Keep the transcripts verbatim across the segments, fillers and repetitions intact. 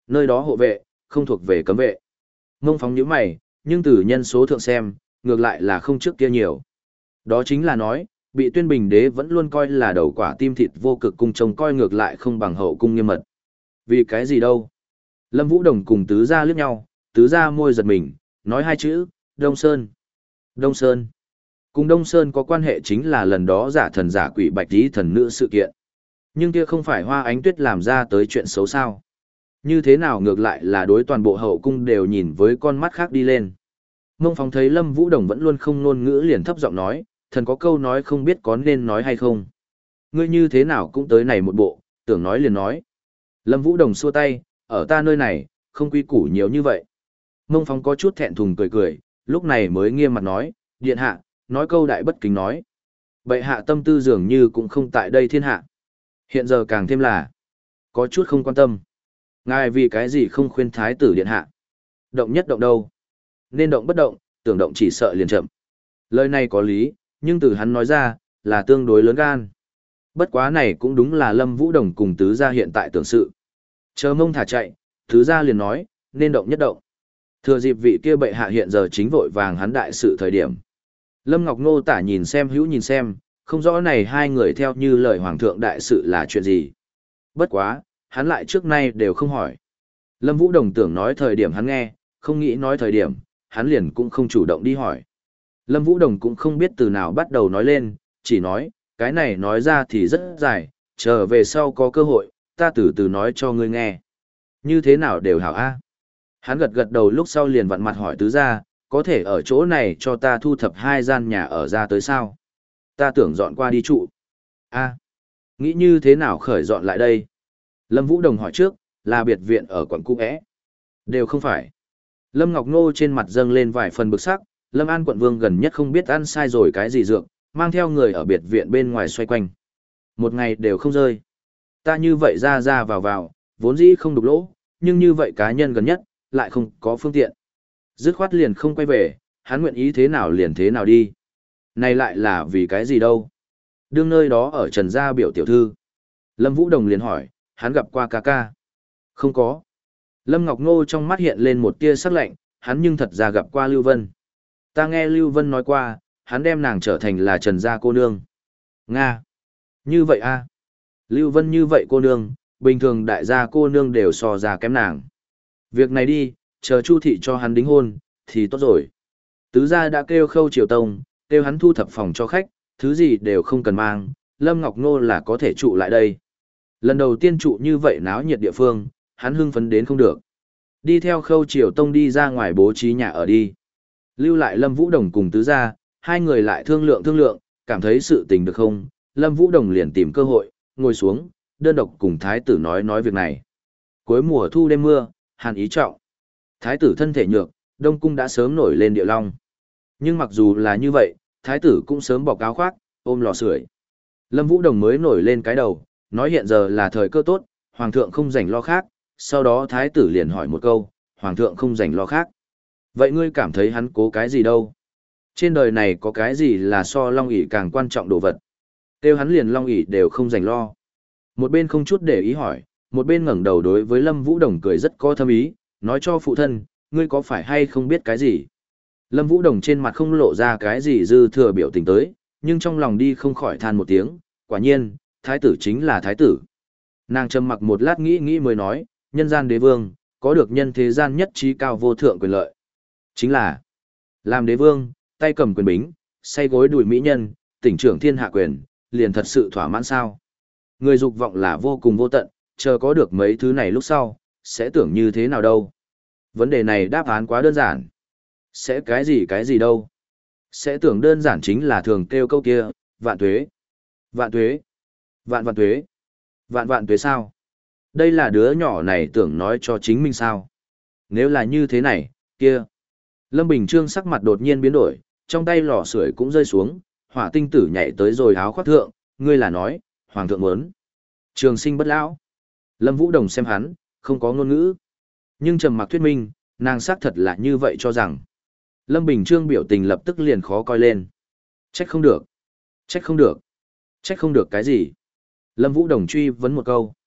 Nơi đó hộ vệ, không thuộc về cấm vệ. Mông Phóng nhíu mày, nhưng từ nhân số thượng xem, ngược lại là không trước kia nhiều. Đó chính là nói, bị Tuyên Bình Đế vẫn luôn coi là đầu quả tim thịt vô cực cung trông coi ngược lại không bằng hậu cung nghiêm mật. Vì cái gì đâu? Lâm Vũ Đồng cùng Tứ Gia liếc nhau, Tứ Gia môi giật mình, nói hai chữ, Đông Sơn. Đông Sơn. Cùng Đông Sơn có quan hệ chính là lần đó giả thần giả quỷ bạch tí thần nữ sự kiện. Nhưng kia không phải Hoa Ánh Tuyết làm ra tới chuyện xấu sao. Như thế nào ngược lại là đối toàn bộ hậu cung đều nhìn với con mắt khác đi lên. Mông Phóng thấy Lâm Vũ Đồng vẫn luôn không ngôn ngữ liền thấp giọng nói, thần có câu nói không biết có nên nói hay không. Ngươi như thế nào cũng tới này một bộ, tưởng nói liền nói. Lâm Vũ Đồng xua tay, ở ta nơi này, không quy củ nhiều như vậy. Mông Phóng có chút thẹn thùng cười cười, lúc này mới nghiêm mặt nói, điện hạ, nói câu đại bất kính nói. Bệ hạ tâm tư dường như cũng không tại đây thiên hạ. Hiện giờ càng thêm là, có chút không quan tâm. Ngài vì cái gì không khuyên thái tử điện hạ? Động nhất động đâu? Nên động bất động, tưởng động chỉ sợ liền chậm. Lời này có lý, nhưng từ hắn nói ra, là tương đối lớn gan. Bất quá này cũng đúng là Lâm Vũ Đồng cùng Tứ Gia hiện tại tưởng sự. Chờ Mông thả chạy, Tứ Gia liền nói, nên động nhất động. Thừa dịp vị kia bệ hạ hiện giờ chính vội vàng hắn đại sự thời điểm. Lâm Ngọc Nô tả nhìn xem hữu nhìn xem, không rõ này hai người theo như lời Hoàng thượng đại sự là chuyện gì. Bất quá, hắn lại trước nay đều không hỏi. Lâm Vũ Đồng tưởng nói thời điểm hắn nghe, không nghĩ nói thời điểm, hắn liền cũng không chủ động đi hỏi. Lâm Vũ Đồng cũng không biết từ nào bắt đầu nói lên, chỉ nói, cái này nói ra thì rất dài, chờ về sau có cơ hội, ta từ từ nói cho ngươi nghe. Như thế nào đều hảo a. Hắn gật gật đầu lúc sau liền vặn mặt hỏi Tứ Gia, có thể ở chỗ này cho ta thu thập hai gian nhà ở ra tới sao? Ta tưởng dọn qua đi trụ. A, nghĩ như thế nào khởi dọn lại đây? Lâm Vũ Đồng hỏi trước, là biệt viện ở quận Cũ É. Đều không phải. Lâm Ngọc Nô trên mặt dâng lên vài phần bực sắc, Lâm An quận vương gần nhất không biết ăn sai rồi cái gì dược, mang theo người ở biệt viện bên ngoài xoay quanh. Một ngày đều không rơi. Ta như vậy ra ra vào vào, vốn dĩ không đục lỗ, nhưng như vậy cá nhân gần nhất, lại không có phương tiện. Dứt khoát liền không quay về, hắn nguyện ý thế nào liền thế nào đi. Này lại là vì cái gì đâu? Đương nơi đó ở Trần Gia biểu tiểu thư. Lâm Vũ Đồng liền hỏi, hắn gặp qua ca ca. Không có. Lâm Ngọc Ngô trong mắt hiện lên một tia sắc lạnh, hắn nhưng thật ra gặp qua Lưu Vân. Ta nghe Lưu Vân nói qua, hắn đem nàng trở thành là Trần Gia cô nương. Nga. Như vậy a? Lưu Vân như vậy cô nương, bình thường đại gia cô nương đều so ra kém nàng. Việc này đi, chờ Chu thị cho hắn đính hôn, thì tốt rồi. Tứ gia đã kêu Khâu Triều Tông, kêu hắn thu thập phòng cho khách, thứ gì đều không cần mang, Lâm Ngọc Ngô là có thể trụ lại đây. Lần đầu tiên trụ như vậy náo nhiệt địa phương, hắn hưng phấn đến không được. Đi theo Khâu Triều Tông đi ra ngoài bố trí nhà ở đi. Lưu lại Lâm Vũ Đồng cùng Tứ gia, hai người lại thương lượng thương lượng, cảm thấy sự tình được không, Lâm Vũ Đồng liền tìm cơ hội, ngồi xuống, đơn độc cùng thái tử nói nói việc này. Cuối mùa thu đêm mưa, hàn ý trọng. Thái tử thân thể nhược, Đông cung đã sớm nổi lên địa long. Nhưng mặc dù là như vậy, thái tử cũng sớm bọc áo khoác, ôm lò sưởi. Lâm Vũ Đồng mới nổi lên cái đầu, nói hiện giờ là thời cơ tốt, hoàng thượng không rảnh lo khác, sau đó thái tử liền hỏi một câu, hoàng thượng không rảnh lo khác. Vậy ngươi cảm thấy hắn cố cái gì đâu? Trên đời này có cái gì là so long ỷ càng quan trọng đồ vật? Tiêu hắn liền long ỷ đều không rảnh lo. Một bên không chút để ý hỏi, một bên ngẩng đầu đối với Lâm Vũ Đồng cười rất có thâm ý, nói cho phụ thân, ngươi có phải hay không biết cái gì? Lâm Vũ Đồng trên mặt không lộ ra cái gì dư thừa biểu tình tới, nhưng trong lòng đi không khỏi than một tiếng, quả nhiên, thái tử chính là thái tử. Nàng trầm mặc một lát nghĩ nghĩ mới nói, nhân gian đế vương, có được nhân thế gian nhất trí cao vô thượng quyền lợi. Chính là, làm đế vương, tay cầm quyền bính, say gối đùi mỹ nhân, tỉnh trưởng thiên hạ quyền, liền thật sự thỏa mãn sao. Người dục vọng là vô cùng vô tận, chờ có được mấy thứ này lúc sau, sẽ tưởng như thế nào đâu. Vấn đề này đáp án quá đơn giản. Sẽ cái gì cái gì đâu. Sẽ tưởng đơn giản chính là thường kêu câu kia, vạn tuế. Vạn tuế. Vạn vạn tuế. Vạn vạn tuế sao? Đây là đứa nhỏ này tưởng nói cho chính mình sao? Nếu là như thế này, kia. Lâm Bình Trương sắc mặt đột nhiên biến đổi, trong tay lò sưởi cũng rơi xuống, hỏa tinh tử nhảy tới rồi áo khoác thượng, ngươi là nói, hoàng thượng muốn. Trường sinh bất lão. Lâm Vũ Đồng xem hắn, không có ngôn ngữ. Nhưng trầm mặc thuyết minh, nàng xác thật là như vậy cho rằng. Lâm Bình Trương biểu tình lập tức liền khó coi lên. Trách không được. Trách không được. Trách không được cái gì? Lâm Vũ Đồng truy vấn một câu.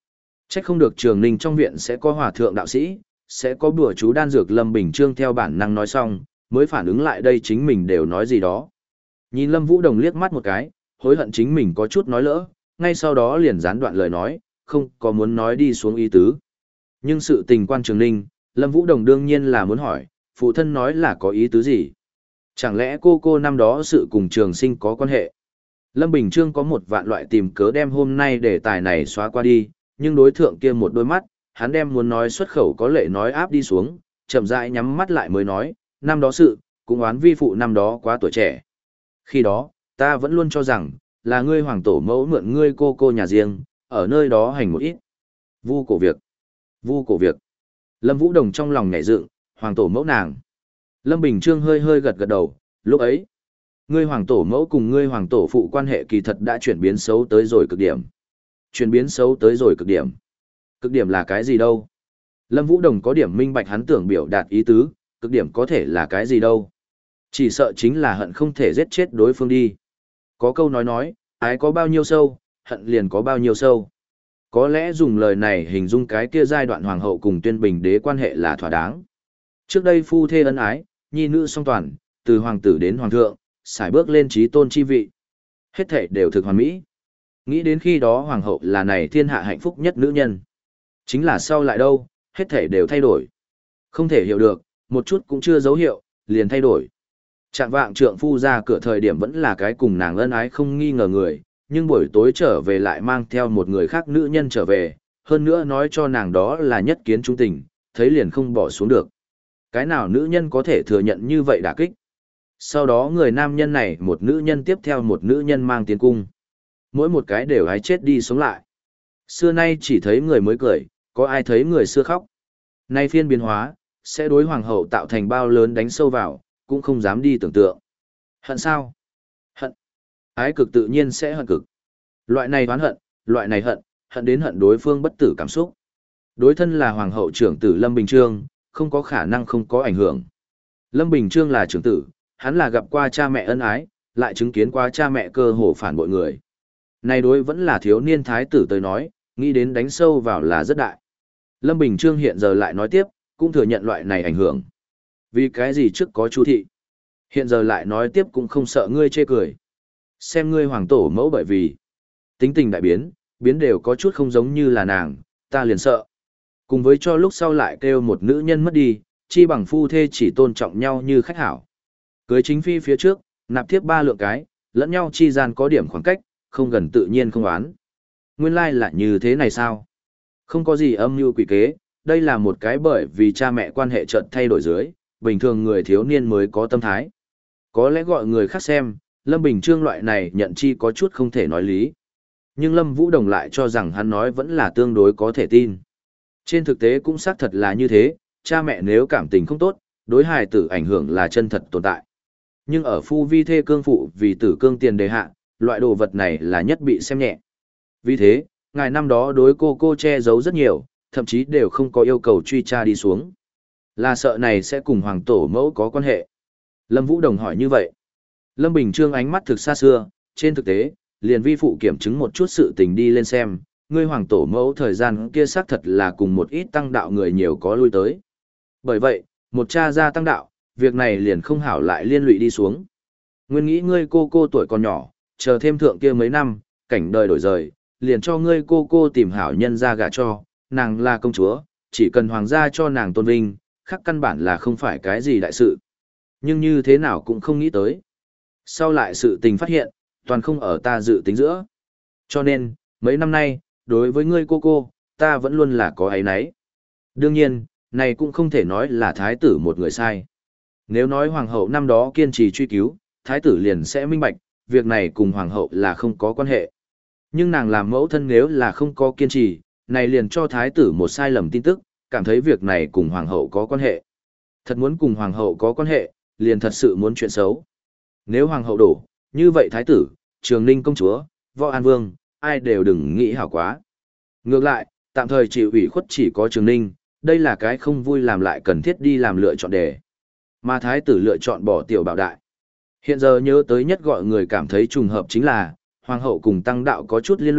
Trách không được Trường Ninh trong viện sẽ có hòa thượng đạo sĩ, sẽ có bùa chú đan dược. Lâm Bình Trương theo bản năng nói xong, mới phản ứng lại đây chính mình đều nói gì đó. Nhìn Lâm Vũ Đồng liếc mắt một cái, hối hận chính mình có chút nói lỡ, ngay sau đó liền gián đoạn lời nói, không có muốn nói đi xuống ý tứ. Nhưng sự tình quan Trường Ninh, Lâm Vũ Đồng đương nhiên là muốn hỏi, phụ thân nói là có ý tứ gì? Chẳng lẽ cô cô năm đó sự cùng Trường Sinh có quan hệ? Lâm Bình Trương có một vạn loại tìm cớ đem hôm nay đề tài này xóa qua đi, nhưng đối thượng kia một đôi mắt, hắn đem muốn nói xuất khẩu có lệ nói áp đi xuống, chậm rãi nhắm mắt lại mới nói, năm đó sự, cũng oán vi phụ năm đó quá tuổi trẻ. Khi đó, ta vẫn luôn cho rằng, là ngươi hoàng tổ mẫu mượn ngươi cô cô nhà riêng, ở nơi đó hành một ít. Vu cổ việc. Vu cổ việc. Lâm Vũ Đồng trong lòng nhảy dựng, hoàng tổ mẫu nàng. Lâm Bình Trương hơi hơi gật gật đầu, lúc ấy, ngươi hoàng tổ mẫu cùng ngươi hoàng tổ phụ quan hệ kỳ thật đã chuyển biến xấu tới rồi cực điểm. Chuyển biến xấu tới rồi cực điểm. Cực điểm là cái gì đâu? Lâm Vũ Đồng có điểm minh bạch hắn tưởng biểu đạt ý tứ, cực điểm có thể là cái gì đâu? Chỉ sợ chính là hận không thể giết chết đối phương đi. Có câu nói nói, ái có bao nhiêu sâu, hận liền có bao nhiêu sâu. Có lẽ dùng lời này hình dung cái kia giai đoạn hoàng hậu cùng Tuyên Bình đế quan hệ là thỏa đáng. Trước đây phu thê ân ái, nhi nữ song toàn, từ hoàng tử đến hoàng thượng, sải bước lên chí tôn chi vị. Hết thảy đều thực hoàn mỹ. Nghĩ đến khi đó hoàng hậu là này thiên hạ hạnh phúc nhất nữ nhân. Chính là sau lại đâu, hết thảy đều thay đổi. Không thể hiểu được, một chút cũng chưa dấu hiệu, liền thay đổi. Trạng vạng trượng phu ra cửa thời điểm vẫn là cái cùng nàng ân ái không nghi ngờ người, nhưng buổi tối trở về lại mang theo một người khác nữ nhân trở về, hơn nữa nói cho nàng đó là nhất kiến trung tình, thấy liền không bỏ xuống được. Cái nào nữ nhân có thể thừa nhận như vậy đả kích? Sau đó người nam nhân này một nữ nhân tiếp theo một nữ nhân mang tiến cung. Mỗi một cái đều hái chết đi sống lại. Xưa nay chỉ thấy người mới cười, có ai thấy người xưa khóc. Nay phiên biến hóa, sẽ đối hoàng hậu tạo thành bao lớn đánh sâu vào, cũng không dám đi tưởng tượng. Hận sao? Hận. Ái cực tự nhiên sẽ hận cực. Loại này oán hận, loại này hận, hận đến hận đối phương bất tử cảm xúc. Đối thân là hoàng hậu trưởng tử Lâm Bình Trương, không có khả năng không có ảnh hưởng. Lâm Bình Trương là trưởng tử, hắn là gặp qua cha mẹ ân ái, lại chứng kiến qua cha mẹ cơ hồ phản bội người. Này đối vẫn là thiếu niên thái tử tới nói, nghĩ đến đánh sâu vào là rất đại. Lâm Bình Trương hiện giờ lại nói tiếp, cũng thừa nhận loại này ảnh hưởng. Vì cái gì trước có chú thị. Hiện giờ lại nói tiếp cũng không sợ ngươi chê cười. Xem ngươi hoàng tổ mẫu bởi vì tính tình đại biến, biến đều có chút không giống như là nàng, ta liền sợ. Cùng với cho lúc sau lại kêu một nữ nhân mất đi, chi bằng phu thê chỉ tôn trọng nhau như khách hảo. Cưới chính phi phía trước, nạp tiếp ba lượng cái, lẫn nhau chi gian có điểm khoảng cách, không gần tự nhiên không oán. Nguyên lai là như thế này sao? Không có gì âm mưu quỷ kế, đây là một cái bởi vì cha mẹ quan hệ chợt thay đổi dưới, bình thường người thiếu niên mới có tâm thái. Có lẽ gọi người khác xem, Lâm Bình Trương loại này nhận chi có chút không thể nói lý. Nhưng Lâm Vũ Đồng lại cho rằng hắn nói vẫn là tương đối có thể tin. Trên thực tế cũng xác thật là như thế, cha mẹ nếu cảm tình không tốt, đối hài tử ảnh hưởng là chân thật tồn tại. Nhưng ở phu vi thê cương phụ vì tử cương tiền đề hạ, loại đồ vật này là nhất bị xem nhẹ. Vì thế, ngài năm đó đối cô cô che giấu rất nhiều, thậm chí đều không có yêu cầu truy tra đi xuống. Là sợ này sẽ cùng hoàng tổ mẫu có quan hệ. Lâm Vũ Đồng hỏi như vậy. Lâm Bình Trương ánh mắt thực xa xưa, trên thực tế, liền vi phụ kiểm chứng một chút sự tình đi lên xem, ngươi hoàng tổ mẫu thời gian kia xác thật là cùng một ít tăng đạo người nhiều có lui tới. Bởi vậy, một cha ra tăng đạo, việc này liền không hảo lại liên lụy đi xuống. Nguyên nghĩ ngươi cô cô tuổi còn nhỏ, chờ thêm thượng kia mấy năm, cảnh đời đổi rời, liền cho ngươi cô cô tìm hảo nhân ra gả cho, nàng là công chúa, chỉ cần hoàng gia cho nàng tôn vinh, khác căn bản là không phải cái gì đại sự. Nhưng như thế nào cũng không nghĩ tới. Sau lại sự tình phát hiện, toàn không ở ta dự tính giữa. Cho nên, mấy năm nay, đối với ngươi cô cô, ta vẫn luôn là có áy náy. Đương nhiên, này cũng không thể nói là thái tử một người sai. Nếu nói hoàng hậu năm đó kiên trì truy cứu, thái tử liền sẽ minh bạch, việc này cùng hoàng hậu là không có quan hệ. Nhưng nàng làm mẫu thân nếu là không có kiên trì, này liền cho thái tử một sai lầm tin tức, cảm thấy việc này cùng hoàng hậu có quan hệ. Thật muốn cùng hoàng hậu có quan hệ, liền thật sự muốn chuyện xấu. Nếu hoàng hậu đổ, như vậy thái tử, Trường Ninh công chúa, Võ An Vương, ai đều đừng nghĩ hảo quá. Ngược lại, tạm thời chịu ủy khuất chỉ có Trường Ninh, đây là cái không vui làm lại cần thiết đi làm lựa chọn đề. Mà thái tử lựa chọn bỏ tiểu bảo đại. Hiện giờ nhớ tới nhất gọi người cảm thấy trùng hợp chính là, hoàng hậu cùng tăng đạo có chút liên lụy,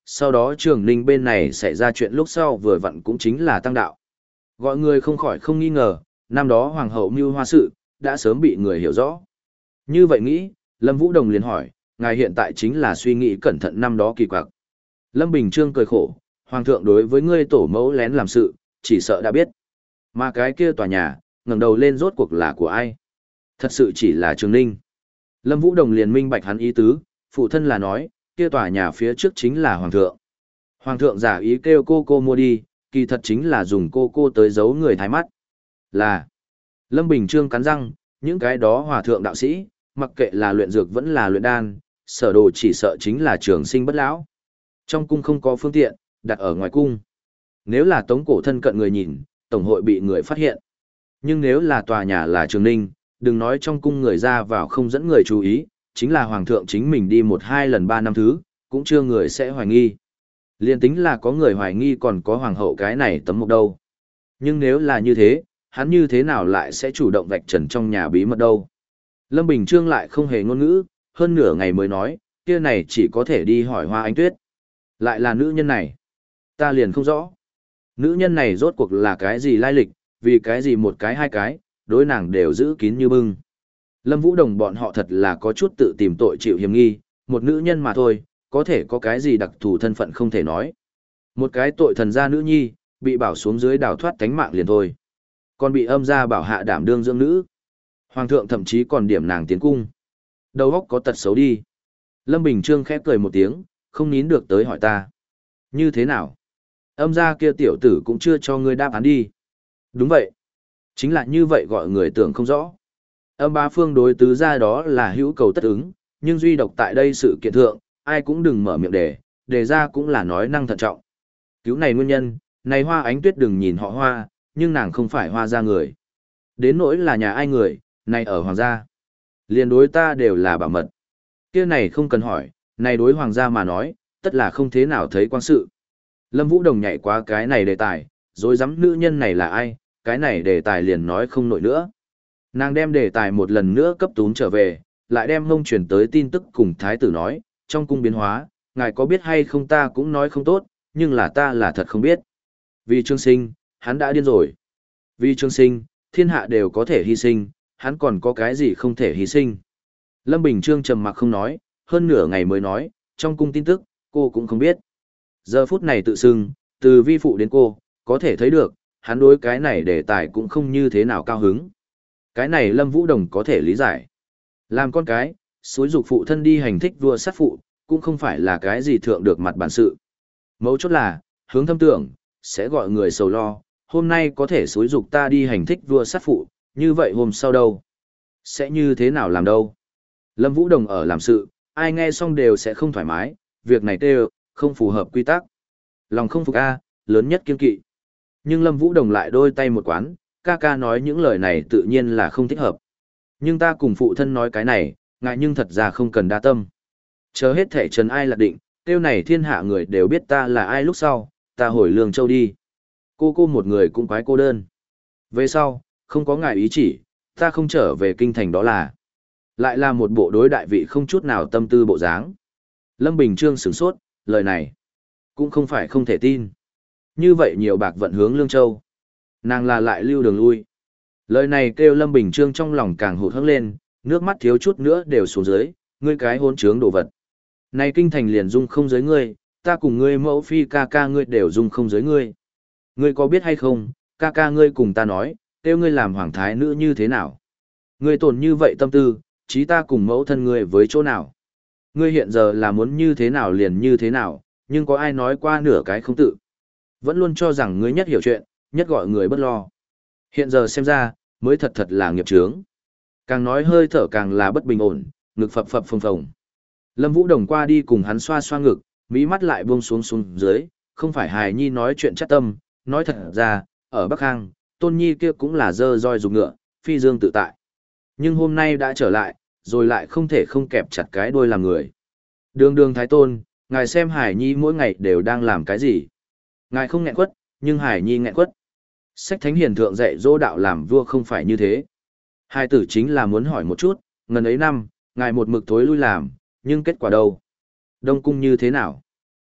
sau đó Trường Ninh bên này xảy ra chuyện lúc sau vừa vặn cũng chính là tăng đạo. Gọi người không khỏi không nghi ngờ, năm đó Hoàng hậu mưu hoa sự, đã sớm bị người hiểu rõ. Như vậy nghĩ, Lâm Vũ Đồng liền hỏi, ngài hiện tại chính là suy nghĩ cẩn thận năm đó kỳ quặc. Lâm Bình Trương cười khổ, Hoàng thượng đối với ngươi tổ mẫu lén làm sự, chỉ sợ đã biết. Mà cái kia tòa nhà, ngẩng đầu lên rốt cuộc là của ai? Thật sự chỉ là Trường Ninh. Lâm Vũ Đồng liền minh bạch hắn ý tứ, phụ thân là nói, kia tòa nhà phía trước chính là Hoàng thượng. Hoàng thượng giả ý kêu cô cô mua đi, kỳ thật chính là dùng cô cô tới giấu người thái mắt. Là, Lâm Bình Trương cắn răng, những cái đó hòa thượng đạo sĩ, mặc kệ là luyện dược vẫn là luyện đan, sở đồ chỉ sợ chính là trường sinh bất lão. Trong cung không có phương tiện, đặt ở ngoài cung. Nếu là tống cổ thân cận người nhìn, tổng hội bị người phát hiện. Nhưng nếu là tòa nhà là Trường Ninh, đừng nói trong cung người ra vào không dẫn người chú ý, chính là hoàng thượng chính mình đi một hai lần ba năm thứ, cũng chưa người sẽ hoài nghi. Liên tính là có người hoài nghi còn có hoàng hậu cái này tấm mục đâu. Nhưng nếu là như thế, hắn như thế nào lại sẽ chủ động vạch trần trong nhà bí mật đâu. Lâm Bình Trương lại không hề ngôn ngữ, hơn nửa ngày mới nói, kia này chỉ có thể đi hỏi Hoa Ánh Tuyết. Lại là nữ nhân này. Ta liền không rõ. Nữ nhân này rốt cuộc là cái gì lai lịch, vì cái gì một cái hai cái, đối nàng đều giữ kín như bưng. Lâm Vũ Đồng bọn họ thật là có chút tự tìm tội chịu hiểm nghi, một nữ nhân mà thôi, có thể có cái gì đặc thù thân phận không thể nói. Một cái tội thần gia nữ nhi, bị bảo xuống dưới đào thoát cánh mạng liền thôi. Còn bị âm gia bảo hạ đảm đương dưỡng nữ. Hoàng thượng thậm chí còn điểm nàng tiến cung. Đầu óc có tật xấu đi. Lâm Bình Trương khẽ cười một tiếng, không nín được tới hỏi ta. Như thế nào? Âm gia kia tiểu tử cũng chưa cho ngươi đáp án đi. Đúng vậy. Chính là như vậy gọi người tưởng không rõ. Âm bá phương đối tứ gia đó là hữu cầu tất ứng, nhưng duy độc tại đây sự kiện thượng, ai cũng đừng mở miệng đề, đề ra cũng là nói năng thận trọng. Cứu này nguyên nhân, này Hoa Ánh Tuyết đừng nhìn họ Hoa, nhưng nàng không phải Hoa gia người. Đến nỗi là nhà ai người, này ở hoàng gia. Liên đối ta đều là bảo mật. Kia này không cần hỏi, này đối hoàng gia mà nói, tất là không thế nào thấy quan sự. Lâm Vũ Đồng nhảy qua cái này đề tài, rồi dám nữ nhân này là ai, cái này đề tài liền nói không nổi nữa. Nàng đem đề tài một lần nữa cấp tún trở về, lại đem mông chuyển tới tin tức cùng thái tử nói, trong cung biến hóa, ngài có biết hay không ta cũng nói không tốt, nhưng là ta là thật không biết. Vì Trương Sinh, hắn đã điên rồi. Vì Trương Sinh, thiên hạ đều có thể hy sinh, hắn còn có cái gì không thể hy sinh. Lâm Bình Trương trầm mặc không nói, hơn nửa ngày mới nói, trong cung tin tức, cô cũng không biết. Giờ phút này tự xưng, từ vi phụ đến cô, có thể thấy được, hắn đối cái này đề tài cũng không như thế nào cao hứng. Cái này Lâm Vũ Đồng có thể lý giải. Làm con cái, xúi dục phụ thân đi hành thích vua sát phụ, cũng không phải là cái gì thượng được mặt bản sự. Mấu chốt là, hướng thâm tưởng, sẽ gọi người sầu lo, hôm nay có thể xúi dục ta đi hành thích vua sát phụ, như vậy hôm sau đâu? Sẽ như thế nào làm đâu? Lâm Vũ Đồng ở làm sự, ai nghe xong đều sẽ không thoải mái, việc này kêu, không phù hợp quy tắc. Lòng không phục A, lớn nhất kiên kỵ. Nhưng Lâm Vũ Đồng lại đôi tay một quán, ca ca nói những lời này tự nhiên là không thích hợp. Nhưng ta cùng phụ thân nói cái này, ngại nhưng thật ra không cần đa tâm. Chờ hết thể trần ai là định, tiêu này thiên hạ người đều biết ta là ai lúc sau, ta hồi Lương Châu đi. Cô cô một người cũng quái cô đơn. Về sau, không có ngài ý chỉ, ta không trở về kinh thành đó là. Lại là một bộ đối đại vị không chút nào tâm tư bộ dáng. Lâm Bình Trương sửng sốt, lời này cũng không phải không thể tin. Như vậy nhiều bạc vận hướng Lương Châu. Nàng là lại lưu đường lui. Lời này kêu Lâm Bình Trương trong lòng càng hụt hẫng lên, nước mắt thiếu chút nữa đều xuống dưới, ngươi cái hôn trướng đồ vật. Này kinh thành liền dung không giới ngươi, ta cùng ngươi mẫu phi ca ca ngươi đều dung không giới ngươi. Ngươi có biết hay không, ca ca ngươi cùng ta nói, kêu ngươi làm hoàng thái nữ như thế nào. Ngươi tổn như vậy tâm tư, chí ta cùng mẫu thân ngươi với chỗ nào. Ngươi hiện giờ là muốn như thế nào liền như thế nào, nhưng có ai nói qua nửa cái không tự. Vẫn luôn cho rằng ngươi nhất hiểu chuyện, nhất gọi người bất lo. Hiện giờ xem ra, mới thật thật là nghiệp chướng. Càng nói hơi thở càng là bất bình ổn, ngực phập phập phồng phồng. Lâm Vũ Đồng qua đi cùng hắn xoa xoa ngực, mỹ mắt lại buông xuống xuống dưới, không phải hài nhi nói chuyện chắc tâm, nói thật ra, ở Bắc Hang, tôn nhi kia cũng là dơ roi dục ngựa, phi dương tự tại. Nhưng hôm nay đã trở lại, rồi lại không thể không kẹp chặt cái đuôi làm người. Đường đường thái tôn, ngài xem hải nhi mỗi ngày đều đang làm cái gì. Ngài không nghẹn quất, nhưng hải nhi nghẹn quất. Sách thánh hiền thượng dạy dỗ đạo làm vua không phải như thế. Hai tử chính là muốn hỏi một chút, ngần ấy năm, ngài một mực thối lui làm, nhưng kết quả đâu? Đông cung như thế nào?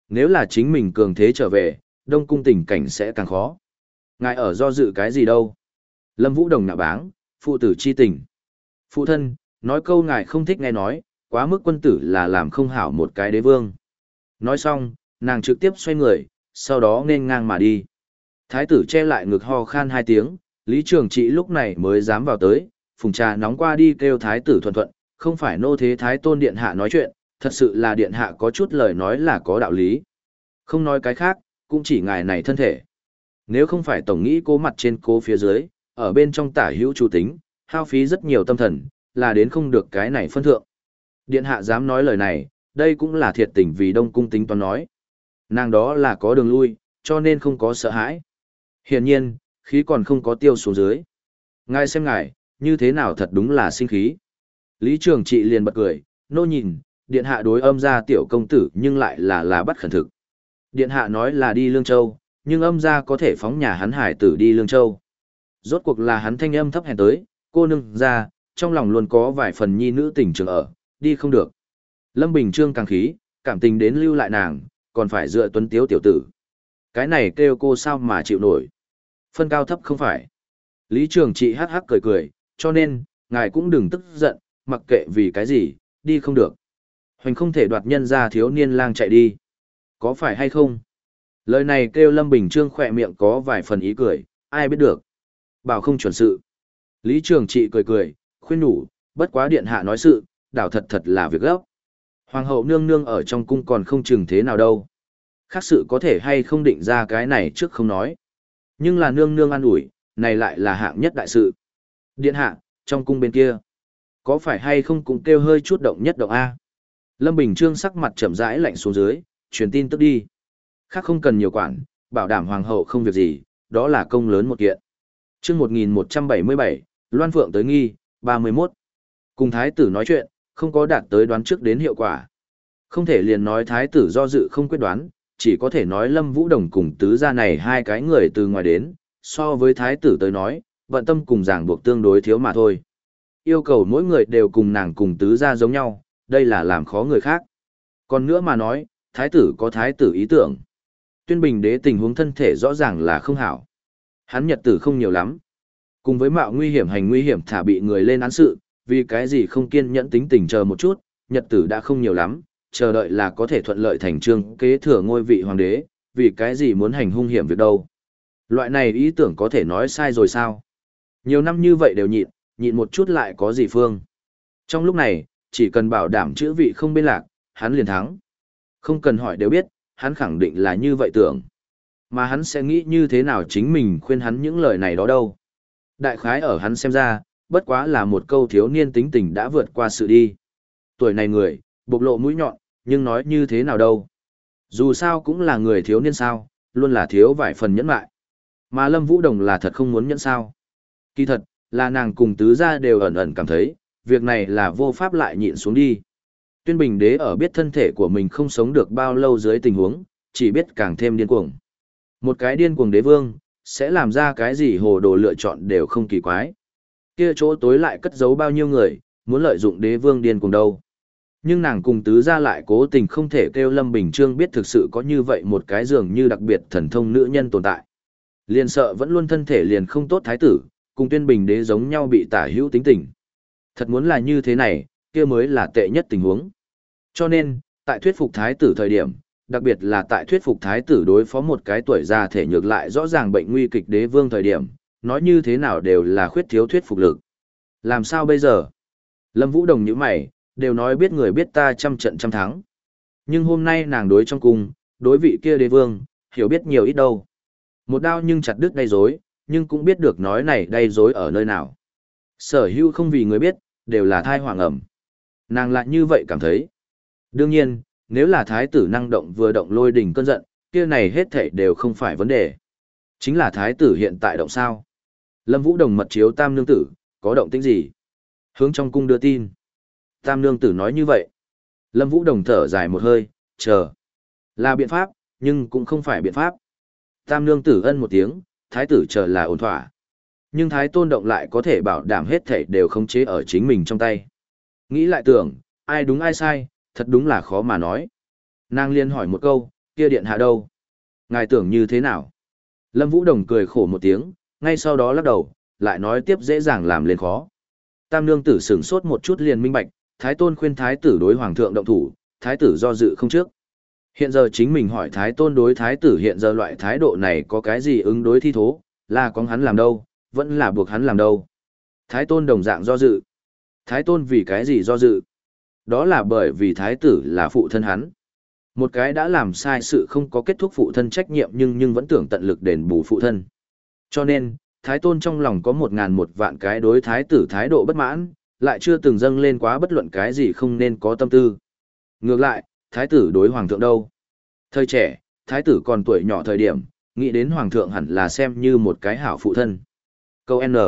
Nếu là chính mình cường thế trở về, Đông Cung tình cảnh sẽ càng khó. Ngài ở do dự cái gì đâu? Lâm Vũ Đồng nạ báng, phụ tử chi tình. Phụ thân, nói câu ngài không thích nghe nói, quá mức quân tử là làm không hảo một cái đế vương. Nói xong, nàng trực tiếp xoay người, sau đó nên ngang mà đi. Thái tử che lại ngực ho khan hai tiếng, Lý Trường Trị lúc này mới dám vào tới, phùng trà nóng qua đi kêu thái tử thuận thuận, không phải nô thế thái tôn điện hạ nói chuyện, thật sự là điện hạ có chút lời nói là có đạo lý. Không nói cái khác, cũng chỉ ngài này thân thể. Nếu không phải tổng nghĩ cố mặt trên cố phía dưới, ở bên trong tả hữu chủ tính, hao phí rất nhiều tâm thần, là đến không được cái này phân thượng. Điện hạ dám nói lời này, đây cũng là thiệt tình vì Đông Cung tính toán nói. Nàng đó là có đường lui, cho nên không có sợ hãi. Hiển nhiên, khí còn không có tiêu xuống dưới. Ngài xem ngài, như thế nào thật đúng là sinh khí. Lý Trường Trị liền bật cười, nô nhìn, điện hạ đối âm gia tiểu công tử nhưng lại là là bắt khẩn thực. Điện hạ nói là đi Lương Châu, nhưng âm gia có thể phóng nhà hắn hải tử đi Lương Châu. Rốt cuộc là hắn thanh âm thấp hèn tới, cô nương ra, trong lòng luôn có vài phần nhi nữ tình trường ở, đi không được. Lâm Bình Trương càng khí, cảm tình đến lưu lại nàng, còn phải dựa tuấn tiếu tiểu tử. Cái này kêu cô sao mà chịu nổi. Phân cao thấp không phải. Lý Trường Trị hắc hắc cười cười, cho nên, ngài cũng đừng tức giận, mặc kệ vì cái gì, đi không được. Hoành không thể đoạt nhân ra thiếu niên lang chạy đi. Có phải hay không? Lời này kêu Lâm Bình Trương khỏe miệng có vài phần ý cười, ai biết được. Bảo không chuẩn sự. Lý Trường Trị cười cười, khuyên nhủ, bất quá điện hạ nói sự, đảo thật thật là việc gấp. Hoàng hậu nương nương ở trong cung còn không chừng thế nào đâu. Khác sự có thể hay không định ra cái này trước không nói. Nhưng là nương nương an ủi, này lại là hạng nhất đại sự. Điện hạ, trong cung bên kia, có phải hay không cũng kêu hơi chút động nhất động A. Lâm Bình Trương sắc mặt chậm rãi lạnh xuống dưới, truyền tin tức đi. Khác không cần nhiều quản, bảo đảm hoàng hậu không việc gì, đó là công lớn một kiện. Chương một nghìn một trăm bảy mươi bảy, Loan Phượng tới nghi, ba mươi mốt. Cùng thái tử nói chuyện, không có đạt tới đoán trước đến hiệu quả. Không thể liền nói thái tử do dự không quyết đoán, chỉ có thể nói Lâm Vũ Đồng cùng tứ gia này hai cái người từ ngoài đến, so với thái tử tới nói, vận tâm cùng ràng buộc tương đối thiếu mà thôi. Yêu cầu mỗi người đều cùng nàng cùng tứ gia giống nhau, đây là làm khó người khác. Còn nữa mà nói, thái tử có thái tử ý tưởng. Tuyên Bình đế tình huống thân thể rõ ràng là không hảo. Hắn nhật tử không nhiều lắm. Cùng với mạo nguy hiểm hành nguy hiểm thả bị người lên án sự, vì cái gì không kiên nhẫn tính tình chờ một chút, nhật tử đã không nhiều lắm, chờ đợi là có thể thuận lợi thành trương kế thừa ngôi vị hoàng đế, vì cái gì muốn hành hung hiểm việc đâu. Loại này ý tưởng có thể nói sai rồi sao? Nhiều năm như vậy đều nhịn, nhịn một chút lại có gì phương. Trong lúc này, chỉ cần bảo đảm chữ vị không bên lạc, hắn liền thắng. Không cần hỏi đều biết, hắn khẳng định là như vậy tưởng. Mà hắn sẽ nghĩ như thế nào chính mình khuyên hắn những lời này đó đâu. Đại khái ở hắn xem ra, bất quá là một câu thiếu niên tính tình đã vượt qua sự đi. Tuổi này người, bộc lộ mũi nhọn, nhưng nói như thế nào đâu. Dù sao cũng là người thiếu niên sao, luôn là thiếu vài phần nhẫn mại. Mà Lâm Vũ Đồng là thật không muốn nhẫn sao. Kỳ thật, là nàng cùng tứ gia đều ẩn ẩn cảm thấy, việc này là vô pháp lại nhịn xuống đi. Tuyên Bình đế ở biết thân thể của mình không sống được bao lâu dưới tình huống, chỉ biết càng thêm điên cuồng. Một cái điên cuồng đế vương, sẽ làm ra cái gì hồ đồ lựa chọn đều không kỳ quái. Kia chỗ tối lại cất giấu bao nhiêu người, muốn lợi dụng đế vương điên cuồng đâu. Nhưng nàng cùng tứ gia lại cố tình không thể kêu Lâm Bình Trương biết thực sự có như vậy một cái dường như đặc biệt thần thông nữ nhân tồn tại. Liền sợ vẫn luôn thân thể liền không tốt thái tử, cùng Tuyên Bình đế giống nhau bị tả hữu tính tình. Thật muốn là như thế này, kia mới là tệ nhất tình huống. Cho nên, tại thuyết phục thái tử thời điểm, đặc biệt là tại thuyết phục thái tử đối phó một cái tuổi già thể nhược lại rõ ràng bệnh nguy kịch đế vương thời điểm, nói như thế nào đều là khuyết thiếu thuyết phục lực. Làm sao bây giờ? Lâm Vũ Đồng như mày, đều nói biết người biết ta trăm trận trăm thắng. Nhưng hôm nay nàng đối trong cung, đối vị kia đế vương, hiểu biết nhiều ít đâu. Một đao nhưng chặt đứt đay dối, nhưng cũng biết được nói này đay dối ở nơi nào. Sở hữu không vì người biết, đều là thai hoàng ẩm. Nàng lại như vậy cảm thấy. Đương nhiên, nếu là thái tử năng động vừa động lôi đỉnh cơn giận, kia này hết thảy đều không phải vấn đề. Chính là thái tử hiện tại động sao. Lâm Vũ Đồng mật chiếu tam nương tử, có động tĩnh gì? Hướng trong cung đưa tin. Tam nương tử nói như vậy. Lâm Vũ Đồng thở dài một hơi, chờ. Là biện pháp, nhưng cũng không phải biện pháp. Tam nương tử ân một tiếng, thái tử chờ là ổn thỏa. Nhưng thái tôn động lại có thể bảo đảm hết thảy đều khống chế ở chính mình trong tay. Nghĩ lại tưởng, ai đúng ai sai, thật đúng là khó mà nói. Nàng liên hỏi một câu, Kia điện hạ đâu? Ngài tưởng như thế nào? Lâm Vũ Đồng cười khổ một tiếng, ngay sau đó lắc đầu, lại nói tiếp dễ dàng làm lên khó. Tam nương tử sửng sốt một chút liền minh bạch, Thái Tôn khuyên Thái tử đối Hoàng thượng động thủ, Thái tử do dự không trước. Hiện giờ chính mình hỏi Thái Tôn đối Thái tử hiện giờ loại thái độ này có cái gì ứng đối thi thố, là có hắn làm đâu, vẫn là buộc hắn làm đâu. Thái Tôn đồng dạng do dự. Thái Tôn vì cái gì do dự? Đó là bởi vì Thái tử là phụ thân hắn. Một cái đã làm sai sự không có kết thúc phụ thân trách nhiệm nhưng nhưng vẫn tưởng tận lực đền bù phụ thân. Cho nên, Thái Tôn trong lòng có một ngàn một vạn cái đối Thái tử thái độ bất mãn, lại chưa từng dâng lên quá bất luận cái gì không nên có tâm tư. Ngược lại, Thái tử đối Hoàng thượng đâu? Thời trẻ, Thái tử còn tuổi nhỏ thời điểm, nghĩ đến Hoàng thượng hẳn là xem như một cái hảo phụ thân. Câu N.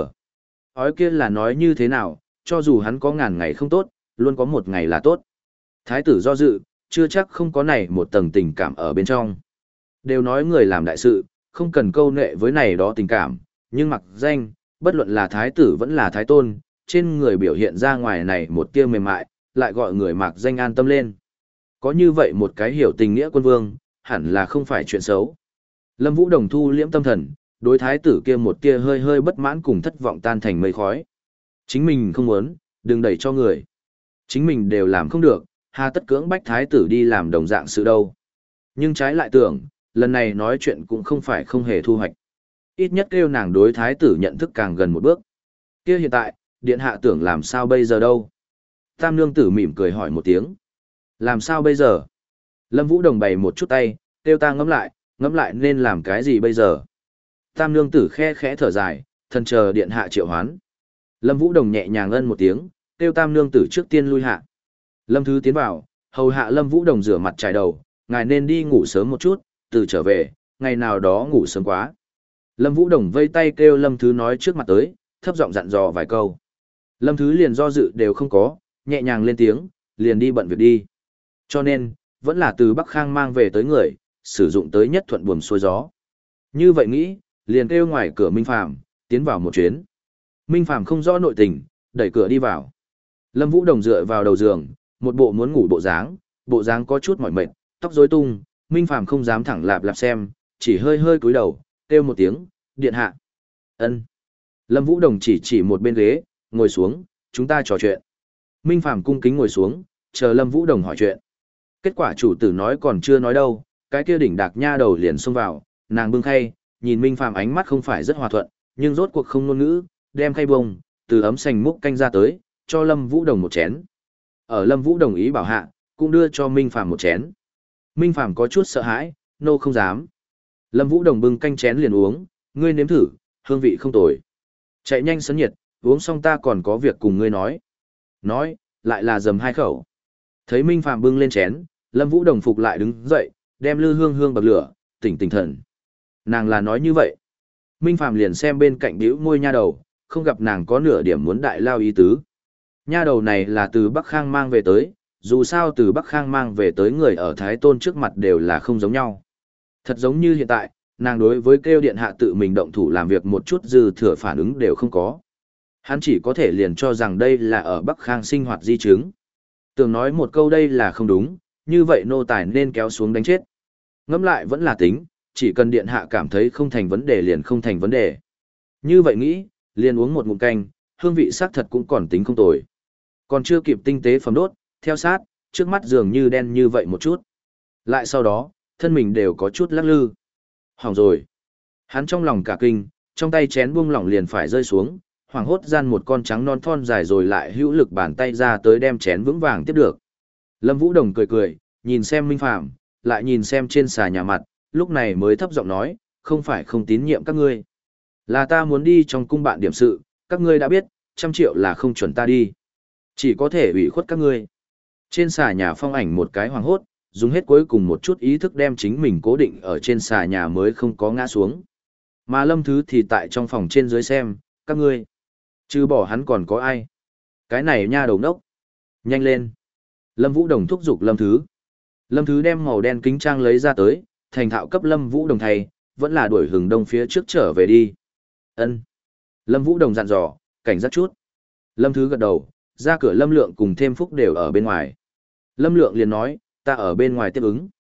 Ói kia là nói như thế nào, cho dù hắn có ngàn ngày không tốt, luôn có một ngày là tốt. Thái tử do dự, chưa chắc không có này một tầng tình cảm ở bên trong. Đều nói người làm đại sự, không cần câu nệ với này đó tình cảm, nhưng mặc danh, bất luận là thái tử vẫn là thái tôn, trên người biểu hiện ra ngoài này một tia mềm mại, lại gọi người mặc danh an tâm lên. Có như vậy một cái hiểu tình nghĩa quân vương, hẳn là không phải chuyện xấu. Lâm Vũ Đồng thu liễm tâm thần, đối thái tử kia một tia hơi hơi bất mãn cùng thất vọng tan thành mây khói. Chính mình không muốn, đừng đẩy cho người. Chính mình đều làm không được, hà tất cưỡng bách thái tử đi làm đồng dạng sự đâu. Nhưng trái lại tưởng, lần này nói chuyện cũng không phải không hề thu hoạch. Ít nhất kêu nàng đối thái tử nhận thức càng gần một bước. Kia hiện tại, điện hạ tưởng làm sao bây giờ đâu? Tam nương tử mỉm cười hỏi một tiếng. Làm sao bây giờ? Lâm Vũ Đồng bày một chút tay, kêu ta ngẫm lại, ngẫm lại nên làm cái gì bây giờ? Tam nương tử khe khẽ thở dài, thần chờ điện hạ triệu hoán. Lâm Vũ Đồng nhẹ nhàng ân một tiếng, kêu tam nương tử trước tiên lui hạ. Lâm Thứ tiến vào, hầu hạ Lâm Vũ Đồng rửa mặt trải đầu, ngài nên đi ngủ sớm một chút, từ trở về, ngày nào đó ngủ sớm quá. Lâm Vũ Đồng vây tay kêu Lâm Thứ nói trước mặt tới, thấp giọng dặn dò vài câu. Lâm Thứ liền do dự đều không có, nhẹ nhàng lên tiếng, liền đi bận việc đi. Cho nên, vẫn là từ Bắc Khang mang về tới người, sử dụng tới nhất thuận buồm xuôi gió. Như vậy nghĩ, liền kêu ngoài cửa Minh Phàm tiến vào một chuyến. Minh Phàm không rõ nội tình, đẩy cửa đi vào. Lâm Vũ Đồng dựa vào đầu giường, một bộ muốn ngủ bộ dáng, bộ dáng có chút mỏi mệt, tóc rối tung, Minh Phàm không dám thẳng lạp lạp xem, chỉ hơi hơi cúi đầu, kêu một tiếng, điện hạ. Ân. Lâm Vũ Đồng chỉ chỉ một bên ghế, ngồi xuống, chúng ta trò chuyện. Minh Phàm cung kính ngồi xuống, chờ Lâm Vũ Đồng hỏi chuyện. Kết quả chủ tử nói còn chưa nói đâu, cái kia đỉnh đạc nha đầu liền xông vào, nàng bưng khay, nhìn Minh Phàm ánh mắt không phải rất hòa thuận, nhưng rốt cuộc không ngôn ngữ, đem khay bông, từ ấm sành múc canh ra tới, cho Lâm Vũ Đồng một chén. Ở Lâm Vũ đồng ý bảo hạ, cũng đưa cho Minh Phàm một chén. Minh Phàm có chút sợ hãi, nô không dám. Lâm Vũ Đồng bưng canh chén liền uống, ngươi nếm thử, hương vị không tồi. Chạy nhanh sấn nhiệt, uống xong ta còn có việc cùng ngươi nói. Nói, lại là dầm hai khẩu. Thấy Minh Phàm bưng lên chén, Lâm Vũ Đồng phục lại đứng dậy, đem lư hương hương bậc lửa, tỉnh tỉnh thần. Nàng là nói như vậy. Minh Phàm liền xem bên cạnh bĩu môi nha đầu, không gặp nàng có nửa điểm muốn đại lao ý tứ. Nha đầu này là từ Bắc Khang mang về tới, dù sao từ Bắc Khang mang về tới người ở Thái Tôn trước mặt đều là không giống nhau. Thật giống như hiện tại, nàng đối với kêu điện hạ tự mình động thủ làm việc một chút dư thừa phản ứng đều không có. Hắn chỉ có thể liền cho rằng đây là ở Bắc Khang sinh hoạt di chứng. Tưởng nói một câu đây là không đúng, như vậy nô tài nên kéo xuống đánh chết. Ngẫm lại vẫn là tính, chỉ cần điện hạ cảm thấy không thành vấn đề liền không thành vấn đề. Như vậy nghĩ, liền uống một ngụm canh, hương vị xác thật cũng còn tính không tồi. Còn chưa kịp tinh tế phẩm đốt, theo sát, trước mắt dường như đen như vậy một chút. Lại sau đó, thân mình đều có chút lắc lư. Hỏng rồi. Hắn trong lòng cả kinh, trong tay chén buông lỏng liền phải rơi xuống, hoảng hốt gian một con trắng non thon dài rồi lại hữu lực bàn tay ra tới đem chén vững vàng tiếp được. Lâm Vũ Đồng cười cười, nhìn xem Minh Phàm, lại nhìn xem trên xà nhà mặt, lúc này mới thấp giọng nói, không phải không tín nhiệm các ngươi. Là ta muốn đi trong cung bạn điểm sự, các ngươi đã biết, trăm triệu là không chuẩn ta đi. Chỉ có thể ủy khuất các ngươi. Trên xà nhà phong ảnh một cái hoàng hốt, dùng hết cuối cùng một chút ý thức đem chính mình cố định ở trên xà nhà mới không có ngã xuống. Mà Lâm Thứ thì tại trong phòng trên dưới xem, các ngươi. Chứ bỏ hắn còn có ai. Cái này nha đầu nốc. Nhanh lên. Lâm Vũ Đồng thúc giục Lâm Thứ. Lâm Thứ đem màu đen kính trang lấy ra tới, thành thạo cấp Lâm Vũ Đồng thay, vẫn là đuổi hừng đông phía trước trở về đi. Ân. Lâm Vũ Đồng dặn dò, cảnh giác chút. Lâm Thứ gật đầu, ra cửa Lâm Lượng cùng thêm Phúc đều ở bên ngoài. Lâm Lượng liền nói, ta ở bên ngoài tiếp ứng.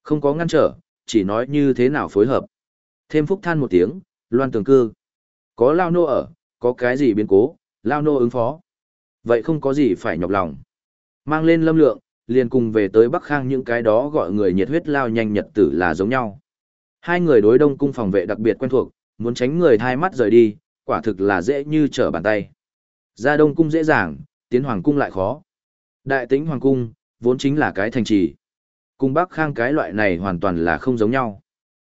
Không có ngăn trở, chỉ nói như thế nào phối hợp. Thêm phúc than một tiếng, loan tường cư. Có Lao Nô ở, có cái gì biến cố, Lao Nô ứng phó. Vậy không có gì phải nhọc lòng. Mang lên Lâm Lượng, liền cùng về tới Bắc Khang những cái đó gọi người nhiệt huyết lao nhanh nhật tử là giống nhau. Hai người đối Đông cung phòng vệ đặc biệt quen thuộc, muốn tránh người thai mắt rời đi, quả thực là dễ như trở bàn tay. Ra Đông cung dễ dàng, tiến Hoàng cung lại khó. Đại Tĩnh Hoàng cung, vốn chính là cái thành trì. Cung Bắc Khang cái loại này hoàn toàn là không giống nhau.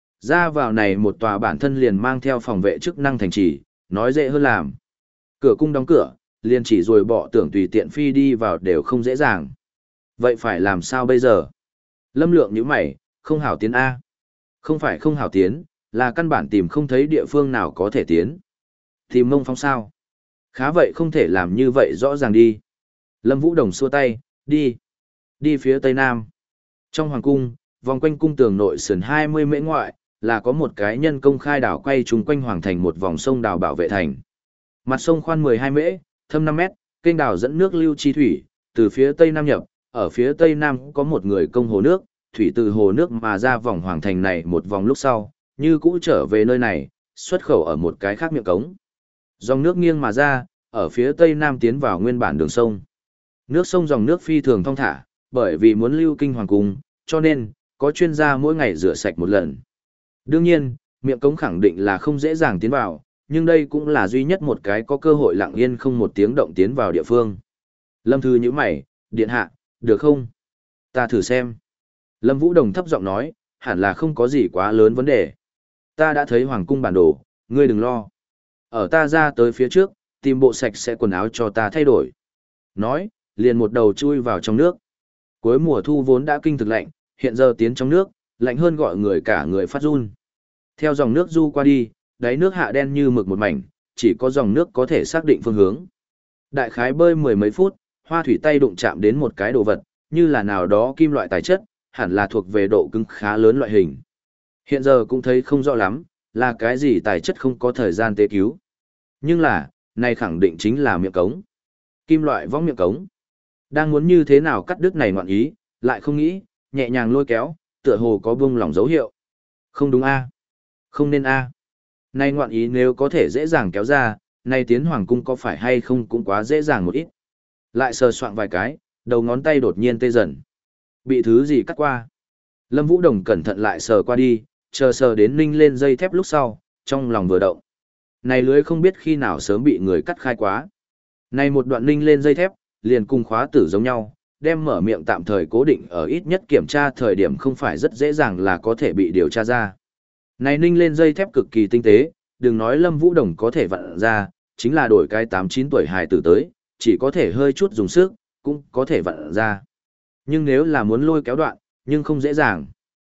Ra vào này một tòa bản thân liền mang theo phòng vệ chức năng thành trì, nói dễ hơn làm. Cửa cung đóng cửa, liền chỉ rồi bỏ tưởng tùy tiện phi đi vào đều không dễ dàng. Vậy phải làm sao bây giờ? Lâm Lượng như mày, không hảo tiến A. Không phải không hảo tiến, là căn bản tìm không thấy địa phương nào có thể tiến. Tìm Mông Phong sao? Khá vậy không thể làm như vậy rõ ràng đi. Lâm Vũ Đồng xua tay, đi. Đi phía tây nam. Trong hoàng cung, vòng quanh cung tường nội sườn hai mươi mễ ngoại, là có một cái nhân công khai đảo quay chung quanh hoàng thành một vòng sông đào bảo vệ thành. Mặt sông khoan mười hai mễ, thâm năm mét, kênh đào dẫn nước lưu chi thủy, từ phía tây nam nhập, ở phía tây nam có một người công hồ nước, thủy từ hồ nước mà ra vòng hoàng thành này một vòng lúc sau, như cũ trở về nơi này, xuất khẩu ở một cái khác miệng cống. Dòng nước nghiêng mà ra, ở phía tây nam tiến vào nguyên bản đường sông. Nước sông dòng nước phi thường thong thả, bởi vì muốn lưu kinh hoàng cung, cho nên, có chuyên gia mỗi ngày rửa sạch một lần. Đương nhiên, miệng cống khẳng định là không dễ dàng tiến vào, nhưng đây cũng là duy nhất một cái có cơ hội lặng yên không một tiếng động tiến vào địa phương. Lâm Thư như mày, điện hạ, được không? Ta thử xem. Lâm Vũ Đồng thấp giọng nói, hẳn là không có gì quá lớn vấn đề. Ta đã thấy hoàng cung bản đồ, ngươi đừng lo. Ở ta ra tới phía trước, tìm bộ sạch sẽ quần áo cho ta thay đổi. Nói, liền một đầu chui vào trong nước. Cuối mùa thu vốn đã kinh thực lạnh, hiện giờ tiến trong nước, lạnh hơn gọi người cả người phát run. Theo dòng nước du qua đi, đáy nước hạ đen như mực một mảnh, chỉ có dòng nước có thể xác định phương hướng. Đại khái bơi mười mấy phút, Hoa Thủy tay đụng chạm đến một cái đồ vật, như là nào đó kim loại tài chất, hẳn là thuộc về độ cứng khá lớn loại hình. Hiện giờ cũng thấy không rõ lắm, là cái gì tài chất không có thời gian tế cứu. Nhưng là, này khẳng định chính là miệng cống. Kim loại võng miệng cống. Đang muốn như thế nào cắt đứt này ngoạn ý, lại không nghĩ, nhẹ nhàng lôi kéo, tựa hồ có buông lỏng dấu hiệu. Không đúng a, Không nên a. Này ngoạn ý nếu có thể dễ dàng kéo ra, này tiến hoàng cung có phải hay không cũng quá dễ dàng một ít. Lại sờ soạng vài cái, đầu ngón tay đột nhiên tê dần. Bị thứ gì cắt qua. Lâm Vũ Đồng cẩn thận lại sờ qua đi, chờ sờ đến ninh lên dây thép lúc sau, trong lòng vừa động. Này lưới không biết khi nào sớm bị người cắt khai quá. Này một đoạn ninh lên dây thép, liền cùng khóa tử giống nhau, đem mở miệng tạm thời cố định ở ít nhất kiểm tra thời điểm không phải rất dễ dàng là có thể bị điều tra ra. Này ninh lên dây thép cực kỳ tinh tế, đừng nói Lâm Vũ Đồng có thể vặn ra, chính là đổi cái tám chín tuổi hài tử tới, chỉ có thể hơi chút dùng sức, cũng có thể vặn ra. Nhưng nếu là muốn lôi kéo đoạn, nhưng không dễ dàng.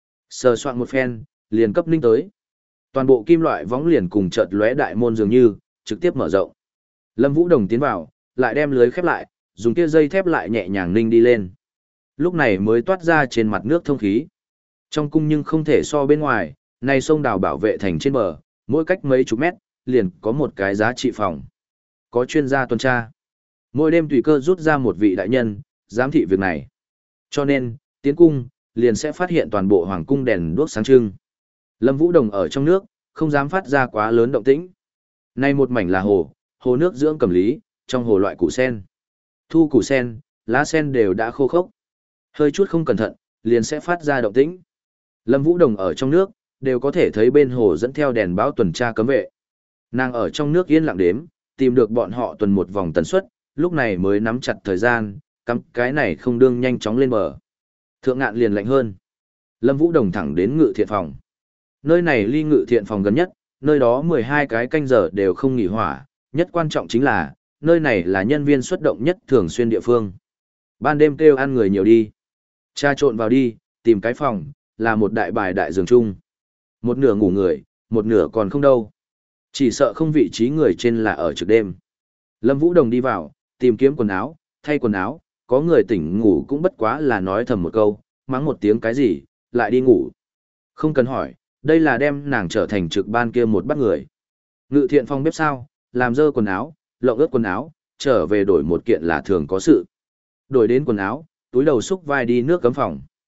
Sờ soạn một phen, liền cấp ninh tới. Toàn bộ kim loại võng liền cùng chợt lóe đại môn dường như, trực tiếp mở rộng. Lâm Vũ Đồng tiến vào, lại đem lưới khép lại, dùng kia dây thép lại nhẹ nhàng ninh đi lên. Lúc này mới toát ra trên mặt nước thông khí. Trong cung nhưng không thể so bên ngoài, này sông đào bảo vệ thành trên bờ, mỗi cách mấy chục mét, liền có một cái giá trị phòng. Có chuyên gia tuần tra. Mỗi đêm tùy cơ rút ra một vị đại nhân, giám thị việc này. Cho nên, tiến cung, liền sẽ phát hiện toàn bộ hoàng cung đèn đuốc sáng trưng. Lâm Vũ Đồng ở trong nước, không dám phát ra quá lớn động tĩnh. Nay một mảnh là hồ, hồ nước dưỡng cầm lý, trong hồ loại củ sen. Thu củ sen, lá sen đều đã khô khốc. Hơi chút không cẩn thận, liền sẽ phát ra động tĩnh. Lâm Vũ Đồng ở trong nước, đều có thể thấy bên hồ dẫn theo đèn báo tuần tra cấm vệ. Nàng ở trong nước yên lặng đếm, tìm được bọn họ tuần một vòng tần suất, lúc này mới nắm chặt thời gian, cắm cái này không đương nhanh chóng lên bờ. Thượng ngạn liền lạnh hơn. Lâm Vũ Đồng thẳng đến ngự thiện phòng. Nơi này ly ngự thiện phòng gần nhất, nơi đó mười hai cái canh giờ đều không nghỉ hỏa, nhất quan trọng chính là, nơi này là nhân viên xuất động nhất thường xuyên địa phương. Ban đêm kêu ăn người nhiều đi. Cha trộn vào đi, tìm cái phòng, là một đại bài đại giường chung. Một nửa ngủ người, một nửa còn không đâu. Chỉ sợ không vị trí người trên là ở trực đêm. Lâm Vũ Đồng đi vào, tìm kiếm quần áo, thay quần áo, có người tỉnh ngủ cũng bất quá là nói thầm một câu, mắng một tiếng cái gì, lại đi ngủ. Không cần hỏi, đây là đem nàng trở thành trực ban kia một bắt người. Ngự thiện phòng bếp sao, làm dơ quần áo, lộng ướt quần áo, trở về đổi một kiện là thường có sự. Đổi đến quần áo, túi đầu xúc vai đi nước cấm phòng.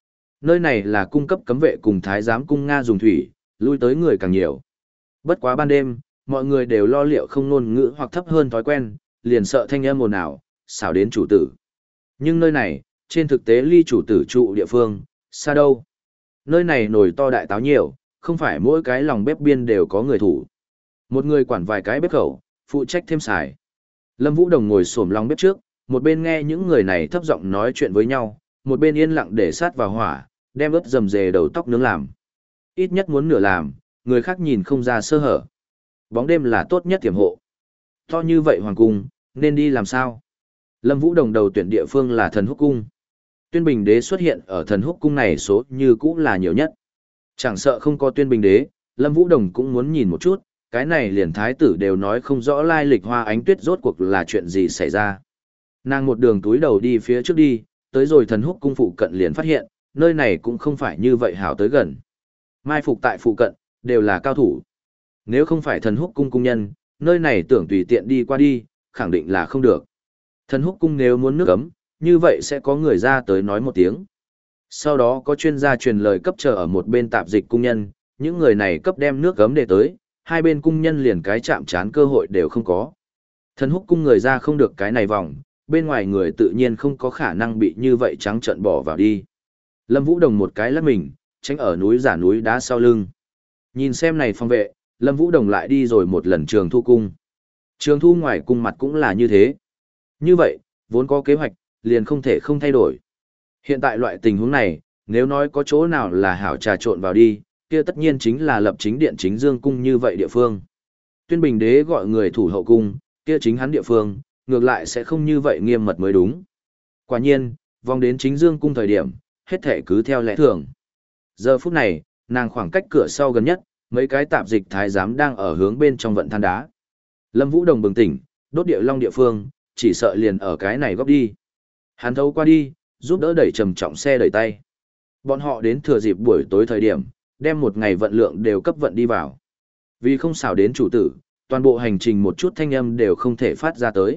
Nơi này là cung cấp cấm vệ cùng thái giám cung Nga dùng thủy, lui tới người càng nhiều. Bất quá ban đêm, mọi người đều lo liệu không ngôn ngữ hoặc thấp hơn thói quen, liền sợ thanh âm ồn ào, xảo đến chủ tử. Nhưng nơi này, trên thực tế ly chủ tử trụ địa phương, xa đâu. Nơi này nồi to đại táo nhiều, không phải mỗi cái lòng bếp biên đều có người thủ. Một người quản vài cái bếp khẩu, phụ trách thêm xài. Lâm Vũ Đồng ngồi xổm lòng bếp trước, một bên nghe những người này thấp giọng nói chuyện với nhau, một bên yên lặng để sát vào hỏa, đem ướp dầm dề đầu tóc nướng làm. Ít nhất muốn nửa làm, người khác nhìn không ra sơ hở. Bóng đêm là tốt nhất tiềm hộ. To như vậy hoàng cung, nên đi làm sao? Lâm Vũ Đồng đầu tuyển địa phương là Thần Húc Cung. Tuyên Bình Đế xuất hiện ở Thần Húc Cung này số như cũ là nhiều nhất. Chẳng sợ không có Tuyên Bình Đế, Lâm Vũ Đồng cũng muốn nhìn một chút, cái này liền thái tử đều nói không rõ lai lịch Hoa Ánh Tuyết rốt cuộc là chuyện gì xảy ra. Nàng một đường túi đầu đi phía trước đi, tới rồi Thần Húc Cung phụ cận liền phát hiện, nơi này cũng không phải như vậy hảo tới gần. Mai phục tại phụ cận, đều là cao thủ. Nếu không phải Thần Húc Cung cung nhân, nơi này tưởng tùy tiện đi qua đi, khẳng định là không được. Thần Húc Cung nếu muốn nước ấm, như vậy sẽ có người ra tới nói một tiếng. Sau đó có chuyên gia truyền lời cấp chờ ở một bên tạp dịch cung nhân, những người này cấp đem nước ấm để tới, hai bên cung nhân liền cái chạm trán cơ hội đều không có. Thần Húc Cung người ra không được cái này vòng, bên ngoài người tự nhiên không có khả năng bị như vậy trắng trợn bỏ vào đi. Lâm Vũ Đồng một cái lắc mình, tránh ở núi giả núi đá sau lưng. Nhìn xem này phòng vệ, Lâm Vũ Đồng lại đi rồi một lần Trường Thu Cung. Trường Thu ngoài cung mặt cũng là như thế. Như vậy, vốn có kế hoạch, liền không thể không thay đổi. Hiện tại loại tình huống này, nếu nói có chỗ nào là hảo trà trộn vào đi, kia tất nhiên chính là lập chính điện chính dương cung như vậy địa phương. Tuyên Bình Đế gọi người thủ hậu cung, kia chính hắn địa phương, ngược lại sẽ không như vậy nghiêm mật mới đúng. Quả nhiên, vòng đến chính dương cung thời điểm, hết thể cứ theo lẽ thường. Giờ phút này, nàng khoảng cách cửa sau gần nhất, mấy cái tạp dịch thái giám đang ở hướng bên trong vận than đá. Lâm Vũ Đồng bừng tỉnh, đốt địa long địa phương, chỉ sợ liền ở cái này góc đi. Hắn thấu qua đi, giúp đỡ đẩy trầm trọng xe đẩy tay. Bọn họ đến thừa dịp buổi tối thời điểm, đem một ngày vận lượng đều cấp vận đi vào. Vì không xảo đến chủ tử, toàn bộ hành trình một chút thanh âm đều không thể phát ra tới.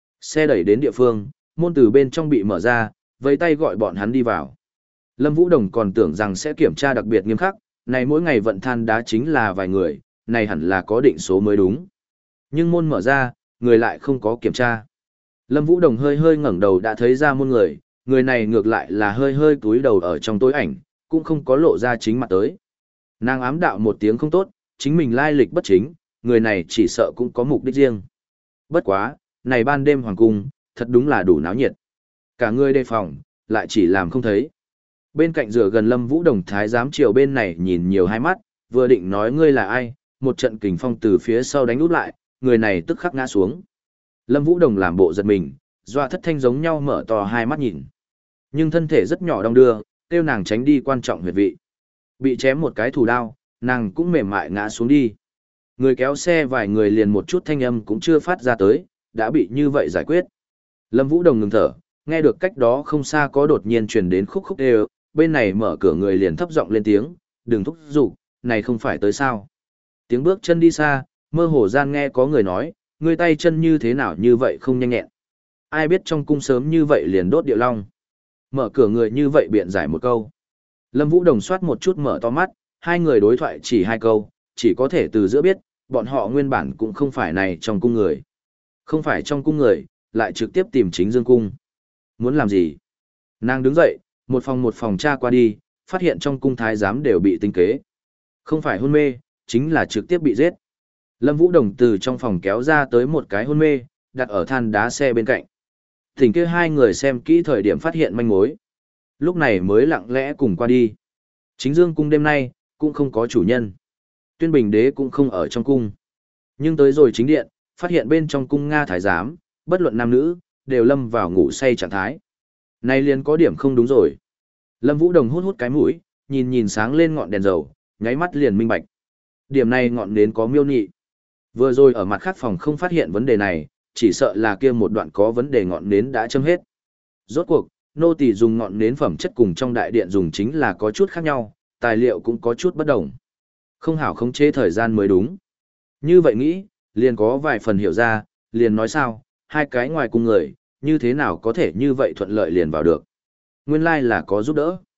Xe đẩy đến địa phương, môn từ bên trong bị mở ra, vẫy tay gọi bọn hắn đi vào. Lâm Vũ Đồng còn tưởng rằng sẽ kiểm tra đặc biệt nghiêm khắc, này mỗi ngày vận than đá chính là vài người, này hẳn là có định số mới đúng. Nhưng môn mở ra, người lại không có kiểm tra. Lâm Vũ Đồng hơi hơi ngẩng đầu đã thấy ra môn người, người này ngược lại là hơi hơi cúi đầu ở trong tối ảnh, cũng không có lộ ra chính mặt tới. Nàng ám đạo một tiếng không tốt, chính mình lai lịch bất chính, người này chỉ sợ cũng có mục đích riêng. Bất quá, này ban đêm hoàng cung, thật đúng là đủ náo nhiệt. Cả người đề phòng, lại chỉ làm không thấy. Bên cạnh rửa gần Lâm Vũ Đồng thái giám chiều bên này nhìn nhiều hai mắt, vừa định nói ngươi là ai, một trận kình phong từ phía sau đánh úp lại, người này tức khắc ngã xuống. Lâm Vũ Đồng làm bộ giật mình, doa thất thanh giống nhau mở to hai mắt nhìn. Nhưng thân thể rất nhỏ đong đưa, kêu nàng tránh đi quan trọng huyệt vị. Bị chém một cái thủ đao, nàng cũng mềm mại ngã xuống đi. Người kéo xe vài người liền một chút thanh âm cũng chưa phát ra tới, đã bị như vậy giải quyết. Lâm Vũ Đồng ngừng thở, nghe được cách đó không xa có đột nhiên truyền đến khúc khúc đều, bên này mở cửa người liền thấp giọng lên tiếng, đừng thúc giục, này không phải tới sao. Tiếng bước chân đi xa, mơ hồ gian nghe có người nói, người tay chân như thế nào như vậy không nhanh nhẹn. Ai biết trong cung sớm như vậy liền đốt địa long. Mở cửa người như vậy biện giải một câu. Lâm Vũ Đồng soát một chút mở to mắt, hai người đối thoại chỉ hai câu, chỉ có thể từ giữa biết, bọn họ nguyên bản cũng không phải này trong cung người. Không phải trong cung người, lại trực tiếp tìm chính dương cung. Muốn làm gì? Nàng đứng dậy, một phòng một phòng tra qua đi, phát hiện trong cung thái giám đều bị tinh kế. Không phải hôn mê, chính là trực tiếp bị giết. Lâm Vũ Đồng từ trong phòng kéo ra tới một cái hôn mê, đặt ở than đá xe bên cạnh. Thỉnh kia hai người xem kỹ thời điểm phát hiện manh mối. Lúc này mới lặng lẽ cùng qua đi. Chính dương cung đêm nay, cũng không có chủ nhân. Tuyên Bình Đế cũng không ở trong cung. Nhưng tới rồi chính điện, phát hiện bên trong cung Nga thái giám, bất luận nam nữ, đều lâm vào ngủ say trạng thái. Này liền có điểm không đúng rồi. Lâm Vũ Đồng hút hút cái mũi, nhìn nhìn sáng lên ngọn đèn dầu, nháy mắt liền minh bạch. Điểm này ngọn nến có miêu nhị. Vừa rồi ở mặt khác phòng không phát hiện vấn đề này, chỉ sợ là kia một đoạn có vấn đề ngọn nến đã châm hết. Rốt cuộc, nô tỳ dùng ngọn nến phẩm chất cùng trong đại điện dùng chính là có chút khác nhau, tài liệu cũng có chút bất đồng. Không hảo khống chế thời gian mới đúng. Như vậy nghĩ, liền có vài phần hiểu ra, liền nói sao, hai cái ngoài cùng người, như thế nào có thể như vậy thuận lợi liền vào được. Nguyên lai là có giúp đỡ.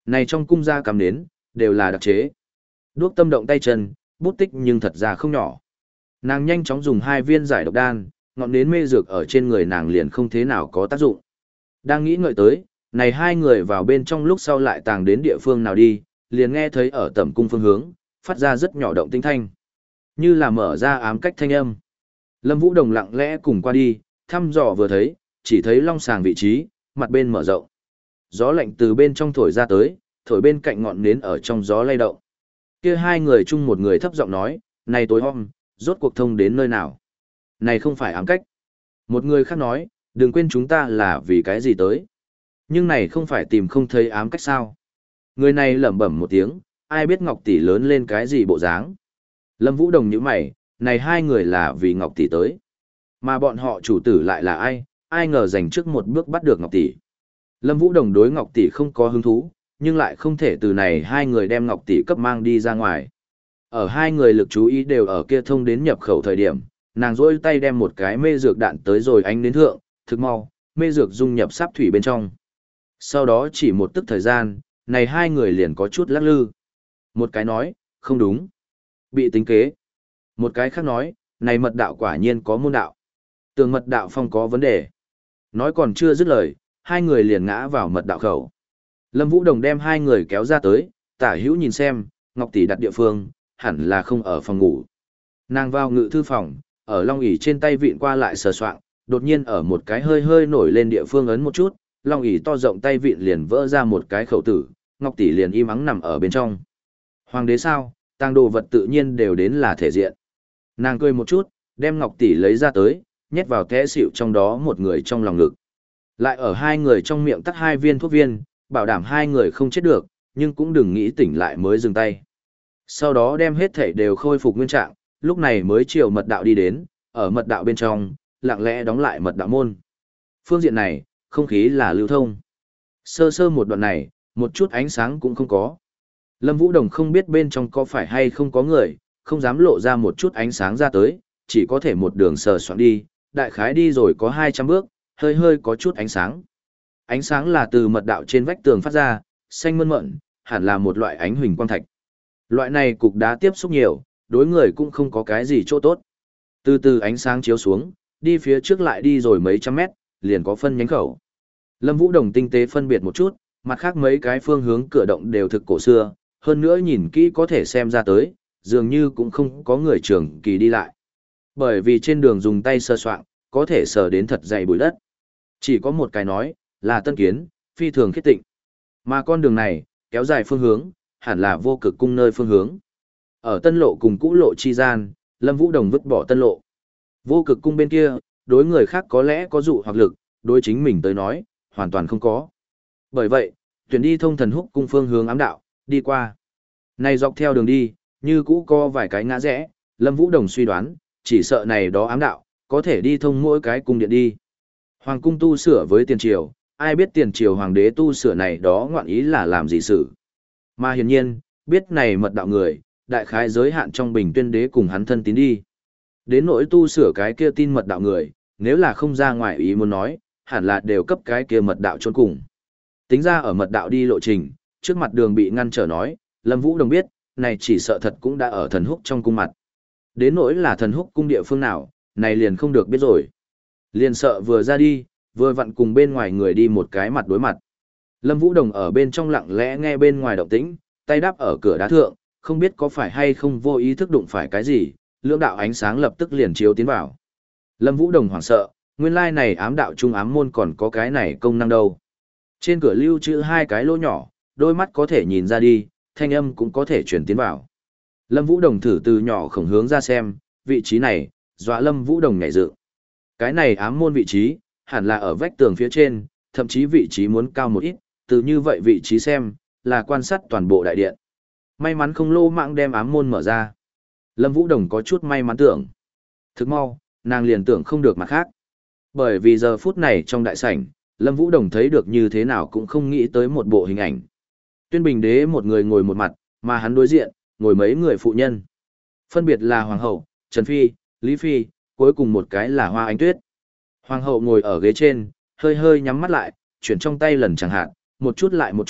Này trong cung gia cắm nến, đều là đặc chế. Đuốc tâm động tay chân, bút tích nhưng thật ra không nhỏ. Nàng nhanh chóng dùng hai viên giải độc đan, ngọn nến mê dược ở trên người nàng liền không thế nào có tác dụng. Đang nghĩ ngợi tới, này hai người vào bên trong lúc sau lại tàng đến địa phương nào đi, liền nghe thấy ở tẩm cung phương hướng, phát ra rất nhỏ động tinh thanh. Như là mở ra ám cách thanh âm. Lâm Vũ Đồng lặng lẽ cùng qua đi, thăm dò vừa thấy, chỉ thấy long sàng vị trí, mặt bên mở rộng. Gió lạnh từ bên trong thổi ra tới, thổi bên cạnh ngọn nến ở trong gió lay động. Kia hai người chung một người thấp giọng nói, này tối hôm, rốt cuộc thông đến nơi nào? Này không phải ám cách. Một người khác nói, đừng quên chúng ta là vì cái gì tới. Nhưng này không phải tìm không thấy ám cách sao? Người này lẩm bẩm một tiếng, ai biết Ngọc Tỷ lớn lên cái gì bộ dáng. Lâm Vũ Đồng nhíu mày, này hai người là vì Ngọc Tỷ tới. Mà bọn họ chủ tử lại là ai, ai ngờ giành trước một bước bắt được Ngọc Tỷ. Lâm Vũ Đồng đối Ngọc Tỷ không có hứng thú, nhưng lại không thể từ này hai người đem Ngọc Tỷ cấp mang đi ra ngoài. Ở hai người lực chú ý đều ở kia thông đến nhập khẩu thời điểm, nàng rỗi tay đem một cái mê dược đạn tới rồi ánh đến thượng, thực mau, mê dược dung nhập sáp thủy bên trong. Sau đó chỉ một tức thời gian, này hai người liền có chút lắc lư. Một cái nói, không đúng, bị tính kế. Một cái khác nói, này mật đạo quả nhiên có môn đạo. Tường mật đạo phong có vấn đề. Nói còn chưa dứt lời, hai người liền ngã vào mật đạo khẩu. Lâm Vũ Đồng đem hai người kéo ra tới, tả hữu nhìn xem, Ngọc Tỷ đặt địa phương, hẳn là không ở phòng ngủ. Nàng vào ngự thư phòng, ở long ỷ trên tay vịn qua lại sờ soạng, đột nhiên ở một cái hơi hơi nổi lên địa phương ấn một chút, long ỷ to rộng tay vịn liền vỡ ra một cái khẩu tử, Ngọc Tỷ liền im ắng nằm ở bên trong. Hoàng đế sao, tàng đồ vật tự nhiên đều đến là thể diện. Nàng cười một chút, đem Ngọc Tỷ lấy ra tới, nhét vào kẽ xịu trong đó một người trong lòng ngực. Lại ở hai người trong miệng tắt hai viên thuốc viên, bảo đảm hai người không chết được, nhưng cũng đừng nghĩ tỉnh lại mới dừng tay. Sau đó đem hết thể đều khôi phục nguyên trạng, lúc này mới chiều mật đạo đi đến, ở mật đạo bên trong, lặng lẽ đóng lại mật đạo môn. Phương diện này, không khí là lưu thông. Sơ sơ một đoạn này, một chút ánh sáng cũng không có. Lâm Vũ Đồng không biết bên trong có phải hay không có người, không dám lộ ra một chút ánh sáng ra tới, chỉ có thể một đường sờ soạn đi, đại khái đi rồi có hai trăm bước, hơi hơi có chút ánh sáng. Ánh sáng là từ mật đạo trên vách tường phát ra, xanh mơn mởn, hẳn là một loại ánh huỳnh quang thạch. Loại này cục đá tiếp xúc nhiều, đối người cũng không có cái gì chỗ tốt. Từ từ ánh sáng chiếu xuống, đi phía trước lại đi rồi mấy trăm mét, liền có phân nhánh khẩu. Lâm Vũ Đồng tinh tế phân biệt một chút, mặt khác mấy cái phương hướng cửa động đều thực cổ xưa, hơn nữa nhìn kỹ có thể xem ra tới, dường như cũng không có người trường kỳ đi lại. Bởi vì trên đường dùng tay sơ soạn, có thể sờ đến thật dày bụi đất. Chỉ có một cái nói, là tân kiến, phi thường khiết tịnh. Mà con đường này, kéo dài phương hướng, hẳn là vô cực cung nơi phương hướng. Ở tân lộ cùng cũ lộ chi gian, Lâm Vũ Đồng vứt bỏ tân lộ. Vô cực cung bên kia, đối người khác có lẽ có dụ hoặc lực, đối chính mình tới nói, hoàn toàn không có. Bởi vậy, tuyển đi thông thần húc cung phương hướng ám đạo, đi qua. Này dọc theo đường đi, như cũ có vài cái ngã rẽ, Lâm Vũ Đồng suy đoán, chỉ sợ này đó ám đạo, có thể đi thông mỗi cái cung điện đi. Hoàng cung tu sửa với tiền triều, ai biết tiền triều hoàng đế tu sửa này đó ngoạn ý là làm gì sự. Mà hiển nhiên, biết này mật đạo người, đại khái giới hạn trong bình tuyên đế cùng hắn thân tín đi. Đến nỗi tu sửa cái kia tin mật đạo người, nếu là không ra ngoài ý muốn nói, hẳn là đều cấp cái kia mật đạo chôn cùng. Tính ra ở mật đạo đi lộ trình, trước mặt đường bị ngăn trở nói, Lâm Vũ Đồng biết, này chỉ sợ thật cũng đã ở thần húc trong cung mặt. Đến nỗi là thần húc cung địa phương nào, này liền không được biết rồi. Liền sợ vừa ra đi, vừa vặn cùng bên ngoài người đi một cái mặt đối mặt. Lâm Vũ Đồng ở bên trong lặng lẽ nghe bên ngoài động tĩnh, tay đáp ở cửa đá thượng, không biết có phải hay không vô ý thức đụng phải cái gì, lưỡng đạo ánh sáng lập tức liền chiếu tiến vào. Lâm Vũ Đồng hoảng sợ, nguyên lai này ám đạo trung ám môn còn có cái này công năng đâu. Trên cửa lưu trữ hai cái lỗ nhỏ, đôi mắt có thể nhìn ra đi, thanh âm cũng có thể truyền tiến vào. Lâm Vũ Đồng thử từ nhỏ khổng hướng ra xem, vị trí này, dọa Lâm Vũ Đồng nhảy dựng. Cái này ám môn vị trí, hẳn là ở vách tường phía trên, thậm chí vị trí muốn cao một ít, từ như vậy vị trí xem, là quan sát toàn bộ đại điện. May mắn không lô mạng đem ám môn mở ra. Lâm Vũ Đồng có chút may mắn tưởng. Thức mau, nàng liền tưởng không được mặt khác. Bởi vì giờ phút này trong đại sảnh, Lâm Vũ Đồng thấy được như thế nào cũng không nghĩ tới một bộ hình ảnh. Tuyên Bình Đế một người ngồi một mặt, mà hắn đối diện, ngồi mấy người phụ nhân. Phân biệt là Hoàng hậu, Trần Phi, Lý Phi, cuối cùng một cái là Hoa Ánh Tuyết. Hoàng hậu ngồi ở ghế trên, hơi hơi nhắm mắt lại, chuyển trong tay lần chẳng hạn, một chút lại một chút,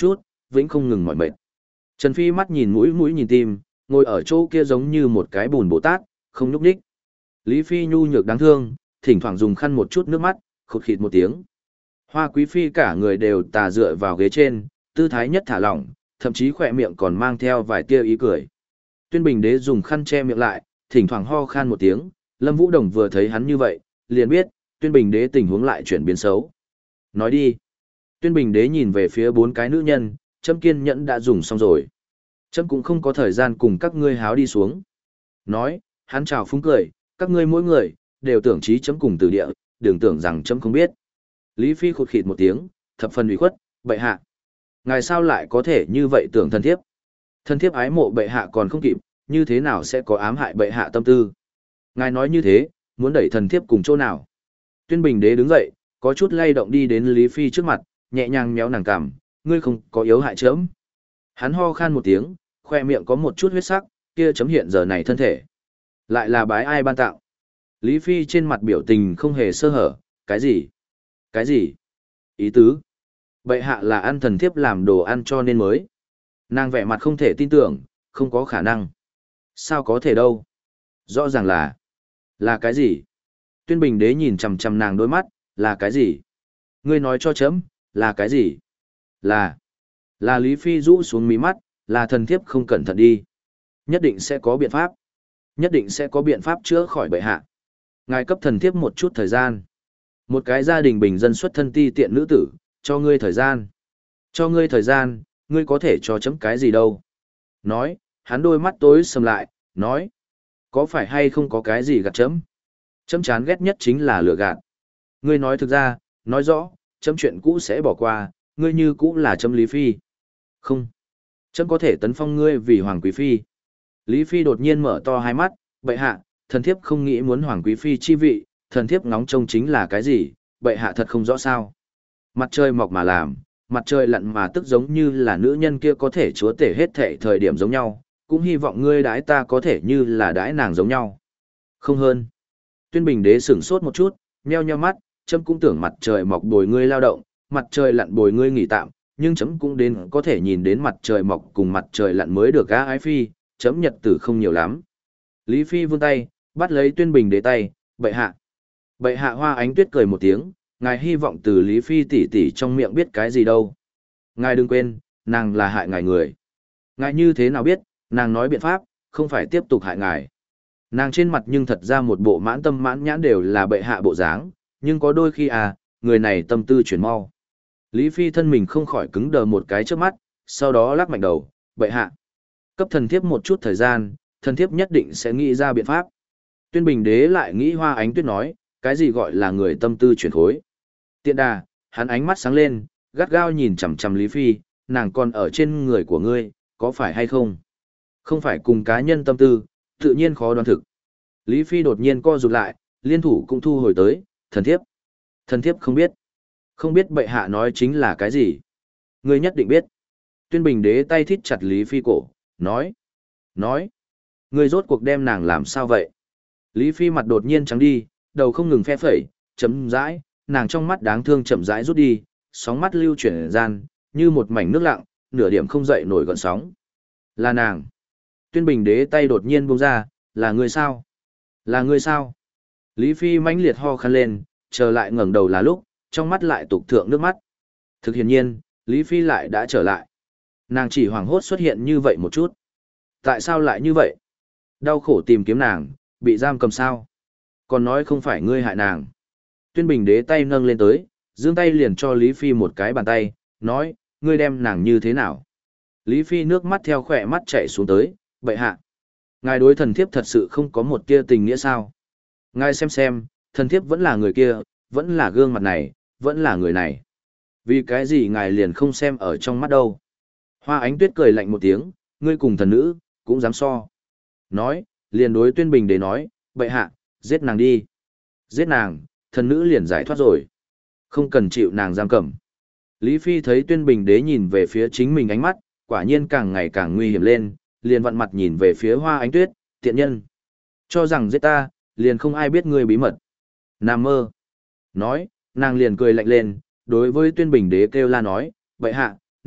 vĩnh không ngừng mỏi mệt. Trần Phi mắt nhìn mũi mũi nhìn tim, ngồi ở chỗ kia giống như một cái bùn Bồ Tát, không nhúc nhích. Lý Phi nhu nhược đáng thương, thỉnh thoảng dùng khăn một chút nước mắt, khụt khịt một tiếng. Hoa Quý Phi cả người đều tà dựa vào ghế trên, tư thái nhất thả lỏng, thậm chí khỏe miệng còn mang theo vài tia ý cười. Tuyên Bình Đế dùng khăn che miệng lại, thỉnh thoảng ho khan một tiếng, Lâm Vũ Đồng vừa thấy hắn như vậy, liền biết, Tuyên Bình Đế tình huống lại chuyển biến xấu. Nói đi. Tuyên Bình Đế nhìn về phía bốn cái nữ nhân, chấm kiên nhẫn đã dùng xong rồi. Chấm cũng không có thời gian cùng các ngươi háo đi xuống. Nói, hắn chào phúng cười, các ngươi mỗi người, đều tưởng trí chấm cùng từ địa, đừng tưởng rằng chấm không biết. Lý Phi khụt khịt một tiếng, thập phần ủy khuất, bệ hạ. Ngài sao lại có thể như vậy tưởng thân thiếp? Thân thiếp ái mộ bệ hạ còn không kịp, như thế nào sẽ có ám hại bệ hạ tâm tư? Ngài nói như thế, muốn đẩy thần thiếp cùng chỗ nào? Tuyên Bình Đế đứng dậy, có chút lay động đi đến Lý Phi trước mặt, nhẹ nhàng méo nàng cằm, ngươi không có yếu hại chấm. Hắn ho khan một tiếng, khoe miệng có một chút huyết sắc, kia chấm hiện giờ này thân thể. Lại là bái ai ban tạo? Lý Phi trên mặt biểu tình không hề sơ hở, cái gì? Cái gì? Ý tứ? Bệ hạ là ăn thần thiếp làm đồ ăn cho nên mới. Nàng vẻ mặt không thể tin tưởng, không có khả năng. Sao có thể đâu? Rõ ràng là... Là cái gì? Tuyên Bình Đế nhìn chằm chằm nàng đôi mắt, là cái gì? Ngươi nói cho chấm, là cái gì? Là... Là Lý Phi rũ xuống mí mắt, là thần thiếp không cẩn thận đi. Nhất định sẽ có biện pháp. Nhất định sẽ có biện pháp chữa khỏi bệ hạ. Ngài cấp thần thiếp một chút thời gian. Một cái gia đình bình dân xuất thân ti tiện nữ tử, cho ngươi thời gian. Cho ngươi thời gian, ngươi có thể cho chấm cái gì đâu. Nói, hắn đôi mắt tối sầm lại, nói. Có phải hay không có cái gì gạt chấm? Chấm chán ghét nhất chính là lừa gạt. Ngươi nói thực ra, nói rõ, chấm chuyện cũ sẽ bỏ qua, ngươi như cũ là chấm Lý Phi. Không. Chấm có thể tấn phong ngươi vì Hoàng Quý Phi. Lý Phi đột nhiên mở to hai mắt, bệ hạ, thần thiếp không nghĩ muốn Hoàng Quý Phi chi vị, thần thiếp ngóng trông chính là cái gì, bệ hạ thật không rõ sao. Mặt trời mọc mà làm, mặt trời lặn mà tức giống như là nữ nhân kia có thể chúa tể hết thệ thời điểm giống nhau, cũng hy vọng ngươi đãi ta có thể như là đãi nàng giống nhau. Không hơn. Tuyên Bình Đế sửng sốt một chút, nheo nheo mắt, chấm cũng tưởng mặt trời mọc bồi ngươi lao động, mặt trời lặn bồi ngươi nghỉ tạm, nhưng chấm cũng đến có thể nhìn đến mặt trời mọc cùng mặt trời lặn mới được gã ái phi, chấm nhật tử không nhiều lắm. Lý Phi vươn tay, bắt lấy Tuyên Bình Đế tay, bệ hạ. Bệ hạ Hoa Ánh Tuyết cười một tiếng, ngài hy vọng từ Lý Phi tỷ tỷ trong miệng biết cái gì đâu. Ngài đừng quên, nàng là hại ngài người. Ngài như thế nào biết, nàng nói biện pháp, không phải tiếp tục hại ngài. Nàng trên mặt nhưng thật ra một bộ mãn tâm mãn nhãn đều là bệ hạ bộ dáng, nhưng có đôi khi à, người này tâm tư chuyển mau. Lý Phi thân mình không khỏi cứng đờ một cái trước mắt, sau đó lắc mạnh đầu, bệ hạ. Cấp thần thiếp một chút thời gian, thần thiếp nhất định sẽ nghĩ ra biện pháp. Tuyên Bình Đế lại nghĩ Hoa Ánh Tuyết nói, cái gì gọi là người tâm tư chuyển khối. Tiện đà, hắn ánh mắt sáng lên, gắt gao nhìn chằm chằm Lý Phi, nàng còn ở trên người của ngươi, có phải hay không? Không phải cùng cá nhân tâm tư, tự nhiên khó đoán thực. Lý Phi đột nhiên co rụt lại, liên thủ cũng thu hồi tới, thần thiếp. Thần thiếp không biết. Không biết bệ hạ nói chính là cái gì. Ngươi nhất định biết. Tuyên Bình Đế tay thít chặt Lý Phi cổ, nói. Nói. Ngươi rốt cuộc đem nàng làm sao vậy? Lý Phi mặt đột nhiên trắng đi, đầu không ngừng phe phẩy, chấm rãi, nàng trong mắt đáng thương chậm rãi rút đi, sóng mắt lưu chuyển gian, như một mảnh nước lặng, nửa điểm không dậy nổi gợn sóng. Là nàng. Tuyên Bình Đế tay đột nhiên buông ra, là ngươi sao? Là ngươi sao? Lý Phi mãnh liệt ho khan lên, trở lại ngẩng đầu là lúc, trong mắt lại tục thượng nước mắt. Thực hiển nhiên, Lý Phi lại đã trở lại. Nàng chỉ hoảng hốt xuất hiện như vậy một chút. Tại sao lại như vậy? Đau khổ tìm kiếm nàng, bị giam cầm sao? Còn nói không phải ngươi hại nàng. Tuyên Bình Đế tay nâng lên tới, giương tay liền cho Lý Phi một cái bàn tay, nói, ngươi đem nàng như thế nào? Lý Phi nước mắt theo khỏe mắt chảy xuống tới, bệ hạ. Ngài đối thần thiếp thật sự không có một tia tình nghĩa sao? Ngài xem xem, thần thiếp vẫn là người kia, vẫn là gương mặt này, vẫn là người này. Vì cái gì ngài liền không xem ở trong mắt đâu? Hoa Ánh Tuyết cười lạnh một tiếng, ngươi cùng thần nữ, cũng dám so. Nói, liền đối Tuyên Bình Đế nói, bệ hạ, giết nàng đi. Giết nàng, thần nữ liền giải thoát rồi. Không cần chịu nàng giam cầm. Lý Phi thấy Tuyên Bình Đế nhìn về phía chính mình ánh mắt, quả nhiên càng ngày càng nguy hiểm lên, liền vặn mặt nhìn về phía Hoa Ánh Tuyết, tiện nhân. Cho rằng giết ta, liền không ai biết ngươi bí mật. Nam mơ. Nói, nàng liền cười lạnh lên, đối với Tuyên Bình Đế kêu la nói, bệ hạ,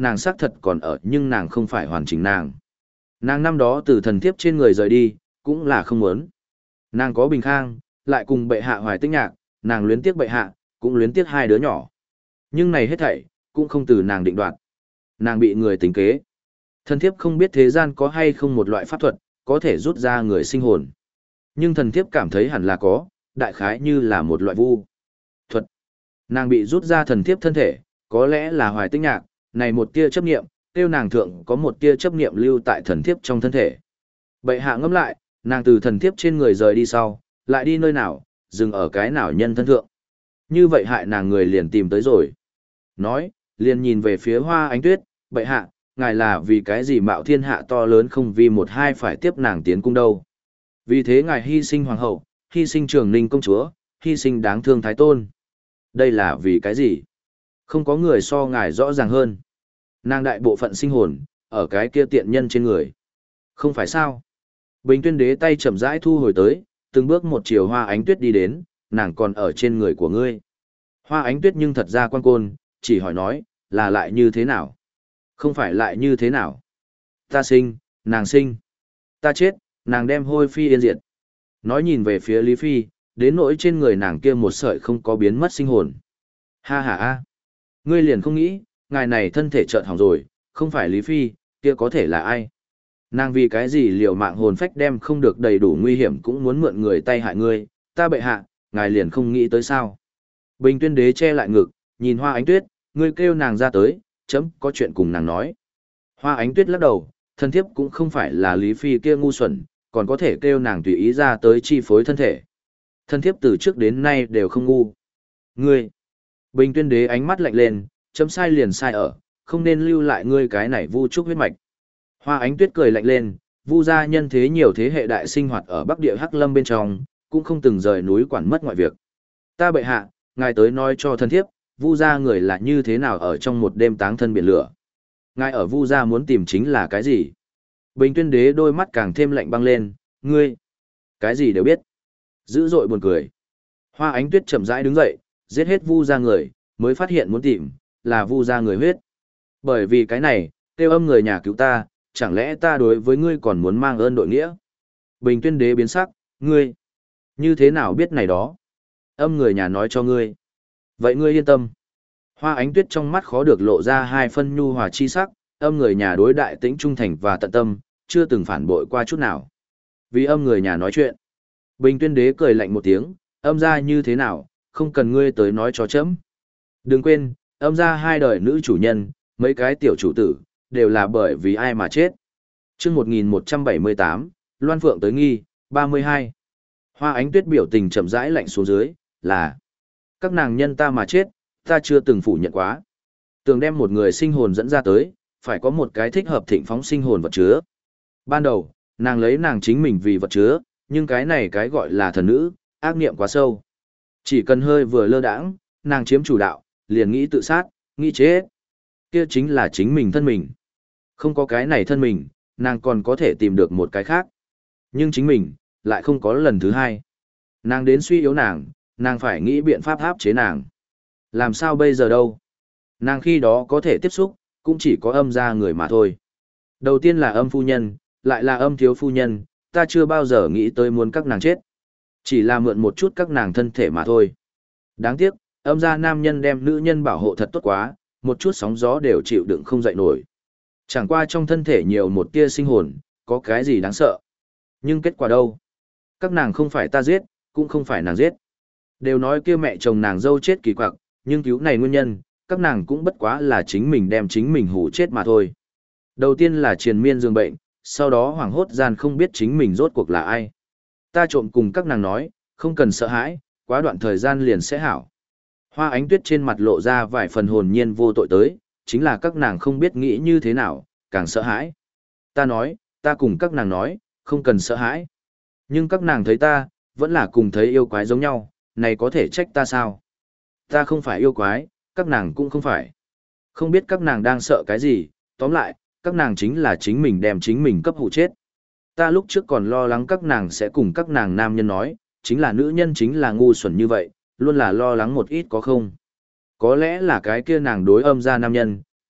nàng xác thật còn ở nhưng nàng không phải hoàn chỉnh nàng. Nàng năm đó từ thần thiếp trên người rời đi, cũng là không muốn. Nàng có Bình Khang, lại cùng bệ hạ hoài tích nhạc, nàng luyến tiếc bệ hạ, cũng luyến tiếc hai đứa nhỏ. Nhưng này hết thảy, cũng không từ nàng định đoạt. Nàng bị người tính kế. Thần thiếp không biết thế gian có hay không một loại pháp thuật, có thể rút ra người sinh hồn. Nhưng thần thiếp cảm thấy hẳn là có, đại khái như là một loại vu thuật. Nàng bị rút ra thần thiếp thân thể, có lẽ là hoài tích nhạc, này một tia chấp niệm, tiêu nàng thượng có một tia chấp niệm lưu tại thần thiếp trong thân thể. Bệ hạ ngẫm lại, nàng từ thần thiếp trên người rời đi sau, lại đi nơi nào, dừng ở cái nào nhân thân thượng. Như vậy hại nàng người liền tìm tới rồi. Nói, liền nhìn về phía Hoa Ánh Tuyết, bệ hạ, ngài là vì cái gì mạo thiên hạ to lớn không vì một hai phải tiếp nàng tiến cung đâu. Vì thế ngài hy sinh hoàng hậu, hy sinh trường ninh công chúa, hy sinh đáng thương thái tôn. Đây là vì cái gì? Không có người so ngài rõ ràng hơn. Nàng đại bộ phận sinh hồn, ở cái kia tiện nhân trên người. Không phải sao? Bình Tuyên Đế tay chậm rãi thu hồi tới, từng bước một chiều Hoa Ánh Tuyết đi đến, nàng còn ở trên người của ngươi. Hoa Ánh Tuyết nhưng thật ra quan côn, chỉ hỏi nói, là lại như thế nào? Không phải lại như thế nào? Ta sinh, nàng sinh. Ta chết, nàng đem hôi phi yên diệt. Nói nhìn về phía Lý Phi, đến nỗi trên người nàng kia một sợi không có biến mất sinh hồn. Ha ha ha. Ngươi liền không nghĩ, ngài này thân thể chợt hỏng rồi, không phải Lý Phi, kia có thể là ai? Nàng vì cái gì liều mạng hồn phách đem không được đầy đủ nguy hiểm cũng muốn mượn người tay hại ngươi, ta bệ hạ, ngài liền không nghĩ tới sao? Bình Tuyên Đế che lại ngực, nhìn Hoa Ánh Tuyết, ngươi kêu nàng ra tới, chấm có chuyện cùng nàng nói. Hoa Ánh Tuyết lắc đầu, thân thiếp cũng không phải là Lý Phi kia ngu xuẩn, còn có thể kêu nàng tùy ý ra tới chi phối thân thể. Thân thiếp từ trước đến nay đều không ngu. Ngươi! Bình Tuyên Đế ánh mắt lạnh lên, chấm sai liền sai ở, không nên lưu lại ngươi cái này vu trúc huyết mạch. Hoa Ánh Tuyết cười lạnh lên, vu gia nhân thế nhiều thế hệ đại sinh hoạt ở Bắc Địa Hắc Lâm bên trong, cũng không từng rời núi quản mất ngoại việc. Ta bệ hạ, ngài tới nói cho thân thiếp, vu gia người là như thế nào ở trong một đêm táng thân biển lửa. Ngài ở vu gia muốn tìm chính là cái gì? Bình Tuyên Đế đôi mắt càng thêm lạnh băng lên, ngươi, cái gì đều biết. Dữ dội buồn cười. Hoa Ánh Tuyết chậm rãi đứng dậy, giết hết vu gia người, mới phát hiện muốn tìm, là vu gia người huyết. Bởi vì cái này, kêu âm người nhà cứu ta, chẳng lẽ ta đối với ngươi còn muốn mang ơn đội nghĩa? Bình Tuyên Đế biến sắc, ngươi, như thế nào biết này đó? Âm người nhà nói cho ngươi. Vậy ngươi yên tâm. Hoa Ánh Tuyết trong mắt khó được lộ ra hai phân nhu hòa chi sắc, âm người nhà đối đại tĩnh trung thành và tận tâm, chưa từng phản bội qua chút nào. Vì âm người nhà nói chuyện. Bình Tuyên Đế cười lạnh một tiếng, âm gia như thế nào, không cần ngươi tới nói cho chấm. Đừng quên, âm gia hai đời nữ chủ nhân, mấy cái tiểu chủ tử, đều là bởi vì ai mà chết. Chương một nghìn một trăm bảy mươi tám, Loan Phượng tới nghi, ba mươi hai. Hoa Ánh Tuyết biểu tình chậm rãi lạnh xuống dưới, là các nàng nhân ta mà chết, ta chưa từng phủ nhận quá. Tường đem một người sinh hồn dẫn ra tới, phải có một cái thích hợp thịnh phóng sinh hồn vật chứa. Ban đầu, nàng lấy nàng chính mình vì vật chứa, nhưng cái này cái gọi là thần nữ, ác niệm quá sâu. Chỉ cần hơi vừa lơ đãng, nàng chiếm chủ đạo, liền nghĩ tự sát, nghĩ chết. Kia chính là chính mình thân mình. Không có cái này thân mình, nàng còn có thể tìm được một cái khác. Nhưng chính mình, lại không có lần thứ hai. Nàng đến suy yếu nàng, nàng phải nghĩ biện pháp áp chế nàng. Làm sao bây giờ đâu? Nàng khi đó có thể tiếp xúc, cũng chỉ có âm gia người mà thôi. Đầu tiên là âm phu nhân, lại là âm thiếu phu nhân, ta chưa bao giờ nghĩ tới muốn các nàng chết. Chỉ là mượn một chút các nàng thân thể mà thôi. Đáng tiếc, âm gia nam nhân đem nữ nhân bảo hộ thật tốt quá, một chút sóng gió đều chịu đựng không dậy nổi. Chẳng qua trong thân thể nhiều một tia sinh hồn, có cái gì đáng sợ. Nhưng kết quả đâu? Các nàng không phải ta giết, cũng không phải nàng giết. Đều nói kia mẹ chồng nàng dâu chết kỳ quặc, nhưng cứu này nguyên nhân, các nàng cũng bất quá là chính mình đem chính mình hủ chết mà thôi. Đầu tiên là triền miên dương bệnh, sau đó hoảng hốt gian không biết chính mình rốt cuộc là ai. Ta trộm cùng các nàng nói, không cần sợ hãi, quá đoạn thời gian liền sẽ hảo. Hoa Ánh Tuyết trên mặt lộ ra vài phần hồn nhiên vô tội tới, chính là các nàng không biết nghĩ như thế nào, càng sợ hãi. Ta nói, ta cùng các nàng nói, không cần sợ hãi. Nhưng các nàng thấy ta, vẫn là cùng thấy yêu quái giống nhau, này có thể trách ta sao? Ta không phải yêu quái, các nàng cũng không phải. Không biết các nàng đang sợ cái gì, tóm lại, các nàng chính là chính mình đem chính mình cấp hụ chết. Ta lúc trước còn lo lắng các nàng sẽ cùng các nàng nam nhân nói, chính là nữ nhân chính là ngu xuẩn như vậy, luôn là lo lắng một ít có không. Có lẽ là cái kia nàng đối âm ra nam nhân,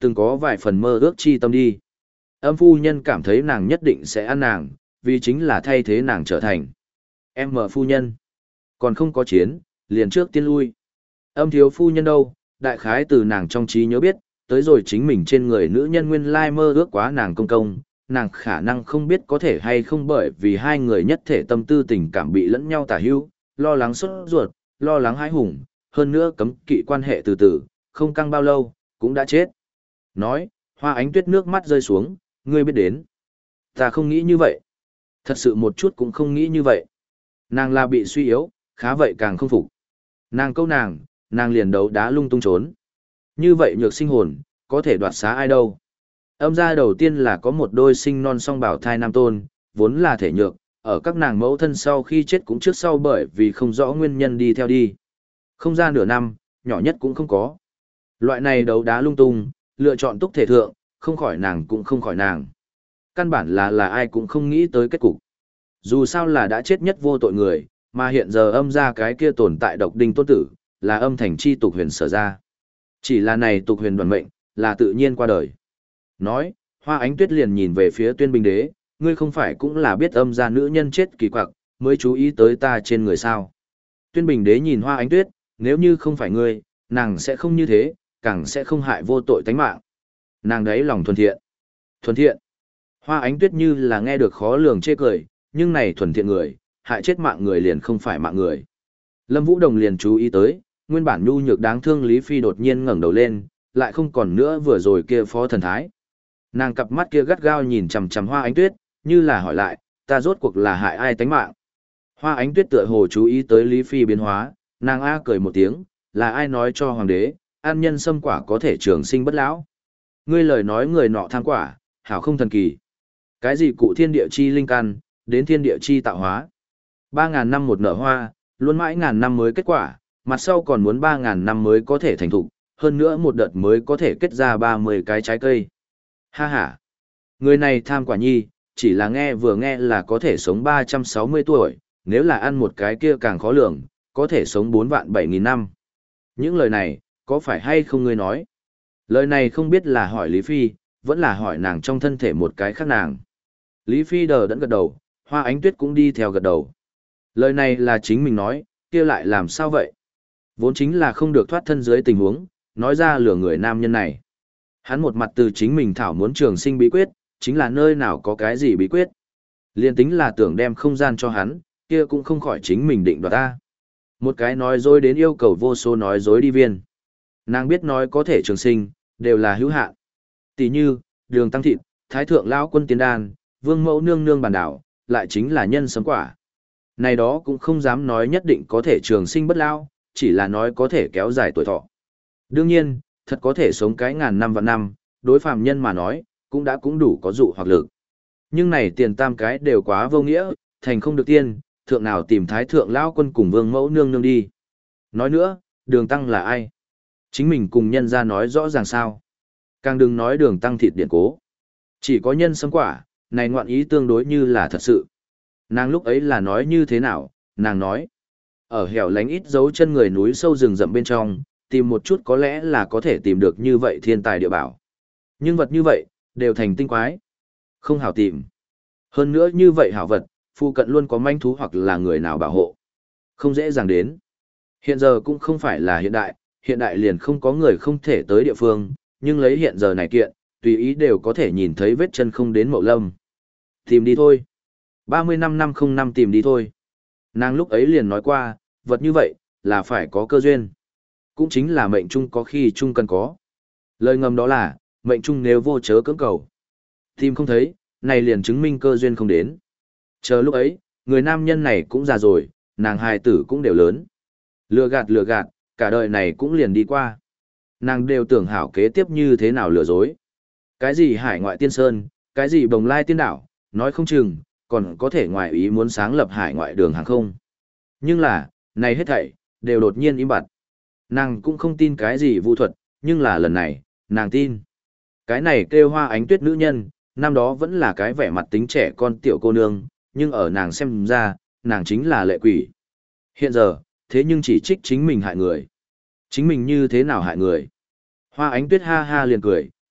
từng có vài phần mơ ước chi tâm đi. Âm phu nhân cảm thấy nàng nhất định sẽ ăn nàng, vì chính là thay thế nàng trở thành. Em mở phu nhân. Còn không có chiến, liền trước tiên lui. Âm thiếu phu nhân đâu, đại khái từ nàng trong trí nhớ biết, tới rồi chính mình trên người nữ nhân nguyên lai mơ ước quá nàng công công, nàng khả năng không biết có thể hay không bởi vì hai người nhất thể tâm tư tình cảm bị lẫn nhau tả hữu, lo lắng sốt ruột, lo lắng hãi hùng, hơn nữa cấm kỵ quan hệ từ từ, không căng bao lâu, cũng đã chết. Nói, Hoa Ánh Tuyết nước mắt rơi xuống, ngươi biết đến. Ta không nghĩ như vậy. Thật sự một chút cũng không nghĩ như vậy. Nàng là bị suy yếu, khá vậy càng không phục. Nàng câu nàng, nàng liền đấu đá lung tung trốn. Như vậy nhược sinh hồn, có thể đoạt xá ai đâu. Âm gia đầu tiên là có một đôi sinh non song bảo thai nam tôn, vốn là thể nhược, ở các nàng mẫu thân sau khi chết cũng trước sau bởi vì không rõ nguyên nhân đi theo đi. Không ra nửa năm, nhỏ nhất cũng không có. Loại này đấu đá lung tung, lựa chọn túc thể thượng, không khỏi nàng cũng không khỏi nàng. Căn bản là là ai cũng không nghĩ tới kết cục. Dù sao là đã chết nhất vô tội người, mà hiện giờ âm ra cái kia tồn tại độc đinh tôn tử, là âm thành chi tục huyền sở ra. Chỉ là này tục huyền đoàn mệnh, là tự nhiên qua đời. Nói, Hoa Ánh Tuyết liền nhìn về phía Tuyên Bình Đế, ngươi không phải cũng là biết âm ra nữ nhân chết kỳ quặc, mới chú ý tới ta trên người sao. Tuyên Bình Đế nhìn Hoa Ánh Tuyết, nếu như không phải ngươi, nàng sẽ không như thế, càng sẽ không hại vô tội tánh mạng. Nàng đấy lòng thuần thiện. Thuần thiện. Hoa Ánh Tuyết như là nghe được khó lường chê cười, nhưng này thuần thiện người, hại chết mạng người liền không phải mạng người. Lâm Vũ Đồng liền chú ý tới, nguyên bản nhu nhược đáng thương Lý Phi đột nhiên ngẩng đầu lên, lại không còn nữa vừa rồi kia phó thần thái. Nàng cặp mắt kia gắt gao nhìn chằm chằm Hoa Ánh Tuyết, như là hỏi lại, ta rốt cuộc là hại ai tánh mạng. Hoa Ánh Tuyết tựa hồ chú ý tới Lý Phi biến hóa, nàng a cười một tiếng, là ai nói cho hoàng đế, ăn nhân sâm quả có thể trường sinh bất lão. Ngươi lời nói người nọ tham quả, hảo không thần kỳ. Cái gì cụ thiên địa chi linh căn, đến thiên địa chi tạo hóa. Ba ngàn năm một nở hoa, luôn mãi ngàn năm mới kết quả, mặt sau còn muốn ba ngàn năm mới có thể thành thục, hơn nữa một đợt mới có thể kết ra ba mươi cái trái cây. Ha ha. Người này tham quả nhi, chỉ là nghe vừa nghe là có thể sống ba trăm sáu mươi tuổi, nếu là ăn một cái kia càng khó lường, có thể sống bốn vạn bảy nghìn năm. Những lời này, có phải hay không ngươi nói? Lời này không biết là hỏi Lý Phi, vẫn là hỏi nàng trong thân thể một cái khác nàng. Lý Phi đờ đẫn gật đầu, Hoa Ánh Tuyết cũng đi theo gật đầu. Lời này là chính mình nói, kia lại làm sao vậy? Vốn chính là không được thoát thân dưới tình huống, nói ra lừa người nam nhân này. Hắn một mặt từ chính mình thảo muốn trường sinh bí quyết, chính là nơi nào có cái gì bí quyết. Liên tính là tưởng đem không gian cho hắn, kia cũng không khỏi chính mình định đoạt ta. Một cái nói dối đến yêu cầu vô số nói dối đi viên. Nàng biết nói có thể trường sinh, đều là hữu hạn. Tỷ như, đường tăng thịt, thái thượng lão quân tiến đan, vương mẫu nương nương bản đảo, lại chính là nhân sấm quả. Này đó cũng không dám nói nhất định có thể trường sinh bất lão, chỉ là nói có thể kéo dài tuổi thọ. Đương nhiên, thật có thể sống cái ngàn năm vạn năm, đối phàm nhân mà nói, cũng đã cũng đủ có dụ hoặc lực. Nhưng này tiền tam cái đều quá vô nghĩa, thành không được tiên, thượng nào tìm thái thượng lão quân cùng vương mẫu nương nương đi. Nói nữa, đường tăng là ai? Chính mình cùng nhân ra nói rõ ràng sao. Càng đừng nói đường tăng thịt điện cố. Chỉ có nhân sâm quả, này ngoạn ý tương đối như là thật sự. Nàng lúc ấy là nói như thế nào, nàng nói. Ở hẻo lánh ít dấu chân người núi sâu rừng rậm bên trong, tìm một chút có lẽ là có thể tìm được như vậy thiên tài địa bảo. Nhưng vật như vậy, đều thành tinh quái. Không hảo tìm. Hơn nữa như vậy hảo vật, phụ cận luôn có manh thú hoặc là người nào bảo hộ. Không dễ dàng đến. Hiện giờ cũng không phải là hiện đại, hiện đại liền không có người không thể tới địa phương, nhưng lấy hiện giờ này kiện, tùy ý đều có thể nhìn thấy vết chân không đến Mậu Lâm. Tìm đi thôi. ba mươi năm năm không năm tìm đi thôi. Nàng lúc ấy liền nói qua, vật như vậy, là phải có cơ duyên. Cũng chính là mệnh trung có khi trung cần có. Lời ngầm đó là, mệnh trung nếu vô chớ cưỡng cầu. Tìm không thấy, này liền chứng minh cơ duyên không đến. Chờ lúc ấy, người nam nhân này cũng già rồi, nàng hài tử cũng đều lớn. Lừa gạt lừa gạt, cả đời này cũng liền đi qua. Nàng đều tưởng hảo kế tiếp như thế nào lừa dối. Cái gì hải ngoại tiên sơn, cái gì bồng lai tiên đảo, nói không chừng, còn có thể ngoại ý muốn sáng lập hải ngoại đường hàng không. Nhưng là, này hết thảy, đều đột nhiên im bặt. Nàng cũng không tin cái gì vu thuật, nhưng là lần này, nàng tin. Cái này kêu Hoa Ánh Tuyết nữ nhân, năm đó vẫn là cái vẻ mặt tính trẻ con tiểu cô nương, nhưng ở nàng xem ra, nàng chính là lệ quỷ. Hiện giờ, thế nhưng chỉ trích chính mình hại người. Chính mình như thế nào hại người? Hoa Ánh Tuyết ha ha liền cười,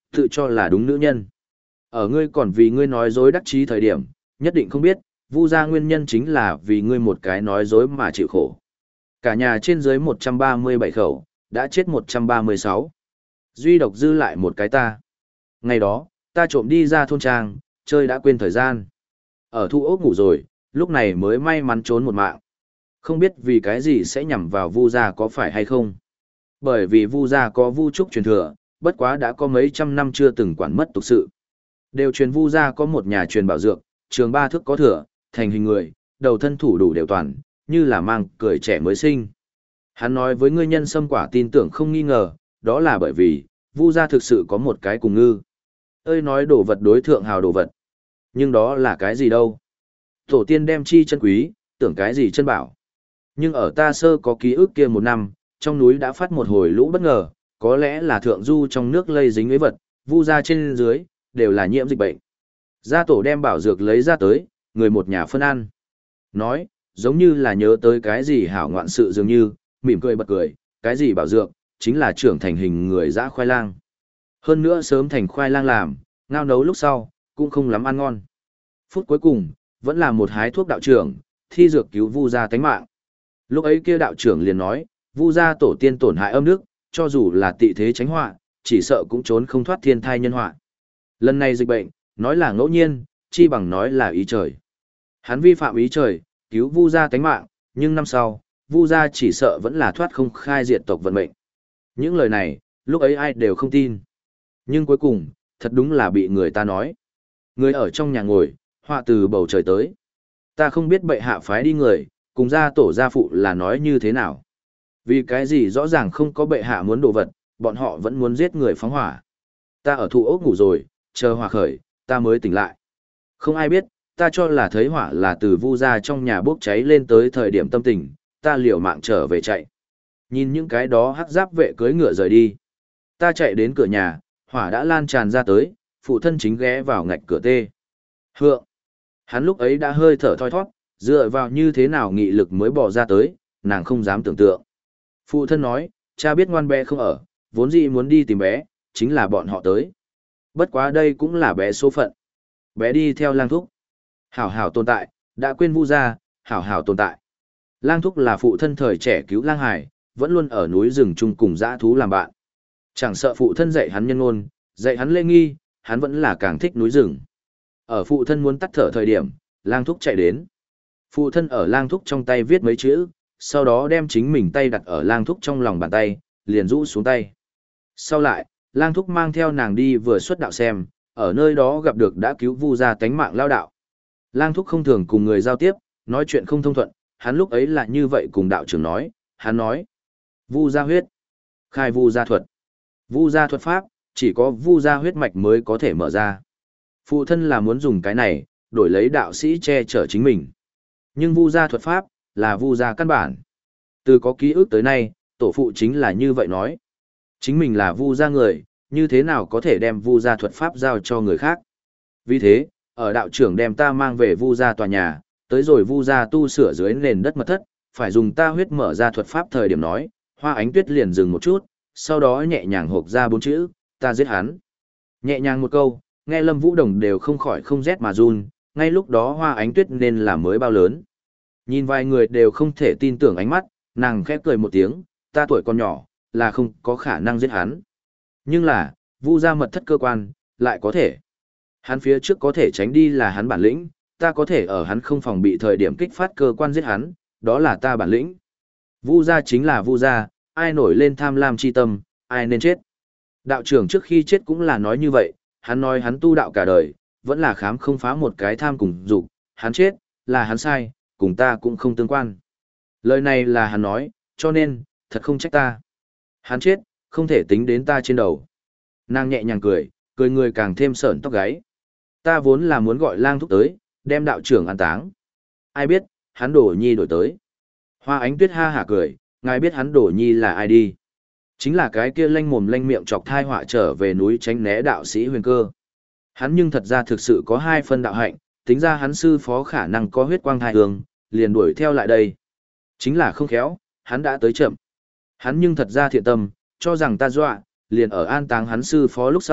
Tự cho là đúng nữ nhân. Ở ngươi còn vì ngươi nói dối đắc chí thời điểm, nhất định không biết, Vu gia nguyên nhân chính là vì ngươi một cái nói dối mà chịu khổ. Cả nhà trên dưới một trăm ba mươi bảy khẩu, đã chết một trăm ba mươi sáu. Duy độc dư lại một cái ta. Ngày đó, ta trộm đi ra thôn trang, chơi đã quên thời gian. Ở thu ốc ngủ rồi, lúc này mới may mắn trốn một mạng. Không biết vì cái gì sẽ nhằm vào Vu gia có phải hay không. Bởi vì Vu gia có Vu trúc truyền thừa, bất quá đã có mấy trăm năm chưa từng quản mất tục sự. Đều truyền Vu gia có một nhà truyền bảo dược, trường ba thước có thừa, thành hình người, đầu thân thủ đủ đều toàn, như là mang cười trẻ mới sinh. Hắn nói với ngươi nhân sâm quả tin tưởng không nghi ngờ, đó là bởi vì, Vu gia thực sự có một cái cùng ngư. Ơi nói đồ vật đối thượng hào đồ vật. Nhưng đó là cái gì đâu? Tổ tiên đem chi chân quý, tưởng cái gì chân bảo. Nhưng ở ta sơ có ký ức kia một năm, trong núi đã phát một hồi lũ bất ngờ, có lẽ là thượng du trong nước lây dính với vật, Vu gia trên dưới, đều là nhiễm dịch bệnh. Gia tổ đem bảo dược lấy ra tới, người một nhà phân ăn. Nói, giống như là nhớ tới cái gì hảo ngoạn sự dường như, mỉm cười bật cười, cái gì bảo dược, chính là trưởng thành hình người dã khoai lang. Hơn nữa sớm thành khoai lang làm, ngao nấu lúc sau, cũng không lắm ăn ngon. Phút cuối cùng, vẫn là một hái thuốc đạo trưởng, thi dược cứu Vu gia tánh mạng. Lúc ấy kia đạo trưởng liền nói, Vu gia tổ tiên tổn hại âm đức, cho dù là tị thế tránh họa, chỉ sợ cũng trốn không thoát thiên thai nhân họa. Lần này dịch bệnh, nói là ngẫu nhiên, chi bằng nói là ý trời. Hắn vi phạm ý trời, cứu Vu gia tánh mạng, nhưng năm sau, Vu gia chỉ sợ vẫn là thoát không khai diệt tộc vận mệnh. Những lời này, lúc ấy ai đều không tin. Nhưng cuối cùng, thật đúng là bị người ta nói. Người ở trong nhà ngồi, họa từ bầu trời tới. Ta không biết bệ hạ phái đi người, cùng gia tổ gia phụ là nói như thế nào. Vì cái gì rõ ràng không có bệ hạ muốn đồ vật, bọn họ vẫn muốn giết người phóng hỏa. Ta ở thụ ốc ngủ rồi, chờ hỏa khởi, ta mới tỉnh lại. Không ai biết, ta cho là thấy hỏa là từ Vu gia trong nhà bốc cháy lên tới thời điểm tâm tình, ta liều mạng trở về chạy. Nhìn những cái đó hắc giáp vệ cưỡi ngựa rời đi. Ta chạy đến cửa nhà, hỏa đã lan tràn ra tới, phụ thân chính ghé vào ngạch cửa tê. Hượng! Hắn lúc ấy đã hơi thở thoi thoát, dựa vào như thế nào nghị lực mới bỏ ra tới, nàng không dám tưởng tượng. Phụ thân nói, cha biết ngoan bé không ở, vốn dĩ muốn đi tìm bé, chính là bọn họ tới. Bất quá đây cũng là bé số phận. Bé đi theo lang thúc. Hảo hảo tồn tại, đã quên Vu gia, hảo hảo tồn tại. Lang thúc là phụ thân thời trẻ cứu lang hải, vẫn luôn ở núi rừng chung cùng dã thú làm bạn. Chẳng sợ phụ thân dạy hắn nhân ngôn, dạy hắn lễ nghi, hắn vẫn là càng thích núi rừng. Ở phụ thân muốn tắt thở thời điểm, lang thúc chạy đến. Phụ thân ở lang thúc trong tay viết mấy chữ, sau đó đem chính mình tay đặt ở lang thúc trong lòng bàn tay, liền rũ xuống tay. Sau lại, lang thúc mang theo nàng đi vừa xuất đạo xem, ở nơi đó gặp được đã cứu Vu gia tánh mạng lao đạo. Lang thúc không thường cùng người giao tiếp, nói chuyện không thông thuận, hắn lúc ấy là như vậy cùng đạo trưởng nói, hắn nói: Vu gia huyết, khai Vu gia thuật. Vu gia thuật pháp, chỉ có Vu gia huyết mạch mới có thể mở ra. Phụ thân là muốn dùng cái này, đổi lấy đạo sĩ che chở chính mình. Nhưng Vu gia thuật pháp, là Vu gia căn bản. Từ có ký ức tới nay, tổ phụ chính là như vậy nói. Chính mình là Vu gia người, như thế nào có thể đem Vu gia thuật pháp giao cho người khác. Vì thế, ở đạo trưởng đem ta mang về Vu gia tòa nhà, tới rồi Vu gia tu sửa dưới nền đất mật thất, phải dùng ta huyết mở ra thuật pháp thời điểm nói, Hoa Ánh Tuyết liền dừng một chút, sau đó nhẹ nhàng hộp ra bốn chữ, ta giết hắn. Nhẹ nhàng một câu, nghe Lâm Vũ Đồng đều không khỏi không rét mà run, ngay lúc đó Hoa Ánh Tuyết nên là mới bao lớn. Nhìn vài người đều không thể tin tưởng ánh mắt, nàng khẽ cười một tiếng, ta tuổi còn nhỏ, là không có khả năng giết hắn. Nhưng là, Vu gia mật thất cơ quan, lại có thể. Hắn phía trước có thể tránh đi là hắn bản lĩnh, ta có thể ở hắn không phòng bị thời điểm kích phát cơ quan giết hắn, đó là ta bản lĩnh. Vu gia chính là Vu gia, ai nổi lên tham lam chi tâm, ai nên chết. Đạo trưởng trước khi chết cũng là nói như vậy, hắn nói hắn tu đạo cả đời, vẫn là khám không phá một cái tham cùng dục, hắn chết, là hắn sai, cùng ta cũng không tương quan. Lời này là hắn nói, cho nên, thật không trách ta. Hắn chết, không thể tính đến ta trên đầu. Nàng nhẹ nhàng cười, cười người càng thêm sởn tóc gáy. Ta vốn là muốn gọi lang thúc tới, đem đạo trưởng an táng. Ai biết, hắn đổ nhi đổi tới. Hoa Ánh Tuyết ha hả cười, ngài biết hắn đổ nhi là ai đi. Chính là cái kia lanh mồm lanh miệng chọc thai họa trở về núi tránh né đạo sĩ Huyền Cơ. Hắn nhưng thật ra thực sự có hai phân đạo hạnh, tính ra hắn sư phó khả năng có huyết quang thai hương, liền đuổi theo lại đây. Chính là không khéo, hắn đã tới chậm. Hắn nhưng thật ra thiện tâm, cho rằng ta dọa, liền ở an táng hắn sư phó lúc sau,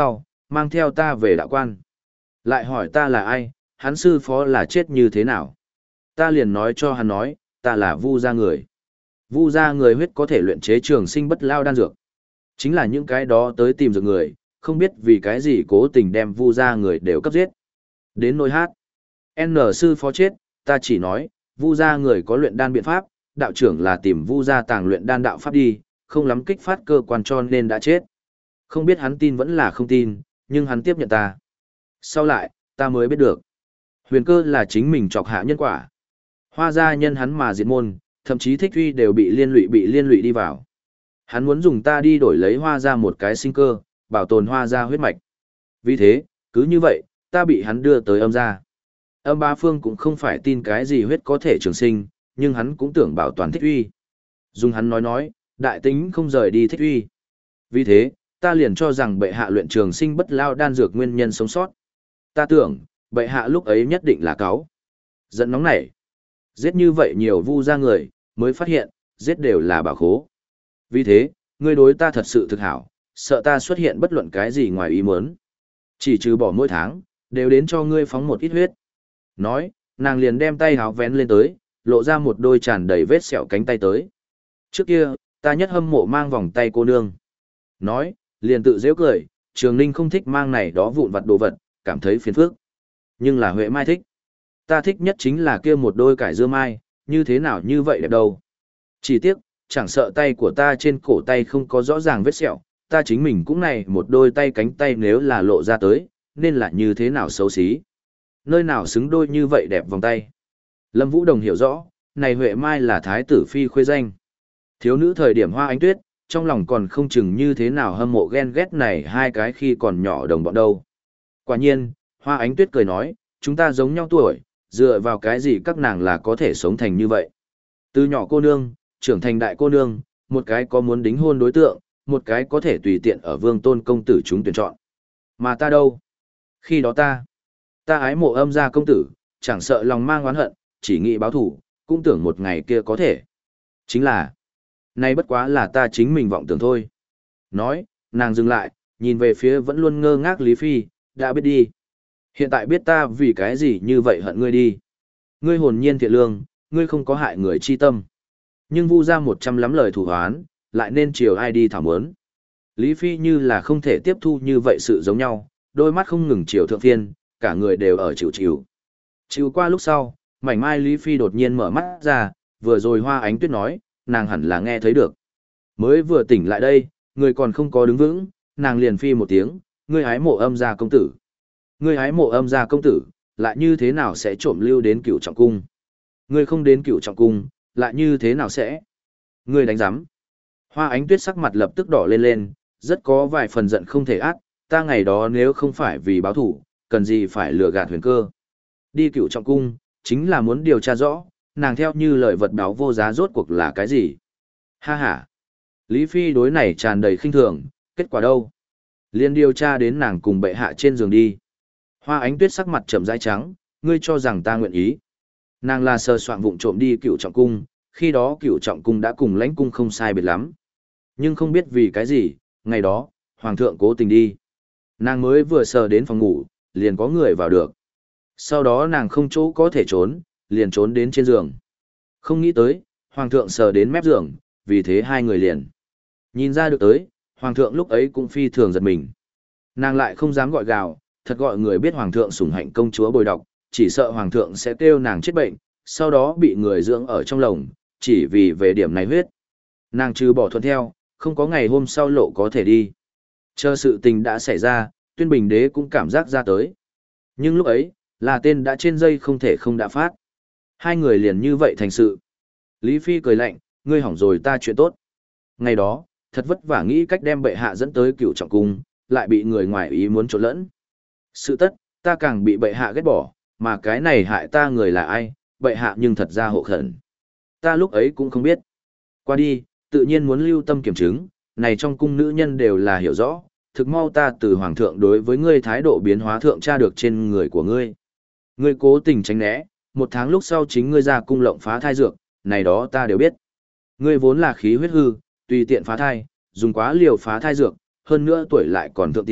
mang theo ta về đạo quan. Lại hỏi ta là ai, hắn sư phó là chết như thế nào. Ta liền nói cho hắn nói, ta là Vu gia người. Vu gia người huyết có thể luyện chế trường sinh bất lao đan dược. Chính là những cái đó tới tìm dược người, không biết vì cái gì cố tình đem Vu gia người đều cấp giết. Đến nỗi hát. N sư phó chết, ta chỉ nói, Vu gia người có luyện đan biện pháp, đạo trưởng là tìm Vu gia tàng luyện đan đạo pháp đi, không lắm kích phát cơ quan cho nên đã chết. Không biết hắn tin vẫn là không tin, nhưng hắn tiếp nhận ta. Sau lại, ta mới biết được. Huyền cơ là chính mình chọc hạ nhân quả. Hoa gia nhân hắn mà diệt môn, thậm chí thích uy đều bị liên lụy bị liên lụy đi vào. Hắn muốn dùng ta đi đổi lấy hoa gia một cái sinh cơ, bảo tồn hoa gia huyết mạch. Vì thế, cứ như vậy, ta bị hắn đưa tới âm gia. Âm Bá Phương cũng không phải tin cái gì huyết có thể trường sinh, nhưng hắn cũng tưởng bảo toàn thích uy. Dùng hắn nói nói, đại tính không rời đi thích uy. Vì thế, ta liền cho rằng bệ hạ luyện trường sinh bất lao đan dược nguyên nhân sống sót. Ta tưởng, bệ hạ lúc ấy nhất định là cáu. Giận nóng nảy. Giết như vậy nhiều Vu gia người, mới phát hiện, giết đều là bảo khố. Vì thế, ngươi đối ta thật sự thực hảo, sợ ta xuất hiện bất luận cái gì ngoài ý muốn. Chỉ trừ bỏ mỗi tháng, đều đến cho ngươi phóng một ít huyết. Nói, nàng liền đem tay háo vén lên tới, lộ ra một đôi tràn đầy vết sẹo cánh tay tới. Trước kia, ta nhất hâm mộ mang vòng tay cô nương. Nói, liền tự dễ cười, Trường Ninh không thích mang này đó vụn vặt đồ vật, cảm thấy phiền phức. Nhưng là Huệ Mai thích. Ta thích nhất chính là kia một đôi cải dưa mai, như thế nào như vậy đẹp đâu. Chỉ tiếc, chẳng sợ tay của ta trên cổ tay không có rõ ràng vết sẹo, ta chính mình cũng này một đôi tay cánh tay nếu là lộ ra tới, nên là như thế nào xấu xí. Nơi nào xứng đôi như vậy đẹp vòng tay. Lâm Vũ Đồng hiểu rõ, này Huệ Mai là thái tử phi khuê danh. Thiếu nữ thời điểm Hoa Ánh Tuyết, trong lòng còn không chừng như thế nào hâm mộ ghen ghét này hai cái khi còn nhỏ đồng bọn đâu. Quả nhiên, Hoa Ánh Tuyết cười nói, chúng ta giống nhau tuổi, dựa vào cái gì các nàng là có thể sống thành như vậy. Từ nhỏ cô nương, trưởng thành đại cô nương, một cái có muốn đính hôn đối tượng, một cái có thể tùy tiện ở vương tôn công tử chúng tuyển chọn. Mà ta đâu? Khi đó ta, ta ái mộ âm gia công tử, chẳng sợ lòng mang oán hận, chỉ nghĩ báo thủ, cũng tưởng một ngày kia có thể. Chính là, nay bất quá là ta chính mình vọng tưởng thôi. Nói, nàng dừng lại, nhìn về phía vẫn luôn ngơ ngác Lý Phi, đã biết đi. Hiện tại biết ta vì cái gì như vậy hận ngươi đi. Ngươi hồn nhiên thiện lương, ngươi không có hại người chi tâm. Nhưng Vu ra một trăm lắm lời thủ hoán, lại nên chiều ai đi thảo mớn. Lý Phi như là không thể tiếp thu như vậy sự giống nhau, đôi mắt không ngừng chiều thượng phiên, cả người đều ở chịu chịu. Chịu qua lúc sau, mảnh mai Lý Phi đột nhiên mở mắt ra, vừa rồi Hoa Ánh Tuyết nói, nàng hẳn là nghe thấy được. Mới vừa tỉnh lại đây, người còn không có đứng vững, nàng liền phi một tiếng, ngươi hái mộ âm gia công tử. Ngươi hái mộ âm gia công tử, lại như thế nào sẽ trộm lưu đến cửu trọng cung? Ngươi không đến cửu trọng cung, lại như thế nào sẽ? Ngươi đánh giám. Hoa Ánh Tuyết sắc mặt lập tức đỏ lên lên, rất có vài phần giận không thể át, ta ngày đó nếu không phải vì báo thủ, cần gì phải lừa gạt Huyền Cơ. Đi cửu trọng cung, chính là muốn điều tra rõ, nàng theo như lời vật báo vô giá rốt cuộc là cái gì. Ha ha. Lý Phi đối này tràn đầy khinh thường, kết quả đâu? Liên điều tra đến nàng cùng bệ hạ trên giường đi. Hoa Ánh Tuyết sắc mặt trầm rãi trắng, ngươi cho rằng ta nguyện ý. Nàng là sờ soạn vụng trộm đi cửu trọng cung, khi đó cửu trọng cung đã cùng lãnh cung không sai biệt lắm. Nhưng không biết vì cái gì, ngày đó, hoàng thượng cố tình đi. Nàng mới vừa sờ đến phòng ngủ, liền có người vào được. Sau đó nàng không chỗ có thể trốn, liền trốn đến trên giường. Không nghĩ tới, hoàng thượng sờ đến mép giường, vì thế hai người liền. Nhìn ra được tới, hoàng thượng lúc ấy cũng phi thường giật mình. Nàng lại không dám gọi gào, thật gọi người biết hoàng thượng sủng hạnh công chúa bồi đọc, chỉ sợ hoàng thượng sẽ kêu nàng chết bệnh, sau đó bị người dưỡng ở trong lồng, chỉ vì về điểm này huyết. Nàng trừ bỏ thuận theo, không có ngày hôm sau lộ có thể đi. Chờ sự tình đã xảy ra, Tuyên Bình Đế cũng cảm giác ra tới. Nhưng lúc ấy, là tên đã trên dây không thể không đã phát. Hai người liền như vậy thành sự. Lý Phi cười lạnh, ngươi hỏng rồi ta chuyện tốt. Ngày đó, thật vất vả nghĩ cách đem bệ hạ dẫn tới cửu trọng cung, lại bị người ngoài ý muốn trộn lẫn. Sự tất, ta càng bị bệ hạ ghét bỏ, mà cái này hại ta người là ai, bệ hạ nhưng thật ra hộ khẩn. Ta lúc ấy cũng không biết. Qua đi, tự nhiên muốn lưu tâm kiểm chứng, này trong cung nữ nhân đều là hiểu rõ, thực mau ta từ hoàng thượng đối với ngươi thái độ biến hóa thượng tra được trên người của ngươi. Ngươi cố tình tránh né, một tháng lúc sau chính ngươi ra cung lộng phá thai dược, này đó ta đều biết. Ngươi vốn là khí huyết hư, tùy tiện phá thai, dùng quá liều phá thai dược, hơn nữa tuổi lại còn thượng tiểu,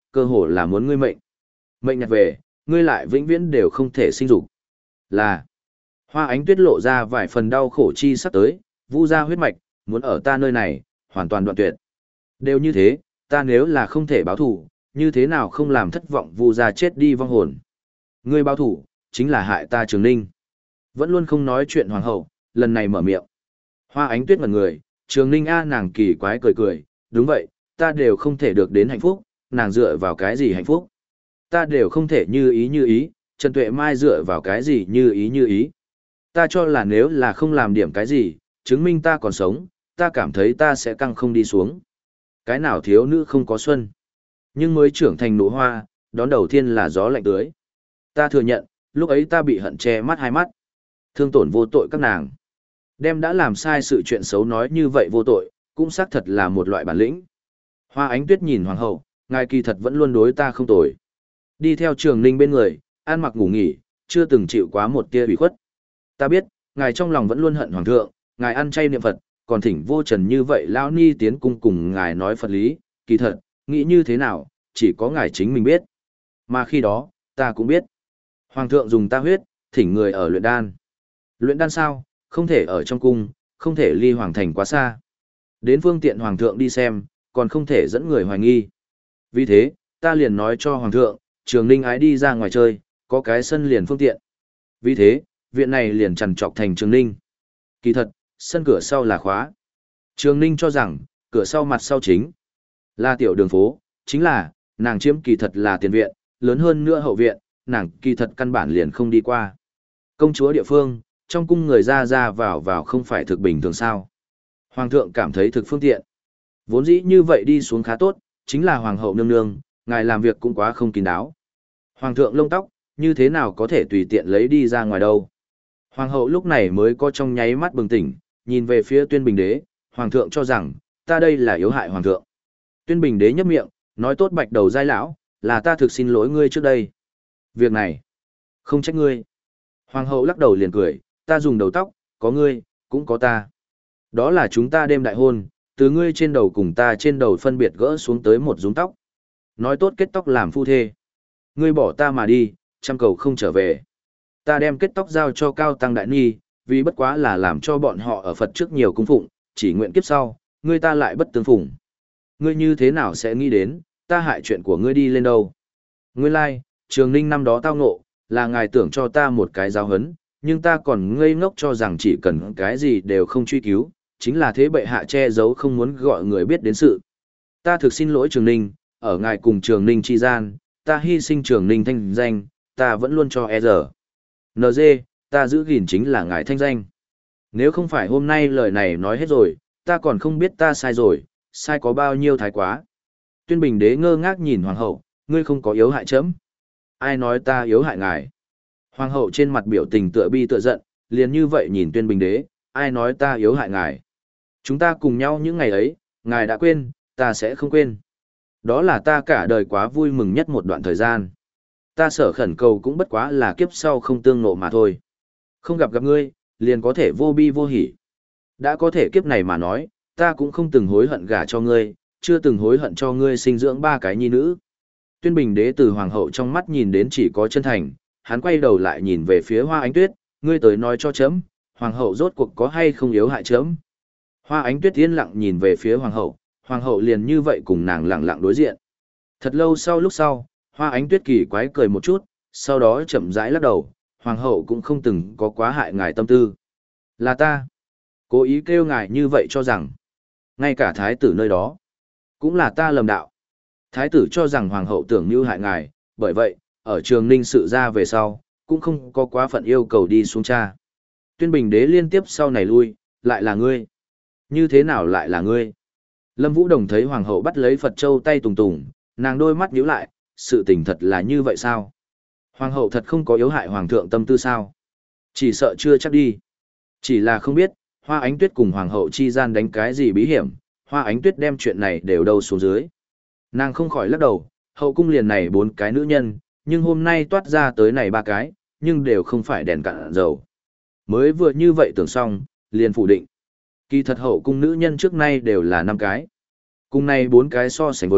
cơ hồ là muốn ngươi mệnh. Mệnh nhặt về, ngươi lại vĩnh viễn đều không thể sinh dục. Là, Hoa Ánh Tuyết lộ ra vài phần đau khổ chi sắp tới, Vu gia huyết mạch, muốn ở ta nơi này, hoàn toàn đoạn tuyệt. Đều như thế, ta nếu là không thể báo thủ, như thế nào không làm thất vọng Vu gia chết đi vong hồn. Ngươi báo thủ, chính là hại ta Trường Ninh. Vẫn luôn không nói chuyện hoàng hậu, lần này mở miệng. Hoa Ánh Tuyết ngẩn người, Trường Ninh a nàng kỳ quái cười cười, đúng vậy, ta đều không thể được đến hạnh phúc, nàng dựa vào cái gì hạnh phúc. Ta đều không thể như ý như ý, Trần Tuệ Mai dựa vào cái gì như ý như ý. Ta cho là nếu là không làm điểm cái gì, chứng minh ta còn sống, ta cảm thấy ta sẽ căng không đi xuống. Cái nào thiếu nữ không có xuân. Nhưng mới trưởng thành nụ hoa, đón đầu tiên là gió lạnh tưới. Ta thừa nhận, lúc ấy ta bị hận che mắt hai mắt. Thương tổn vô tội các nàng. Đem đã làm sai sự chuyện xấu nói như vậy vô tội, cũng xác thật là một loại bản lĩnh. Hoa Ánh Tuyết nhìn hoàng hậu, ngài kỳ thật vẫn luôn đối ta không tồi. Đi theo Trường Ninh bên người, ăn mặc ngủ nghỉ, chưa từng chịu quá một tia ủy khuất. Ta biết, ngài trong lòng vẫn luôn hận hoàng thượng, ngài ăn chay niệm Phật, còn thỉnh vô trần như vậy lão ni tiến cung cùng ngài nói Phật lý, kỳ thật, nghĩ như thế nào, chỉ có ngài chính mình biết. Mà khi đó, ta cũng biết. Hoàng thượng dùng ta huyết, thỉnh người ở luyện đan. Luyện đan sao, không thể ở trong cung, không thể ly hoàng thành quá xa. Đến phương tiện hoàng thượng đi xem, còn không thể dẫn người hoài nghi. Vì thế, ta liền nói cho hoàng thượng, Trường Ninh ái đi ra ngoài chơi, có cái sân liền phương tiện. Vì thế, viện này liền trằn trọc thành Trường Ninh. Kỳ thật, sân cửa sau là khóa. Trường Ninh cho rằng, cửa sau mặt sau chính là tiểu đường phố, chính là, nàng chiếm kỳ thật là tiền viện, lớn hơn nữa hậu viện, nàng kỳ thật căn bản liền không đi qua. Công chúa địa phương, trong cung người ra ra vào vào không phải thực bình thường sao. Hoàng thượng cảm thấy thực phương tiện. Vốn dĩ như vậy đi xuống khá tốt, chính là hoàng hậu nương nương, ngài làm việc cũng quá không kín đáo. Hoàng thượng lông tóc, như thế nào có thể tùy tiện lấy đi ra ngoài đâu. Hoàng hậu lúc này mới có trong nháy mắt bừng tỉnh, nhìn về phía Tuyên Bình Đế, hoàng thượng cho rằng, ta đây là yếu hại hoàng thượng. Tuyên Bình Đế nhấp miệng, nói tốt bạch đầu giai lão, là ta thực xin lỗi ngươi trước đây. Việc này, không trách ngươi. Hoàng hậu lắc đầu liền cười, ta dùng đầu tóc, có ngươi, cũng có ta. Đó là chúng ta đêm đại hôn, từ ngươi trên đầu cùng ta trên đầu phân biệt gỡ xuống tới một rúng tóc. Nói tốt kết tóc làm phu thê. Ngươi bỏ ta mà đi, trăm cầu không trở về. Ta đem kết tóc giao cho Cao Tăng Đại Ni, vì bất quá là làm cho bọn họ ở Phật trước nhiều cung phụng, chỉ nguyện kiếp sau, ngươi ta lại bất tương phụng. Ngươi như thế nào sẽ nghĩ đến, ta hại chuyện của ngươi đi lên đâu. Nguyên lai, like, Trường Ninh năm đó tao ngộ, là ngài tưởng cho ta một cái giáo hấn, nhưng ta còn ngây ngốc cho rằng chỉ cần cái gì đều không truy cứu, chính là thế bệ hạ che giấu không muốn gọi người biết đến sự. Ta thực xin lỗi Trường Ninh, ở ngài cùng Trường Ninh chi gian, ta hy sinh Trường Ninh thanh danh, ta vẫn luôn cho e giờ. en giê, ta giữ gìn chính là ngài thanh danh. Nếu không phải hôm nay lời này nói hết rồi, ta còn không biết ta sai rồi, sai có bao nhiêu thái quá. Tuyên Bình Đế ngơ ngác nhìn hoàng hậu, ngươi không có yếu hại chấm. Ai nói ta yếu hại ngài? Hoàng hậu trên mặt biểu tình tựa bi tựa giận, liền như vậy nhìn Tuyên Bình Đế, ai nói ta yếu hại ngài? Chúng ta cùng nhau những ngày ấy, ngài đã quên, ta sẽ không quên. Đó là ta cả đời quá vui mừng nhất một đoạn thời gian. Ta sở khẩn cầu cũng bất quá là kiếp sau không tương ngộ mà thôi. Không gặp gặp ngươi, liền có thể vô bi vô hỉ. Đã có thể kiếp này mà nói, ta cũng không từng hối hận gả cho ngươi, chưa từng hối hận cho ngươi sinh dưỡng ba cái nhi nữ. Tuyên Bình Đế từ hoàng hậu trong mắt nhìn đến chỉ có chân thành, hắn quay đầu lại nhìn về phía Hoa Ánh Tuyết, ngươi tới nói cho chấm, hoàng hậu rốt cuộc có hay không yếu hại chấm. Hoa Ánh Tuyết yên lặng nhìn về phía hoàng hậu, hoàng hậu liền như vậy cùng nàng lặng lặng đối diện. Thật lâu sau lúc sau, Hoa Ánh Tuyết kỳ quái cười một chút, sau đó chậm rãi lắc đầu, hoàng hậu cũng không từng có quá hại ngài tâm tư. Là ta. Cố ý kêu ngài như vậy cho rằng, ngay cả thái tử nơi đó, cũng là ta lầm đạo. Thái tử cho rằng hoàng hậu tưởng như hại ngài, bởi vậy, ở Trường Ninh sự ra về sau, cũng không có quá phận yêu cầu đi xuống cha. Tuyên Bình Đế liên tiếp sau này lui, lại là ngươi. Như thế nào lại là ngươi? Lâm Vũ Đồng thấy hoàng hậu bắt lấy Phật Châu tay tùng tùng, nàng đôi mắt nhíu lại, sự tình thật là như vậy sao? Hoàng hậu thật không có yếu hại hoàng thượng tâm tư sao? Chỉ sợ chưa chắc đi. Chỉ là không biết, Hoa Ánh Tuyết cùng hoàng hậu chi gian đánh cái gì bí hiểm, Hoa Ánh Tuyết đem chuyện này đều đâu xuống dưới. Nàng không khỏi lắc đầu, hậu cung liền này bốn cái nữ nhân, nhưng hôm nay toát ra tới này ba cái, nhưng đều không phải đèn cạn dầu. Mới vừa như vậy tưởng xong, liền phủ định. Kỳ thật hậu cung nữ nhân trước nay đều là năm cái. Cung này bốn cái so sánh với,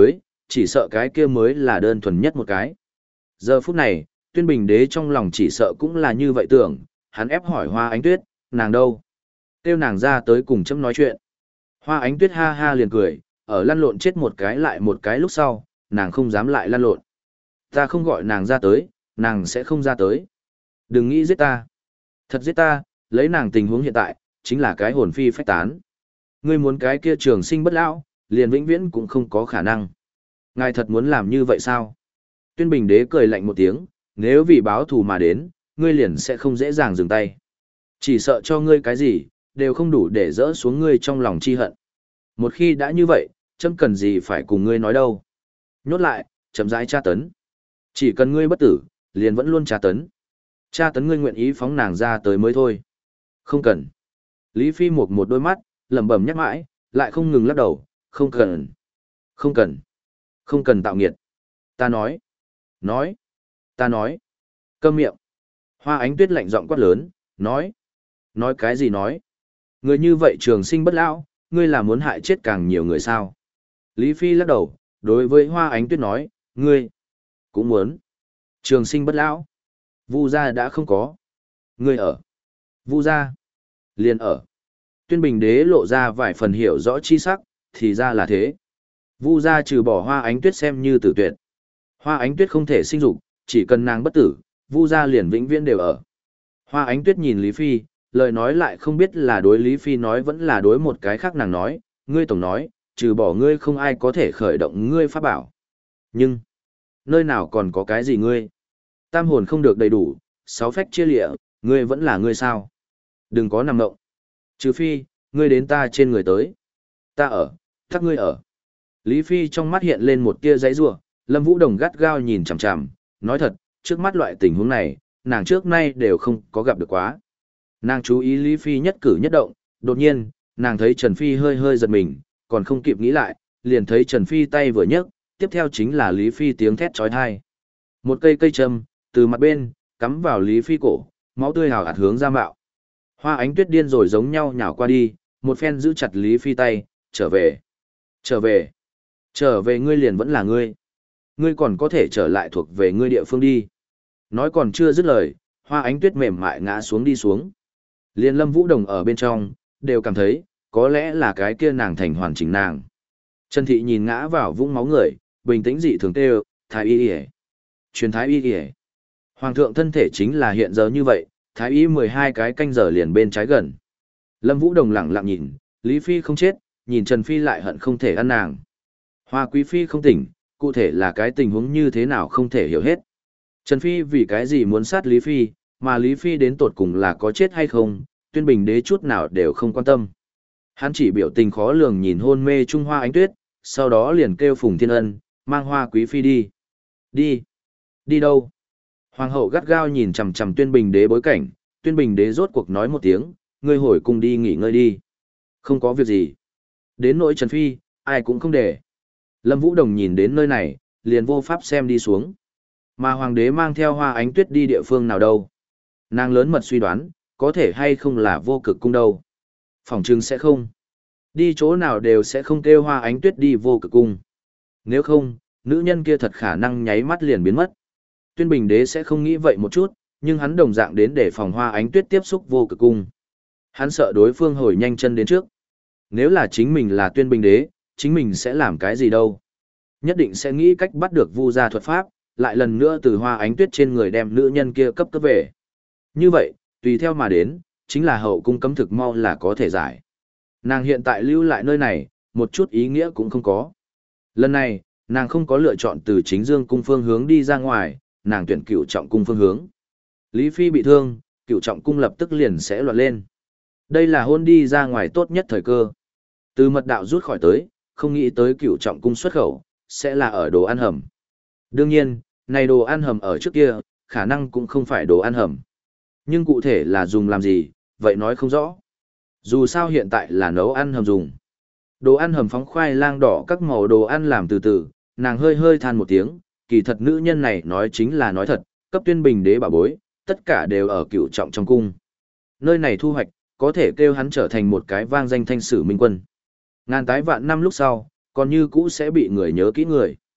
chỉ sợ cái kia mới là đơn thuần nhất một cái. Giờ phút này, Tuyên Bình Đế trong lòng chỉ sợ cũng là như vậy tưởng, hắn ép hỏi Hoa Ánh Tuyết, nàng đâu? Kêu nàng ra tới cùng chấm nói chuyện. Hoa Ánh Tuyết ha ha liền cười, ở lăn lộn chết một cái lại một cái lúc sau, nàng không dám lại lăn lộn. Ta không gọi nàng ra tới, nàng sẽ không ra tới. Đừng nghĩ giết ta. Thật giết ta, lấy nàng tình huống hiện tại, chính là cái hồn phi phách tán. Ngươi muốn cái kia trường sinh bất lão, liền vĩnh viễn cũng không có khả năng. Ngài thật muốn làm như vậy sao? Tuyên Bình Đế cười lạnh một tiếng, nếu vì báo thù mà đến, ngươi liền sẽ không dễ dàng dừng tay. Chỉ sợ cho ngươi cái gì, đều không đủ để dỡ xuống ngươi trong lòng chi hận. Một khi đã như vậy, chấm cần gì phải cùng ngươi nói đâu. Nhốt lại, chấm rãi tra tấn. Chỉ cần ngươi bất tử, liền vẫn luôn tra tấn. Tra tấn ngươi nguyện ý phóng nàng ra tới mới thôi. Không cần. Lý Phi một một đôi mắt, lẩm bẩm nhắc mãi, lại không ngừng lắc đầu, không cần. Không cần. Không cần tạo nghiệt. Ta nói. Nói. Ta nói. Câm miệng. Hoa Ánh Tuyết lạnh giọng quát lớn, nói. Nói cái gì nói? Người như vậy trường sinh bất lão, ngươi là muốn hại chết càng nhiều người sao? Lý Phi lắc đầu, đối với Hoa Ánh Tuyết nói, ngươi cũng muốn. Trường sinh bất lão. Vu gia đã không có. Ngươi ở. Vu gia. Liền ở. Tuyên Bình Đế lộ ra vài phần hiểu rõ chi sắc, thì ra là thế. Vu gia trừ bỏ Hoa Ánh Tuyết xem như tử tuyệt. Hoa Ánh Tuyết không thể sinh dục, chỉ cần nàng bất tử, Vu gia liền vĩnh viễn đều ở. Hoa Ánh Tuyết nhìn Lý Phi, lời nói lại không biết là đối Lý Phi nói vẫn là đối một cái khác nàng nói, ngươi tổng nói, trừ bỏ ngươi không ai có thể khởi động ngươi pháp bảo. Nhưng, nơi nào còn có cái gì ngươi? Tam hồn không được đầy đủ, sáu phách chia lịa, ngươi vẫn là ngươi sao? Đừng có nằm ngộng. Trừ phi, ngươi đến ta trên người tới. Ta ở, thắc ngươi ở. Lý Phi trong mắt hiện lên một tia giấy rủa, Lâm Vũ Đồng gắt gao nhìn chằm chằm, nói thật, trước mắt loại tình huống này, nàng trước nay đều không có gặp được quá. Nàng chú ý Lý Phi nhất cử nhất động, đột nhiên, nàng thấy Trần Phi hơi hơi giật mình, còn không kịp nghĩ lại, liền thấy Trần Phi tay vừa nhấc, tiếp theo chính là Lý Phi tiếng thét chói tai. Một cây cây châm, từ mặt bên, cắm vào Lý Phi cổ, máu tươi hào hạt hướng ra mạo. Hoa Ánh Tuyết điên rồi giống nhau nhào qua đi, một phen giữ chặt Lý Phi tay, trở về. Trở về. Trở về ngươi liền vẫn là ngươi. Ngươi còn có thể trở lại thuộc về ngươi địa phương đi. Nói còn chưa dứt lời, Hoa Ánh Tuyết mềm mại ngã xuống đi xuống. Liên Lâm Vũ Đồng ở bên trong, đều cảm thấy, có lẽ là cái kia nàng thành hoàn chỉnh nàng. Trần Thị nhìn ngã vào vũng máu người, bình tĩnh dị thường kêu, thái y y. Truyền thái y y. Hoàng thượng thân thể chính là hiện giờ như vậy, thái y mười hai cái canh giờ liền bên trái gần. Lâm Vũ Đồng lặng lặng nhìn, Lý Phi không chết, nhìn Trần Phi lại hận không thể ăn nàng. Hoa Quý Phi không tỉnh, cụ thể là cái tình huống như thế nào không thể hiểu hết. Trần Phi vì cái gì muốn sát Lý Phi, mà Lý Phi đến tột cùng là có chết hay không, Tuyên Bình Đế chút nào đều không quan tâm. Hắn chỉ biểu tình khó lường nhìn hôn mê Trung Hoa Ánh Tuyết, sau đó liền kêu Phùng Thiên Ân, mang Hoa Quý Phi đi. Đi? Đi đâu? Hoàng hậu gắt gao nhìn chằm chằm Tuyên Bình Đế bối cảnh, Tuyên Bình Đế rốt cuộc nói một tiếng, ngươi hồi cung đi nghỉ ngơi đi. Không có việc gì. Đến nỗi Trần Phi, ai cũng không để. Lâm Vũ Đồng nhìn đến nơi này, liền vô pháp xem đi xuống. Mà Hoàng đế mang theo Hoa Ánh Tuyết đi địa phương nào đâu? Nàng lớn mật suy đoán, có thể hay không là vô cực cung đâu. Phỏng chừng sẽ không. Đi chỗ nào đều sẽ không kêu Hoa Ánh Tuyết đi vô cực cung. Nếu không, nữ nhân kia thật khả năng nháy mắt liền biến mất. Tuyên Bình Đế sẽ không nghĩ vậy một chút, nhưng hắn đồng dạng đến để phòng Hoa Ánh Tuyết tiếp xúc vô cực cung. Hắn sợ đối phương hồi nhanh chân đến trước. Nếu là chính mình là Tuyên Bình Đế, chính mình sẽ làm cái gì đâu. Nhất định sẽ nghĩ cách bắt được Vu gia thuật pháp, lại lần nữa từ Hoa Ánh Tuyết trên người đem nữ nhân kia cấp cấp về. Như vậy, tùy theo mà đến, chính là hậu cung cấm thực mau là có thể giải. Nàng hiện tại lưu lại nơi này, một chút ý nghĩa cũng không có. Lần này, nàng không có lựa chọn từ chính dương cung phương hướng đi ra ngoài, nàng tuyển cửu trọng cung phương hướng. Lý Phi bị thương, cửu trọng cung lập tức liền sẽ loạn lên. Đây là hôn đi ra ngoài tốt nhất thời cơ. Từ mật đạo rút khỏi tới, không nghĩ tới cửu trọng cung xuất khẩu, sẽ là ở đồ ăn hầm. Đương nhiên, này đồ ăn hầm ở trước kia, khả năng cũng không phải đồ ăn hầm. Nhưng cụ thể là dùng làm gì, vậy nói không rõ. Dù sao hiện tại là nấu ăn hầm dùng. Đồ ăn hầm phóng khoai lang đỏ các màu đồ ăn làm từ từ, nàng hơi hơi than một tiếng, kỳ thật nữ nhân này nói chính là nói thật, cấp Tuyên Bình Đế bảo bối, tất cả đều ở cửu trọng trong cung. Nơi này thu hoạch, có thể kêu hắn trở thành một cái vang danh thanh sử minh quân. Ngàn tái vạn năm lúc sau, còn như cũ sẽ bị người nhớ kỹ người.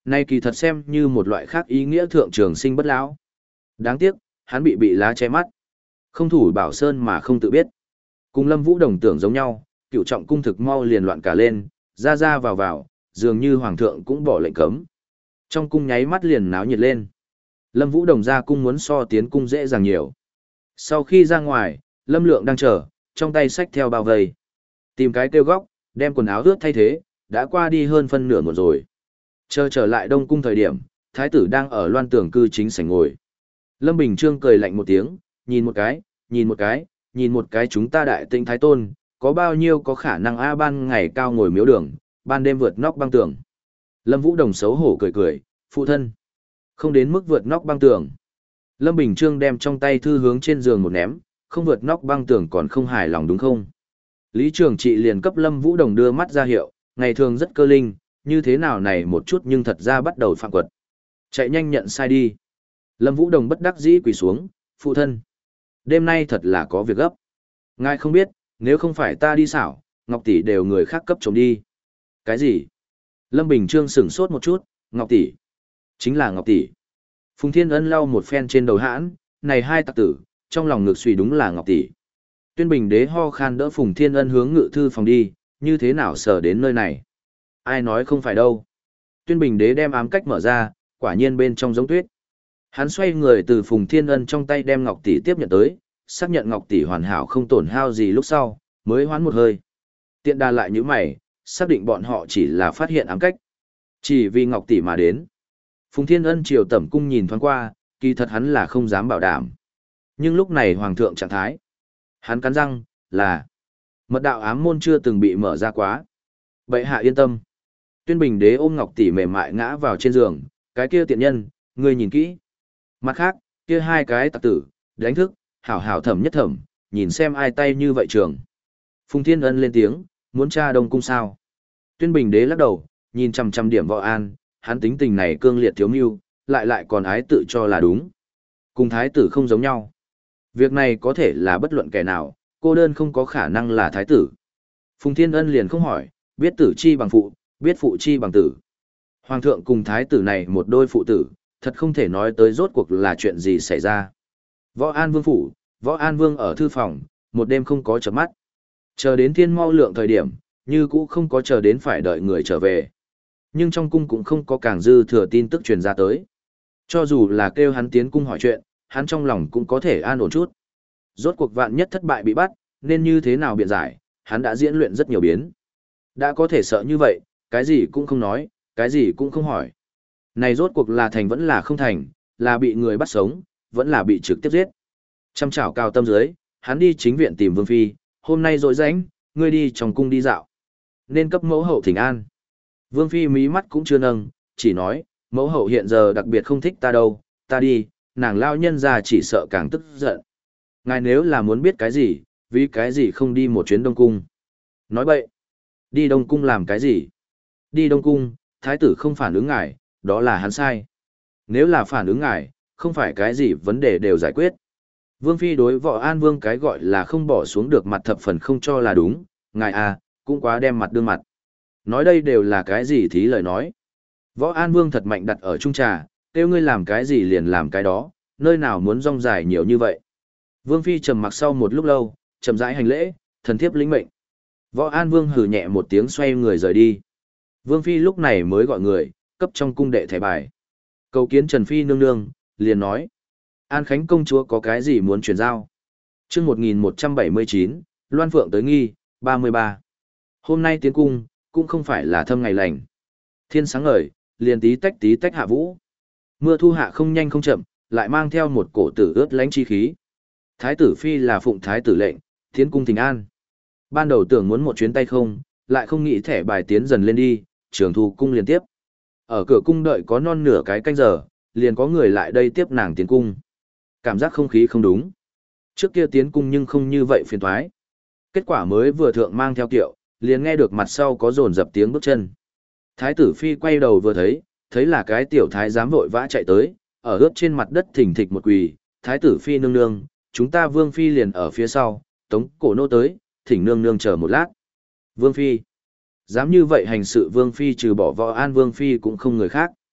Nay kỳ thật xem như một loại khác ý nghĩa thượng trường sinh bất lão. Đáng tiếc, hắn bị bị lá che mắt. Không thủ bảo sơn mà không tự biết. Cùng Lâm Vũ đồng tưởng giống nhau, cựu trọng cung thực mau liền loạn cả lên, ra ra vào vào, dường như hoàng thượng cũng bỏ lệnh cấm. Trong cung nháy mắt liền náo nhiệt lên. Lâm Vũ đồng ra cung muốn so tiến cung dễ dàng nhiều. Sau khi ra ngoài, Lâm Lượng đang chờ, trong tay xách theo bao vây. Tìm cái kêu góc, đem quần áo ướt thay thế, đã qua đi hơn phân nửa muộn rồi. Chờ trở lại Đông cung thời điểm, thái tử đang ở loan tường cư chính sảnh ngồi. Lâm Bình Trương cười lạnh một tiếng, nhìn một cái, nhìn một cái, nhìn một cái chúng ta đại tĩnh thái tôn, có bao nhiêu có khả năng a ban ngày cao ngồi miếu đường, ban đêm vượt nóc băng tường. Lâm Vũ Đồng xấu hổ cười cười, phụ thân. Không đến mức vượt nóc băng tường. Lâm Bình Trương đem trong tay thư hướng trên giường một ném, không vượt nóc băng tường còn không hài lòng đúng không? Lý Trường Trị liền cấp Lâm Vũ Đồng đưa mắt ra hiệu, ngày thường rất cơ linh, như thế nào này một chút nhưng thật ra bắt đầu phạm quật. Chạy nhanh nhận sai đi. Lâm Vũ Đồng bất đắc dĩ quỳ xuống, phụ thân. Đêm nay thật là có việc gấp. Ngài không biết, nếu không phải ta đi xảo, Ngọc Tỷ đều người khác cấp chồng đi. Cái gì? Lâm Bình Trương sửng sốt một chút, Ngọc Tỷ. Chính là Ngọc Tỷ. Phùng Thiên Ân lau một phen trên đầu hãn, này hai tặc tử, trong lòng ngực suy đúng là Ngọc Tỷ. Tuyên Bình Đế ho khan đỡ Phùng Thiên Ân hướng ngự thư phòng đi, như thế nào sở đến nơi này? Ai nói không phải đâu. Tuyên Bình Đế đem ám cách mở ra, quả nhiên bên trong giống tuyết. Hắn xoay người từ Phùng Thiên Ân trong tay đem Ngọc Tỷ tiếp nhận tới, xác nhận Ngọc Tỷ hoàn hảo không tổn hao gì lúc sau, mới hoán một hơi. Tiện đà lại như mày, xác định bọn họ chỉ là phát hiện ám cách. Chỉ vì Ngọc Tỷ mà đến. Phùng Thiên Ân triều tẩm cung nhìn thoáng qua, kỳ thật hắn là không dám bảo đảm. Nhưng lúc này Hoàng thượng trạng thái. Hắn cắn răng, là mật đạo ám môn chưa từng bị mở ra quá. Bệ hạ yên tâm. Tuyên Bình Đế ôm Ngọc Tỷ mềm mại ngã vào trên giường, cái kia tiện nhân, ngươi nhìn kỹ. Mặt khác, kia hai cái tặc tử, đánh thức, hảo hảo thẩm nhất thẩm, nhìn xem ai tay như vậy trường. Phùng Thiên Ân lên tiếng, muốn tra Đông cung sao? Tuyên Bình Đế lắc đầu, nhìn chằm chằm điểm Võ An, hắn tính tình này cương liệt thiếu mưu, lại lại còn ái tự cho là đúng. Cùng thái tử không giống nhau. Việc này có thể là bất luận kẻ nào, cô đơn không có khả năng là thái tử. Phùng Thiên Ân liền không hỏi, biết tử chi bằng phụ, biết phụ chi bằng tử. Hoàng thượng cùng thái tử này một đôi phụ tử, thật không thể nói tới rốt cuộc là chuyện gì xảy ra. Võ An Vương phủ, Võ An Vương ở thư phòng, một đêm không có chợp mắt. Chờ đến thiên mau lượng thời điểm, như cũ không có chờ đến phải đợi người trở về. Nhưng trong cung cũng không có càng dư thừa tin tức truyền ra tới. Cho dù là kêu hắn tiến cung hỏi chuyện, hắn trong lòng cũng có thể an ổn chút. Rốt cuộc vạn nhất thất bại bị bắt, nên như thế nào biện giải, hắn đã diễn luyện rất nhiều biến. Đã có thể sợ như vậy, cái gì cũng không nói, cái gì cũng không hỏi. Này rốt cuộc là thành vẫn là không thành, là bị người bắt sống, vẫn là bị trực tiếp giết. Trăm chảo cao tâm dưới, hắn đi chính viện tìm Vương Phi, hôm nay rỗi rãnh, ngươi đi trong cung đi dạo. Nên cấp mẫu hậu thỉnh an. Vương Phi mí mắt cũng chưa nâng, chỉ nói, mẫu hậu hiện giờ đặc biệt không thích ta đâu, ta đi, nàng lao nhân ra chỉ sợ càng tức giận. Ngài nếu là muốn biết cái gì, vì cái gì không đi một chuyến Đông Cung. Nói bậy, đi Đông Cung làm cái gì? Đi Đông Cung, thái tử không phản ứng ngài, đó là hắn sai. Nếu là phản ứng ngài, không phải cái gì vấn đề đều giải quyết. Vương Phi đối Võ An Vương cái gọi là không bỏ xuống được mặt thập phần không cho là đúng, ngài à, cũng quá đem mặt đương mặt. Nói đây đều là cái gì thí lời nói. Võ An Vương thật mạnh đặt ở trung trà, kêu ngươi làm cái gì liền làm cái đó, nơi nào muốn rong dài nhiều như vậy. Vương Phi trầm mặc sau một lúc lâu, chậm rãi hành lễ, thần thiếp lĩnh mệnh. Võ An Vương hừ nhẹ một tiếng xoay người rời đi. Vương Phi lúc này mới gọi người, cấp trong cung đệ thẻ bài. Cầu kiến Trần Phi nương nương, liền nói. An Khánh công chúa có cái gì muốn truyền giao? chương một nghìn một trăm bảy mươi chín, Loan Phượng tới nghi, ba mươi ba. Hôm nay tiến cung, cũng không phải là thâm ngày lành. Thiên sáng ngời, liền tí tách tí tách hạ vũ. Mưa thu hạ không nhanh không chậm, lại mang theo một cổ tử ướt lánh chi khí. Thái tử Phi là phụng thái tử lệnh, tiến cung thỉnh an. Ban đầu tưởng muốn một chuyến tay không, lại không nghĩ thẻ bài tiến dần lên đi, trường thu cung liên tiếp. Ở cửa cung đợi có non nửa cái canh giờ, liền có người lại đây tiếp nàng tiến cung. Cảm giác không khí không đúng. Trước kia tiến cung nhưng không như vậy phiền thoái. Kết quả mới vừa thượng mang theo kiệu, liền nghe được mặt sau có dồn dập tiếng bước chân. Thái tử Phi quay đầu vừa thấy, thấy là cái tiểu thái giám vội vã chạy tới, ở ướt trên mặt đất thình thịch một quỳ. Thái tử Phi nương nương, chúng ta Vương Phi liền ở phía sau, tống cổ nô tới, thỉnh nương nương chờ một lát. Vương Phi. Dám như vậy hành sự Vương Phi trừ bỏ Võ An Vương Phi cũng không người khác.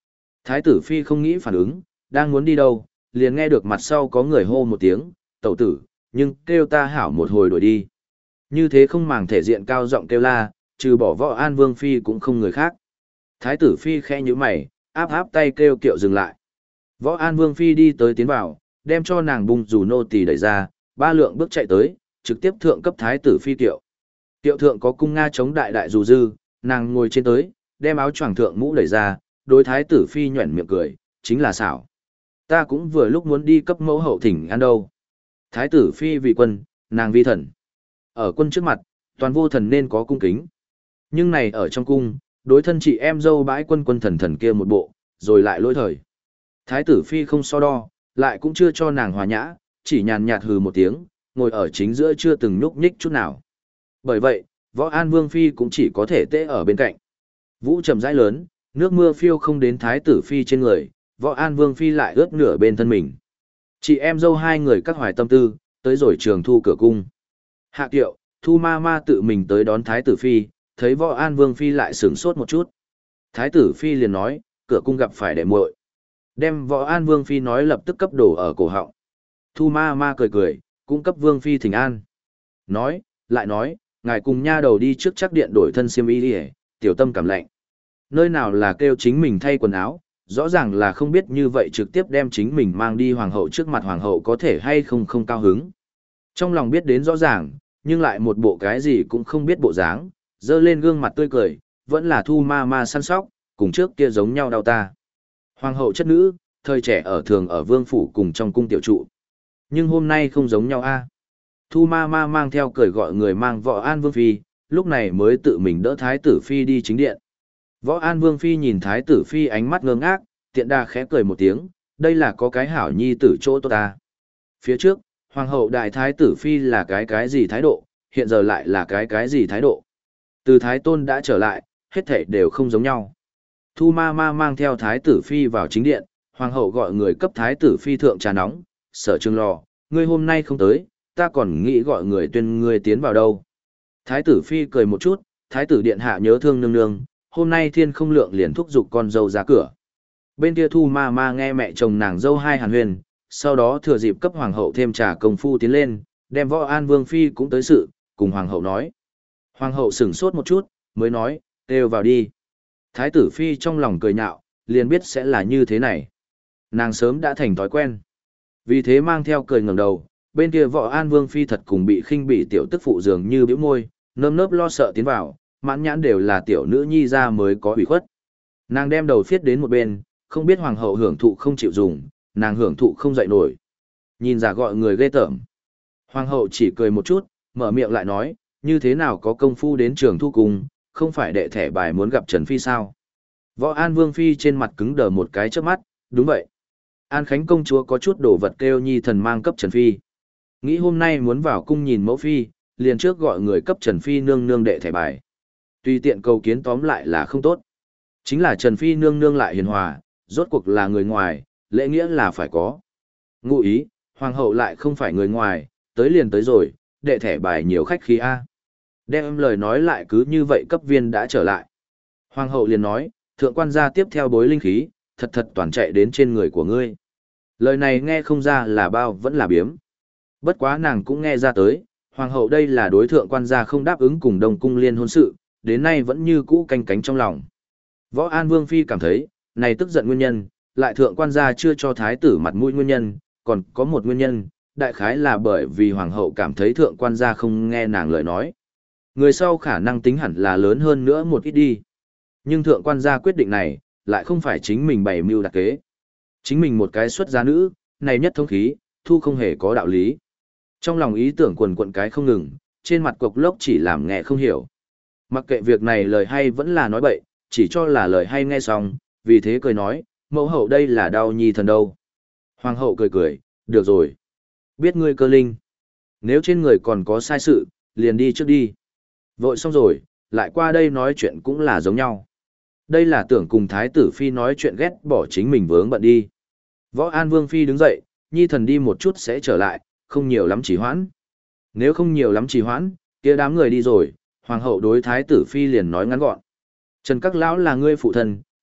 Thái tử phi không nghĩ phản ứng, đang muốn đi đâu, liền nghe được mặt sau có người hô một tiếng, tẩu tử, nhưng kêu ta hảo một hồi đuổi đi. Như thế không màng thể diện cao giọng kêu la, trừ bỏ Võ An Vương phi cũng không người khác. Thái tử phi khẽ nhíu mày, áp áp tay kêu kiệu dừng lại. Võ An Vương phi đi tới tiến vào, đem cho nàng bung dù nô tỳ đẩy ra, ba lượng bước chạy tới, trực tiếp thượng cấp thái tử phi kiệu. Kiệu thượng có cung nga chống đại đại dù dư, nàng ngồi trên tới, đem áo choàng thượng mũ đẩy ra, đối thái tử phi nhuẩn miệng cười, chính là xảo. Ta cũng vừa lúc muốn đi cấp mẫu hậu thỉnh ăn đâu. Thái tử phi vì quân, nàng vi thần. Ở quân trước mặt, toàn vô thần nên có cung kính. Nhưng này ở trong cung, đối thân chị em dâu bãi quân quân thần thần kia một bộ, rồi lại lỗi thời. Thái tử phi không so đo, lại cũng chưa cho nàng hòa nhã, chỉ nhàn nhạt hừ một tiếng, ngồi ở chính giữa chưa từng nhúc nhích chút nào. Bởi vậy, Võ An Vương phi cũng chỉ có thể tê ở bên cạnh. Vũ trầm rãi lớn, nước mưa phiêu không đến thái tử phi trên người, Võ An Vương phi lại ướt nửa bên thân mình. Chị em dâu hai người các hoài tâm tư, tới rồi trường thu cửa cung. Hạ kiệu, Thu ma ma tự mình tới đón thái tử phi, thấy Võ An Vương phi lại sửng sốt một chút. Thái tử phi liền nói, cửa cung gặp phải đệ muội. Đem Võ An Vương phi nói lập tức cấp đổ ở cổ họng. Thu ma ma cười cười, cũng cấp Vương phi thỉnh an. Nói, lại nói, ngài cùng nha đầu đi trước chắc điện đổi thân xiêm y đi, tiểu tâm cảm lạnh. Nơi nào là kêu chính mình thay quần áo, rõ ràng là không biết như vậy trực tiếp đem chính mình mang đi hoàng hậu trước mặt hoàng hậu có thể hay không không cao hứng. Trong lòng biết đến rõ ràng, nhưng lại một bộ cái gì cũng không biết bộ dáng, dơ lên gương mặt tươi cười, vẫn là Thu ma ma săn sóc, cùng trước kia giống nhau đau ta. Hoàng hậu chất nữ, thời trẻ ở thường ở vương phủ cùng trong cung tiểu trụ. Nhưng hôm nay không giống nhau a. Thu ma ma mang theo cười gọi người mang Võ An Vương phi, lúc này mới tự mình đỡ thái tử phi đi chính điện. Võ An Vương phi nhìn thái tử phi ánh mắt ngơ ngác, tiện đà khẽ cười một tiếng, đây là có cái hảo nhi tử chỗ tốt ta. Phía trước, hoàng hậu đại thái tử phi là cái cái gì thái độ, hiện giờ lại là cái cái gì thái độ. Từ thái tôn đã trở lại, hết thảy đều không giống nhau. Thu ma ma mang theo thái tử phi vào chính điện, hoàng hậu gọi người cấp thái tử phi thượng trà nóng, Sở Trường lò, ngươi hôm nay không tới, ta còn nghĩ gọi người tuyên ngươi tiến vào đâu. Thái tử phi cười một chút, thái tử điện hạ nhớ thương nương nương, hôm nay thiên không lượng liền thúc giục con dâu ra cửa. Bên kia Thu ma ma nghe mẹ chồng nàng dâu hai hàn huyền, sau đó thừa dịp cấp hoàng hậu thêm trà công phu tiến lên, đem Võ An Vương phi cũng tới sự, cùng hoàng hậu nói. Hoàng hậu sửng sốt một chút, mới nói, kêu vào đi. Thái tử phi trong lòng cười nhạo, liền biết sẽ là như thế này. Nàng sớm đã thành thói quen. Vì thế mang theo cười ngẩng đầu, bên kia Võ An Vương phi thật cùng bị khinh bị tiểu tức phụ dường như bĩu môi, nơm nớp lo sợ tiến vào, mãn nhãn đều là tiểu nữ nhi ra mới có ủy khuất. Nàng đem đầu phiết đến một bên, không biết hoàng hậu hưởng thụ không chịu dùng, nàng hưởng thụ không dậy nổi. Nhìn ra gọi người ghê tởm. Hoàng hậu chỉ cười một chút, mở miệng lại nói, như thế nào có công phu đến trường thu cùng, không phải đệ thẻ bài muốn gặp Trần Phi sao? Võ An Vương Phi trên mặt cứng đờ một cái trước mắt, đúng vậy. An Khánh công chúa có chút đồ vật kêu nhi thần mang cấp Trần Phi. Nghĩ hôm nay muốn vào cung nhìn mẫu Phi, liền trước gọi người cấp Trần Phi nương nương đệ thẻ bài. Tùy tiện cầu kiến tóm lại là không tốt. Chính là Trần Phi nương nương lại hiền hòa, rốt cuộc là người ngoài, lễ nghĩa là phải có. Ngụ ý, hoàng hậu lại không phải người ngoài, tới liền tới rồi, đệ thẻ bài nhiều khách khí A. Đem lời nói lại cứ như vậy cấp viên đã trở lại. Hoàng hậu liền nói, thượng quan gia tiếp theo bối linh khí, thật thật toàn chạy đến trên người của ngươi. Lời này nghe không ra là bao vẫn là biếm. Bất quá nàng cũng nghe ra tới, hoàng hậu đây là đối thượng quan gia không đáp ứng cùng Đông cung liên hôn sự, đến nay vẫn như cũ canh cánh trong lòng. Võ An Vương Phi cảm thấy, này tức giận nguyên nhân, lại thượng quan gia chưa cho thái tử mặt mũi nguyên nhân, còn có một nguyên nhân, đại khái là bởi vì hoàng hậu cảm thấy thượng quan gia không nghe nàng lời nói. Người sau khả năng tính hẳn là lớn hơn nữa một ít đi. Nhưng thượng quan gia quyết định này, lại không phải chính mình bày mưu đặc kế. Chính mình một cái xuất gia nữ, này nhất thông khí, thu không hề có đạo lý. Trong lòng ý tưởng quần quận cái không ngừng, trên mặt cục lốc chỉ làm nghe không hiểu. Mặc kệ việc này lời hay vẫn là nói bậy, chỉ cho là lời hay nghe xong, vì thế cười nói, mẫu hậu đây là đau nhi thần đâu. Hoàng hậu cười cười, được rồi. Biết ngươi cơ linh. Nếu trên người còn có sai sự, liền đi trước đi. Vội xong rồi, lại qua đây nói chuyện cũng là giống nhau. Đây là tưởng cùng thái tử phi nói chuyện ghét bỏ chính mình vướng bận đi. Võ An Vương phi đứng dậy, nhi thần đi một chút sẽ trở lại, không nhiều lắm trì hoãn. Nếu không nhiều lắm trì hoãn, kia đám người đi rồi, hoàng hậu đối thái tử phi liền nói ngắn gọn. Trần Các lão là ngươi phụ thân,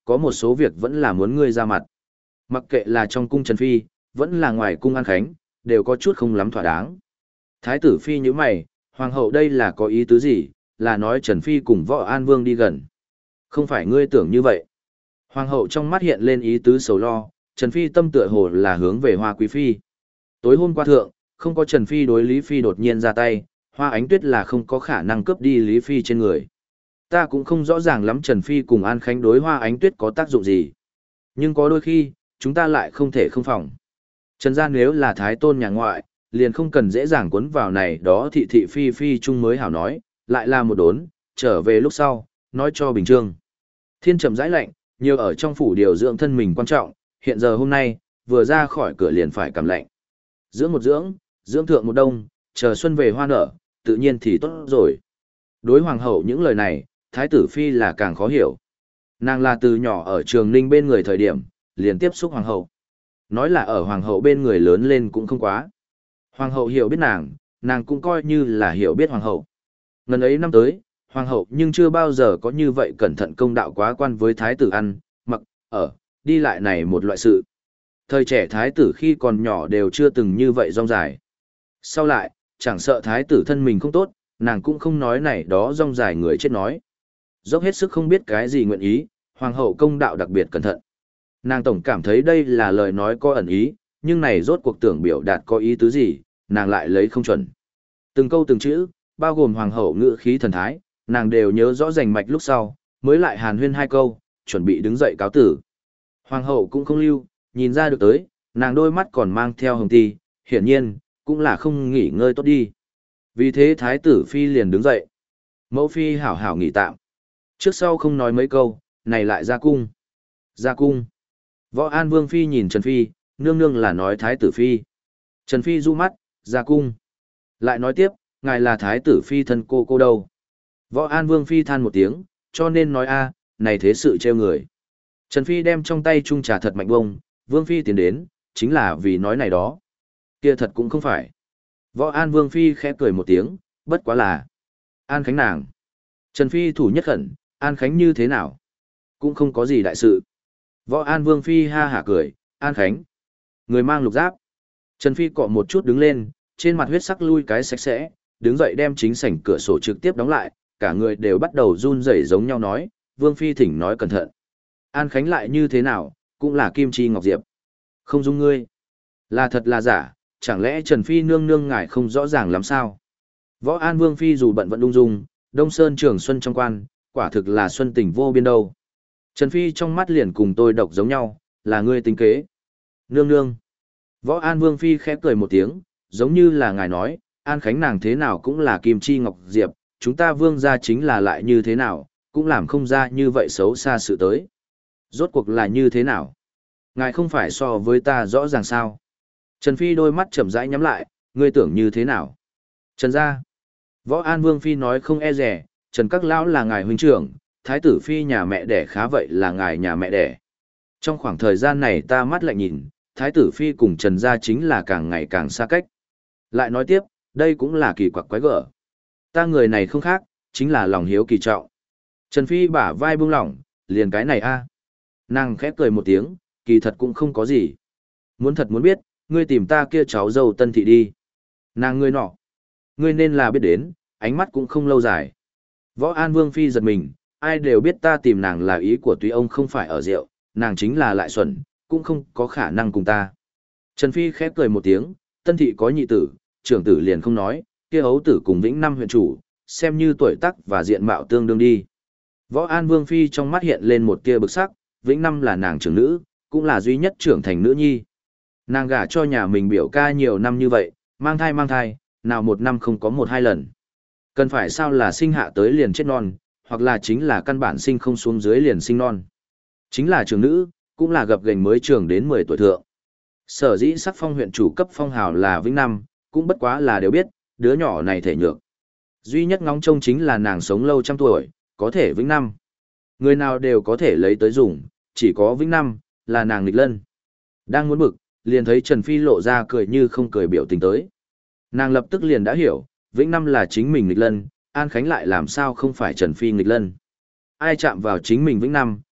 có một số việc vẫn là muốn ngươi ra mặt. Mặc kệ là trong cung Trần Phi, vẫn là ngoài cung An Khánh, đều có chút không lắm thỏa đáng. Thái tử Phi như mày, hoàng hậu đây là có ý tứ gì, là nói Trần Phi cùng Võ An Vương đi gần. Không phải ngươi tưởng như vậy. Hoàng hậu trong mắt hiện lên ý tứ sầu lo, Trần Phi tâm tựa hồ là hướng về Hoa Quý Phi. Tối hôm qua thượng, không có Trần Phi đối Lý Phi đột nhiên ra tay, Hoa Ánh Tuyết là không có khả năng cướp đi Lý Phi trên người. Ta cũng không rõ ràng lắm Trần Phi cùng An Khánh đối Hoa Ánh Tuyết có tác dụng gì. Nhưng có đôi khi, chúng ta lại không thể không phòng. Trần gia nếu là thái tôn nhà ngoại, liền không cần dễ dàng cuốn vào này đó thị thị phi phi chung mới hảo nói, lại là một đốn, trở về lúc sau, nói cho Bình Trương. Thiên trầm rãi lạnh, nhiều ở trong phủ điều dưỡng thân mình quan trọng, hiện giờ hôm nay, vừa ra khỏi cửa liền phải cảm lạnh. Dưỡng một dưỡng, dưỡng thượng một đông, chờ xuân về hoa nở, tự nhiên thì tốt rồi. Đối hoàng hậu những lời này, thái tử phi là càng khó hiểu. Nàng là từ nhỏ ở trường ninh bên người thời điểm, liền tiếp xúc hoàng hậu. Nói là ở hoàng hậu bên người lớn lên cũng không quá. Hoàng hậu hiểu biết nàng, nàng cũng coi như là hiểu biết hoàng hậu. Ngần ấy năm tới, hoàng hậu nhưng chưa bao giờ có như vậy cẩn thận công đạo quá quan với thái tử ăn, mặc, ở, đi lại này một loại sự. Thời trẻ thái tử khi còn nhỏ đều chưa từng như vậy rong dài. Sau lại, chẳng sợ thái tử thân mình không tốt, nàng cũng không nói này đó rong dài người chết nói. Dốc hết sức không biết cái gì nguyện ý, hoàng hậu công đạo đặc biệt cẩn thận. Nàng tổng cảm thấy đây là lời nói có ẩn ý, nhưng này rốt cuộc tưởng biểu đạt có ý tứ gì, nàng lại lấy không chuẩn. Từng câu từng chữ, bao gồm hoàng hậu ngữ khí thần thái, nàng đều nhớ rõ rành mạch lúc sau, mới lại hàn huyên hai câu, chuẩn bị đứng dậy cáo tử. Hoàng hậu cũng không lưu, nhìn ra được tới, nàng đôi mắt còn mang theo hồng ti, hiển nhiên, cũng là không nghỉ ngơi tốt đi. Vì thế thái tử phi liền đứng dậy. Mẫu phi hảo hảo nghỉ tạm. Trước sau không nói mấy câu, này lại ra cung. Ra cung. Võ An Vương phi nhìn Trần Phi, nương nương là nói thái tử phi. Trần Phi du mắt, ra cung. Lại nói tiếp, ngài là thái tử phi thân cô cô đâu. Võ An Vương phi than một tiếng, cho nên nói a, này thế sự trêu người. Trần Phi đem trong tay chung trà thật mạnh bông, Vương phi tiến đến, chính là vì nói này đó. Kia thật cũng không phải. Võ An Vương phi khẽ cười một tiếng, bất quá là An Khánh nàng. Trần Phi thủ nhất khẩn, An Khánh như thế nào? Cũng không có gì đại sự. Võ An Vương phi ha hả cười, An Khánh. Người mang lục giáp. Trần Phi cọ một chút đứng lên, trên mặt huyết sắc lui cái sạch sẽ, đứng dậy đem chính sảnh cửa sổ trực tiếp đóng lại, cả người đều bắt đầu run rẩy giống nhau nói, Vương phi thỉnh nói cẩn thận. An Khánh lại như thế nào, cũng là Kim Chi Ngọc Diệp. Không dung ngươi. Là thật là giả, chẳng lẽ Trần Phi nương nương ngài không rõ ràng lắm sao? Võ An Vương phi dù bận vẫn ung dung, Đông Sơn Trường Xuân trong quan, quả thực là xuân tình vô biên đâu. Trần Phi trong mắt liền cùng tôi độc giống nhau, là ngươi tính kế. Nương nương. Võ An Vương phi khẽ cười một tiếng, giống như là ngài nói, An Khánh nàng thế nào cũng là Kim Chi Ngọc Diệp, chúng ta vương gia chính là lại như thế nào, cũng làm không ra như vậy xấu xa sự tới. Rốt cuộc là như thế nào? Ngài không phải so với ta rõ ràng sao? Trần Phi đôi mắt chậm rãi nhắm lại, ngươi tưởng như thế nào? Trần gia. Võ An Vương phi nói không e rẻ, Trần các lão là ngài huynh trưởng, thái tử phi nhà mẹ đẻ khá vậy là ngài nhà mẹ đẻ. Trong khoảng thời gian này ta mắt lại nhìn, thái tử phi cùng Trần gia chính là càng ngày càng xa cách. Lại nói tiếp, đây cũng là kỳ quặc quái gở. Ta người này không khác, chính là lòng hiếu kỳ trọng. Trần Phi bả vai buông lỏng, liền cái này a. Nàng khẽ cười một tiếng, kỳ thật cũng không có gì. Muốn thật muốn biết, ngươi tìm ta kia cháu dâu Tân Thị đi. Nàng ngươi nọ. Ngươi nên là biết đến, ánh mắt cũng không lâu dài. Võ An Vương phi giật mình, ai đều biết ta tìm nàng là ý của tuy ông không phải ở rượu, nàng chính là lại xuẩn, cũng không có khả năng cùng ta. Trần Phi khẽ cười một tiếng, Tân Thị có nhị tử, trưởng tử liền không nói, kia ấu tử cùng Vĩnh Năm huyện chủ, xem như tuổi tác và diện mạo tương đương đi. Võ An Vương phi trong mắt hiện lên một tia bực sắc, Vĩnh Năm là nàng trưởng nữ, cũng là duy nhất trưởng thành nữ nhi. Nàng gả cho nhà mình biểu ca nhiều năm như vậy, mang thai mang thai, nào một năm không có một hai lần. Cần phải sao là sinh hạ tới liền chết non, hoặc là chính là căn bản sinh không xuống dưới liền sinh non. Chính là trưởng nữ, cũng là gập ghềnh mới trưởng đến mười tuổi thượng. Sở dĩ sắc phong huyện chủ cấp phong hào là Vĩnh Năm, cũng bất quá là đều biết, đứa nhỏ này thể nhược. Duy nhất ngóng trông chính là nàng sống lâu trăm tuổi, có thể Vĩnh Năm. Người nào đều có thể lấy tới dùng, chỉ có Vĩnh Năm, là nàng nghịch lân. Đang muốn bực, liền thấy Trần Phi lộ ra cười như không cười biểu tình tới. Nàng lập tức liền đã hiểu, Vĩnh Năm là chính mình nghịch lân, An Khánh lại làm sao không phải Trần Phi nghịch lân. Ai chạm vào chính mình Vĩnh Năm,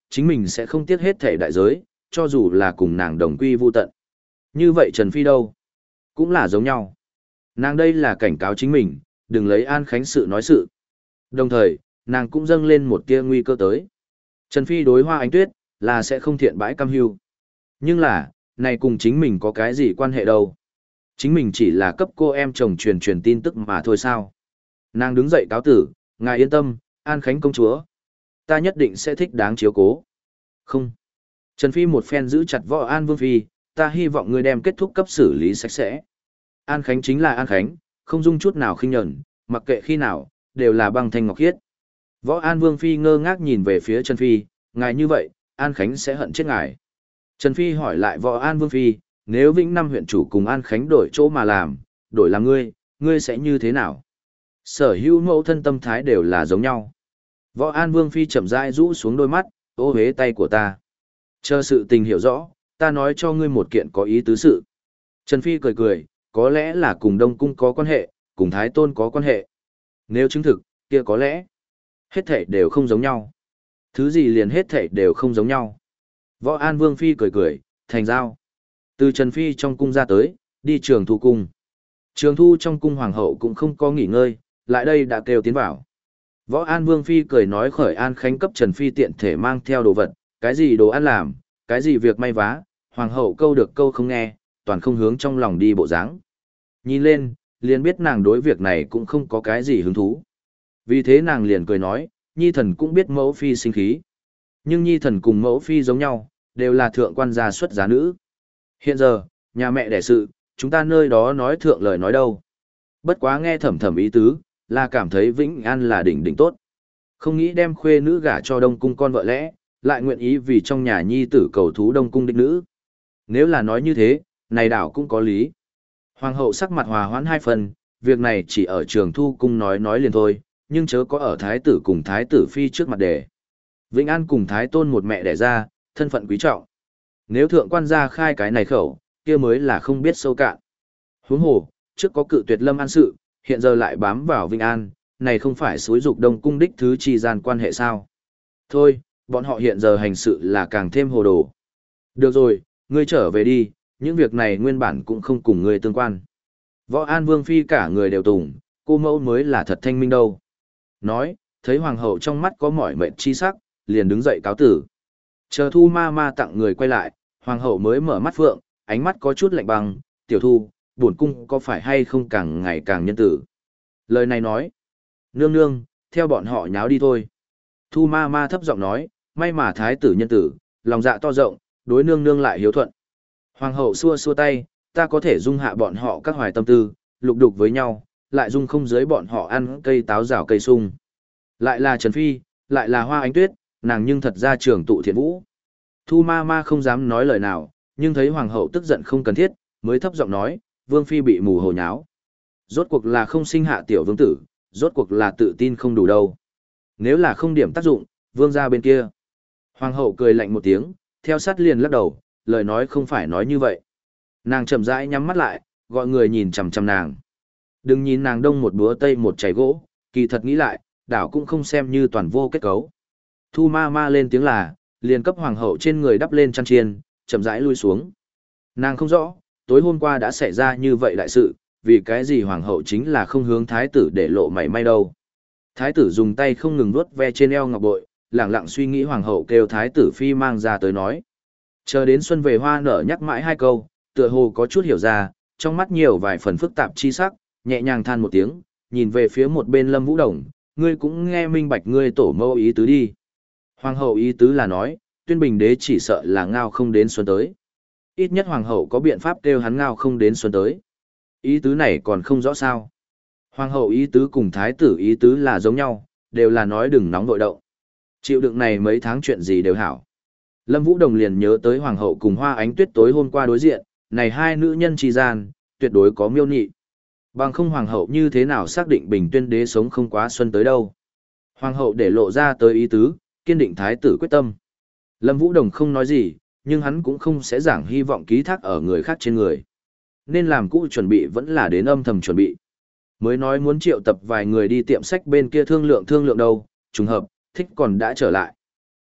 chính mình sẽ không tiếc hết thể đại giới, cho dù là cùng nàng đồng quy vu tận. Như vậy Trần Phi đâu? Cũng là giống nhau. Nàng đây là cảnh cáo chính mình, đừng lấy An Khánh sự nói sự. Đồng thời, nàng cũng dâng lên một tia nguy cơ tới. Trần Phi đối Hoa Ánh Tuyết, là sẽ không thiện bãi cam hưu. Nhưng là, này cùng chính mình có cái gì quan hệ đâu. Chính mình chỉ là cấp cô em chồng truyền truyền tin tức mà thôi sao. Nàng đứng dậy cáo tử, ngài yên tâm, An Khánh công chúa. Ta nhất định sẽ thích đáng chiếu cố. Không. Trần Phi một phen giữ chặt võ An Vương Phi, ta hy vọng ngươi đem kết thúc cấp xử lý sạch sẽ. An Khánh chính là An Khánh, không dung chút nào khinh nhẫn, mặc kệ khi nào, đều là băng thanh ngọc khiết. Võ An Vương Phi ngơ ngác nhìn về phía Trần Phi, ngài như vậy, An Khánh sẽ hận chết ngài. Trần Phi hỏi lại Võ An Vương Phi, nếu Vĩnh Năm huyện chủ cùng An Khánh đổi chỗ mà làm, đổi làm ngươi, ngươi sẽ như thế nào? Sở hữu mẫu thân tâm thái đều là giống nhau. Võ An Vương Phi chậm rãi rũ xuống đôi mắt, ô hế tay của ta. Chờ sự tình hiểu rõ, ta nói cho ngươi một kiện có ý tứ sự. Trần Phi cười cười, có lẽ là cùng Đông Cung có quan hệ, cùng Thái Tôn có quan hệ. Nếu chứng thực, kia có lẽ, hết thảy đều không giống nhau. Thứ gì liền hết thảy đều không giống nhau. Võ An Vương Phi cười cười, thành giao. Từ Trần Phi trong cung ra tới, đi trường thu cung. Trường thu trong cung hoàng hậu cũng không có nghỉ ngơi, lại đây đã kêu tiến vào. Võ An Vương Phi cười nói khởi An Khánh cấp Trần Phi tiện thể mang theo đồ vật, cái gì đồ ăn làm, cái gì việc may vá, hoàng hậu câu được câu không nghe, toàn không hướng trong lòng đi bộ dáng. Nhìn lên, liền biết nàng đối việc này cũng không có cái gì hứng thú. Vì thế nàng liền cười nói, nhi thần cũng biết mẫu phi sinh khí. Nhưng nhi thần cùng mẫu phi giống nhau, đều là thượng quan gia xuất giá nữ. Hiện giờ, nhà mẹ đẻ sự, chúng ta nơi đó nói thượng lời nói đâu. Bất quá nghe thầm thầm ý tứ, là cảm thấy Vĩnh An là đỉnh đỉnh tốt. Không nghĩ đem khuê nữ gả cho Đông Cung con vợ lẽ, lại nguyện ý vì trong nhà nhi tử cầu thú Đông Cung đích nữ. Nếu là nói như thế, này đảo cũng có lý. Hoàng hậu sắc mặt hòa hoãn hai phần, việc này chỉ ở trường thu cung nói nói liền thôi, nhưng chớ có ở thái tử cùng thái tử phi trước mặt để. Vĩnh An cùng thái tôn một mẹ đẻ ra, thân phận quý trọng. Nếu thượng quan gia khai cái này khẩu, kia mới là không biết sâu cạn. Huống hồ, trước có cự tuyệt Lâm An sự, hiện giờ lại bám vào Vĩnh An, này không phải xúi dục Đông Cung đích thứ chi gian quan hệ sao? Thôi, bọn họ hiện giờ hành sự là càng thêm hồ đồ. Được rồi, ngươi trở về đi, những việc này nguyên bản cũng không cùng ngươi tương quan. Võ An Vương Phi cả người đều tùng, cô mẫu mới là thật thanh minh đâu. Nói, thấy hoàng hậu trong mắt có mỏi mệt chi sắc, liền đứng dậy cáo tử. Chờ Thu ma ma tặng người quay lại, hoàng hậu mới mở mắt phượng, ánh mắt có chút lạnh băng, tiểu Thu, bổn cung có phải hay không càng ngày càng nhân tử. Lời này nói, nương nương, theo bọn họ nháo đi thôi. Thu ma ma thấp giọng nói, may mà thái tử nhân tử, lòng dạ to rộng, đối nương nương lại hiếu thuận. Hoàng hậu xua xua tay, ta có thể dung hạ bọn họ các hoài tâm tư, lục đục với nhau, lại dung không dưới bọn họ ăn cây táo rào cây sung. Lại là Trần Phi, lại là Hoa Ánh Tuyết, nàng nhưng thật ra trường tụ thiện vũ. Thu ma ma không dám nói lời nào, nhưng thấy hoàng hậu tức giận không cần thiết, mới thấp giọng nói, Vương Phi bị mù hồ nháo. Rốt cuộc là không sinh hạ tiểu vương tử, rốt cuộc là tự tin không đủ đâu. Nếu là không điểm tác dụng, vương ra bên kia. Hoàng hậu cười lạnh một tiếng, theo sát liền lắc đầu, lời nói không phải nói như vậy. Nàng chậm rãi nhắm mắt lại, gọi người nhìn chằm chằm nàng. Đừng nhìn nàng đông một búa tây một chảy gỗ, kỳ thật nghĩ lại, đảo cũng không xem như toàn vô kết cấu. Thu ma ma lên tiếng là, liền cấp hoàng hậu trên người đắp lên chăn chiên, chậm rãi lui xuống. Nàng không rõ, tối hôm qua đã xảy ra như vậy đại sự, vì cái gì hoàng hậu chính là không hướng thái tử để lộ mảy may đâu. Thái tử dùng tay không ngừng vuốt ve trên eo ngọc bội, lẳng lặng suy nghĩ hoàng hậu kêu thái tử phi mang ra tới nói. Chờ đến xuân về hoa nở nhắc mãi hai câu, tựa hồ có chút hiểu ra, trong mắt nhiều vài phần phức tạp chi sắc, nhẹ nhàng than một tiếng, nhìn về phía một bên Lâm Vũ Đồng, ngươi cũng nghe minh bạch ngươi tổ mẫu ý tứ đi. Hoàng hậu ý tứ là nói, Tuyên Bình đế chỉ sợ là ngao không đến xuân tới. Ít nhất hoàng hậu có biện pháp kêu hắn ngao không đến xuân tới. Ý tứ này còn không rõ sao. Hoàng hậu ý tứ cùng thái tử ý tứ là giống nhau, đều là nói đừng nóng vội động. Chịu đựng này mấy tháng chuyện gì đều hảo. Lâm Vũ Đồng liền nhớ tới hoàng hậu cùng Hoa Ánh Tuyết tối hôm qua đối diện, này hai nữ nhân chi gian, tuyệt đối có miêu nhị. Bằng không hoàng hậu như thế nào xác định Bình Tuyên đế sống không quá xuân tới đâu. Hoàng hậu để lộ ra tới ý tứ, kiên định thái tử quyết tâm. Lâm Vũ Đồng không nói gì, nhưng hắn cũng không sẽ giảng hy vọng ký thác ở người khác trên người. Nên làm cũ chuẩn bị vẫn là đến âm thầm chuẩn bị. Mới nói muốn triệu tập vài người đi tiệm sách bên kia thương lượng thương lượng đâu, trùng hợp, thích còn đã trở lại.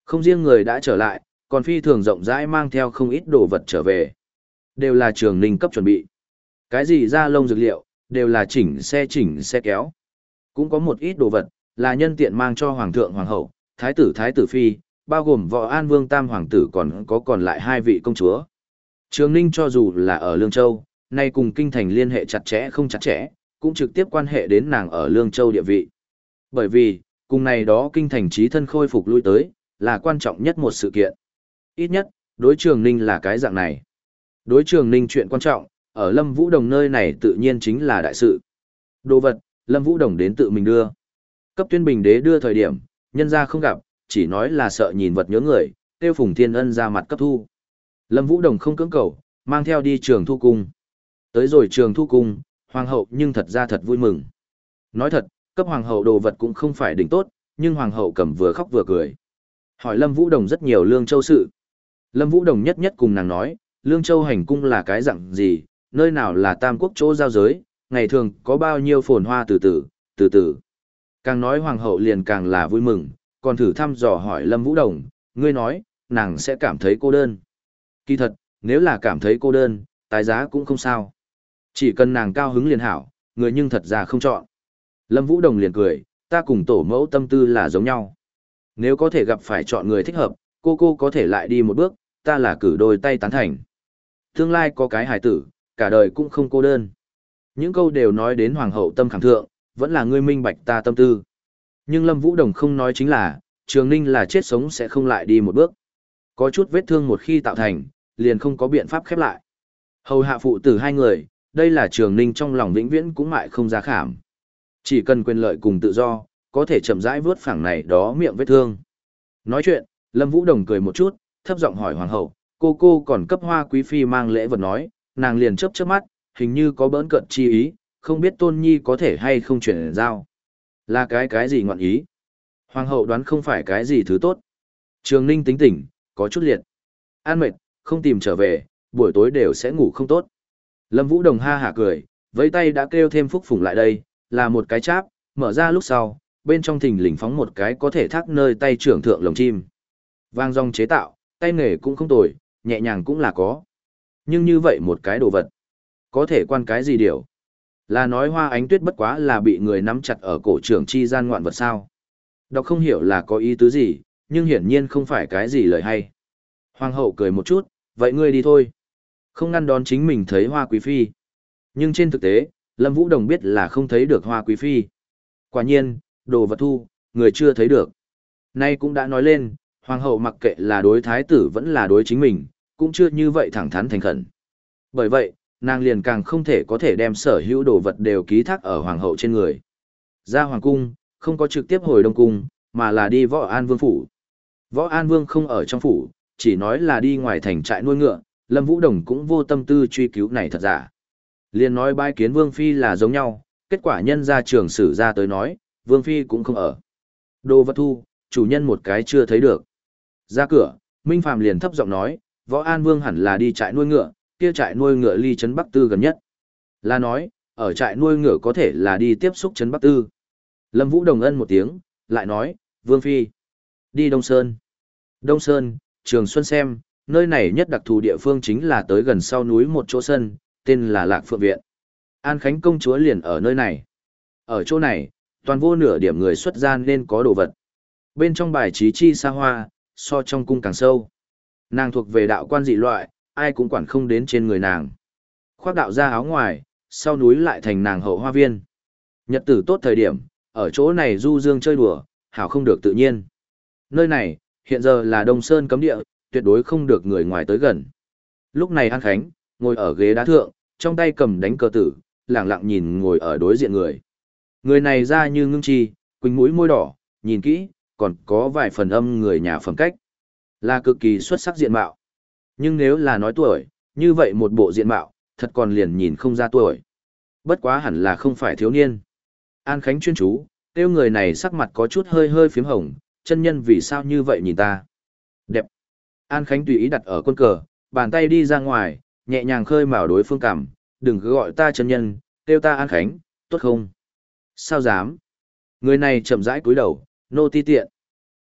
Không riêng người đã trở lại, còn phi thường rộng rãi mang theo không ít đồ vật trở về. Đều là Trường Ninh cấp chuẩn bị. Cái gì da lông dược liệu, đều là chỉnh xe chỉnh xe kéo. Cũng có một ít đồ vật, là nhân tiện mang cho Hoàng thượng Hoàng hậu, Thái tử Thái tử Phi, bao gồm Võ An Vương Tam Hoàng tử còn có còn lại hai vị công chúa. Trường Ninh cho dù là ở Lương Châu, nay cùng kinh thành liên hệ chặt chẽ không chặt chẽ, cũng trực tiếp quan hệ đến nàng ở Lương Châu địa vị. Bởi vì, cùng này đó kinh thành trí thân khôi phục lui tới, là quan trọng nhất một sự kiện. Ít nhất, đối Trường Ninh là cái dạng này. Đối Trường Ninh chuyện quan trọng, ở Lâm Vũ Đồng nơi này tự nhiên chính là đại sự. Đồ vật, Lâm Vũ Đồng đến tự mình đưa. Cấp Tuyên Bình Đế đưa thời điểm, nhân ra không gặp, chỉ nói là sợ nhìn vật nhớ người, tiêu Phùng Thiên Ân ra mặt cấp thu. Lâm Vũ Đồng không cưỡng cầu, mang theo đi Trường Thu Cung. Tới rồi Trường Thu Cung, Hoàng hậu nhưng thật ra thật vui mừng. Nói thật, cấp Hoàng hậu đồ vật cũng không phải đỉnh tốt, nhưng Hoàng hậu cầm vừa khóc vừa cười. Hỏi Lâm Vũ Đồng rất nhiều Lương Châu sự. Lâm Vũ Đồng nhất nhất cùng nàng nói, Lương Châu hành cung là cái dạng gì, nơi nào là tam quốc chỗ giao giới, ngày thường có bao nhiêu phồn hoa từ từ, từ từ. Càng nói Hoàng hậu liền càng là vui mừng, còn thử thăm dò hỏi Lâm Vũ Đồng, ngươi nói, nàng sẽ cảm thấy cô đơn. Kỳ thật, nếu là cảm thấy cô đơn, tái giá cũng không sao. Chỉ cần nàng cao hứng liền hảo, người nhưng thật ra không chọn. Lâm Vũ Đồng liền cười, ta cùng tổ mẫu tâm tư là giống nhau. Nếu có thể gặp phải chọn người thích hợp, cô cô có thể lại đi một bước, ta là cử đôi tay tán thành. Tương lai có cái hài tử, cả đời cũng không cô đơn. Những câu đều nói đến Hoàng hậu tâm khảm thượng, vẫn là ngươi minh bạch ta tâm tư. Nhưng Lâm Vũ Đồng không nói chính là, Trường Ninh là chết sống sẽ không lại đi một bước. Có chút vết thương một khi tạo thành, liền không có biện pháp khép lại. Hầu hạ phụ tử hai người, đây là Trường Ninh trong lòng vĩnh viễn cũng mại không giá khảm. Chỉ cần quyền lợi cùng tự do, có thể chậm rãi vớt phẳng này đó miệng vết thương. Nói chuyện, Lâm Vũ Đồng cười một chút, thấp giọng hỏi Hoàng hậu, cô cô còn cấp Hoa Quý Phi mang lễ vật nói, nàng liền chớp chớp mắt, hình như có bỡn cợt chi ý, không biết Tôn Nhi có thể hay không chuyển giao. Là cái cái gì ngọn ý? Hoàng hậu đoán không phải cái gì thứ tốt. Trường Ninh tính tỉnh, có chút liệt. An mệt, không tìm trở về, buổi tối đều sẽ ngủ không tốt. Lâm Vũ Đồng ha hả cười, vẫy tay đã kêu thêm Phúc Phùng lại đây, là một cái cháp, mở ra lúc sau, bên trong thình lình phóng một cái có thể thác nơi tay trưởng thượng lồng chim. Vang dòng chế tạo, tay nghề cũng không tồi, nhẹ nhàng cũng là có. Nhưng như vậy một cái đồ vật, có thể quan cái gì điều? Là nói Hoa Ánh Tuyết bất quá là bị người nắm chặt ở cổ trưởng chi gian ngoạn vật sao? Đọc không hiểu là có ý tứ gì, nhưng hiển nhiên không phải cái gì lời hay. Hoàng hậu cười một chút, vậy ngươi đi thôi. Không ngăn đón chính mình thấy Hoa Quý Phi. Nhưng trên thực tế, Lâm Vũ Đồng biết là không thấy được Hoa Quý Phi. Quả nhiên, đồ vật thu, người chưa thấy được. Nay cũng đã nói lên, Hoàng hậu mặc kệ là đối thái tử vẫn là đối chính mình, cũng chưa như vậy thẳng thắn thành khẩn. Bởi vậy, nàng liền càng không thể có thể đem sở hữu đồ vật đều ký thác ở Hoàng hậu trên người. Ra Hoàng cung, không có trực tiếp hồi Đông cung, mà là đi Võ An Vương phủ. Võ An Vương không ở trong phủ, chỉ nói là đi ngoài thành trại nuôi ngựa, Lâm Vũ Đồng cũng vô tâm tư truy cứu này thật giả. Liền nói bái kiến Vương Phi là giống nhau, kết quả nhân ra trường sử ra tới nói, Vương Phi cũng không ở. Đồ vật thu, chủ nhân một cái chưa thấy được. Ra cửa, Minh Phàm liền thấp giọng nói, Võ An Vương hẳn là đi trại nuôi ngựa, kia trại nuôi ngựa ly trấn Bắc Tư gần nhất. Là nói, ở trại nuôi ngựa có thể là đi tiếp xúc trấn Bắc Tư. Lâm Vũ Đồng ân một tiếng, lại nói, Vương Phi, đi Đông Sơn. Đông Sơn, Trường Xuân xem, nơi này nhất đặc thù địa phương chính là tới gần sau núi một chỗ sân, tên là Lạc Phượng Viện. An Khánh công chúa liền ở nơi này. Ở chỗ này, toàn vô nửa điểm người xuất gian nên có đồ vật. Bên trong bài trí chi xa hoa, so trong cung càng sâu. Nàng thuộc về đạo quan dị loại, ai cũng quản không đến trên người nàng. Khoác đạo ra áo ngoài, sau núi lại thành nàng hậu hoa viên. Nhật tử tốt thời điểm, ở chỗ này du dương chơi đùa, hảo không được tự nhiên. Nơi này, hiện giờ là Đông Sơn cấm địa, tuyệt đối không được người ngoài tới gần. Lúc này An Khánh, ngồi ở ghế đá thượng, trong tay cầm đánh cờ tử, lẳng lặng nhìn ngồi ở đối diện người. Người này ra như ngưng chi, quỳnh mũi môi đỏ, nhìn kỹ, còn có vài phần âm người nhà phẩm cách. Là cực kỳ xuất sắc diện mạo. Nhưng nếu là nói tuổi, như vậy một bộ diện mạo, thật còn liền nhìn không ra tuổi. Bất quá hẳn là không phải thiếu niên. An Khánh chuyên chú, tiêu người này sắc mặt có chút hơi hơi phím hồng, chân nhân vì sao như vậy nhìn ta. Đẹp. An Khánh tùy ý đặt ở quân cờ, bàn tay đi ra ngoài, nhẹ nhàng khơi mào đối phương cảm, đừng cứ gọi ta chân nhân, tiêu ta An Khánh, tốt không? Sao dám? Người này chậm rãi cúi đầu, nô ti tiện.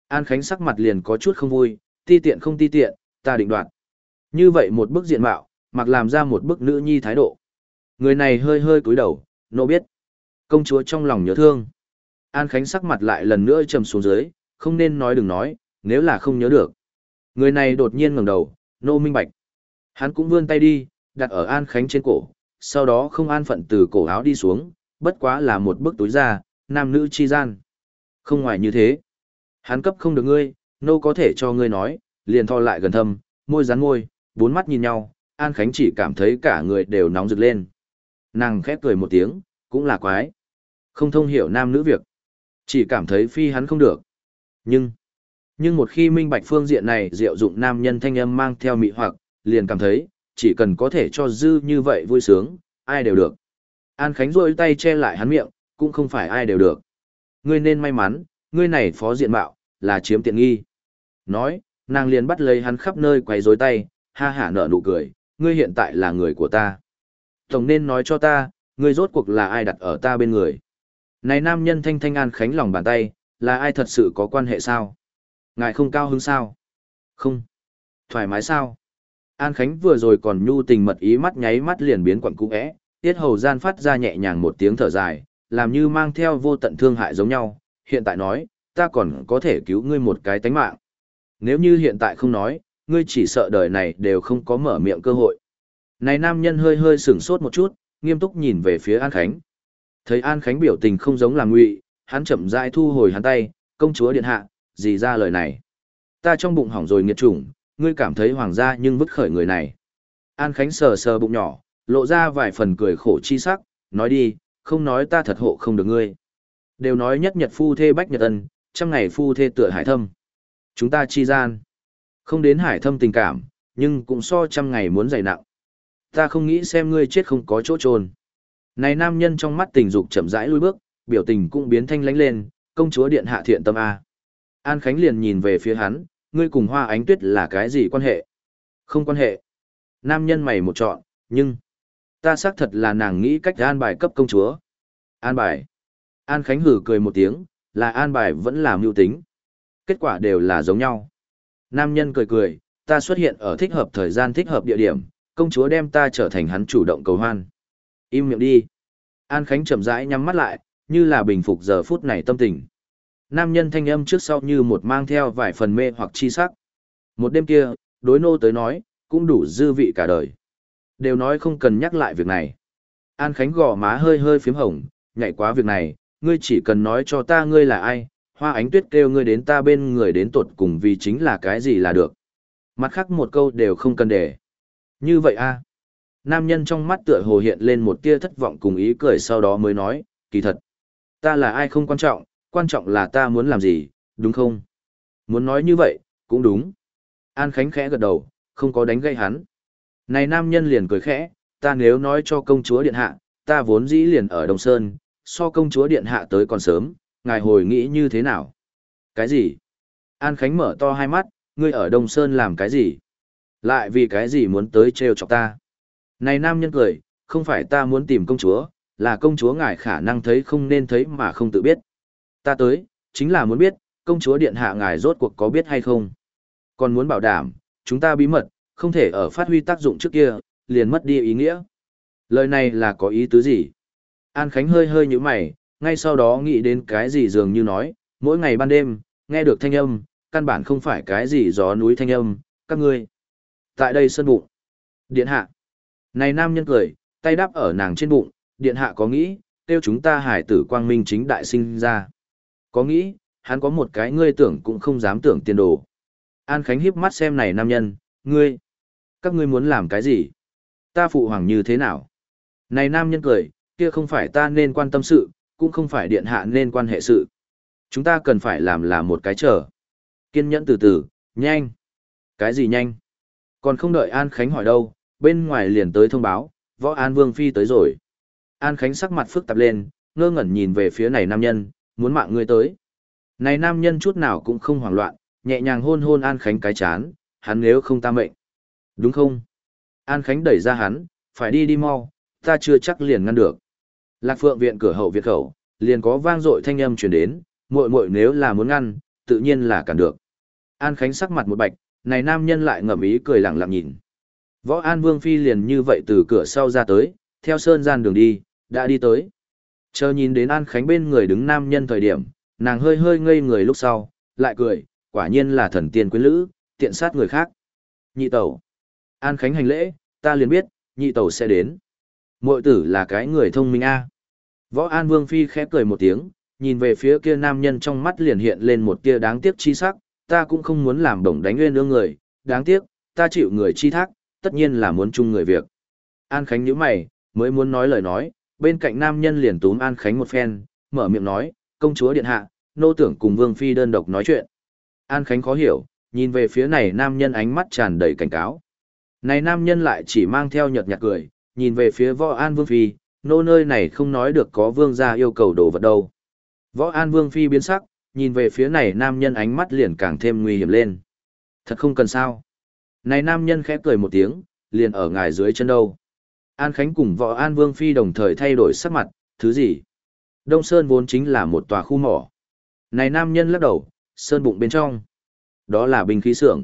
An Khánh sắc mặt liền có chút không vui, ti tiện không ti tiện, ta định đoạt. Như vậy một bức diện mạo, mặc làm ra một bức nữ nhi thái độ. Người này hơi hơi cúi đầu, nô biết. Công chúa trong lòng nhớ thương. An Khánh sắc mặt lại lần nữa trầm xuống dưới, không nên nói đừng nói, nếu là không nhớ được. Người này đột nhiên ngẩng đầu, nô minh bạch. Hắn cũng vươn tay đi, đặt ở An Khánh trên cổ, sau đó không an phận từ cổ áo đi xuống, bất quá là một bức túi da, nam nữ chi gian. Không ngoài như thế. Hắn cấp không được ngươi, nô có thể cho ngươi nói, liền thò lại gần thâm, môi dán môi, bốn mắt nhìn nhau, An Khánh chỉ cảm thấy cả người đều nóng rực lên. Nàng khép cười một tiếng, cũng là quái. Không thông hiểu nam nữ việc. Chỉ cảm thấy phi hắn không được. Nhưng, nhưng một khi minh bạch phương diện này diệu dụng nam nhân thanh âm mang theo mị hoặc, liền cảm thấy, chỉ cần có thể cho dư như vậy vui sướng, ai đều được. An Khánh rôi tay che lại hắn miệng, cũng không phải ai đều được. Ngươi nên may mắn, ngươi này phó diện mạo, là chiếm tiện nghi. Nói, nàng liền bắt lấy hắn khắp nơi quấy rối tay, ha hả nở nụ cười, ngươi hiện tại là người của ta. Tổng nên nói cho ta, ngươi rốt cuộc là ai đặt ở ta bên người. Này nam nhân thanh thanh An Khánh lòng bàn tay, là ai thật sự có quan hệ sao? Ngài không cao hứng sao? Không. Thoải mái sao? An Khánh vừa rồi còn nhu tình mật ý mắt nháy mắt liền biến quặn cũ ẽ, tiết hầu gian phát ra nhẹ nhàng một tiếng thở dài, làm như mang theo vô tận thương hại giống nhau. Hiện tại nói, ta còn có thể cứu ngươi một cái tánh mạng. Nếu như hiện tại không nói, ngươi chỉ sợ đời này đều không có mở miệng cơ hội. Này nam nhân hơi hơi sửng sốt một chút, nghiêm túc nhìn về phía An Khánh. Thấy An Khánh biểu tình không giống là ngụy, hắn chậm rãi thu hồi hắn tay, công chúa điện hạ, gì ra lời này. Ta trong bụng hỏng rồi nghiệt chủng, ngươi cảm thấy hoàng gia nhưng vứt khởi người này. An Khánh sờ sờ bụng nhỏ, lộ ra vài phần cười khổ chi sắc, nói đi, không nói ta thật hộ không được ngươi. Đều nói nhất nhật phu thê bách nhật ân, trăm ngày phu thê tựa hải thâm. Chúng ta chi gian. Không đến hải thâm tình cảm, nhưng cũng so trăm ngày muốn dày nặng. Ta không nghĩ xem ngươi chết không có chỗ trôn. Này nam nhân trong mắt tình dục chậm rãi lùi bước, biểu tình cũng biến thanh lãnh lên, công chúa điện hạ thiện tâm A. An Khánh liền nhìn về phía hắn, ngươi cùng Hoa Ánh Tuyết là cái gì quan hệ? Không quan hệ. Nam nhân mày một chọn, nhưng... Ta xác thật là nàng nghĩ cách an bài cấp công chúa. An bài. An Khánh hử cười một tiếng, là an bài vẫn là mưu tính. Kết quả đều là giống nhau. Nam nhân cười cười, ta xuất hiện ở thích hợp thời gian thích hợp địa điểm, công chúa đem ta trở thành hắn chủ động cầu hoan. Im miệng đi. An Khánh chậm rãi nhắm mắt lại, như là bình phục giờ phút này tâm tình. Nam nhân thanh âm trước sau như một mang theo vài phần mê hoặc chi sắc. Một đêm kia, đối nô tới nói, cũng đủ dư vị cả đời. Đều nói không cần nhắc lại việc này. An Khánh gò má hơi hơi phím hồng, nhạy quá việc này, ngươi chỉ cần nói cho ta ngươi là ai, Hoa Ánh Tuyết kêu ngươi đến ta bên người đến tột cùng vì chính là cái gì là được. Mặt khác một câu đều không cần để. Như vậy a. Nam nhân trong mắt tựa hồ hiện lên một tia thất vọng cùng ý cười sau đó mới nói, kỳ thật. Ta là ai không quan trọng, quan trọng là ta muốn làm gì, đúng không? Muốn nói như vậy, cũng đúng. An Khánh khẽ gật đầu, không có đánh gây hắn. Này nam nhân liền cười khẽ, ta nếu nói cho công chúa điện hạ, ta vốn dĩ liền ở Đông Sơn, so công chúa điện hạ tới còn sớm, ngài hồi nghĩ như thế nào? Cái gì? An Khánh mở to hai mắt, ngươi ở Đông Sơn làm cái gì? Lại vì cái gì muốn tới trêu chọc ta? Này nam nhân cười, không phải ta muốn tìm công chúa, là công chúa ngài khả năng thấy không nên thấy mà không tự biết. Ta tới, chính là muốn biết, công chúa điện hạ ngài rốt cuộc có biết hay không? Còn muốn bảo đảm, chúng ta bí mật, không thể ở phát huy tác dụng trước kia, liền mất đi ý nghĩa. Lời này là có ý tứ gì? An Khánh hơi hơi như mày, ngay sau đó nghĩ đến cái gì dường như nói, mỗi ngày ban đêm, nghe được thanh âm, căn bản không phải cái gì gió núi thanh âm, các ngươi. Tại đây sân bụng. Điện hạ. Này nam nhân cười, tay đáp ở nàng trên bụng, điện hạ có nghĩ, tiêu chúng ta hải tử quang minh chính đại sinh ra. Có nghĩ, hắn có một cái ngươi tưởng cũng không dám tưởng tiền đồ. An Khánh híp mắt xem này nam nhân, ngươi. Các ngươi muốn làm cái gì? Ta phụ hoàng như thế nào? Này nam nhân cười, kia không phải ta nên quan tâm sự, cũng không phải điện hạ nên quan hệ sự. Chúng ta cần phải làm là một cái chờ. Kiên nhẫn từ từ, nhanh. Cái gì nhanh? Còn không đợi An Khánh hỏi đâu, bên ngoài liền tới thông báo, võ An Vương Phi tới rồi. An Khánh sắc mặt phức tạp lên, ngơ ngẩn nhìn về phía này nam nhân, muốn mạng ngươi tới. Này nam nhân chút nào cũng không hoảng loạn, nhẹ nhàng hôn hôn An Khánh cái chán, hắn nếu không ta mệnh. Đúng không? An Khánh đẩy ra hắn, phải đi đi mau, ta chưa chắc liền ngăn được. Lạc Phượng viện cửa hậu viện khẩu, liền có vang dội thanh âm truyền đến, muội muội nếu là muốn ngăn, tự nhiên là cản được. An Khánh sắc mặt một bạch, này nam nhân lại ngậm ý cười lặng lặng nhìn. Võ An Vương Phi liền như vậy từ cửa sau ra tới, theo sơn gian đường đi, đã đi tới. Chờ nhìn đến An Khánh bên người đứng nam nhân thời điểm, nàng hơi hơi ngây người lúc sau, lại cười, quả nhiên là thần tiên quyến lữ, tiện sát người khác. Nhị tẩu. An Khánh hành lễ, ta liền biết, nhị tẩu sẽ đến. Muội tử là cái người thông minh a. Võ An Vương Phi khẽ cười một tiếng, nhìn về phía kia nam nhân trong mắt liền hiện lên một tia đáng tiếc chi sắc, ta cũng không muốn làm đồng đánh nguyên ương người, đáng tiếc, ta chịu người chi thác, tất nhiên là muốn chung người việc. An Khánh nhíu mày, mới muốn nói lời nói, bên cạnh nam nhân liền túm An Khánh một phen, mở miệng nói, công chúa điện hạ, nô tưởng cùng Vương Phi đơn độc nói chuyện. An Khánh khó hiểu, nhìn về phía này nam nhân ánh mắt tràn đầy cảnh cáo. Này nam nhân lại chỉ mang theo nhợt nhạt cười, nhìn về phía Võ An Vương Phi, nô nơi này không nói được có vương gia yêu cầu đồ vật đâu. Võ An Vương Phi biến sắc, nhìn về phía này nam nhân ánh mắt liền càng thêm nguy hiểm lên. Thật không cần sao. Này nam nhân khẽ cười một tiếng, liền ở ngài dưới chân đâu. An Khánh cùng Võ An Vương Phi đồng thời thay đổi sắc mặt, thứ gì? Đông Sơn vốn chính là một tòa khu mỏ. Này nam nhân lắc đầu, sơn bụng bên trong. Đó là binh khí xưởng.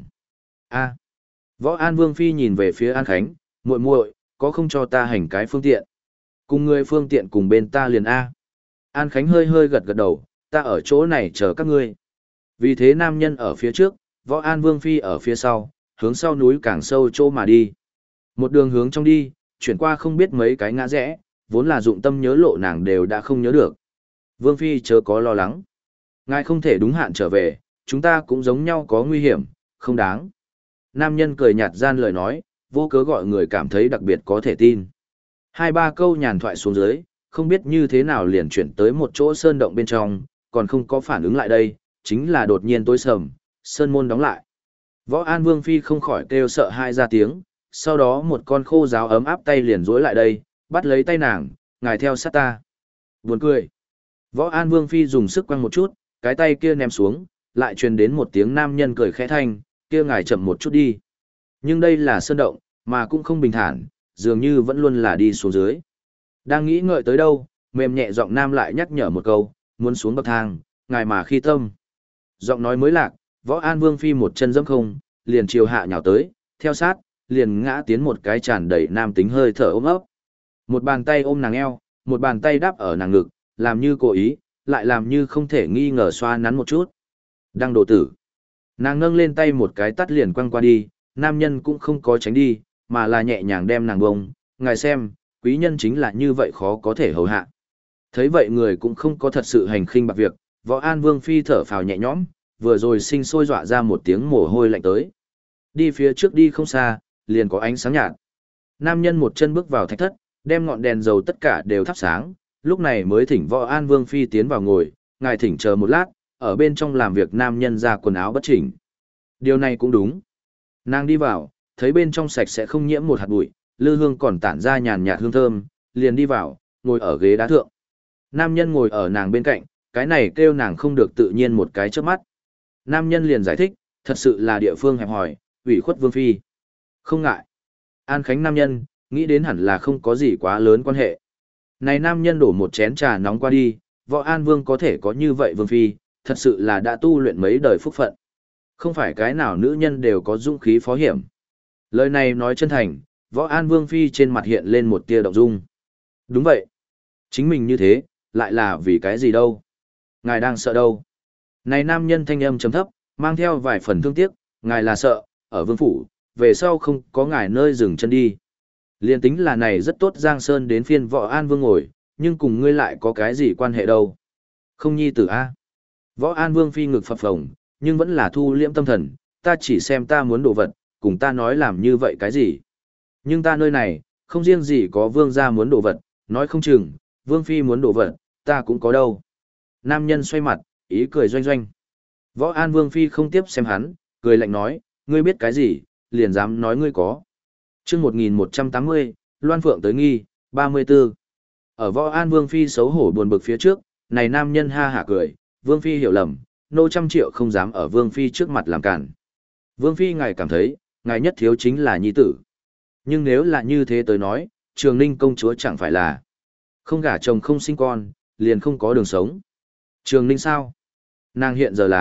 A. Võ An Vương Phi nhìn về phía An Khánh, muội muội, có không cho ta hành cái phương tiện? Cùng người phương tiện cùng bên ta liền A. An Khánh hơi hơi gật gật đầu, ta ở chỗ này chờ các ngươi. Vì thế nam nhân ở phía trước, Võ An Vương Phi ở phía sau, hướng sau núi càng sâu chỗ mà đi. Một đường hướng trong đi, chuyển qua không biết mấy cái ngã rẽ, vốn là dụng tâm nhớ lộ nàng đều đã không nhớ được. Vương Phi chớ có lo lắng. Ngài không thể đúng hạn trở về, chúng ta cũng giống nhau có nguy hiểm, không đáng. Nam nhân cười nhạt gian lời nói, vô cớ gọi người cảm thấy đặc biệt có thể tin. Hai ba câu nhàn thoại xuống dưới, không biết như thế nào liền chuyển tới một chỗ sơn động bên trong, còn không có phản ứng lại đây, chính là đột nhiên tối sầm, sơn môn đóng lại. Võ An Vương Phi không khỏi kêu sợ hai ra tiếng, sau đó một con khô giáo ấm áp tay liền rối lại đây, bắt lấy tay nàng, ngài theo sát ta. Buồn cười. Võ An Vương Phi dùng sức quăng một chút, cái tay kia ném xuống, lại truyền đến một tiếng nam nhân cười khẽ thanh, kia ngài chậm một chút đi. Nhưng đây là sơn động, mà cũng không bình thản, dường như vẫn luôn là đi xuống dưới. Đang nghĩ ngợi tới đâu, mềm nhẹ giọng nam lại nhắc nhở một câu, muốn xuống bậc thang, ngài mà khi tâm. Giọng nói mới lạc, Võ An Vương Phi một chân dẫm không, liền chiều hạ nhào tới, theo sát, liền ngã tiến một cái tràn đầy nam tính hơi thở ôm ấp. Một bàn tay ôm nàng eo, một bàn tay đáp ở nàng ngực, làm như cố ý, lại làm như không thể nghi ngờ xoa nắn một chút. Đăng đồ tử. Nàng nâng lên tay một cái tắt liền quăng qua đi, nam nhân cũng không có tránh đi, mà là nhẹ nhàng đem nàng bông, ngài xem, quý nhân chính là như vậy khó có thể hầu hạ. Thấy vậy người cũng không có thật sự hành khinh bạc việc, Võ An Vương Phi thở phào nhẹ nhõm, vừa rồi sinh sôi dọa ra một tiếng mồ hôi lạnh tới. Đi phía trước đi không xa, liền có ánh sáng nhạt. Nam nhân một chân bước vào thạch thất, đem ngọn đèn dầu tất cả đều thắp sáng, lúc này mới thỉnh Võ An Vương Phi tiến vào ngồi, ngài thỉnh chờ một lát, ở bên trong làm việc nam nhân ra quần áo bất chỉnh. Điều này cũng đúng. Nàng đi vào, thấy bên trong sạch sẽ không nhiễm một hạt bụi, lư hương còn tản ra nhàn nhạt hương thơm, liền đi vào, ngồi ở ghế đá thượng. Nam nhân ngồi ở nàng bên cạnh, cái này kêu nàng không được tự nhiên một cái trước mắt. Nam nhân liền giải thích, thật sự là địa phương hẹp hòi, ủy khuất Vương Phi. Không ngại. An Khánh nam nhân, nghĩ đến hẳn là không có gì quá lớn quan hệ. Này nam nhân đổ một chén trà nóng qua đi, Võ An Vương có thể có như vậy Vương Phi, thật sự là đã tu luyện mấy đời phúc phận. Không phải cái nào nữ nhân đều có dũng khí phó hiểm. Lời này nói chân thành, Võ An Vương Phi trên mặt hiện lên một tia động dung. Đúng vậy. Chính mình như thế, lại là vì cái gì đâu? Ngài đang sợ đâu? Này nam nhân thanh âm trầm thấp, mang theo vài phần thương tiếc, ngài là sợ, ở vương phủ, về sau không có ngài nơi dừng chân đi. Liên tính là này rất tốt Giang Sơn đến phiên Võ An Vương ngồi, nhưng cùng ngươi lại có cái gì quan hệ đâu? Không nhi tử A. Võ An Vương Phi ngực phập phồng, nhưng vẫn là thu liễm tâm thần, ta chỉ xem ta muốn đồ vật, cùng ta nói làm như vậy cái gì. Nhưng ta nơi này, không riêng gì có vương gia muốn đồ vật, nói không chừng, Vương Phi muốn đồ vật, ta cũng có đâu. Nam nhân xoay mặt, ý cười doanh doanh. Võ An Vương Phi không tiếp xem hắn, cười lạnh nói, ngươi biết cái gì, liền dám nói ngươi có. Trước một nghìn một trăm tám mươi, Loan Phượng tới nghi, ba mươi tư. Ở Võ An Vương Phi xấu hổ buồn bực phía trước, này nam nhân ha hả cười, Vương Phi hiểu lầm, nô trăm triệu không dám ở Vương Phi trước mặt làm cản. Vương Phi ngài cảm thấy, ngài nhất thiếu chính là nhi tử. Nhưng nếu là như thế tới nói, Trường Ninh công chúa chẳng phải là không gả chồng không sinh con, liền không có đường sống. Trường Ninh sao? Nàng hiện giờ là,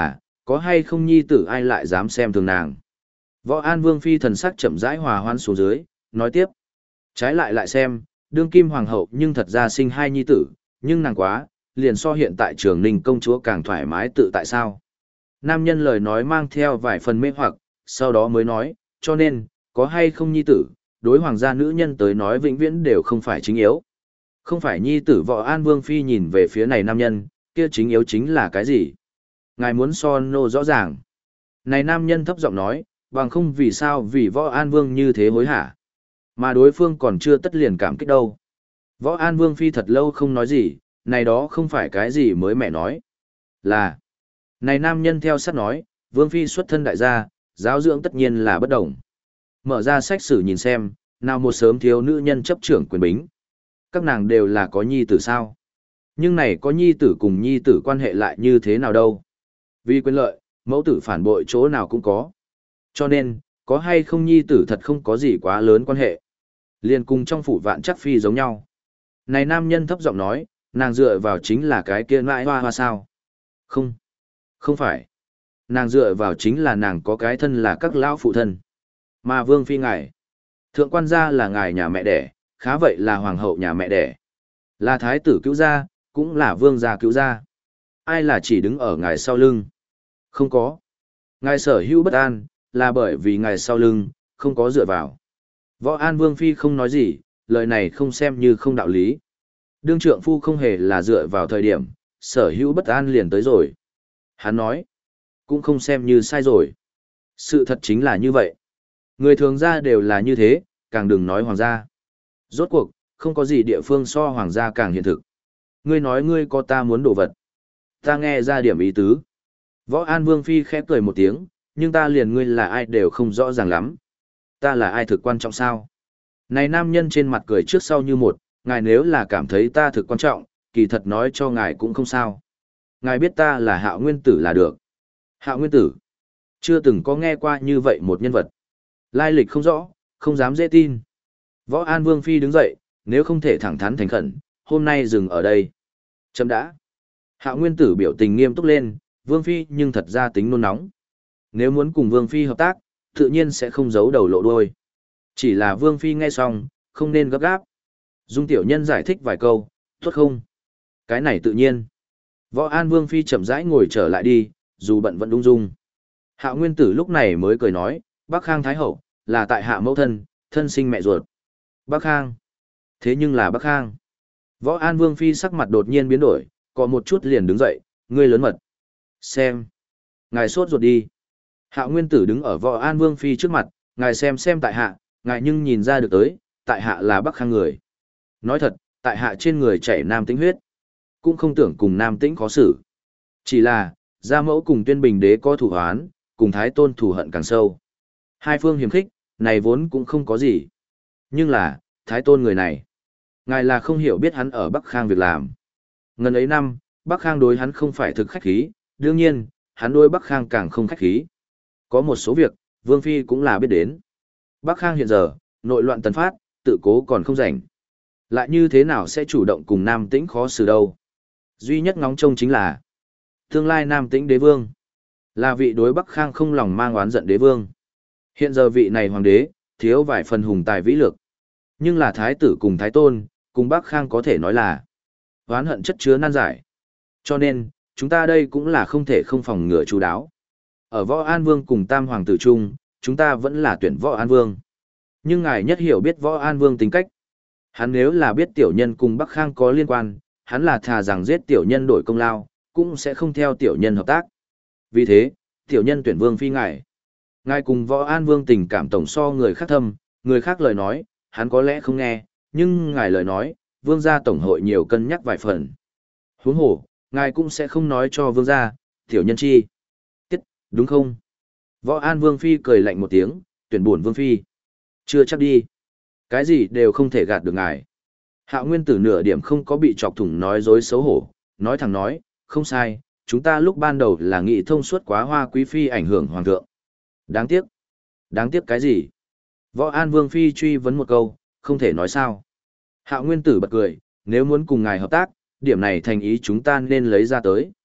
có hay không nhi tử ai lại dám xem thường nàng. Võ An Vương phi thần sắc chậm rãi hòa hoan xuống dưới, nói tiếp. Trái lại lại xem, đương kim hoàng hậu nhưng thật ra sinh hai nhi tử, nhưng nàng quá, liền so hiện tại Trường Ninh công chúa càng thoải mái tự tại sao. Nam nhân lời nói mang theo vài phần mê hoặc, sau đó mới nói, cho nên, có hay không nhi tử, đối hoàng gia nữ nhân tới nói vĩnh viễn đều không phải chính yếu. Không phải nhi tử. Võ An Vương phi nhìn về phía này nam nhân, kia chính yếu chính là cái gì? Ngài muốn so nô rõ ràng. Này nam nhân thấp giọng nói, bằng không vì sao vì Võ An Vương như thế hối hả. Mà đối phương còn chưa tất liền cảm kích đâu. Võ An Vương phi thật lâu không nói gì, này đó không phải cái gì mới mẹ nói. Là, này nam nhân theo sát nói, Vương phi xuất thân đại gia, giáo dưỡng tất nhiên là bất đồng. Mở ra sách sử nhìn xem, nào một sớm thiếu nữ nhân chấp trưởng quyền bính. Các nàng đều là có nhi tử sao. Nhưng này có nhi tử cùng nhi tử quan hệ lại như thế nào đâu. Vì quyền lợi, mẫu tử phản bội chỗ nào cũng có. Cho nên, có hay không nhi tử thật không có gì quá lớn quan hệ. Liên cùng trong phủ vạn chắc phi giống nhau. Này nam nhân thấp giọng nói, nàng dựa vào chính là cái kia mãi hoa hoa sao. Không, không phải. Nàng dựa vào chính là nàng có cái thân là các lão phụ thân. Mà vương phi ngài, thượng quan gia là ngài nhà mẹ đẻ, khá vậy là hoàng hậu nhà mẹ đẻ. Là thái tử cứu gia, cũng là vương gia cứu gia. Ai là chỉ đứng ở ngài sau lưng? Không có. Ngài sở hữu bất an, là bởi vì ngài sau lưng, không có dựa vào. Võ An Vương phi không nói gì, lời này không xem như không đạo lý. Đương trượng phu không hề là dựa vào thời điểm, sở hữu bất an liền tới rồi. Hắn nói, cũng không xem như sai rồi. Sự thật chính là như vậy. Người thường gia đều là như thế, càng đừng nói hoàng gia. Rốt cuộc, không có gì địa phương so hoàng gia càng hiện thực. Ngươi nói ngươi có ta muốn đồ vật. Ta nghe ra điểm ý tứ. Võ An Vương phi khẽ cười một tiếng, nhưng ta liền ngươi là ai đều không rõ ràng lắm. Ta là ai thực quan trọng sao? Này nam nhân trên mặt cười trước sau như một, ngài nếu là cảm thấy ta thực quan trọng, kỳ thật nói cho ngài cũng không sao. Ngài biết ta là Hạo Nguyên Tử là được. Hạo Nguyên Tử. Chưa từng có nghe qua như vậy một nhân vật. Lai lịch không rõ, không dám dễ tin. Võ An Vương phi đứng dậy, nếu không thể thẳng thắn thành khẩn, hôm nay dừng ở đây. Chấm đã. Hạo Nguyên Tử biểu tình nghiêm túc lên, Vương phi nhưng thật ra tính nôn nóng. Nếu muốn cùng Vương phi hợp tác, tự nhiên sẽ không giấu đầu lộ đuôi. Chỉ là Vương phi nghe xong, không nên gấp gáp. Dung tiểu nhân giải thích vài câu, tốt không? Cái này tự nhiên. Võ An Vương phi chậm rãi ngồi trở lại đi, dù bận vẫn ung dung. Hạo Nguyên Tử lúc này mới cười nói, Bắc Khang Thái Hậu, là tại hạ mẫu thân, thân sinh mẹ ruột. Bắc Khang. Thế nhưng là Bắc Khang. Võ An Vương phi sắc mặt đột nhiên biến đổi, có một chút liền đứng dậy, ngươi lớn mật. Xem. Ngài sốt ruột đi. Hạo Nguyên Tử đứng ở Võ An Vương phi trước mặt, ngài xem xem tại hạ, ngài nhưng nhìn ra được tới, tại hạ là Bắc Khang người. Nói thật, tại hạ trên người chảy nam tĩnh huyết, cũng không tưởng cùng nam tĩnh khó xử. Chỉ là, gia mẫu cùng Tuyên Bình đế có thủ hoán, cùng Thái Tôn thù hận càng sâu. Hai phương hiềm khích, này vốn cũng không có gì. Nhưng là, Thái Tôn người này, ngài là không hiểu biết hắn ở Bắc Khang việc làm. Ngần ấy năm, Bắc Khang đối hắn không phải thực khách khí, đương nhiên, hắn đối Bắc Khang càng không khách khí. Có một số việc, Vương Phi cũng là biết đến. Bắc Khang hiện giờ, nội loạn tần phát, tự cố còn không rảnh. Lại như thế nào sẽ chủ động cùng Nam Tĩnh khó xử đâu. Duy nhất ngóng trông chính là tương lai Nam Tĩnh đế vương. Là vị đối Bắc Khang không lòng mang oán giận đế vương. Hiện giờ vị này hoàng đế, thiếu vài phần hùng tài vĩ lược. Nhưng là thái tử cùng thái tôn, cùng Bắc Khang có thể nói là oán hận chất chứa nan giải. Cho nên, chúng ta đây cũng là không thể không phòng ngừa chú đáo. Ở Võ An Vương cùng Tam Hoàng tử chung, chúng ta vẫn là tuyển Võ An Vương. Nhưng ngài nhất hiểu biết Võ An Vương tính cách. Hắn nếu là biết tiểu nhân cùng Bắc Khang có liên quan, hắn là thà rằng giết tiểu nhân đổi công lao, cũng sẽ không theo tiểu nhân hợp tác. Vì thế, tiểu nhân tuyển Vương phi ngài. Ngài cùng Võ An Vương tình cảm tổng so người khác thâm, người khác lời nói, hắn có lẽ không nghe, nhưng ngài lời nói, Vương gia tổng hội nhiều cân nhắc vài phần. Huống hồ, ngài cũng sẽ không nói cho Vương gia, tiểu nhân chi. Tiết, đúng không? Võ An Vương phi cười lạnh một tiếng, tuyển buồn Vương phi. Chưa chắc đi. Cái gì đều không thể gạt được ngài. Hạo Nguyên Tử nửa điểm không có bị chọc thủng nói dối xấu hổ, nói thẳng nói, không sai, chúng ta lúc ban đầu là nghị thông suốt quá Hoa quý phi ảnh hưởng hoàng thượng. Đáng tiếc. Đáng tiếc cái gì? Võ An Vương phi truy vấn một câu, không thể nói sao. Hạo Nguyên Tử bật cười, nếu muốn cùng ngài hợp tác, điểm này thành ý chúng ta nên lấy ra tới.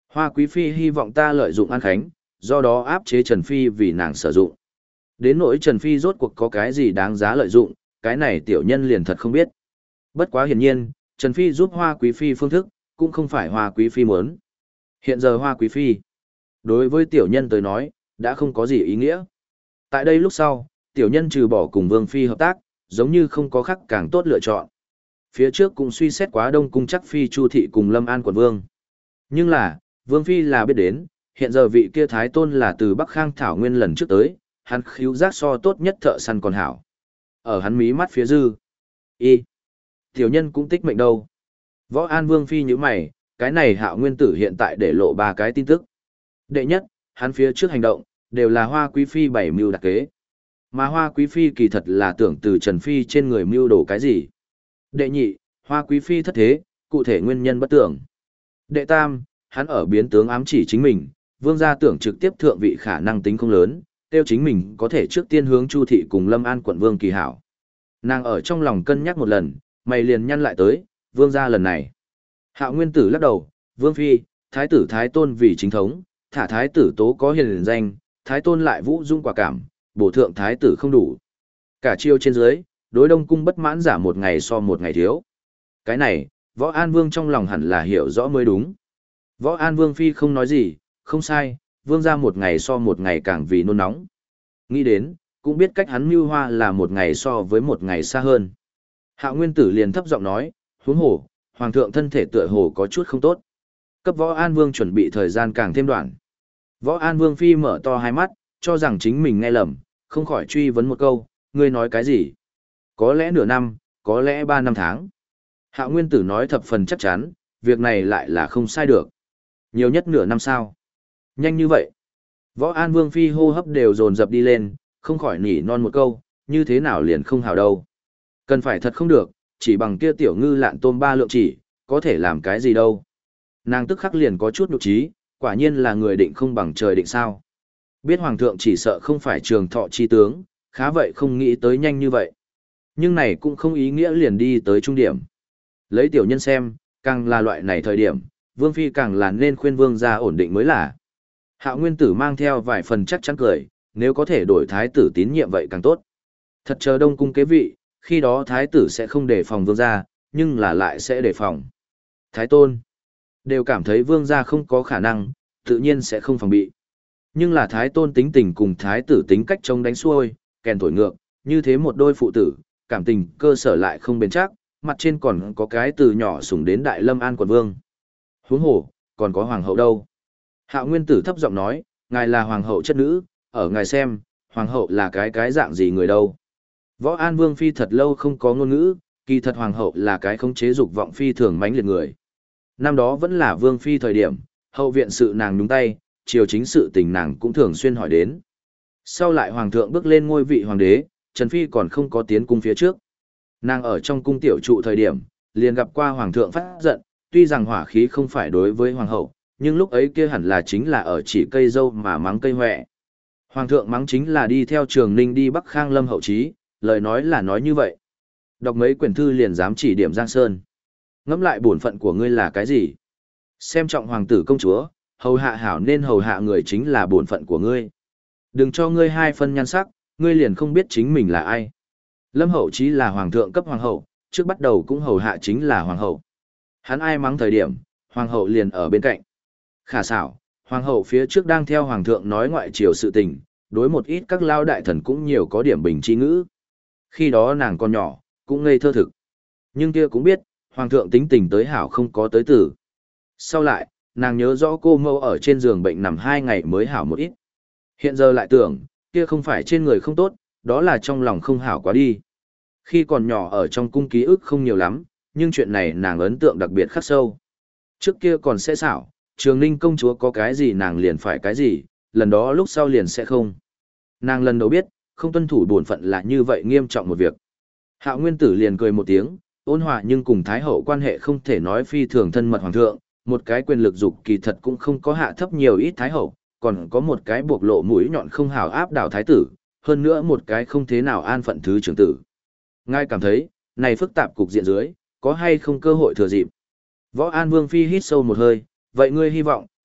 Hoa Quý Phi hy vọng ta lợi dụng An Khánh, do đó áp chế Trần Phi vì nàng sử dụng. Đến nỗi Trần Phi rốt cuộc có cái gì đáng giá lợi dụng, cái này tiểu nhân liền thật không biết. Bất quá hiển nhiên, Trần Phi giúp Hoa Quý Phi phương thức, cũng không phải Hoa Quý Phi muốn. Hiện giờ Hoa Quý Phi, đối với tiểu nhân tới nói, đã không có gì ý nghĩa. Tại đây lúc sau, tiểu nhân trừ bỏ cùng Vương Phi hợp tác, giống như không có khác càng tốt lựa chọn. Phía trước cũng suy xét quá Đông Cung chắc Phi Chu Thị cùng Lâm An quận Vương. Nhưng là, Vương Phi là biết đến, hiện giờ vị kia Thái Tôn là từ Bắc Khang Thảo Nguyên lần trước tới, hắn khíu giác so tốt nhất thợ săn còn hảo. Ở hắn mí mắt phía dư. Y. Tiểu nhân cũng tích mệnh đâu. Võ An Vương Phi như mày, cái này Hạo Nguyên Tử hiện tại để lộ ba cái tin tức. Đệ nhất, hắn phía trước hành động, đều là Hoa Quý Phi bảy mưu đặc kế. Mà Hoa Quý Phi kỳ thật là tưởng từ Trần Phi trên người mưu đổ cái gì. Đệ nhị, Hoa Quý Phi thất thế, cụ thể nguyên nhân bất tưởng. Đệ tam, hắn ở biến tướng ám chỉ chính mình, vương gia tưởng trực tiếp thượng vị khả năng tính không lớn, tiêu chính mình có thể trước tiên hướng Chu Thị cùng Lâm An quận Vương kỳ hảo. Nàng ở trong lòng cân nhắc một lần, mày liền nhăn lại tới, vương gia lần này. Hạo Nguyên Tử lắc đầu, Vương Phi, Thái tử Thái Tôn vì chính thống, thả Thái tử tố có hiền danh, Thái Tôn lại vũ dung quả cảm, bổ thượng Thái tử không đủ. Cả chiêu trên dưới, đối Đông Cung bất mãn giả một ngày so một ngày thiếu. Cái này, Võ An Vương trong lòng hẳn là hiểu rõ mới đúng. Võ An Vương Phi không nói gì, không sai, vương gia một ngày so một ngày càng vì nôn nóng. Nghĩ đến, cũng biết cách hắn mưu hoa là một ngày so với một ngày xa hơn. Hạo Nguyên Tử liền thấp giọng nói, huống hồ, Hoàng thượng thân thể tựa hồ có chút không tốt. Cấp Võ An Vương chuẩn bị thời gian càng thêm đoạn. Võ An Vương Phi mở to hai mắt, cho rằng chính mình nghe lầm, không khỏi truy vấn một câu, ngươi nói cái gì? Có lẽ nửa năm, có lẽ ba năm tháng. Hạo Nguyên Tử nói thập phần chắc chắn, việc này lại là không sai được. Nhiều nhất nửa năm sao? Nhanh như vậy. Võ An Vương Phi hô hấp đều dồn dập đi lên, không khỏi nỉ non một câu, như thế nào liền không hào đâu. Cần phải thật không được, chỉ bằng kia tiểu ngư lạn tôm ba lượng chỉ, có thể làm cái gì đâu. Nàng tức khắc liền có chút nhục trí, quả nhiên là người định không bằng trời định sao. Biết Hoàng thượng chỉ sợ không phải trường thọ chi tướng, khá vậy không nghĩ tới nhanh như vậy. Nhưng này cũng không ý nghĩa liền đi tới trung điểm. Lấy tiểu nhân xem, càng là loại này thời điểm, Vương Phi càng là nên khuyên Vương gia ổn định mới là. Hạo Nguyên Tử mang theo vài phần chắc chắn cười, nếu có thể đổi Thái tử tín nhiệm vậy càng tốt. Thật chờ Đông Cung kế vị, khi đó Thái tử sẽ không đề phòng Vương gia, nhưng là lại sẽ đề phòng. Thái Tôn đều cảm thấy Vương gia không có khả năng, tự nhiên sẽ không phòng bị. Nhưng là Thái Tôn tính tình cùng Thái tử tính cách chống đánh xuôi, kèn thổi ngược, như thế một đôi phụ tử, cảm tình cơ sở lại không bền chắc, mặt trên còn có cái từ nhỏ sủng đến Đại Lâm An quận Vương. Huống hồ, còn có Hoàng hậu đâu. Hạo Nguyên Tử thấp giọng nói, ngài là Hoàng hậu chất nữ, ở ngài xem, Hoàng hậu là cái cái dạng gì người đâu. Võ An Vương Phi thật lâu không có ngôn ngữ, kỳ thật Hoàng hậu là cái khống chế dục vọng phi thường mãnh liệt người. Năm đó vẫn là Vương Phi thời điểm, hậu viện sự nàng nhúng tay, triều chính sự tình nàng cũng thường xuyên hỏi đến. Sau lại Hoàng thượng bước lên ngôi vị Hoàng đế, Trần Phi còn không có tiến cung phía trước. Nàng ở trong cung tiểu trụ thời điểm, liền gặp qua Hoàng thượng phát giận, tuy rằng hỏa khí không phải đối với Hoàng hậu, nhưng lúc ấy kia hẳn là chính là ở chỉ cây dâu mà mắng cây hoẹ. Hoàng thượng mắng chính là đi theo Trường Ninh đi Bắc Khang Lâm hậu trí, lời nói là nói như vậy. Đọc mấy quyển thư liền dám chỉ điểm Giang Sơn. Ngẫm lại bổn phận của ngươi là cái gì? Xem trọng hoàng tử công chúa, hầu hạ hảo nên hầu hạ người chính là bổn phận của ngươi. Đừng cho ngươi hai phân nhan sắc, ngươi liền không biết chính mình là ai. Lâm hậu trí là hoàng thượng cấp hoàng hậu, trước bắt đầu cũng hầu hạ chính là hoàng hậu. Hắn ai mắng thời điểm, hoàng hậu liền ở bên cạnh. Khả xảo, hoàng hậu phía trước đang theo hoàng thượng nói ngoại triều sự tình, đối một ít các lao đại thần cũng nhiều có điểm bình chi ngữ. Khi đó nàng còn nhỏ, cũng ngây thơ thực. Nhưng kia cũng biết, hoàng thượng tính tình tới hảo không có tới tử. Sau lại, nàng nhớ rõ cô mẫu ở trên giường bệnh nằm hai ngày mới hảo một ít. Hiện giờ lại tưởng, kia không phải trên người không tốt, đó là trong lòng không hảo quá đi. Khi còn nhỏ ở trong cung ký ức không nhiều lắm, nhưng chuyện này nàng ấn tượng đặc biệt khắc sâu. Trước kia còn sẽ xảo, Trường Ninh công chúa có cái gì nàng liền phải cái gì, lần đó lúc sau liền sẽ không. Nàng lần đầu biết, không tuân thủ bổn phận là như vậy nghiêm trọng một việc. Hạo Nguyên Tử liền cười một tiếng, ôn hòa nhưng cùng Thái hậu quan hệ không thể nói phi thường thân mật hoàng thượng, một cái quyền lực dục kỳ thật cũng không có hạ thấp nhiều ít Thái hậu, còn có một cái buộc lộ mũi nhọn không hảo áp đảo Thái tử, hơn nữa một cái không thế nào an phận thứ trưởng tử. Ngài cảm thấy, này phức tạp cục diện dưới, có hay không cơ hội thừa dịp? Võ An Vương Phi hít sâu một hơi, vậy ngươi hy vọng,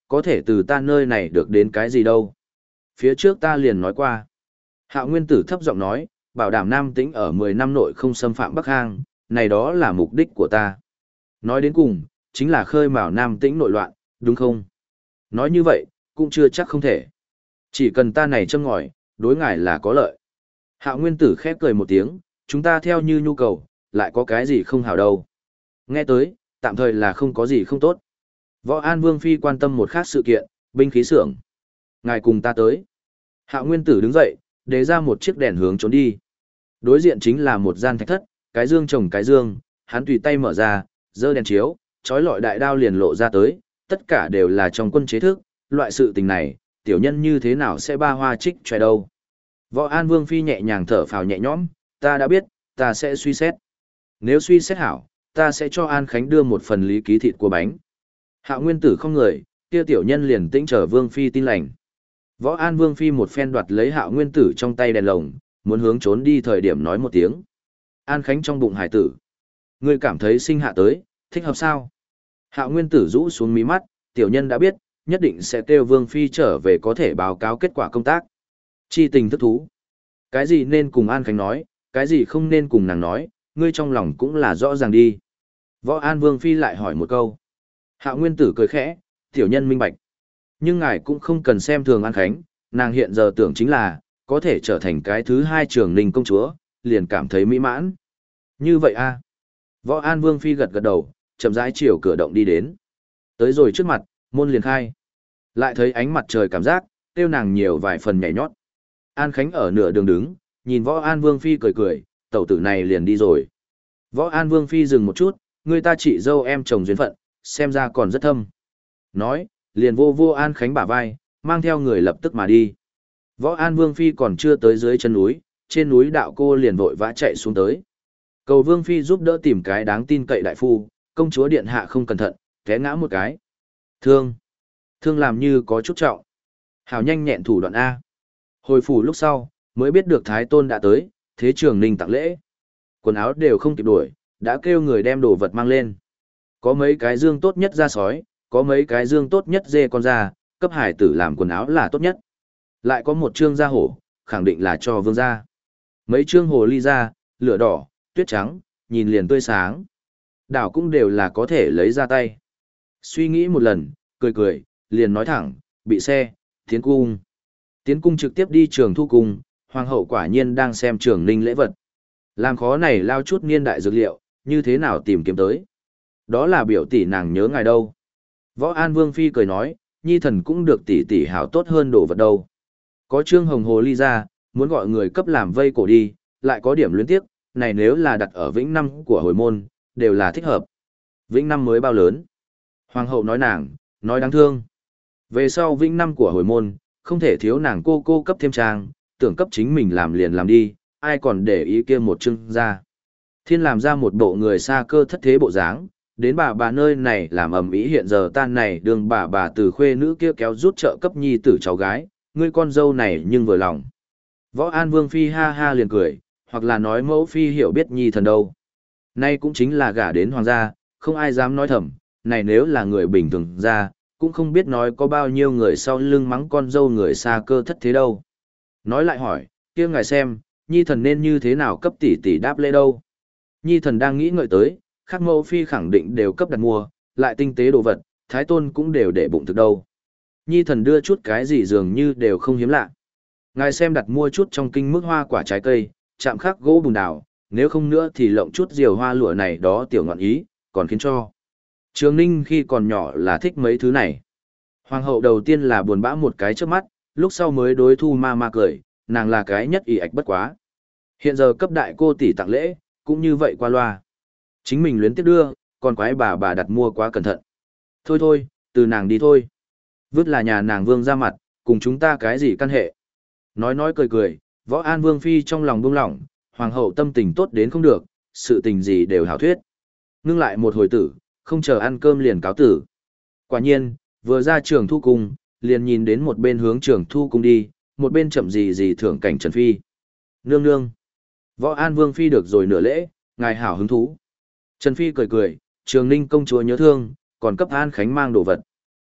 có thể từ ta nơi này được đến cái gì đâu. Phía trước ta liền nói qua. Hạo Nguyên Tử thấp giọng nói, bảo đảm Nam Tĩnh ở mười năm nội không xâm phạm Bắc Hang, này đó là mục đích của ta. Nói đến cùng, chính là khơi mào Nam Tĩnh nội loạn, đúng không? Nói như vậy, cũng chưa chắc không thể. Chỉ cần ta này châm ngòi, đối ngài là có lợi. Hạo Nguyên Tử khép cười một tiếng, chúng ta theo như nhu cầu, lại có cái gì không hảo đâu. Nghe tới, tạm thời là không có gì không tốt. Võ An Vương Phi quan tâm một khác sự kiện, binh khí xưởng. Ngài cùng ta tới. Hạo Nguyên Tử đứng dậy, đề ra một chiếc đèn hướng trốn đi. Đối diện chính là một gian thạch thất, cái dương trồng cái dương, hắn tùy tay mở ra, giơ đèn chiếu, chói lọi đại đao liền lộ ra tới, tất cả đều là trong quân chế thức, loại sự tình này, tiểu nhân như thế nào sẽ ba hoa trích chòe đâu. Võ An Vương Phi nhẹ nhàng thở phào nhẹ nhõm, ta đã biết, ta sẽ suy xét. Nếu suy xét hảo, ta sẽ cho An Khánh đưa một phần lý ký thịt của bánh. Hạo Nguyên Tử không người, kia tiểu nhân liền tĩnh trở Vương Phi tin lành. Võ An Vương Phi một phen đoạt lấy Hạo Nguyên Tử trong tay đèn lồng, muốn hướng trốn đi thời điểm nói một tiếng. An Khánh trong bụng hải tử. Ngươi cảm thấy sinh hạ tới, thích hợp sao? Hạo Nguyên Tử rũ xuống mí mắt, tiểu nhân đã biết, nhất định sẽ kêu Vương Phi trở về có thể báo cáo kết quả công tác. Chi tình thức thú. Cái gì nên cùng An Khánh nói, cái gì không nên cùng nàng nói, ngươi trong lòng cũng là rõ ràng đi. Võ An Vương Phi lại hỏi một câu. Hạo Nguyên Tử cười khẽ, tiểu nhân minh bạch. Nhưng ngài cũng không cần xem thường An Khánh, nàng hiện giờ tưởng chính là, có thể trở thành cái thứ hai Trường Ninh công chúa, liền cảm thấy mỹ mãn. Như vậy a? Võ An Vương Phi gật gật đầu, chậm rãi chiều cửa động đi đến. Tới rồi trước mặt, môn liền khai. Lại thấy ánh mặt trời cảm giác, tiêu nàng nhiều vài phần nhảy nhót. An Khánh ở nửa đường đứng, nhìn Võ An Vương Phi cười cười, tẩu tử này liền đi rồi. Võ An Vương Phi dừng một chút, người ta chị dâu em chồng duyên phận, xem ra còn rất thâm. Nói, liền vô vô An Khánh bả vai, mang theo người lập tức mà đi. Võ An Vương Phi còn chưa tới dưới chân núi, trên núi đạo cô liền vội vã chạy xuống tới. Cầu Vương Phi giúp đỡ tìm cái đáng tin cậy đại phu, công chúa điện hạ không cẩn thận, té ngã một cái. Thương. Thương làm như có chút trọng. Hảo nhanh nhẹn thủ đoạn A. Hồi phủ lúc sau, mới biết được Thái Tôn đã tới, thế Trường Ninh tặng lễ. Quần áo đều không kịp đuổi, đã kêu người đem đồ vật mang lên. Có mấy cái dương tốt nhất ra sói, có mấy cái dương tốt nhất dê con ra, cấp hải tử làm quần áo là tốt nhất. Lại có một trương da hổ, khẳng định là cho vương gia. Mấy trương hồ ly da, lửa đỏ, tuyết trắng, nhìn liền tươi sáng. Đảo cũng đều là có thể lấy ra tay. Suy nghĩ một lần, cười cười, liền nói thẳng, bị xe, tiến cung. Tiến cung trực tiếp đi trường thu cung, hoàng hậu quả nhiên đang xem Trường Ninh lễ vật. Làm khó này lao chút niên đại dược liệu, như thế nào tìm kiếm tới. Đó là biểu tỷ nàng nhớ ngài đâu. Võ An Vương Phi cười nói, nhi thần cũng được tỷ tỷ hảo tốt hơn đồ vật đâu. Có trương hồng hồ ly ra, muốn gọi người cấp làm vây cổ đi, lại có điểm luyến tiếc, này nếu là đặt ở vĩnh năm của hồi môn, đều là thích hợp. Vĩnh năm mới bao lớn. Hoàng hậu nói nàng, nói đáng thương. Về sau vĩnh năm của hồi môn, không thể thiếu nàng cô cô cấp thêm trang, tưởng cấp chính mình làm liền làm đi, ai còn để ý kia một chương ra. Thiên làm ra một bộ người xa cơ thất thế bộ dáng, đến bà bà nơi này làm ầm ĩ hiện giờ tan này đường bà bà từ khuê nữ kia kéo rút trợ cấp nhi tử cháu gái, ngươi con dâu này nhưng vừa lòng. Võ An Vương Phi ha ha liền cười, hoặc là nói mẫu Phi hiểu biết nhi thần đâu. Nay cũng chính là gả đến hoàng gia, không ai dám nói thầm, này nếu là người bình thường ra, cũng không biết nói có bao nhiêu người sau lưng mắng con dâu người xa cơ thất thế đâu. Nói lại hỏi, kia ngài xem, nhi thần nên như thế nào cấp tỷ tỷ đáp lễ đâu. Nhi thần đang nghĩ ngợi tới, khác mẫu Phi khẳng định đều cấp đặt mua, lại tinh tế đồ vật, Thái Tôn cũng đều để bụng thực đâu. Nhi thần đưa chút cái gì dường như đều không hiếm lạ. Ngài xem đặt mua chút trong kinh mức hoa quả trái cây, chạm khắc gỗ bùn đào, nếu không nữa thì lộng chút diều hoa lụa này đó tiểu ngọn ý, còn khiến cho. Trường Ninh khi còn nhỏ là thích mấy thứ này. Hoàng hậu đầu tiên là buồn bã một cái trước mắt, lúc sau mới đối thu ma ma cười, nàng là cái nhất ỷ ạch bất quá. Hiện giờ cấp đại cô tỷ tặng lễ, cũng như vậy qua loa. Chính mình luyến tiếp đưa, còn quái bà bà đặt mua quá cẩn thận. Thôi thôi, từ nàng đi thôi. Vứt là nhà nàng vương ra mặt, cùng chúng ta cái gì căn hệ. Nói nói cười cười, Võ An Vương Phi trong lòng buông lỏng, hoàng hậu tâm tình tốt đến không được, sự tình gì đều hảo thuyết. Ngưng lại một hồi tử, không chờ ăn cơm liền cáo tử. Quả nhiên, vừa ra trường thu cung, liền nhìn đến một bên hướng trường thu cung đi, một bên chậm gì gì thưởng cảnh Trần Phi. Nương nương. Võ An Vương Phi được rồi nửa lễ, ngài hảo hứng thú. Trần Phi cười cười, Trường Ninh công chúa nhớ thương, còn cấp An Khánh mang đồ vật.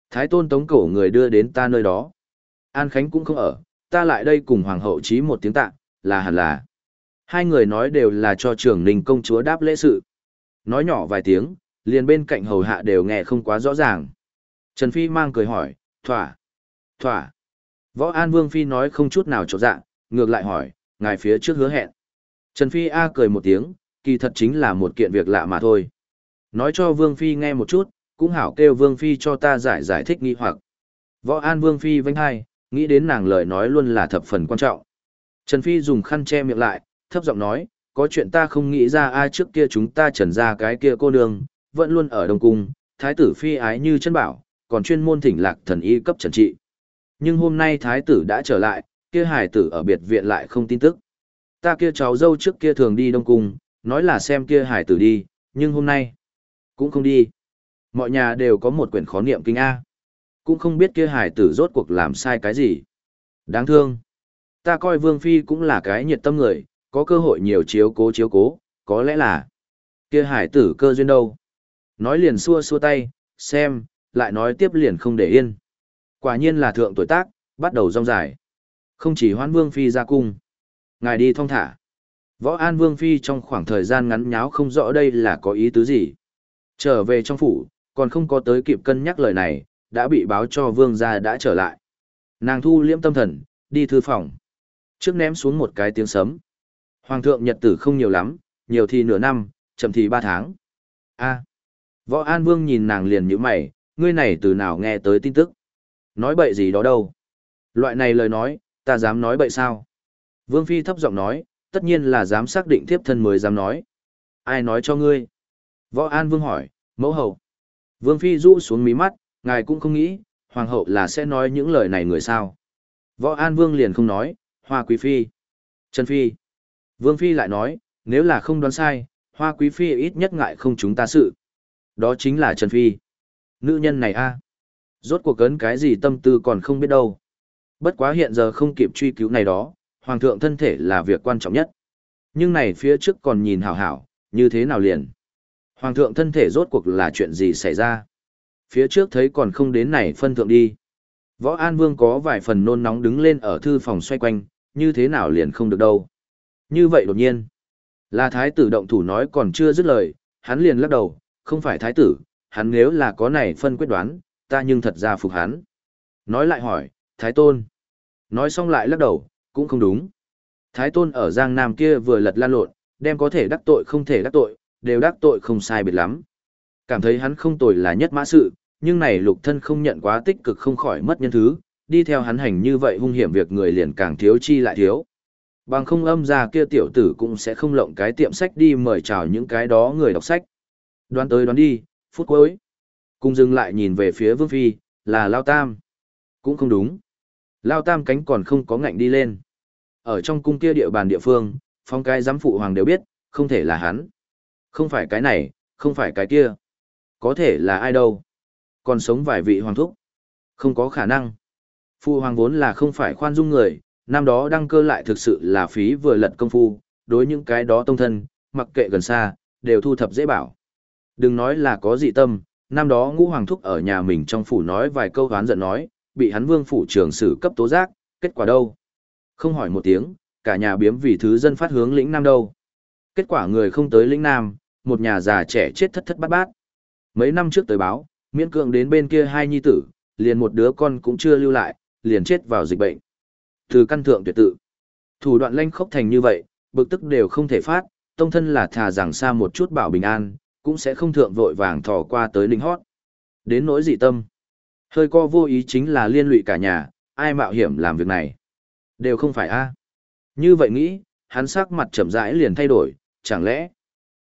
Thái tôn tống cổ người đưa đến ta nơi đó. An Khánh cũng không ở, ta lại đây cùng hoàng hậu chí một tiếng tạ, là hẳn là. Hai người nói đều là cho trưởng ninh công chúa đáp lễ sự. Nói nhỏ vài tiếng, liền bên cạnh hầu hạ đều nghe không quá rõ ràng. Trần Phi mang cười hỏi, thỏa, thỏa. Võ An Vương Phi nói không chút nào trọt dạ, ngược lại hỏi, ngài phía trước hứa hẹn. Trần Phi A cười một tiếng, kỳ thật chính là một kiện việc lạ mà thôi. Nói cho Vương Phi nghe một chút, cũng hảo kêu Vương Phi cho ta giải giải thích nghi hoặc. Võ An Vương Phi vinh hai, nghĩ đến nàng lời nói luôn là thập phần quan trọng. Trần Phi dùng khăn che miệng lại, thấp giọng nói, có chuyện ta không nghĩ ra ai trước kia chúng ta trần ra cái kia cô nương, vẫn luôn ở Đông Cung, thái tử Phi ái như chân bảo, còn chuyên môn thỉnh lạc thần y cấp trần trị. Nhưng hôm nay thái tử đã trở lại, kia hải tử ở biệt viện lại không tin tức. Ta kia cháu dâu trước kia thường đi Đông Cung, nói là xem kia hải tử đi, nhưng hôm nay cũng không đi. Mọi nhà đều có một quyển khó niệm kinh A. Cũng không biết kia hải tử rốt cuộc làm sai cái gì. Đáng thương. Ta coi Vương Phi cũng là cái nhiệt tâm người, có cơ hội nhiều chiếu cố chiếu cố, có lẽ là kia hải tử cơ duyên đâu. Nói liền xua xua tay, xem, lại nói tiếp liền không để yên. Quả nhiên là thượng tuổi tác, bắt đầu rong dài. Không chỉ Hoan Vương Phi ra cung. Ngài đi thong thả. Võ An Vương Phi trong khoảng thời gian ngắn nháo không rõ đây là có ý tứ gì. Trở về trong phủ, còn không có tới kịp cân nhắc lời này, đã bị báo cho Vương gia đã trở lại. Nàng thu liễm tâm thần, đi thư phòng. Trước ném xuống một cái tiếng sấm. Hoàng thượng nhật tử không nhiều lắm, nhiều thì nửa năm, chậm thì ba tháng. A. Võ An Vương nhìn nàng liền nhíu mày, ngươi này từ nào nghe tới tin tức? Nói bậy gì đó đâu? Loại này lời nói, ta dám nói bậy sao? Vương Phi thấp giọng nói, tất nhiên là dám xác định thiếp thân mới dám nói. Ai nói cho ngươi? Võ An Vương hỏi, mẫu hậu. Vương Phi rũ xuống mí mắt, ngài cũng không nghĩ, hoàng hậu là sẽ nói những lời này người sao? Võ An Vương liền không nói, Hoa Quý Phi. Trần Phi. Vương Phi lại nói, nếu là không đoán sai, Hoa Quý Phi ít nhất ngại không chúng ta sự. Đó chính là Trần Phi. Nữ nhân này a, rốt cuộc cấn cái gì tâm tư còn không biết đâu. Bất quá hiện giờ không kịp truy cứu này đó, hoàng thượng thân thể là việc quan trọng nhất. Nhưng này phía trước còn nhìn hảo hảo, như thế nào liền? Hoàng thượng thân thể rốt cuộc là chuyện gì xảy ra? Phía trước thấy còn không đến này phân thượng đi. Võ An Vương có vài phần nôn nóng đứng lên ở thư phòng xoay quanh, như thế nào liền không được đâu. Như vậy đột nhiên, là thái tử động thủ nói còn chưa dứt lời, hắn liền lắc đầu, không phải thái tử, hắn nếu là có này phân quyết đoán, ta nhưng thật ra phục hắn. Nói lại hỏi, thái tôn. Nói xong lại lắc đầu, cũng không đúng. Thái tôn ở Giang Nam kia vừa lật lan lộn, đem có thể đắc tội không thể đắc tội, đều đắc tội không sai biệt lắm. Cảm thấy hắn không tồi là nhất mã sự, nhưng này lục thân không nhận quá tích cực không khỏi mất nhân thứ, đi theo hắn hành như vậy hung hiểm việc người liền càng thiếu chi lại thiếu. Bằng không âm ra kia tiểu tử cũng sẽ không lộng cái tiệm sách đi mời chào những cái đó người đọc sách. Đoán tới đoán đi, phút cuối. Cùng dừng lại nhìn về phía Vương Phi, là Lao Tam. Cũng không đúng. Lao Tam cánh còn không có ngạnh đi lên. Ở trong cung kia địa bàn địa phương, phong cái giám phụ hoàng đều biết, không thể là hắn. Không phải cái này, không phải cái kia. Có thể là ai đâu. Còn sống vài vị hoàng thúc. Không có khả năng. Phụ hoàng vốn là không phải khoan dung người, năm đó đăng cơ lại thực sự là phí vừa lật công phu, đối những cái đó tông thân, mặc kệ gần xa, đều thu thập dễ bảo. Đừng nói là có dị tâm, năm đó ngũ hoàng thúc ở nhà mình trong phủ nói vài câu hoán giận nói, bị hắn vương phủ trưởng sử cấp tố giác, kết quả đâu? Không hỏi một tiếng, cả nhà biếm vì thứ dân phát hướng lĩnh Nam đâu. Kết quả người không tới lĩnh Nam, một nhà già trẻ chết thất thất bát bát. Mấy năm trước tới báo, miễn cưỡng đến bên kia hai nhi tử, liền một đứa con cũng chưa lưu lại, liền chết vào dịch bệnh. Từ căn thượng tuyệt tự. Thủ đoạn lanh khốc thành như vậy, bực tức đều không thể phát, tông thân là thà rằng xa một chút bảo bình an, cũng sẽ không thượng vội vàng thò qua tới linh hót. Đến nỗi dị tâm. Hơi co vô ý chính là liên lụy cả nhà, ai mạo hiểm làm việc này. Đều không phải a. Như vậy nghĩ, hắn sắc mặt chậm rãi liền thay đổi, chẳng lẽ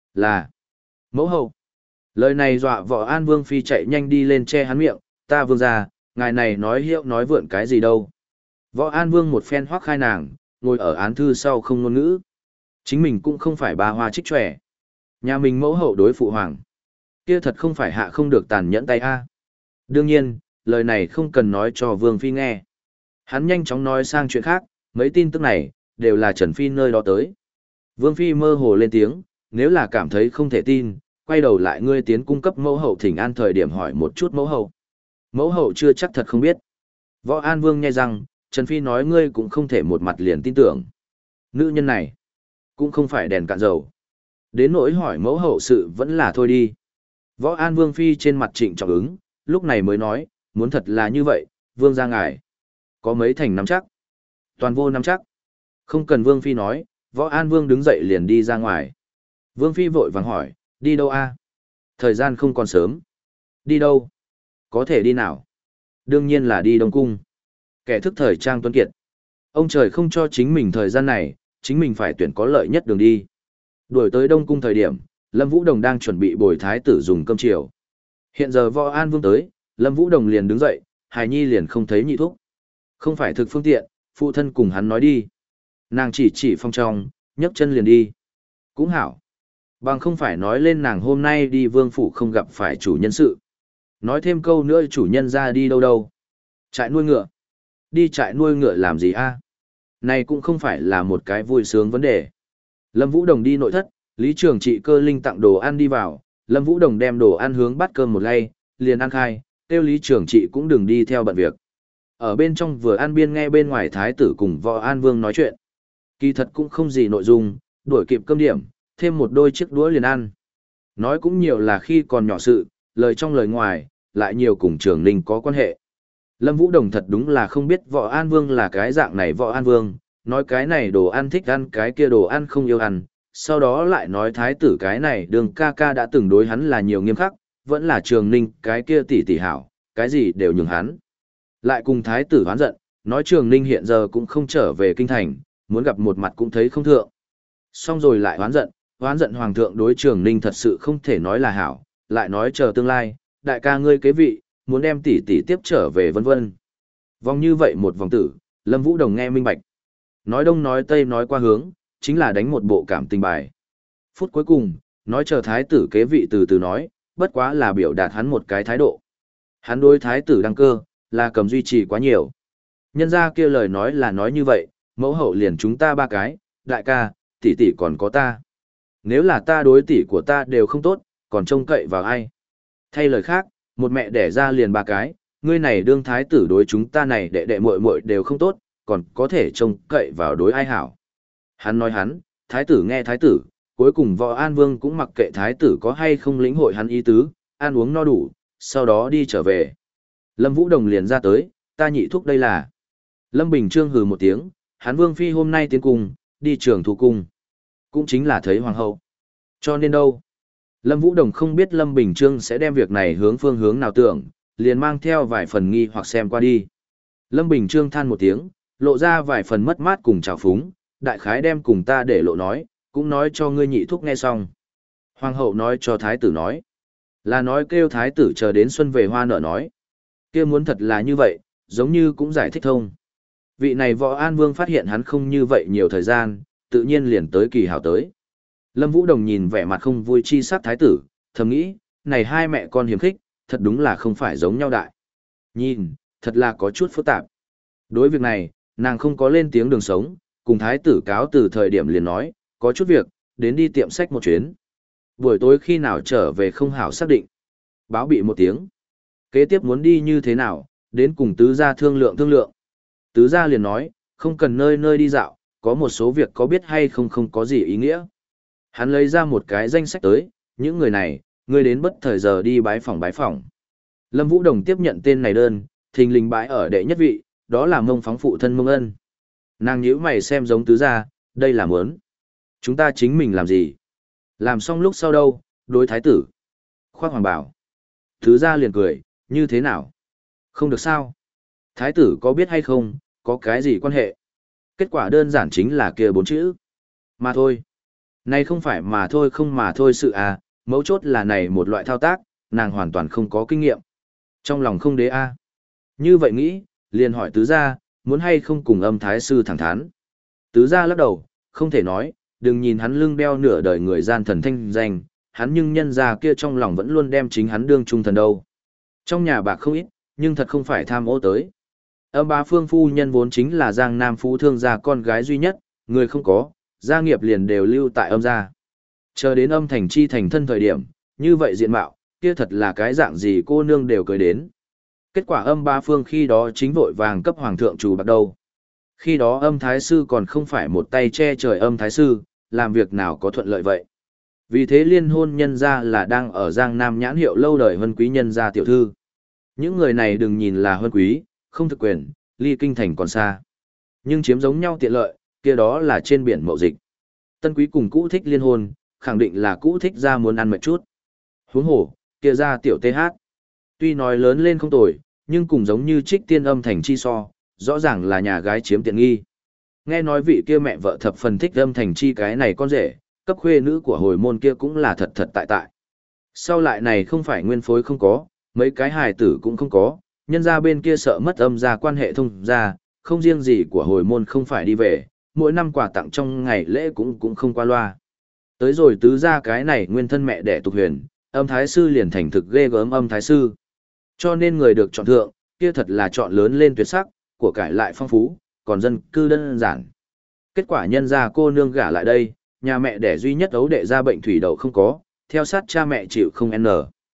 là mẫu hậu. Lời này dọa võ An Vương Phi chạy nhanh đi lên che hắn miệng, ta vương ra, ngài này nói hiệu nói vượn cái gì đâu. Võ An Vương một phen hoác khai nàng, ngồi ở án thư sau không ngôn ngữ. Chính mình cũng không phải ba hoa trích trẻ. Nhà mình mẫu hậu đối phụ hoàng. Kia thật không phải hạ không được tàn nhẫn tay a. Đương nhiên, lời này không cần nói cho Vương Phi nghe. Hắn nhanh chóng nói sang chuyện khác, mấy tin tức này, đều là Trần Phi nơi đó tới. Vương Phi mơ hồ lên tiếng, nếu là cảm thấy không thể tin, quay đầu lại ngươi tiến cung cấp mẫu hậu thỉnh an thời điểm hỏi một chút mẫu hậu. Mẫu hậu chưa chắc thật không biết. Võ An Vương nghe rằng, Trần Phi nói ngươi cũng không thể một mặt liền tin tưởng. Nữ nhân này, cũng không phải đèn cạn dầu. Đến nỗi hỏi mẫu hậu sự vẫn là thôi đi. Võ An Vương Phi trên mặt trịnh trọng ứng, lúc này mới nói, muốn thật là như vậy, Vương ra ngài. Có mấy thành nắm chắc? Toàn vô nắm chắc. Không cần Vương Phi nói, Võ An Vương đứng dậy liền đi ra ngoài. Vương Phi vội vàng hỏi, đi đâu a? Thời gian không còn sớm. Đi đâu? Có thể đi nào? Đương nhiên là đi Đông Cung. Kẻ thức thời trang tuấn kiệt. Ông trời không cho chính mình thời gian này, chính mình phải tuyển có lợi nhất đường đi. Đuổi tới Đông Cung thời điểm, Lâm Vũ Đồng đang chuẩn bị bồi thái tử dùng cơm chiều. Hiện giờ Võ An Vương tới, Lâm Vũ Đồng liền đứng dậy, Hài Nhi liền không thấy nhị thúc. Không phải thực phương tiện, phụ thân cùng hắn nói đi. Nàng chỉ chỉ phong trong, nhấc chân liền đi. Cũng hảo. Bằng không phải nói lên nàng hôm nay đi vương phủ không gặp phải chủ nhân sự. Nói thêm câu nữa chủ nhân ra đi đâu đâu. Trại nuôi ngựa. Đi trại nuôi ngựa làm gì a? Này cũng không phải là một cái vui sướng vấn đề. Lâm Vũ Đồng đi nội thất, Lý Trường Trị cơ linh tặng đồ ăn đi vào, Lâm Vũ Đồng đem đồ ăn hướng bát cơm một lay, liền ăn khai, tiêu Lý Trường Trị cũng đừng đi theo bận việc. Ở bên trong vừa ăn biên nghe bên ngoài thái tử cùng Võ An Vương nói chuyện. Kỳ thật cũng không gì nội dung, đuổi kịp cơm điểm, thêm một đôi chiếc đũa liền ăn. Nói cũng nhiều là khi còn nhỏ sự, lời trong lời ngoài, lại nhiều cùng Trường Ninh có quan hệ. Lâm Vũ Đồng thật đúng là không biết Võ An Vương là cái dạng này Võ An Vương, nói cái này đồ ăn thích ăn cái kia đồ ăn không yêu ăn, sau đó lại nói thái tử cái này đường ca ca đã từng đối hắn là nhiều nghiêm khắc, vẫn là Trường Ninh cái kia tỷ tỷ hảo, cái gì đều nhường hắn. Lại cùng thái tử hoán giận, nói Trường Ninh hiện giờ cũng không trở về kinh thành, muốn gặp một mặt cũng thấy không thượng. Xong rồi lại hoán giận, hoán giận hoàng thượng đối Trường Ninh thật sự không thể nói là hảo, lại nói chờ tương lai, đại ca ngươi kế vị, muốn đem tỷ tỷ tiếp trở về vân vân. Vòng như vậy một vòng tử, Lâm Vũ Đồng nghe minh bạch. Nói đông nói tây nói qua hướng, chính là đánh một bộ cảm tình bài. Phút cuối cùng, nói chờ thái tử kế vị từ từ nói, bất quá là biểu đạt hắn một cái thái độ. Hắn đối thái tử đăng cơ, là cầm duy trì quá nhiều. Nhân ra kia lời nói là nói như vậy, mẫu hậu liền chúng ta ba cái, đại ca, tỷ tỷ còn có ta. Nếu là ta đối tỷ của ta đều không tốt, còn trông cậy vào ai? Thay lời khác, một mẹ đẻ ra liền ba cái, ngươi này đương thái tử đối chúng ta này đệ đệ muội muội đều không tốt, còn có thể trông cậy vào đối ai hảo. Hắn nói hắn, thái tử nghe thái tử, cuối cùng Võ An Vương cũng mặc kệ thái tử có hay không lĩnh hội hắn ý tứ, ăn uống no đủ, sau đó đi trở về. Lâm Vũ Đồng liền ra tới, ta nhị thúc đây là. Lâm Bình Trương hừ một tiếng, hắn Vương Phi hôm nay tiến cung, đi trường thu cung. Cũng chính là thấy hoàng hậu. Cho nên đâu? Lâm Vũ Đồng không biết Lâm Bình Trương sẽ đem việc này hướng phương hướng nào tưởng, liền mang theo vài phần nghi hoặc xem qua đi. Lâm Bình Trương than một tiếng, lộ ra vài phần mất mát cùng trào phúng, đại khái đem cùng ta để lộ nói, cũng nói cho ngươi nhị thúc nghe xong. Hoàng hậu nói cho thái tử nói, là nói kêu thái tử chờ đến xuân về hoa nở nói. Kia muốn thật là như vậy, giống như cũng giải thích thông. Vị này Võ An Vương phát hiện hắn không như vậy nhiều thời gian, tự nhiên liền tới kỳ hảo tới. Lâm Vũ Đồng nhìn vẻ mặt không vui chi sắc thái tử, thầm nghĩ, này hai mẹ con hiếm khích, thật đúng là không phải giống nhau đại. Nhìn, thật là có chút phức tạp. Đối việc này, nàng không có lên tiếng đường sống, cùng thái tử cáo từ thời điểm liền nói, có chút việc, đến đi tiệm sách một chuyến. Buổi tối khi nào trở về không hảo xác định. Báo bị một tiếng. Kế tiếp muốn đi như thế nào, đến cùng tứ gia thương lượng thương lượng. Tứ gia liền nói, không cần nơi nơi đi dạo, có một số việc có biết hay không không có gì ý nghĩa. Hắn lấy ra một cái danh sách tới, những người này, người đến bất thời giờ đi bái phỏng bái phỏng. Lâm Vũ Đồng tiếp nhận tên này đơn, thình lình bãi ở đệ nhất vị, đó là Mông Phóng phụ thân Mông Ân. Nàng nhíu mày xem giống tứ gia, đây là muốn. Chúng ta chính mình làm gì? Làm xong lúc sau đâu, đối thái tử. Khoác hoàng bảo. Tứ gia liền cười, như thế nào? Không được sao? Thái tử có biết hay không, có cái gì quan hệ? Kết quả đơn giản chính là kia bốn chữ. Mà thôi. Này không phải mà thôi không mà thôi sự à, mấu chốt là này một loại thao tác, nàng hoàn toàn không có kinh nghiệm. Trong lòng không đế a. Như vậy nghĩ, liền hỏi tứ gia, muốn hay không cùng âm thái sư thẳng thắn. Tứ gia lắc đầu, không thể nói, đừng nhìn hắn lưng đeo nửa đời người gian thần thanh danh, hắn nhưng nhân gia kia trong lòng vẫn luôn đem chính hắn đương trung thần đâu. Trong nhà bạc không ít, nhưng thật không phải tham ô tới. Âm bá phương phu nhân vốn chính là Giang Nam phú thương gia con gái duy nhất, người không có, gia nghiệp liền đều lưu tại âm gia. Chờ đến âm thành chi thành thân thời điểm, như vậy diện mạo, kia thật là cái dạng gì cô nương đều cưới đến. Kết quả âm bá phương khi đó chính vội vàng cấp hoàng thượng chủ bạc đầu. Khi đó âm thái sư còn không phải một tay che trời âm thái sư, làm việc nào có thuận lợi vậy. Vì thế liên hôn nhân gia là đang ở Giang Nam nhãn hiệu lâu đời huân quý nhân gia tiểu thư. Những người này đừng nhìn là huân quý, không thực quyền, ly kinh thành còn xa. Nhưng chiếm giống nhau tiện lợi, kia đó là trên biển mậu dịch. Tân quý cùng cũ thích liên hôn, khẳng định là cũ thích ra muốn ăn mệt chút. Huống hồ, kia ra tiểu tê hát. Tuy nói lớn lên không tồi, nhưng cùng giống như trích tiên âm thành chi so, rõ ràng là nhà gái chiếm tiện nghi. Nghe nói vị kia mẹ vợ thập phần thích âm thành chi cái này con rể, cấp khuê nữ của hồi môn kia cũng là thật thật tại tại. Sau lại này không phải nguyên phối không có, mấy cái hài tử cũng không có, nhân ra bên kia sợ mất âm ra quan hệ thông ra, không riêng gì của hồi môn không phải đi về, mỗi năm quà tặng trong ngày lễ cũng cũng không qua loa. Tới rồi tứ ra cái này nguyên thân mẹ đẻ tục huyền, âm thái sư liền thành thực ghê gớm âm thái sư. Cho nên người được chọn thượng, kia thật là chọn lớn lên tuyệt sắc, của cải lại phong phú, còn dân cư đơn giản. Kết quả nhân ra cô nương gả lại đây, nhà mẹ đẻ duy nhất ấu đệ ra bệnh thủy đậu không có, theo sát cha mẹ chịu không n.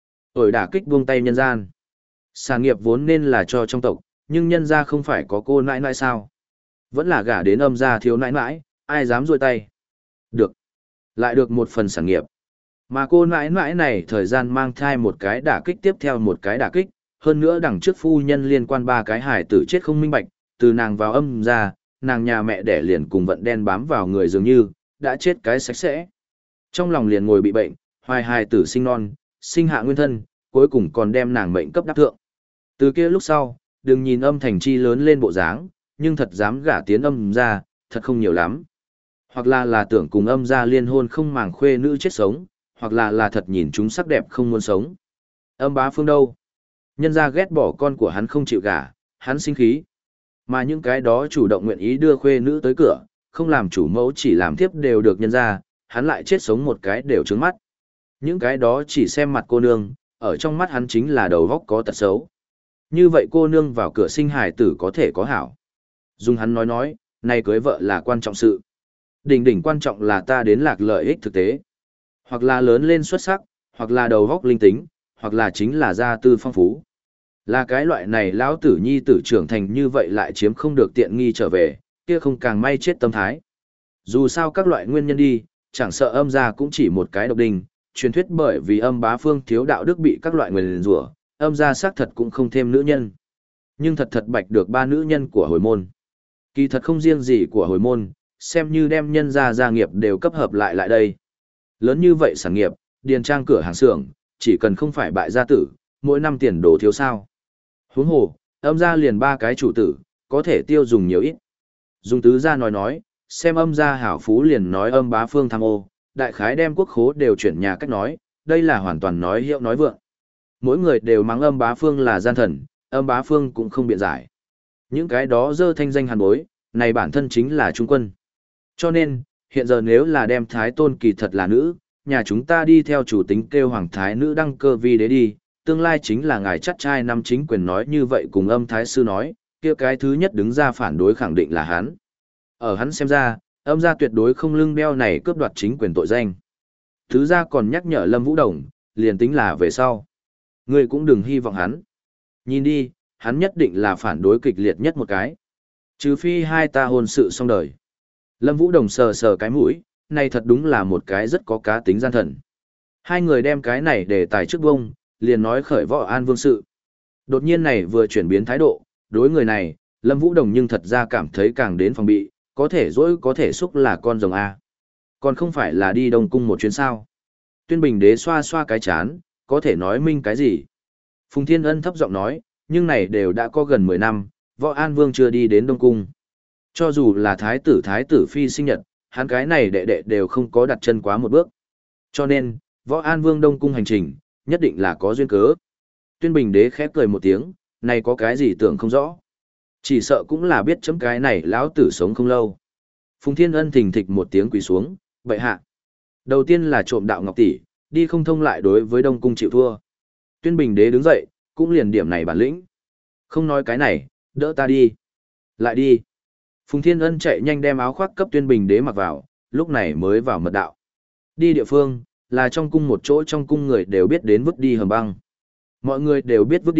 Ổi đả kích buông tay nhân gian. Sản nghiệp vốn nên là cho trong tộc, nhưng nhân ra không phải có cô nãi nãi sao. Vẫn là gả đến âm gia thiếu nãi nãi, ai dám rôi tay. Được. Lại được một phần sản nghiệp. Mà cô nãi nãi này thời gian mang thai một cái đả kích tiếp theo một cái đả kích, hơn nữa đằng trước phu nhân liên quan ba cái hải tử chết không minh bạch, từ nàng vào âm ra, nàng nhà mẹ đẻ liền cùng vận đen bám vào người dường như, đã chết cái sạch sẽ. Trong lòng liền ngồi bị bệnh, hoài hài tử sinh non, sinh hạ nguyên thân, cuối cùng còn đem nàng mệnh cấp đắc thượng. Từ kia lúc sau, đừng nhìn âm thành chi lớn lên bộ dáng, nhưng thật dám gả tiến âm ra, thật không nhiều lắm. Hoặc là là tưởng cùng âm ra liên hôn không màng khuê nữ chết sống, hoặc là là thật nhìn chúng sắc đẹp không muốn sống. Âm bá phương đâu? Nhân ra ghét bỏ con của hắn không chịu gả, hắn sinh khí. Mà những cái đó chủ động nguyện ý đưa khuê nữ tới cửa, không làm chủ mẫu chỉ làm tiếp đều được nhân ra, hắn lại chết sống một cái đều trướng mắt. Những cái đó chỉ xem mặt cô nương, ở trong mắt hắn chính là đầu góc có tật xấu. Như vậy cô nương vào cửa sinh hài tử có thể có hảo. Dung hắn nói nói, này cưới vợ là quan trọng sự. Đỉnh đỉnh quan trọng là ta đến lạc lợi ích thực tế. Hoặc là lớn lên xuất sắc, hoặc là đầu góc linh tính, hoặc là chính là gia tư phong phú. Là cái loại này lão tử nhi tử trưởng thành như vậy lại chiếm không được tiện nghi trở về, kia không càng may chết tâm thái. Dù sao các loại nguyên nhân đi, chẳng sợ âm gia cũng chỉ một cái độc đinh, truyền thuyết bởi vì âm bá phương thiếu đạo đức bị các loại nguyền rủa, âm gia xác thật cũng không thêm nữ nhân. Nhưng thật thật bạch được ba nữ nhân của hồi môn. Kỳ thật không riêng gì của hồi môn, xem như đem nhân gia gia nghiệp đều cấp hợp lại lại đây. Lớn như vậy sản nghiệp, điền trang cửa hàng xưởng, chỉ cần không phải bại gia tử, mỗi năm tiền đồ thiếu sao. Huống hồ, âm gia liền ba cái chủ tử, có thể tiêu dùng nhiều ít. Dùng tứ gia nói nói, xem âm gia hảo phú liền nói âm bá phương tham ô, đại khái đem quốc khố đều chuyển nhà cách nói, đây là hoàn toàn nói hiệu nói vượng. Mỗi người đều mắng âm bá phương là gian thần, âm bá phương cũng không biện giải. Những cái đó dơ thanh danh hàn bối, này bản thân chính là trung quân. Cho nên, hiện giờ nếu là đem thái tôn kỳ thật là nữ, nhà chúng ta đi theo chủ tính kêu hoàng thái nữ đăng cơ vi đế đi, tương lai chính là ngài chắc trai năm chính quyền nói như vậy cùng âm thái sư nói, kia cái thứ nhất đứng ra phản đối khẳng định là hắn. Ở hắn xem ra, âm gia tuyệt đối không lưng đeo này cướp đoạt chính quyền tội danh. Thứ gia còn nhắc nhở Lâm Vũ Đồng, liền tính là về sau. Ngươi cũng đừng hy vọng hắn. Nhìn đi, hắn nhất định là phản đối kịch liệt nhất một cái. Trừ phi hai ta hôn sự xong đời. Lâm Vũ Đồng sờ sờ cái mũi, này thật đúng là một cái rất có cá tính gian thần. Hai người đem cái này để tài trước bông, liền nói khởi Võ An Vương sự. Đột nhiên này vừa chuyển biến thái độ, đối người này, Lâm Vũ Đồng nhưng thật ra cảm thấy càng đến phòng bị, có thể dỗi có thể xúc là con rồng A. Còn không phải là đi Đông Cung một chuyến sao. Tuyên Bình Đế xoa xoa cái chán, có thể nói minh cái gì. Phùng Thiên Ân thấp giọng nói, nhưng này đều đã có gần mười năm, Võ An Vương chưa đi đến Đông Cung. Cho dù là thái tử thái tử phi sinh nhật, hắn cái này đệ đệ đều không có đặt chân quá một bước. Cho nên, Võ An Vương Đông Cung hành trình, nhất định là có duyên cớ. Tuyên Bình Đế khép cười một tiếng, này có cái gì tưởng không rõ. Chỉ sợ cũng là biết chấm cái này lão tử sống không lâu. Phùng Thiên Ân thình thịch một tiếng quỳ xuống, bệ hạ. Đầu tiên là trộm đạo ngọc tỷ, đi không thông lại đối với Đông Cung chịu thua. Tuyên Bình Đế đứng dậy, cũng liền điểm này bản lĩnh. Không nói cái này, đỡ ta đi. Lại đi. Phùng Thiên Ân chạy nhanh đem áo khoác cấp Tuyên Bình Đế mặc vào, lúc này mới vào mật đạo. Đi địa phương, là trong cung một chỗ trong cung người đều biết đến vứt đi hầm băng. Mọi người đều biết vứt đi,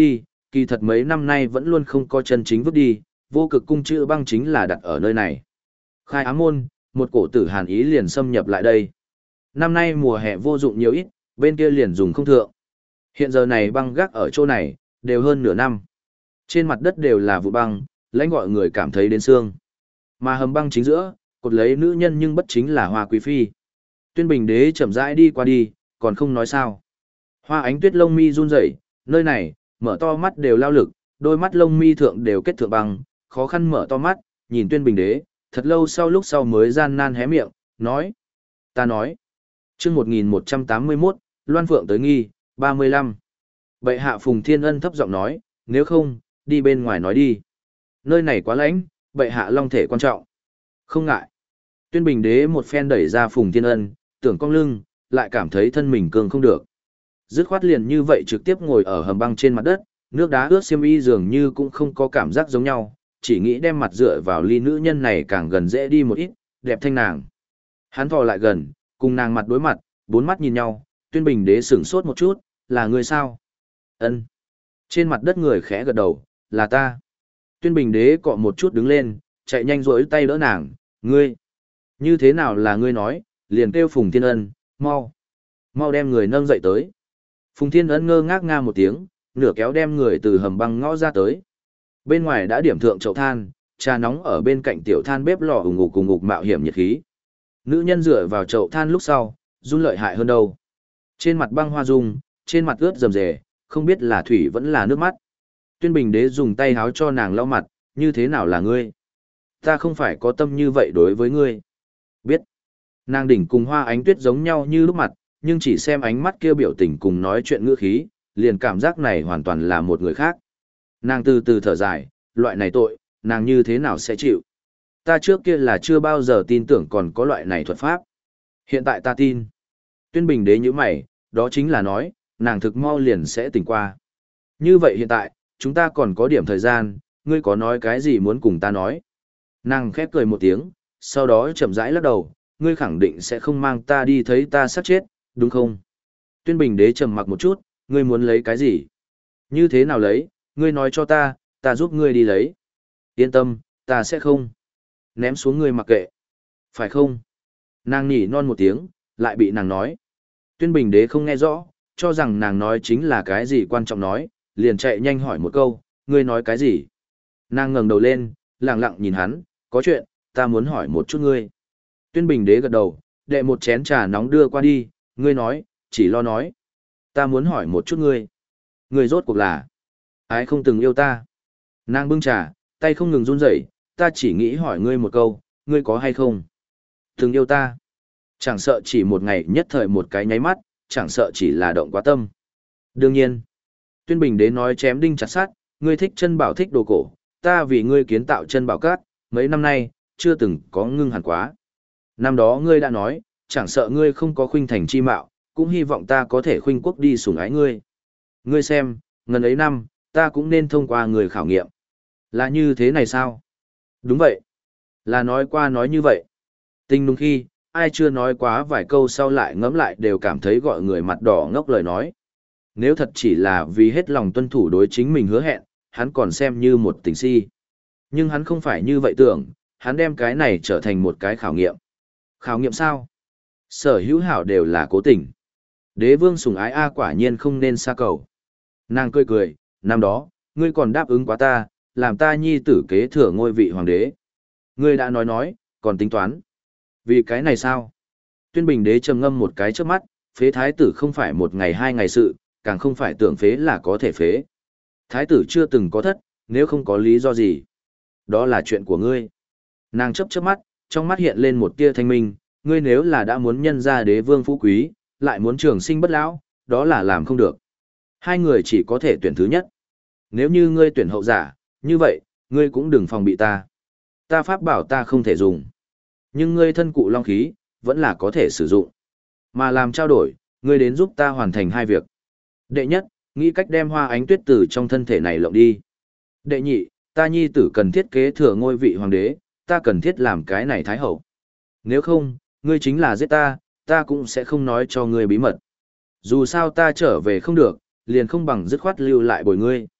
kỳ thật mấy năm nay vẫn luôn không có chân chính vứt đi, vô cực cung chữ băng chính là đặt ở nơi này. Khai ám môn, một cổ tử hàn ý liền xâm nhập lại đây. Năm nay mùa hè vô dụng nhiều ít, bên kia liền dùng không thượng. Hiện giờ này băng gác ở chỗ này, đều hơn nửa năm. Trên mặt đất đều là vụ băng, lãnh gọi người cảm thấy đến xương. Mà hầm băng chính giữa, cột lấy nữ nhân nhưng bất chính là Hoa Quý Phi. Tuyên Bình Đế chậm rãi đi qua đi, còn không nói sao. Hoa Ánh Tuyết lông mi run rẩy, nơi này, mở to mắt đều lao lực, đôi mắt lông mi thượng đều kết thượng băng, khó khăn mở to mắt, nhìn Tuyên Bình Đế, thật lâu sau lúc sau mới gian nan hé miệng, nói. Ta nói. Chương một nghìn một trăm tám mươi mốt, Loan Phượng tới nghi, ba mươi lăm. Bệ hạ Phùng Thiên Ân thấp giọng nói, nếu không, đi bên ngoài nói đi. Nơi này quá lạnh, bệ hạ long thể quan trọng. Không ngại. Tuyên Bình Đế một phen đẩy ra Phùng Thiên Ân, tưởng cong lưng, lại cảm thấy thân mình cường không được. Dứt khoát liền như vậy trực tiếp ngồi ở hầm băng trên mặt đất, nước đá ướt xiêm y dường như cũng không có cảm giác giống nhau, chỉ nghĩ đem mặt dựa vào ly nữ nhân này càng gần dễ đi một ít, đẹp thanh nàng. Hắn thò lại gần, cùng nàng mặt đối mặt, bốn mắt nhìn nhau, Tuyên Bình Đế sửng sốt một chút, là người sao? Ân. Trên mặt đất người khẽ gật đầu, là ta. Tuyên Bình Đế cọ một chút đứng lên, chạy nhanh rỗi tay đỡ nàng, ngươi. Như thế nào là ngươi nói, liền kêu Phùng Thiên Ân, mau. Mau đem người nâng dậy tới. Phùng Thiên Ân ngơ ngác nga một tiếng, nửa kéo đem người từ hầm băng ngõ ra tới. Bên ngoài đã điểm thượng chậu than, trà nóng ở bên cạnh tiểu than bếp lò ủng ngục cùng ngục mạo hiểm nhiệt khí. Nữ nhân dựa vào chậu than lúc sau, run lợi hại hơn đâu. Trên mặt băng hoa rung, trên mặt ướt rầm rề, không biết là thủy vẫn là nước mắt. Tuyên Bình Đế dùng tay háo cho nàng lau mặt, như thế nào là ngươi? Ta không phải có tâm như vậy đối với ngươi. Biết. Nàng đỉnh cùng Hoa Ánh Tuyết giống nhau như lúc mặt, nhưng chỉ xem ánh mắt kia biểu tình cùng nói chuyện ngữ khí, liền cảm giác này hoàn toàn là một người khác. Nàng từ từ thở dài, loại này tội, nàng như thế nào sẽ chịu? Ta trước kia là chưa bao giờ tin tưởng còn có loại này thuật pháp. Hiện tại ta tin. Tuyên Bình Đế như mày, đó chính là nói, nàng thực mau liền sẽ tỉnh qua. Như vậy hiện tại, chúng ta còn có điểm thời gian, ngươi có nói cái gì muốn cùng ta nói? Nàng khép cười một tiếng, sau đó chậm rãi lắc đầu, ngươi khẳng định sẽ không mang ta đi thấy ta sắp chết, đúng không? Tuyên Bình Đế trầm mặc một chút, ngươi muốn lấy cái gì? Như thế nào lấy, ngươi nói cho ta, ta giúp ngươi đi lấy. Yên tâm, ta sẽ không. Ném xuống ngươi mặc kệ. Phải không? Nàng nhỉ non một tiếng, lại bị nàng nói. Tuyên Bình Đế không nghe rõ, cho rằng nàng nói chính là cái gì quan trọng nói, liền chạy nhanh hỏi một câu, ngươi nói cái gì? Nàng ngẩng đầu lên, lặng lặng nhìn hắn, có chuyện, ta muốn hỏi một chút ngươi. Tuyên Bình Đế gật đầu, đệ một chén trà nóng đưa qua đi, ngươi nói, chỉ lo nói. Ta muốn hỏi một chút ngươi. Ngươi rốt cuộc là, ai không từng yêu ta? Nàng bưng trà, tay không ngừng run rẩy, ta chỉ nghĩ hỏi ngươi một câu, ngươi có hay không? Từng yêu ta. Chẳng sợ chỉ một ngày nhất thời một cái nháy mắt, chẳng sợ chỉ là động quá tâm. Đương nhiên. Tuyên Bình Đế nói chém đinh chặt sắt, ngươi thích chân bảo thích đồ cổ, ta vì ngươi kiến tạo chân bảo cát, mấy năm nay, chưa từng có ngưng hẳn quá. Năm đó ngươi đã nói, chẳng sợ ngươi không có khuynh thành chi mạo, cũng hy vọng ta có thể khuynh quốc đi sủng ái ngươi. Ngươi xem, ngần ấy năm, ta cũng nên thông qua người khảo nghiệm. Là như thế này sao? Đúng vậy. Là nói qua nói như vậy. Tình đúng khi, ai chưa nói quá vài câu sau lại ngẫm lại đều cảm thấy gọi người mặt đỏ ngốc lời nói. Nếu thật chỉ là vì hết lòng tuân thủ đối chính mình hứa hẹn, hắn còn xem như một tình si. Nhưng hắn không phải như vậy tưởng, hắn đem cái này trở thành một cái khảo nghiệm. Khảo nghiệm sao? Sở hữu hảo đều là cố tình. Đế vương sủng ái A quả nhiên không nên xa cầu. Nàng cười cười, năm đó, ngươi còn đáp ứng quá ta, làm ta nhi tử kế thừa ngôi vị hoàng đế. Ngươi đã nói nói, còn tính toán. Vì cái này sao? Tuyên Bình Đế trầm ngâm một cái trước mắt, phế thái tử không phải một ngày hai ngày sự, càng không phải tưởng phế là có thể phế. Thái tử chưa từng có thất, nếu không có lý do gì. Đó là chuyện của ngươi. Nàng chấp chớp mắt, trong mắt hiện lên một tia thanh minh, ngươi nếu là đã muốn nhân ra đế vương phú quý, lại muốn trường sinh bất lão, đó là làm không được. Hai người chỉ có thể tuyển thứ nhất. Nếu như ngươi tuyển hậu giả, như vậy, ngươi cũng đừng phòng bị ta. Ta pháp bảo ta không thể dùng. Nhưng ngươi thân cụ long khí, vẫn là có thể sử dụng. Mà làm trao đổi, ngươi đến giúp ta hoàn thành hai việc. Đệ nhất, nghĩ cách đem Hoa Ánh Tuyết từ trong thân thể này lộng đi. Đệ nhị, ta nhi tử cần thiết kế thừa ngôi vị hoàng đế, ta cần thiết làm cái này thái hậu. Nếu không, ngươi chính là giết ta, ta cũng sẽ không nói cho ngươi bí mật. Dù sao ta trở về không được, liền không bằng dứt khoát lưu lại bồi ngươi.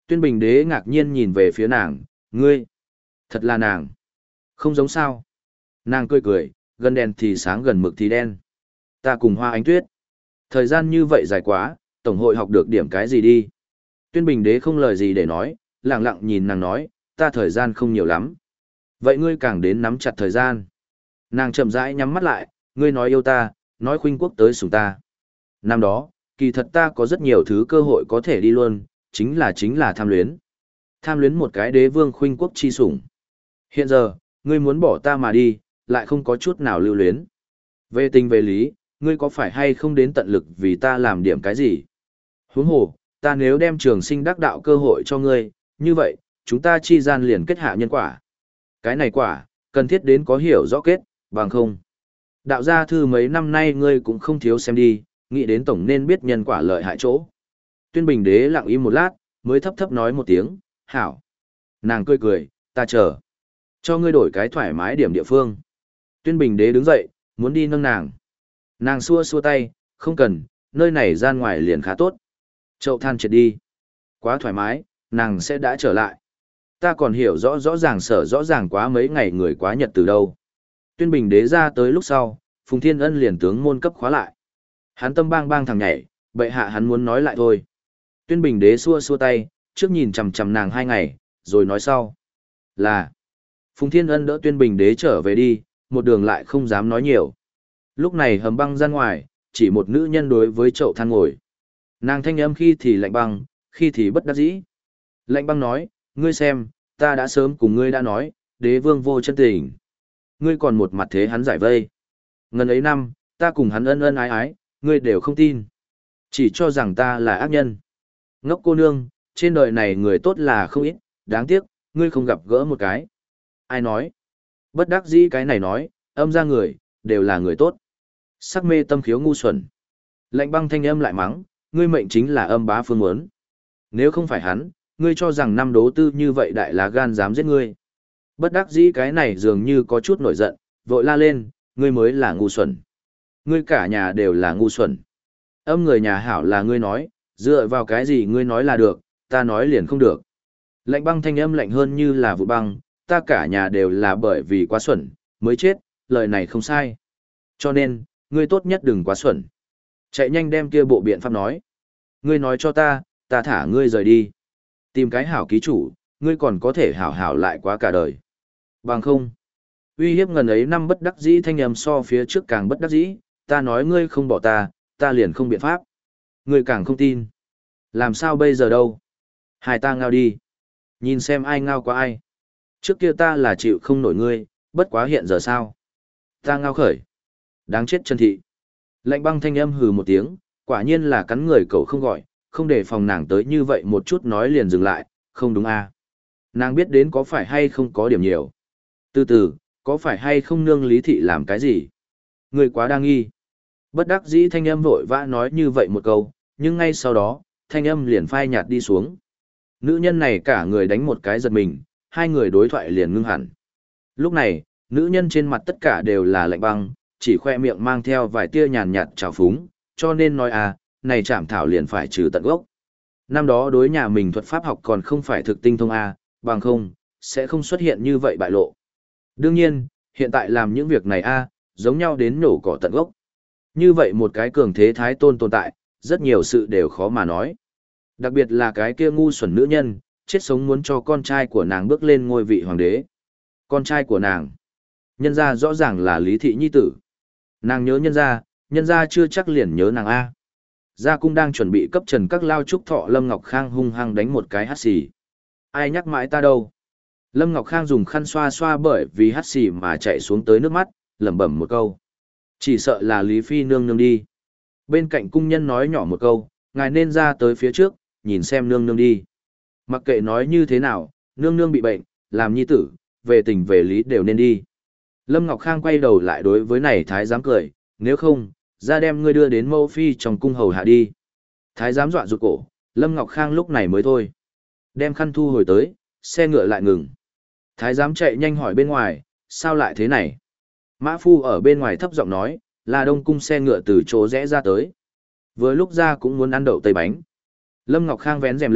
Tuyên Bình Đế ngạc nhiên nhìn về phía nàng, ngươi, thật là nàng. Không giống sao. Nàng cười cười, gần đèn thì sáng gần mực thì đen. Ta cùng Hoa Ánh Tuyết. Thời gian như vậy dài quá, Tổng hội học được điểm cái gì đi. Tuyên Bình Đế không lời gì để nói, lặng lặng nhìn nàng nói, ta thời gian không nhiều lắm. Vậy ngươi càng đến nắm chặt thời gian. Nàng chậm rãi nhắm mắt lại, ngươi nói yêu ta, nói khuynh quốc tới sủng ta. Năm đó, kỳ thật ta có rất nhiều thứ cơ hội có thể đi luôn, chính là chính là tham luyến. Tham luyến một cái đế vương khuynh quốc chi sủng. Hiện giờ, ngươi muốn bỏ ta mà đi, lại không có chút nào lưu luyến. Về tình về lý, ngươi có phải hay không đến tận lực vì ta làm điểm cái gì? Huống hồ, ta nếu đem trường sinh đắc đạo cơ hội cho ngươi, như vậy, chúng ta chi gian liền kết hạ nhân quả. Cái này quả, cần thiết đến có hiểu rõ kết, bằng không. Đạo gia thư mấy năm nay ngươi cũng không thiếu xem đi, nghĩ đến tổng nên biết nhân quả lợi hại chỗ. Tuyên Bình Đế lặng im một lát, mới thấp thấp nói một tiếng, hảo. Nàng cười cười, ta chờ. Cho ngươi đổi cái thoải mái điểm địa phương. Tuyên Bình Đế đứng dậy, muốn đi nâng nàng. Nàng xua xua tay, không cần, nơi này gian ngoài liền khá tốt. Chậu than triệt đi. Quá thoải mái, nàng sẽ đã trở lại. Ta còn hiểu rõ rõ ràng sở rõ ràng quá mấy ngày người quá nhật từ đâu. Tuyên Bình Đế ra tới lúc sau, Phùng Thiên Ân liền tướng môn cấp khóa lại. Hắn tâm bang bang thằng nhảy, bệ hạ hắn muốn nói lại thôi. Tuyên Bình Đế xua xua tay, trước nhìn chằm chằm nàng hai ngày, rồi nói sau. Là, Phùng Thiên Ân đỡ Tuyên Bình Đế trở về đi, một đường lại không dám nói nhiều. Lúc này hầm băng ra ngoài, chỉ một nữ nhân đối với chậu than ngồi. Nàng thanh âm khi thì lạnh băng, khi thì bất đắc dĩ. Lạnh băng nói, ngươi xem, ta đã sớm cùng ngươi đã nói, đế vương vô chân tình. Ngươi còn một mặt thế hắn giải vây. Ngần ấy năm, ta cùng hắn ân ân ái ái, ngươi đều không tin. Chỉ cho rằng ta là ác nhân. Ngốc cô nương, trên đời này người tốt là không ít, đáng tiếc, ngươi không gặp gỡ một cái. Ai nói? Bất đắc dĩ cái này nói, âm ra người, đều là người tốt. Sắc mê tâm khiếu ngu xuẩn. Lạnh băng thanh âm lại mắng, ngươi mệnh chính là âm bá phương muốn. Nếu không phải hắn, ngươi cho rằng năm đố tư như vậy đại lá gan dám giết ngươi. Bất đắc dĩ cái này dường như có chút nổi giận, vội la lên, ngươi mới là ngu xuẩn. Ngươi cả nhà đều là ngu xuẩn. Âm người nhà hảo là ngươi nói, dựa vào cái gì ngươi nói là được, ta nói liền không được. Lạnh băng thanh âm lạnh hơn như là vụ băng, ta cả nhà đều là bởi vì quá xuẩn, mới chết, lời này không sai. Cho nên, ngươi tốt nhất đừng quá xuẩn. Chạy nhanh đem kia bộ biện pháp nói. Ngươi nói cho ta, ta thả ngươi rời đi. Tìm cái hảo ký chủ, ngươi còn có thể hảo hảo lại quá cả đời. Bằng không. Uy hiếp ngần ấy năm bất đắc dĩ thanh âm so phía trước càng bất đắc dĩ, ta nói ngươi không bỏ ta, ta liền không biện pháp. Ngươi càng không tin. Làm sao bây giờ đâu? Hai ta ngao đi. Nhìn xem ai ngao qua ai. Trước kia ta là chịu không nổi ngươi, bất quá hiện giờ sao? Ta ngao khởi. Đáng chết chân thị. Lạnh băng thanh âm hừ một tiếng, quả nhiên là cắn người cậu không gọi, không để phòng nàng tới như vậy một chút nói liền dừng lại, không đúng à. Nàng biết đến có phải hay không có điểm nhiều. Từ từ, có phải hay không nương lý thị làm cái gì? Người quá đa nghi. Bất đắc dĩ thanh âm vội vã nói như vậy một câu, nhưng ngay sau đó, thanh âm liền phai nhạt đi xuống. Nữ nhân này cả người đánh một cái giật mình, hai người đối thoại liền ngưng hẳn. Lúc này, nữ nhân trên mặt tất cả đều là lạnh băng, chỉ khoe miệng mang theo vài tia nhàn nhạt trào phúng, cho nên nói à, này chảm thảo liền phải trừ tận gốc. Năm đó đối nhà mình thuật pháp học còn không phải thực tinh thông à, bằng không, sẽ không xuất hiện như vậy bại lộ. Đương nhiên, hiện tại làm những việc này a giống nhau đến nổ cỏ tận gốc. Như vậy một cái cường thế thái tôn tồn tại, rất nhiều sự đều khó mà nói. Đặc biệt là cái kia ngu xuẩn nữ nhân, chết sống muốn cho con trai của nàng bước lên ngôi vị hoàng đế. Con trai của nàng, nhân ra rõ ràng là Lý Thị Nhi tử. Nàng nhớ nhân ra, nhân ra chưa chắc liền nhớ nàng A. Gia cung đang chuẩn bị cấp trần các lao trúc thọ Lâm Ngọc Khang hung hăng đánh một cái hắt xì. Ai nhắc mãi ta đâu. Lâm Ngọc Khang dùng khăn xoa xoa bởi vì hắt xì mà chạy xuống tới nước mắt, lẩm bẩm một câu. Chỉ sợ là Lý Phi nương nương đi. Bên cạnh cung nhân nói nhỏ một câu, ngài nên ra tới phía trước, nhìn xem nương nương đi. Mặc kệ nói như thế nào, nương nương bị bệnh, làm nhi tử, về tình về lý đều nên đi. Lâm Ngọc Khang quay đầu lại đối với này thái giám cười, nếu không, ra đem ngươi đưa đến mẫu phi trong cung hầu hạ đi. Thái giám dọa rụt cổ, Lâm Ngọc Khang lúc này mới thôi. Đem khăn thu hồi tới, xe ngựa lại ngừng. Thái giám chạy nhanh hỏi bên ngoài, sao lại thế này? Mã phu ở bên ngoài thấp giọng nói, là đông cung xe ngựa từ chỗ rẽ ra tới. Vừa lúc ra cũng muốn ăn đậu tây bánh. Lâm Ngọc Khang vén rèm lên,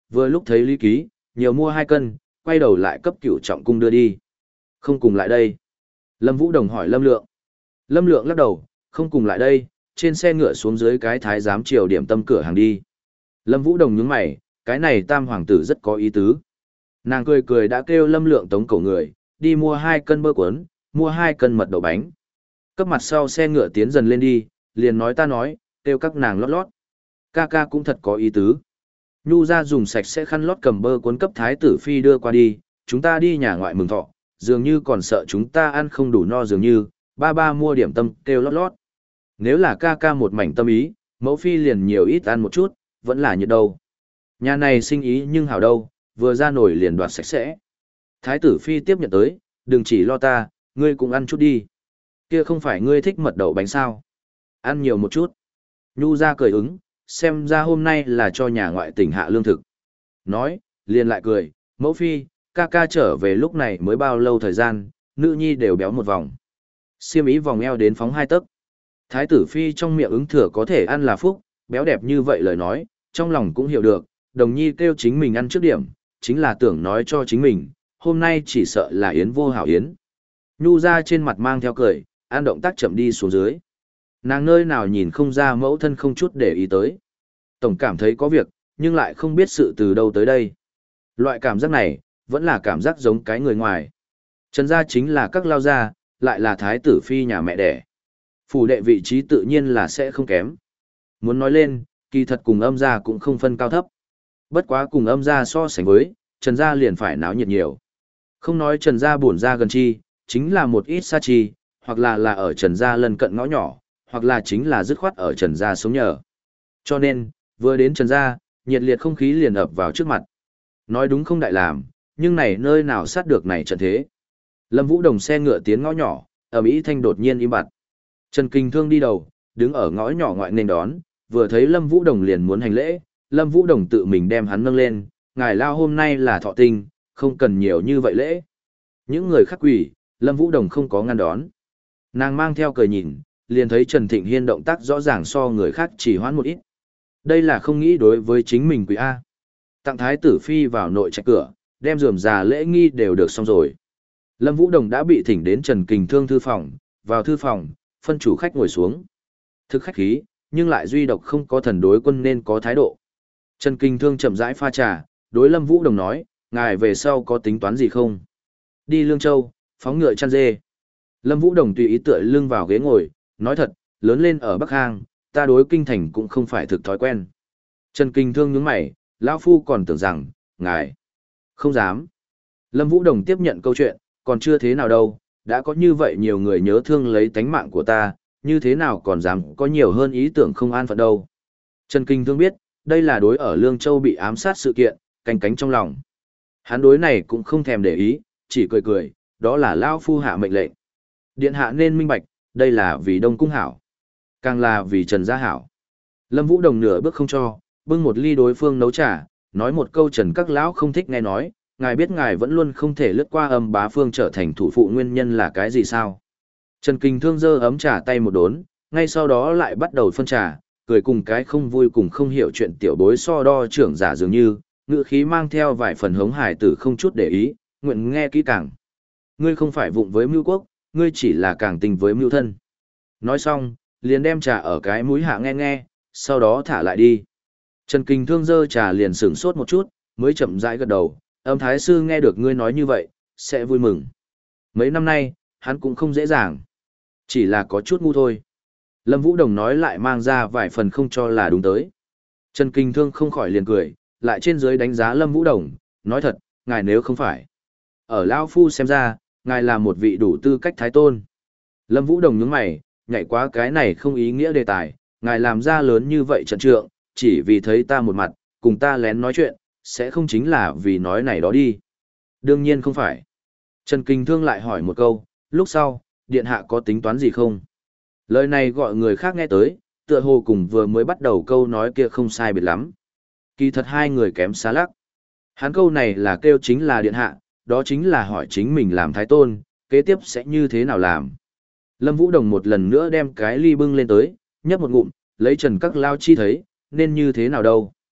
vừa lúc thấy Lý Ký, nhiều mua hai cân, quay đầu lại cấp cửu trọng cung đưa đi. Không cùng lại đây. Lâm Vũ Đồng hỏi Lâm Lượng. Lâm Lượng lắc đầu, không cùng lại đây, trên xe ngựa xuống dưới cái thái giám triều điểm tâm cửa hàng đi. Lâm Vũ Đồng nhướng mày, cái này tam hoàng tử rất có ý tứ. Nàng cười cười đã kêu Lâm Lượng tống cổ người, đi mua hai cân bơ cuốn, mua hai cân mật đậu bánh. Cấp mặt sau xe ngựa tiến dần lên đi, liền nói ta nói, kêu các nàng lót lót. Ca ca cũng thật có ý tứ. Nhu ra dùng sạch sẽ khăn lót cầm bơ cuốn cấp thái tử phi đưa qua đi, chúng ta đi nhà ngoại mừng thọ, dường như còn sợ chúng ta ăn không đủ no dường như, ba ba mua điểm tâm kêu lót lót. Nếu là ca ca một mảnh tâm ý, mẫu phi liền nhiều ít ăn một chút, vẫn là nhiệt đâu. Nhà này sinh ý nhưng hảo đâu, vừa ra nổi liền đoạt sạch sẽ. Thái tử phi tiếp nhận tới, đừng chỉ lo ta, ngươi cũng ăn chút đi. Kia không phải ngươi thích mật đậu bánh sao? Ăn nhiều một chút. Nhu ra cười ứng, xem ra hôm nay là cho nhà ngoại tỉnh hạ lương thực. Nói, liền lại cười, mẫu phi, ca ca trở về lúc này mới bao lâu thời gian, nữ nhi đều béo một vòng. Xiêm ý vòng eo đến phóng hai tấc. Thái tử phi trong miệng ứng thừa có thể ăn là phúc, béo đẹp như vậy lời nói, trong lòng cũng hiểu được, đồng nhi kêu chính mình ăn trước điểm, chính là tưởng nói cho chính mình, hôm nay chỉ sợ là yến vô hảo yến. Nhu ra trên mặt mang theo cười, ăn động tác chậm đi xuống dưới. Nàng nơi nào nhìn không ra mẫu thân không chút để ý tới. Tổng cảm thấy có việc, nhưng lại không biết sự từ đâu tới đây. Loại cảm giác này, vẫn là cảm giác giống cái người ngoài. Trần gia chính là các lao gia, lại là thái tử phi nhà mẹ đẻ. Phủ đệ vị trí tự nhiên là sẽ không kém. Muốn nói lên, kỳ thật cùng âm gia cũng không phân cao thấp. Bất quá cùng âm gia so sánh với, Trần gia liền phải náo nhiệt nhiều. Không nói Trần gia buồn ra gần chi, chính là một ít xa chi, hoặc là là ở Trần gia lân cận ngõ nhỏ, hoặc là chính là dứt khoát ở Trần gia sống nhờ. Cho nên, vừa đến Trần gia, nhiệt liệt không khí liền ập vào trước mặt. Nói đúng không đại làm, nhưng này nơi nào sát được này trận thế. Lâm Vũ Đồng xe ngựa tiến ngõ nhỏ, ở Mỹ Thanh đột nhiên im bặt. Trần Kinh Thương đi đầu, đứng ở ngõ nhỏ ngoại nên đón, vừa thấy Lâm Vũ Đồng liền muốn hành lễ, Lâm Vũ Đồng tự mình đem hắn nâng lên, ngài lao hôm nay là thọ tinh, không cần nhiều như vậy lễ. Những người khác quỷ, Lâm Vũ Đồng không có ngăn đón. Nàng mang theo cười nhìn, liền thấy Trần Thịnh Hiên động tác rõ ràng so người khác chỉ hoãn một ít. Đây là không nghĩ đối với chính mình quỷ A. Tặng thái tử phi vào nội trạch cửa, đem rườm rà lễ nghi đều được xong rồi. Lâm Vũ Đồng đã bị thỉnh đến Trần Kình Thương thư phòng, vào thư phòng, phân chủ khách ngồi xuống. Thực khách khí, nhưng lại duy độc không có thần đối quân nên có thái độ. Trần Kình Thương chậm rãi pha trà, đối Lâm Vũ Đồng nói, ngài về sau có tính toán gì không? Đi Lương Châu, phóng ngựa chăn dê. Lâm Vũ Đồng tùy ý tựa lưng vào ghế ngồi, nói thật, lớn lên ở Bắc Hang, ta đối kinh thành cũng không phải thực thói quen. Trần Kình Thương nhướng mày, lão phu còn tưởng rằng, ngài không dám. Lâm Vũ Đồng tiếp nhận câu chuyện, còn chưa thế nào đâu, đã có như vậy nhiều người nhớ thương lấy tánh mạng của ta, như thế nào còn dám có nhiều hơn ý tưởng không an phận đâu. Trần Kình Thương biết, đây là đối ở Lương Châu bị ám sát sự kiện, canh cánh trong lòng. Hắn đối này cũng không thèm để ý, chỉ cười cười, đó là lão phu hạ mệnh lệnh. Điện hạ nên minh bạch, đây là vì Đông Cung hảo, càng là vì Trần gia hảo. Lâm Vũ Đồng nửa bước không cho, bưng một ly đối phương nấu trà, nói một câu Trần các lão không thích nghe nói, ngài biết ngài vẫn luôn không thể lướt qua âm bá phương trở thành thủ phụ nguyên nhân là cái gì sao? Trần Kình Thương giơ ấm trà tay một đốn, ngay sau đó lại bắt đầu phân trà, cười cùng cái không vui cùng không hiểu chuyện tiểu bối so đo trưởng giả dường như, ngữ khí mang theo vài phần hống hài tử không chút để ý, nguyện nghe kỹ càng. Ngươi không phải vụng với mưu quốc, ngươi chỉ là càng tình với mưu thân. Nói xong, liền đem trà ở cái mũi hạ nghe nghe, sau đó thả lại đi. Trần Kình Thương giơ trà liền sửng sốt một chút, mới chậm rãi gật đầu, âm thái sư nghe được ngươi nói như vậy, sẽ vui mừng. Mấy năm nay, hắn cũng không dễ dàng. Chỉ là có chút ngu thôi. Lâm Vũ Đồng nói lại mang ra vài phần không cho là đúng tới. Trần Kình Thương không khỏi liền cười, lại trên dưới đánh giá Lâm Vũ Đồng, nói thật, ngài nếu không phải. Ở Lao Phu xem ra, ngài là một vị đủ tư cách thái tôn. Lâm Vũ Đồng nhướng mày, nhảy quá cái này không ý nghĩa đề tài, ngài làm ra lớn như vậy trận trượng, chỉ vì thấy ta một mặt, cùng ta lén nói chuyện, sẽ không chính là vì nói này đó đi. Đương nhiên không phải. Trần Kình Thương lại hỏi một câu, lúc sau, điện hạ có tính toán gì không? Lời này gọi người khác nghe tới, tựa hồ cùng vừa mới bắt đầu câu nói kia không sai biệt lắm. Kỳ thật hai người kém xa lắc. Hắn câu này là kêu chính là điện hạ, đó chính là hỏi chính mình làm thái tôn, kế tiếp sẽ như thế nào làm. Lâm Vũ Đồng một lần nữa đem cái ly bưng lên tới, nhấp một ngụm, lấy Trần các lao chi thấy, nên như thế nào đâu.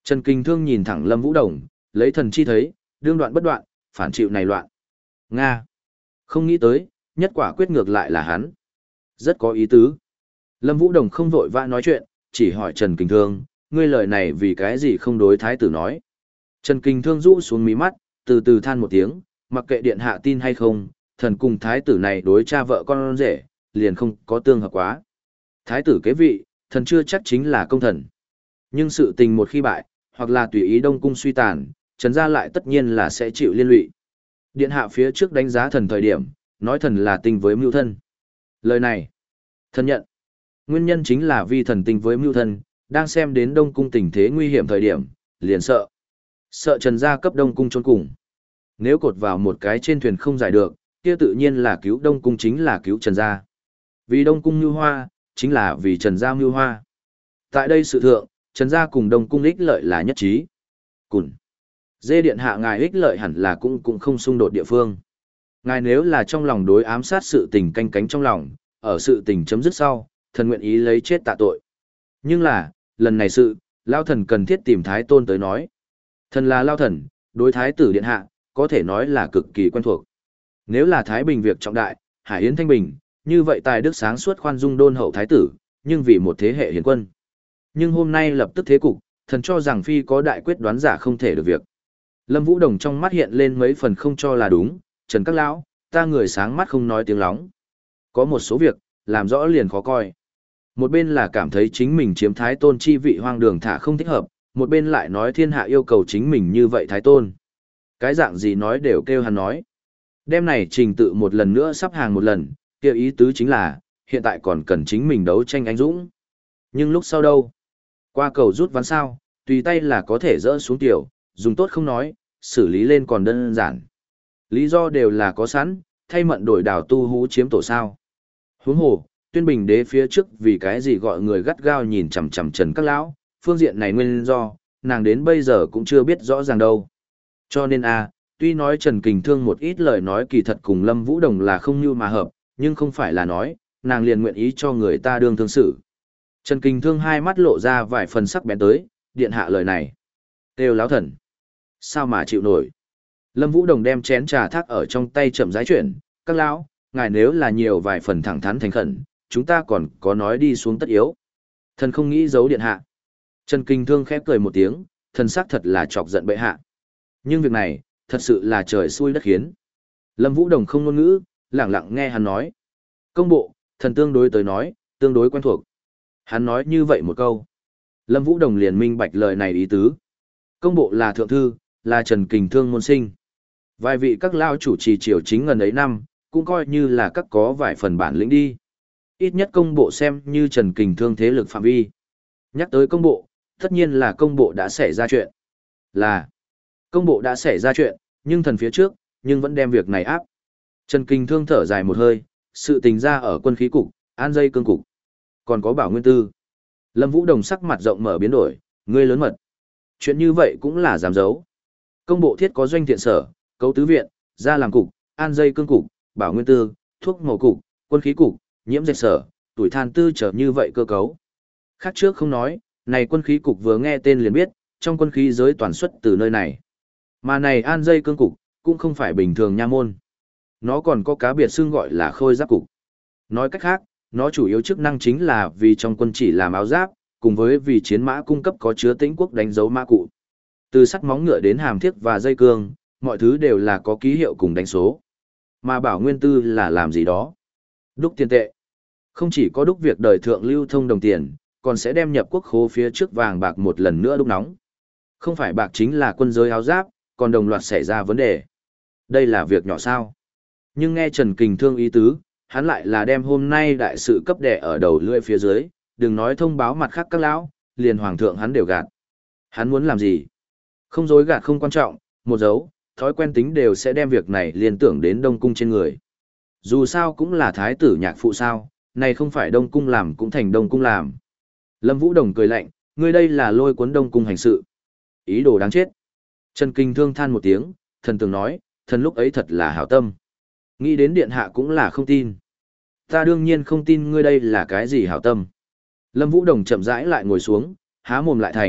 Trần Kinh Thương nhìn thẳng Lâm Vũ Đồng, lấy thần chi thấy, đương đoạn bất đoạn, phản chịu này loạn. Nga. Không nghĩ tới, nhất quả quyết ngược lại là hắn. Rất có ý tứ. Lâm Vũ Đồng không vội vã nói chuyện, chỉ hỏi Trần Kinh Thương, ngươi lời này vì cái gì không đối thái tử nói. Trần Kinh Thương rũ xuống mí mắt, từ từ than một tiếng, mặc kệ điện hạ tin hay không, thần cùng thái tử này đối cha vợ con rể, liền không có tương hợp quá. Thái tử kế vị, thần chưa chắc chính là công thần. Nhưng sự tình một khi bại, hoặc là tùy ý Đông cung suy tàn, Trần gia lại tất nhiên là sẽ chịu liên lụy. Điện hạ phía trước đánh giá thần thời điểm, nói thần là tình với mưu thân. Lời này, thần nhận. Nguyên nhân chính là vì thần tình với mưu thân, đang xem đến Đông cung tình thế nguy hiểm thời điểm, liền sợ. Sợ Trần gia cấp Đông cung trốn cùng. Nếu cột vào một cái trên thuyền không giải được, kia tự nhiên là cứu Đông cung chính là cứu Trần gia. Vì Đông cung mưu hoa, chính là vì Trần gia mưu hoa. Tại đây sự thượng, Trần gia cùng Đông cung ích lợi là nhất trí. Cùn. Dê điện hạ ngài ích lợi hẳn là cũng cũng không xung đột địa phương. Ngài nếu là trong lòng đối ám sát sự tình canh cánh trong lòng, ở sự tình chấm dứt sau, thần nguyện ý lấy chết tạ tội. Nhưng là, lần này sự, Lao thần cần thiết tìm Thái Tôn tới nói. Thần là Lao thần, đối Thái tử điện hạ, có thể nói là cực kỳ quen thuộc. Nếu là Thái Bình việc trọng đại, Hải Yến Thanh Bình, như vậy tài đức sáng suốt khoan dung đôn hậu Thái tử, nhưng vì một thế hệ hiền quân. Nhưng hôm nay lập tức thế cục, thần cho rằng phi có đại quyết đoán giả không thể được việc. Lâm Vũ Đồng trong mắt hiện lên mấy phần không cho là đúng, Trần các lão, ta người sáng mắt không nói tiếng lóng. Có một số việc, làm rõ liền khó coi. Một bên là cảm thấy chính mình chiếm Thái Tôn chi vị hoang đường thả không thích hợp, một bên lại nói thiên hạ yêu cầu chính mình như vậy Thái Tôn. Cái dạng gì nói đều kêu hắn nói. Đêm này trình tự một lần nữa sắp hàng một lần, kêu ý tứ chính là, hiện tại còn cần chính mình đấu tranh anh dũng. Nhưng lúc sau đâu? Qua cầu rút ván sao, tùy tay là có thể dỡ xuống tiểu, dùng tốt không nói, xử lý lên còn đơn giản. Lý do đều là có sẵn, thay mận đổi đảo tu hú chiếm tổ sao. Huống hồ, Tuyên Bình đế phía trước vì cái gì gọi người gắt gao nhìn chằm chằm Trần các lão, phương diện này nguyên do, nàng đến bây giờ cũng chưa biết rõ ràng đâu. Cho nên a, tuy nói Trần Kình Thương một ít lời nói kỳ thật cùng Lâm Vũ Đồng là không như mà hợp, nhưng không phải là nói, nàng liền nguyện ý cho người ta đương thương xử. Trần Kình Thương hai mắt lộ ra vài phần sắc bén tới, điện hạ lời này. Têu láo thần. Sao mà chịu nổi. Lâm Vũ Đồng đem chén trà thác ở trong tay chậm rãi chuyển, các lão, ngài nếu là nhiều vài phần thẳng thắn thành khẩn, chúng ta còn có nói đi xuống tất yếu. Thần không nghĩ giấu điện hạ. Trần Kình Thương khép cười một tiếng, thần sắc thật là chọc giận bệ hạ. Nhưng việc này, thật sự là trời xui đất khiến. Lâm Vũ Đồng không ngôn ngữ, lặng lặng nghe hắn nói. Công bộ, thần tương đối tới nói, tương đối quen thuộc. Hắn nói như vậy một câu. Lâm Vũ Đồng liền minh bạch lời này ý tứ. Công bộ là thượng thư, là Trần Kình Thương môn sinh. Vài vị các lao chủ trì triều chính ngần ấy năm, cũng coi như là các có vài phần bản lĩnh đi. Ít nhất công bộ xem như Trần Kình Thương thế lực phạm vi. Nhắc tới công bộ, tất nhiên là công bộ đã xảy ra chuyện. Là, công bộ đã xảy ra chuyện, nhưng thần phía trước, nhưng vẫn đem việc này áp. Trần Kình Thương thở dài một hơi, sự tình ra ở quân khí cục, an dây cương cục. Còn có Bảo Nguyên Tư. Lâm Vũ Đồng sắc mặt rộng mở biến đổi, ngươi lớn mật. Chuyện như vậy cũng là dám giấu. Công bộ thiết có doanh thiện sở, cấu tứ viện, gia làm cục, an dây cương cục, Bảo Nguyên Tư, thuốc màu cục, quân khí cục, nhiễm dịch sở, tuổi than tư trở như vậy cơ cấu. Khác trước không nói, này quân khí cục vừa nghe tên liền biết, trong quân khí giới toàn xuất từ nơi này. Mà này an dây cương cục, cũng không phải bình thường nha môn. Nó còn có cá biệt xương gọi là khôi giáp cục. Nói cách khác, nó chủ yếu chức năng chính là vì trong quân chỉ làm áo giáp, cùng với vì chiến mã cung cấp có chứa tĩnh quốc đánh dấu mã cụ. Từ sắt móng ngựa đến hàm thiếc và dây cương, mọi thứ đều là có ký hiệu cùng đánh số. Mà Bảo Nguyên Tư là làm gì đó? Đúc tiền tệ. Không chỉ có đúc việc đời thượng lưu thông đồng tiền, còn sẽ đem nhập quốc khố phía trước vàng bạc một lần nữa đúc nóng. Không phải bạc chính là quân giới áo giáp, còn đồng loạt xảy ra vấn đề. Đây là việc nhỏ sao? Nhưng nghe Trần Kình Thương ý tứ, hắn lại là đem hôm nay đại sự cấp đẻ ở đầu lưỡi phía dưới, đừng nói thông báo mặt khác các lão, liền hoàng thượng hắn đều gạt. Hắn muốn làm gì? Không dối gạt không quan trọng, một dấu, thói quen tính đều sẽ đem việc này liên tưởng đến Đông Cung trên người. Dù sao cũng là thái tử nhạc phụ sao, này không phải Đông Cung làm cũng thành Đông Cung làm. Lâm Vũ Đồng cười lạnh, ngươi đây là lôi cuốn Đông Cung hành sự. Ý đồ đáng chết. Trần Kinh Thương than một tiếng, thần tường nói, thần lúc ấy thật là hảo tâm. Nghĩ đến điện hạ cũng là không tin. Ta đương nhiên không tin ngươi đây là cái gì hảo tâm. Lâm Vũ Đồng chậm rãi lại ngồi xuống, há mồm lại thành,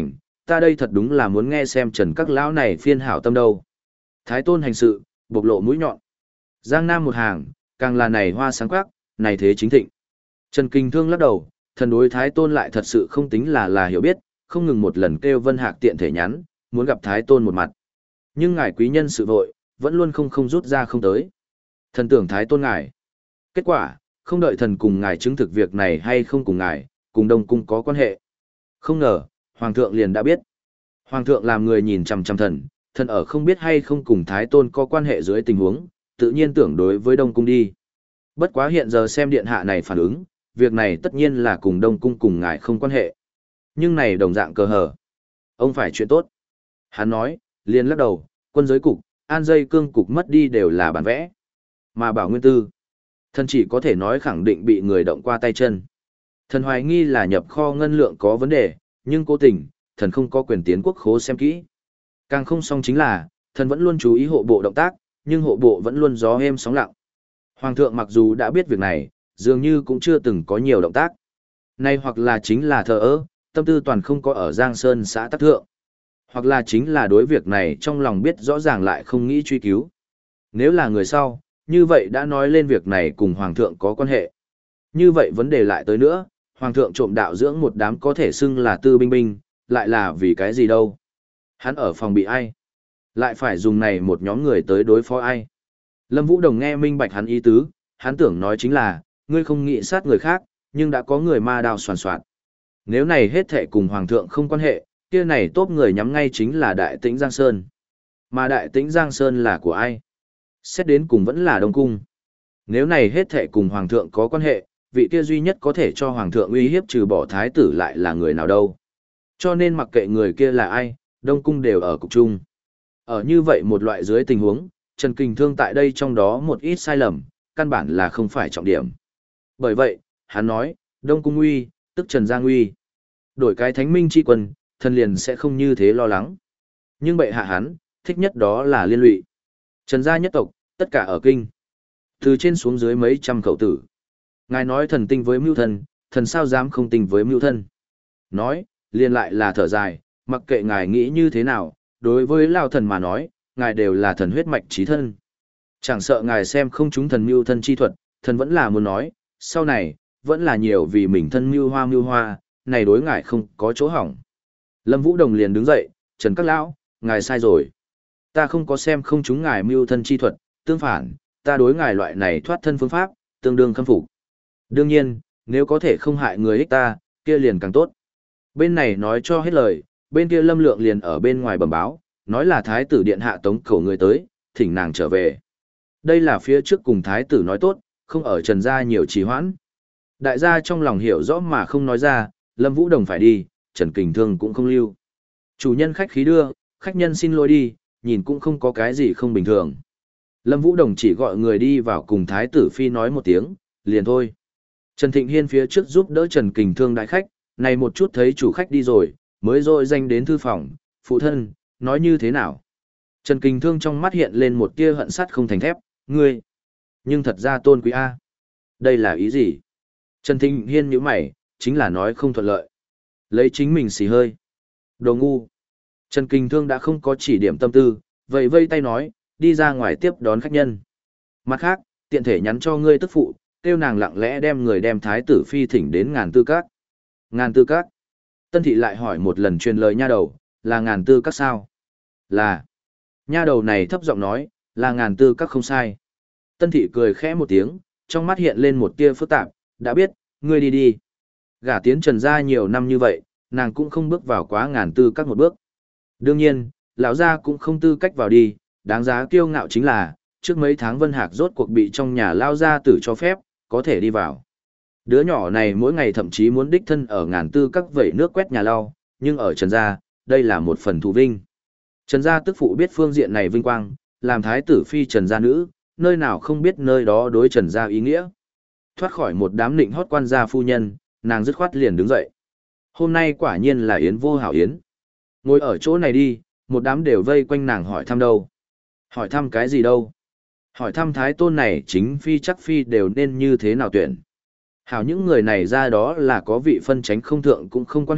ta đây thật đúng là muốn nghe xem Trần các lão này phiên hảo tâm đâu. Thái tôn hành sự, bộc lộ mũi nhọn. Giang Nam một hàng, càng là này hoa sáng quắc, này thế chính thịnh. Trần Kinh Thương lắc đầu, thần đối Thái tôn lại thật sự không tính là là hiểu biết, không ngừng một lần kêu Vân Hạc tiện thể nhắn, muốn gặp Thái tôn một mặt. Nhưng ngài quý nhân sự vội, vẫn luôn không không rút ra không tới. Thần tưởng Thái tôn ngài. Kết quả, không đợi thần cùng ngài chứng thực việc này hay không cùng ngài, cùng Đông Cung có quan hệ. Không ngờ, Hoàng thượng liền đã biết. Hoàng thượng làm người nhìn chằm chằm thần, thần ở không biết hay không cùng Thái tôn có quan hệ dưới tình huống, tự nhiên tưởng đối với Đông Cung đi. Bất quá hiện giờ xem điện hạ này phản ứng, việc này tất nhiên là cùng Đông Cung cùng ngài không quan hệ. Nhưng này đồng dạng cơ hở. Ông phải chuyện tốt. Hắn nói, liền lắc đầu, quân giới cục, an dây cương cục mất đi đều là bản vẽ. Mà bảo nguyên tư, thần chỉ có thể nói khẳng định bị người động qua tay chân. Thần hoài nghi là nhập kho ngân lượng có vấn đề, nhưng cố tình, thần không có quyền tiến quốc khố xem kỹ. Càng không xong chính là, thần vẫn luôn chú ý hộ bộ động tác, nhưng hộ bộ vẫn luôn gió êm sóng lặng. Hoàng thượng mặc dù đã biết việc này, dường như cũng chưa từng có nhiều động tác. Nay hoặc là chính là thờ ơ, tâm tư toàn không có ở Giang Sơn xã Tắc Thượng. Hoặc là chính là đối việc này trong lòng biết rõ ràng lại không nghĩ truy cứu. Nếu là người sau, như vậy đã nói lên việc này cùng Hoàng thượng có quan hệ. Như vậy vấn đề lại tới nữa, Hoàng thượng trộm đạo dưỡng một đám có thể xưng là tư binh binh, lại là vì cái gì đâu. Hắn ở phòng bị ai? Lại phải dùng này một nhóm người tới đối phó ai? Lâm Vũ Đồng nghe minh bạch hắn ý tứ, hắn tưởng nói chính là, ngươi không nghĩ sát người khác, nhưng đã có người ma đao soàn soạn. Nếu này hết thệ cùng Hoàng thượng không quan hệ, kia này tốt người nhắm ngay chính là Đại Tĩnh Giang Sơn. Mà Đại Tĩnh Giang Sơn là của ai? Xét đến cùng vẫn là Đông Cung. Nếu này hết thệ cùng Hoàng thượng có quan hệ, vị kia duy nhất có thể cho Hoàng thượng uy hiếp trừ bỏ thái tử lại là người nào đâu. Cho nên mặc kệ người kia là ai, Đông Cung đều ở cục chung. Ở như vậy một loại dưới tình huống, Trần Kình Thương tại đây trong đó một ít sai lầm, căn bản là không phải trọng điểm. Bởi vậy, hắn nói, Đông Cung uy, tức Trần Giang uy. Đổi cái thánh minh chi quân, thần liền sẽ không như thế lo lắng. Nhưng bệ hạ hắn, thích nhất đó là liên lụy. Trần gia nhất tộc, tất cả ở kinh. Từ trên xuống dưới mấy trăm khẩu tử. Ngài nói thần tinh với mưu thân, thần sao dám không tinh với mưu thân. Nói, liền lại là thở dài, mặc kệ ngài nghĩ như thế nào, đối với Lao thần mà nói, ngài đều là thần huyết mạch trí thân. Chẳng sợ ngài xem không chúng thần mưu thân chi thuật, thần vẫn là muốn nói, sau này, vẫn là nhiều vì mình thân mưu hoa mưu hoa, này đối ngài không có chỗ hỏng. Lâm Vũ Đồng liền đứng dậy, Trần Các Lão, ngài sai rồi. Ta không có xem không chúng ngài mưu thân chi thuật, tương phản, ta đối ngài loại này thoát thân phương pháp, tương đương khâm phục. Đương nhiên, nếu có thể không hại người ích ta, kia liền càng tốt. Bên này nói cho hết lời, bên kia Lâm Lượng liền ở bên ngoài bẩm báo, nói là thái tử điện hạ tống khẩu người tới, thỉnh nàng trở về. Đây là phía trước cùng thái tử nói tốt, không ở Trần gia nhiều trì hoãn. Đại gia trong lòng hiểu rõ mà không nói ra, Lâm Vũ Đồng phải đi, Trần Kình Thương cũng không lưu. Chủ nhân khách khí đưa, khách nhân xin lỗi đi, nhìn cũng không có cái gì không bình thường. Lâm Vũ Đồng chỉ gọi người đi vào cùng thái tử phi nói một tiếng, liền thôi. Trần Thịnh Hiên phía trước giúp đỡ Trần Kình Thương đại khách, này một chút thấy chủ khách đi rồi, mới rồi danh đến thư phòng, phụ thân, nói như thế nào. Trần Kình Thương trong mắt hiện lên một tia hận sắt không thành thép, ngươi. Nhưng thật ra tôn quý A. Đây là ý gì? Trần Thịnh Hiên nhíu mày, chính là nói không thuận lợi. Lấy chính mình xì hơi. Đồ ngu. Trần Kình Thương đã không có chỉ điểm tâm tư, vậy vây tay nói, đi ra ngoài tiếp đón khách nhân. Mặt khác, tiện thể nhắn cho ngươi tức phụ, kêu nàng lặng lẽ đem người đem thái tử phi thỉnh đến ngàn tư các. Ngàn tư các. Tân thị lại hỏi một lần truyền lời nha đầu, là ngàn tư các sao? Là. Nha đầu này thấp giọng nói, là ngàn tư các không sai. Tân thị cười khẽ một tiếng, trong mắt hiện lên một tia phức tạp, đã biết, ngươi đi đi. Gả tiến Trần gia nhiều năm như vậy, nàng cũng không bước vào quá ngàn tư các một bước. Đương nhiên, lão gia cũng không tư cách vào đi, đáng giá kiêu ngạo chính là, trước mấy tháng Vân Hạc rốt cuộc bị trong nhà lao gia tử cho phép, có thể đi vào. Đứa nhỏ này mỗi ngày thậm chí muốn đích thân ở ngàn tư các vẩy nước quét nhà lau, nhưng ở Trần gia, đây là một phần thù vinh. Trần gia tức phụ biết phương diện này vinh quang, làm thái tử phi Trần gia nữ, nơi nào không biết nơi đó đối Trần gia ý nghĩa. Thoát khỏi một đám nịnh hót quan gia phu nhân, nàng dứt khoát liền đứng dậy. Hôm nay quả nhiên là yến vô hảo yến. Ngồi ở chỗ này đi, một đám đều vây quanh nàng hỏi thăm đâu. Hỏi thăm cái gì đâu? Hỏi thăm thái tôn này chính phi chắc phi đều nên như thế nào tuyển. Hảo những người này ra đó là có vị phân tránh không thượng cũng không quan hệ,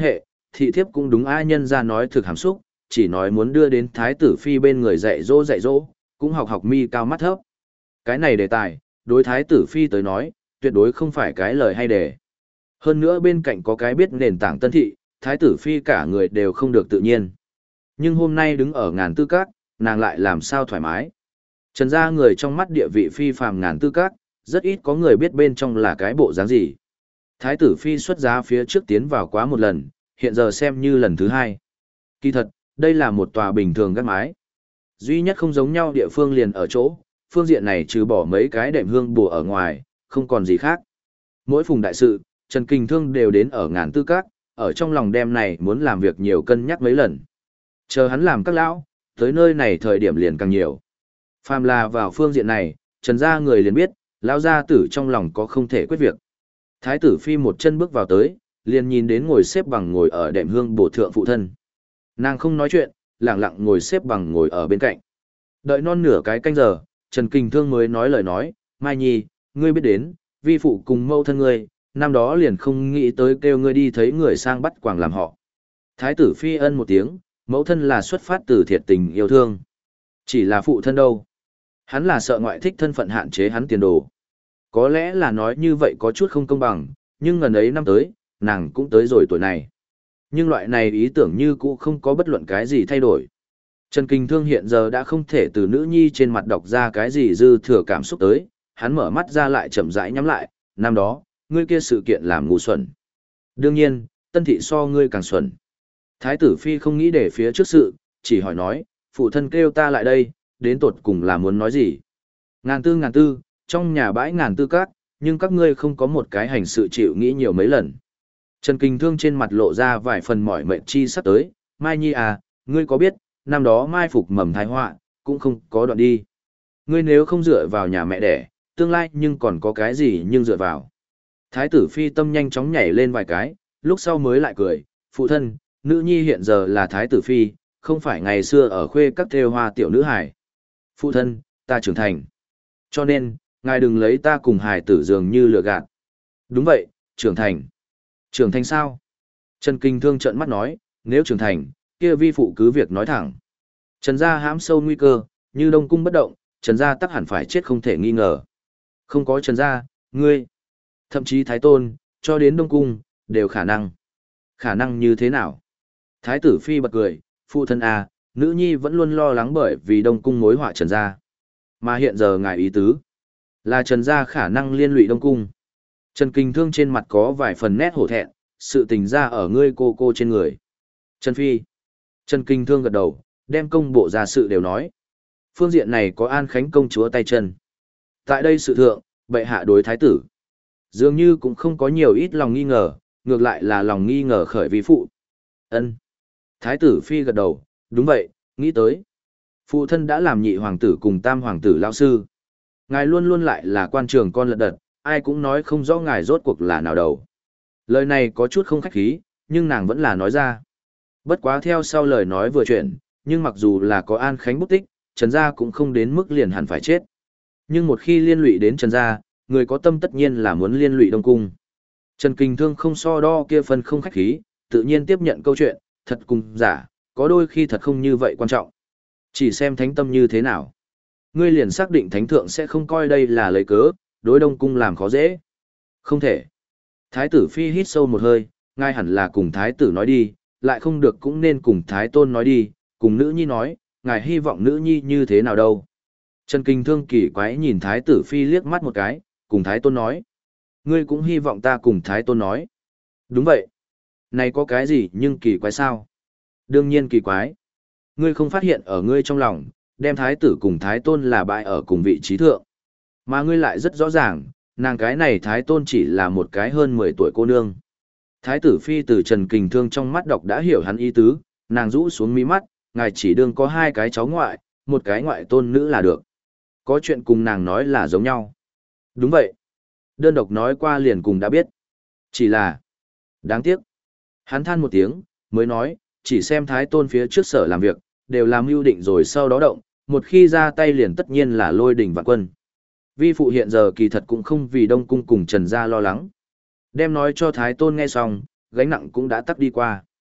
thị thiếp cũng đúng ai nhân ra nói thực hàm xúc, chỉ nói muốn đưa đến thái tử phi bên người dạy dỗ dạy dỗ, cũng học học mi cao mắt thấp. Cái này đề tài, đối thái tử phi tới nói, tuyệt đối không phải cái lời hay đề. Hơn nữa bên cạnh có cái biết nền tảng tân thị, thái tử phi cả người đều không được tự nhiên. Nhưng hôm nay đứng ở ngàn tư các, nàng lại làm sao thoải mái. Trần gia người trong mắt địa vị phi phàm ngàn tư các, rất ít có người biết bên trong là cái bộ dáng gì. Thái tử phi xuất giá phía trước tiến vào quá một lần, hiện giờ xem như lần thứ hai. Kỳ thật, đây là một tòa bình thường gác mái. Duy nhất không giống nhau địa phương liền ở chỗ, phương diện này trừ bỏ mấy cái đệm hương bùa ở ngoài, không còn gì khác. Mỗi phùng đại sự, Trần Kình Thương đều đến ở ngàn tư các, ở trong lòng đêm này muốn làm việc nhiều cân nhắc mấy lần. Chờ hắn làm các lão, tới nơi này thời điểm liền càng nhiều. Phàm là vào phương diện này, Trần gia người liền biết, lão gia tử trong lòng có không thể quyết việc. Thái tử phi một chân bước vào tới, liền nhìn đến ngồi xếp bằng ngồi ở đệm hương bổ thượng phụ thân. Nàng không nói chuyện, lặng lặng ngồi xếp bằng ngồi ở bên cạnh. Đợi non nửa cái canh giờ, Trần Kình Thương mới nói lời nói, Mai Nhi, ngươi biết đến, vi phụ cùng mâu thân ngươi, năm đó liền không nghĩ tới kêu ngươi đi thấy người sang bắt quàng làm họ. Thái tử phi ân một tiếng, mẫu thân là xuất phát từ thiệt tình yêu thương. Chỉ là phụ thân đâu. Hắn là sợ ngoại thích thân phận hạn chế hắn tiền đồ. Có lẽ là nói như vậy có chút không công bằng, nhưng ngần ấy năm tới, nàng cũng tới rồi tuổi này. Nhưng loại này ý tưởng như cũ không có bất luận cái gì thay đổi. Trần Kình Thương hiện giờ đã không thể từ nữ nhi trên mặt đọc ra cái gì dư thừa cảm xúc tới, hắn mở mắt ra lại chậm rãi nhắm lại, năm đó, ngươi kia sự kiện làm ngu xuẩn. Đương nhiên, tân thị so ngươi càng xuẩn. Thái tử phi không nghĩ để phía trước sự, chỉ hỏi nói, phụ thân kêu ta lại đây, đến tột cùng là muốn nói gì. Ngàn tư ngàn tư, trong nhà bãi ngàn tư cát, nhưng các ngươi không có một cái hành sự chịu nghĩ nhiều mấy lần. Trần Kình Thương trên mặt lộ ra vài phần mỏi mệt chi sắp tới, Mai Nhi à, ngươi có biết, năm đó mai phục mầm thái họa, cũng không có đoạn đi. Ngươi nếu không dựa vào nhà mẹ đẻ, tương lai nhưng còn có cái gì nhưng dựa vào. Thái tử phi tâm nhanh chóng nhảy lên vài cái, lúc sau mới lại cười, phụ thân, nữ nhi hiện giờ là thái tử phi, không phải ngày xưa ở khuê các thêu hoa tiểu nữ hải. Phụ thân, ta trưởng thành. Cho nên, ngài đừng lấy ta cùng hài tử dường như lừa gạt. Đúng vậy, trưởng thành. Trưởng thành sao? Trần Kình Thương trợn mắt nói, nếu trưởng thành, kia vi phụ cứ việc nói thẳng. Trần gia hãm sâu nguy cơ, như Đông Cung bất động, Trần gia tắc hẳn phải chết không thể nghi ngờ. Không có Trần gia, ngươi, thậm chí Thái Tôn, cho đến Đông Cung, đều khả năng. Khả năng như thế nào? Thái tử phi bật cười, phụ thân à, nữ nhi vẫn luôn lo lắng bởi vì Đông Cung mối họa Trần gia. Mà hiện giờ ngài ý tứ, là Trần gia khả năng liên lụy Đông Cung. Trần Kình Thương trên mặt có vài phần nét hổ thẹn, sự tình ra ở ngươi cô cô trên người. Trần Phi. Trần Kình Thương gật đầu, đem công bộ ra sự đều nói. Phương diện này có An Khánh công chúa tay chân. Tại đây sự thượng, bệ hạ đối thái tử. Dường như cũng không có nhiều ít lòng nghi ngờ, ngược lại là lòng nghi ngờ khởi vi phụ. Ân. Thái tử Phi gật đầu, đúng vậy, nghĩ tới. Phụ thân đã làm nhị hoàng tử cùng tam hoàng tử lao sư. Ngài luôn luôn lại là quan trường con lật đật, ai cũng nói không rõ ngài rốt cuộc là nào đầu. Lời này có chút không khách khí, nhưng nàng vẫn là nói ra. Bất quá theo sau lời nói vừa chuyển, nhưng mặc dù là có An Khánh bút tích, Trần gia cũng không đến mức liền hẳn phải chết. Nhưng một khi liên lụy đến Trần gia, người có tâm tất nhiên là muốn liên lụy Đông Cung. Trần Kình Thương không so đo kia phần không khách khí, tự nhiên tiếp nhận câu chuyện, thật cùng giả, có đôi khi thật không như vậy quan trọng. Chỉ xem thánh tâm như thế nào. Ngươi liền xác định thánh thượng sẽ không coi đây là lấy cớ, đối Đông Cung làm khó dễ. Không thể. Thái tử Phi hít sâu một hơi, ngay hẳn là cùng thái tử nói đi, lại không được cũng nên cùng thái tôn nói đi, cùng nữ nhi nói, ngài hy vọng nữ nhi như thế nào đâu. Trần Kình Thương kỳ quái nhìn thái tử Phi liếc mắt một cái, cùng thái tôn nói. Ngươi cũng hy vọng ta cùng thái tôn nói. Đúng vậy. Này có cái gì nhưng kỳ quái sao? Đương nhiên kỳ quái. Ngươi không phát hiện ở ngươi trong lòng, đem thái tử cùng thái tôn là bại ở cùng vị trí thượng. Mà ngươi lại rất rõ ràng, nàng cái này thái tôn chỉ là một cái hơn mười tuổi cô nương. Thái tử Phi từ Trần Kình Thương trong mắt đọc đã hiểu hắn ý tứ, nàng rũ xuống mí mắt, ngài chỉ đương có hai cái cháu ngoại, một cái ngoại tôn nữ là được. Có chuyện cùng nàng nói là giống nhau. Đúng vậy. Đơn độc nói qua liền cùng đã biết. Chỉ là, đáng tiếc. Hắn than một tiếng, mới nói, chỉ xem thái tôn phía trước sở làm việc, đều làm mưu định rồi sau đó động, một khi ra tay liền tất nhiên là lôi đỉnh vạn quân. Vi phụ hiện giờ kỳ thật cũng không vì Đông Cung cùng Trần gia lo lắng. Đem nói cho thái tôn nghe xong, gánh nặng cũng đã tắt đi qua.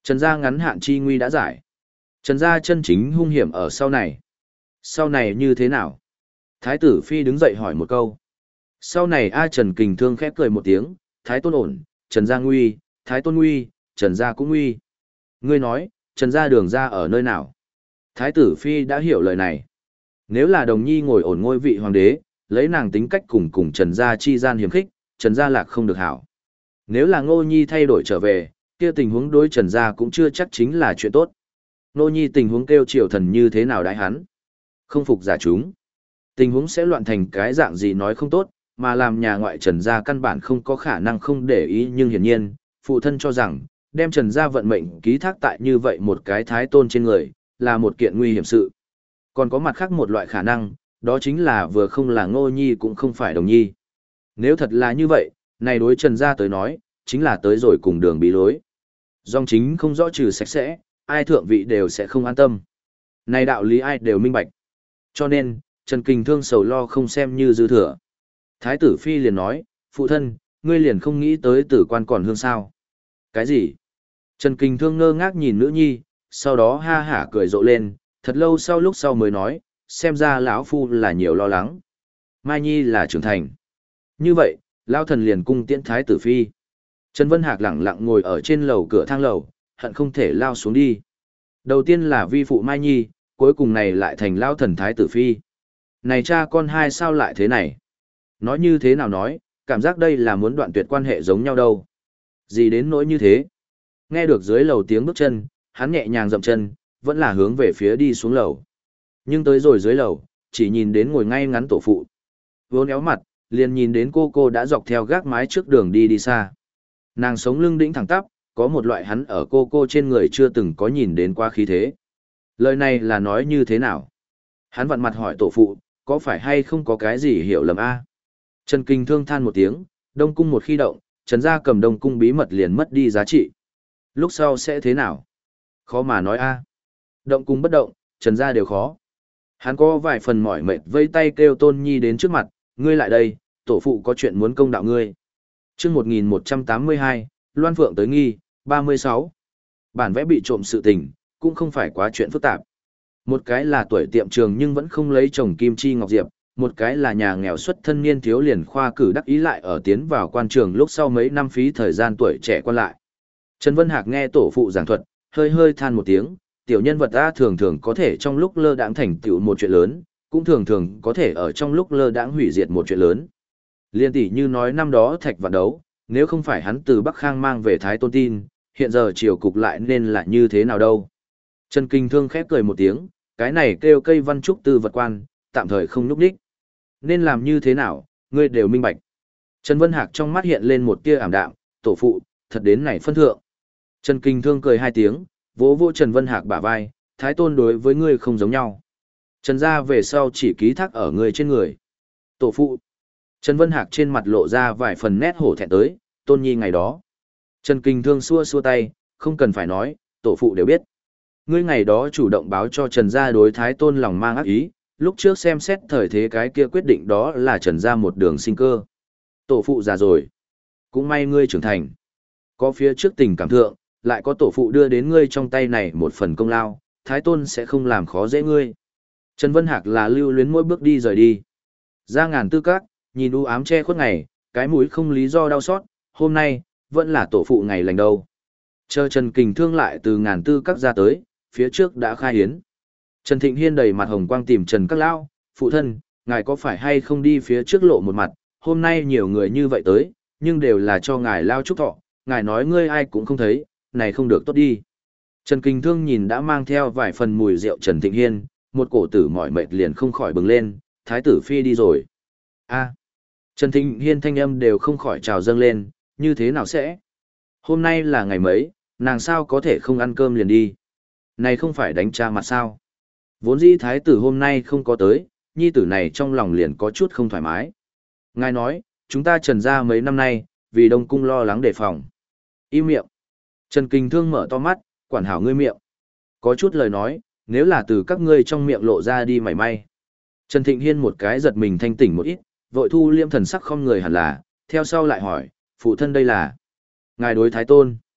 Trần gia ngắn hạn chi nguy đã giải. Trần gia chân chính hung hiểm ở sau này. Sau này như thế nào? Thái tử Phi đứng dậy hỏi một câu. Sau này A Trần Kình Thương khép cười một tiếng, Thái Tôn ổn, Trần gia nguy, Thái Tôn nguy, Trần gia cũng nguy. Ngươi nói, Trần gia đường ra ở nơi nào? Thái tử Phi đã hiểu lời này. Nếu là Đồng Nhi ngồi ổn ngôi vị hoàng đế, lấy nàng tính cách cùng cùng Trần gia chi gian hiểm khích, Trần gia lạc không được hảo. Nếu là Ngô Nhi thay đổi trở về, kia tình huống đối Trần gia cũng chưa chắc chính là chuyện tốt. Ngô Nhi tình huống kêu triều thần như thế nào đãi hắn? Không phục giả chúng. Tình huống sẽ loạn thành cái dạng gì nói không tốt, mà làm nhà ngoại Trần gia căn bản không có khả năng không để ý, nhưng hiển nhiên, phụ thân cho rằng, đem Trần gia vận mệnh ký thác tại như vậy một cái Thái Tôn trên người, là một kiện nguy hiểm sự. Còn có mặt khác một loại khả năng, đó chính là vừa không là Ngô Nhi cũng không phải Đồng Nhi. Nếu thật là như vậy, này đối Trần gia tới nói, chính là tới rồi cùng đường bí lối. Dòng chính không rõ trừ sạch sẽ, ai thượng vị đều sẽ không an tâm. Này đạo lý ai đều minh bạch. Cho nên, Trần Kình Thương sầu lo không xem như dư thừa. Thái tử Phi liền nói, phụ thân, ngươi liền không nghĩ tới tử quan còn hương sao. Cái gì? Trần Kình Thương ngơ ngác nhìn nữ nhi, sau đó ha hả cười rộ lên, thật lâu sau lúc sau mới nói, xem ra lão phu là nhiều lo lắng. Mai Nhi là trưởng thành. Như vậy, lão thần liền cung tiễn Thái tử Phi. Trần Vân Hạc lẳng lặng ngồi ở trên lầu cửa thang lầu, hận không thể lao xuống đi. Đầu tiên là vi phụ Mai Nhi, cuối cùng này lại thành lão thần Thái tử Phi. Này cha con hai sao lại thế này? Nói như thế nào nói, cảm giác đây là muốn đoạn tuyệt quan hệ giống nhau đâu. Gì đến nỗi như thế? Nghe được dưới lầu tiếng bước chân, hắn nhẹ nhàng dậm chân, vẫn là hướng về phía đi xuống lầu. Nhưng tới rồi dưới lầu, chỉ nhìn đến ngồi ngay ngắn tổ phụ. Vốn éo mặt, liền nhìn đến cô cô đã dọc theo gác mái trước đường đi đi xa. Nàng sống lưng đĩnh thẳng tắp, có một loại hắn ở cô cô trên người chưa từng có nhìn đến qua khí thế. Lời này là nói như thế nào? Hắn vặn mặt hỏi tổ phụ, có phải hay không có cái gì hiểu lầm a? Trần Kinh Thương than một tiếng, Đông Cung một khi động, Trần gia cầm Đông Cung bí mật liền mất đi giá trị. Lúc sau sẽ thế nào? Khó mà nói a. Động cung bất động, Trần gia đều khó. Hắn có vài phần mỏi mệt vây tay kêu Tôn Nhi đến trước mặt, ngươi lại đây, tổ phụ có chuyện muốn công đạo ngươi. Chương một nghìn một trăm tám mươi hai, Loan Phượng tới nghi, ba mươi sáu. Bản vẽ bị trộm sự tình, cũng không phải quá chuyện phức tạp. Một cái là tuổi tiệm trường nhưng vẫn không lấy chồng Kim Chi Ngọc Diệp, một cái là nhà nghèo xuất thân niên thiếu liền khoa cử đắc ý lại ở tiến vào quan trường lúc sau mấy năm phí thời gian tuổi trẻ quan lại. Trần Vân Hạc nghe tổ phụ giảng thuật, hơi hơi than một tiếng, tiểu nhân vật ta thường thường có thể trong lúc lơ đãng thành tựu một chuyện lớn, cũng thường thường có thể ở trong lúc lơ đãng hủy diệt một chuyện lớn. Liên tỷ như nói năm đó Thạch Vạn Đấu, nếu không phải hắn từ Bắc Khang mang về Thái Tôn tin, hiện giờ triều cục lại nên là như thế nào đâu. Trần Kinh Thương khép cười một tiếng, cái này kêu cây văn trúc tư vật quan, tạm thời không núp đích. Nên làm như thế nào, ngươi đều minh bạch. Trần Vân Hạc trong mắt hiện lên một tia ảm đạm, tổ phụ, thật đến này phân thượng. Trần Kinh Thương cười hai tiếng, vỗ vỗ Trần Vân Hạc bả vai, Thái Tôn đối với ngươi không giống nhau. Trần gia về sau chỉ ký thác ở ngươi trên người. Tổ phụ. Trần Vân Hạc trên mặt lộ ra vài phần nét hổ thẹn tới, Tôn Nhi ngày đó. Trần Kinh Thương xua xua tay, không cần phải nói, tổ phụ đều biết. Ngươi ngày đó chủ động báo cho Trần gia đối Thái Tôn lòng mang ác ý, lúc trước xem xét thời thế cái kia quyết định đó là Trần gia một đường sinh cơ. Tổ phụ già rồi. Cũng may ngươi trưởng thành. Có phía trước tình cảm thượng, lại có tổ phụ đưa đến ngươi trong tay này một phần công lao, Thái Tôn sẽ không làm khó dễ ngươi. Trần Vân Hạc là lưu luyến mỗi bước đi rời đi. Ra ngàn tư các, nhìn u ám che khuất ngày, cái mũi không lý do đau xót, hôm nay, vẫn là tổ phụ ngày lành đâu. Chờ Trần Kình Thương lại từ ngàn tư các ra tới, phía trước đã khai hiến. Trần Thịnh Hiên đầy mặt hồng quang tìm Trần Các Lão, phụ thân, ngài có phải hay không đi phía trước lộ một mặt, hôm nay nhiều người như vậy tới, nhưng đều là cho ngài lao chúc thọ, ngài nói ngươi ai cũng không thấy, này không được tốt đi. Trần Kinh Thương nhìn đã mang theo vài phần mùi rượu Trần Thịnh Hiên, một cổ tử mỏi mệt liền không khỏi bừng lên, Thái tử Phi đi rồi. A, Trần Thịnh Hiên thanh âm đều không khỏi trào dâng lên, như thế nào sẽ? Hôm nay là ngày mấy, nàng sao có thể không ăn cơm liền đi? Này không phải đánh cha mặt sao? Vốn dĩ Thái tử hôm nay không có tới, nhi tử này trong lòng liền có chút không thoải mái. Ngài nói, chúng ta Trần gia mấy năm nay, vì Đông Cung lo lắng đề phòng. Im miệng. Trần Kinh Thương mở to mắt, quản hảo ngươi miệng. Có chút lời nói, nếu là từ các ngươi trong miệng lộ ra đi mảy may. Trần Thịnh Hiên một cái giật mình thanh tỉnh một ít, vội thu liêm thần sắc không người hẳn là, theo sau lại hỏi, phụ thân đây là. Ngài đối Thái Tôn.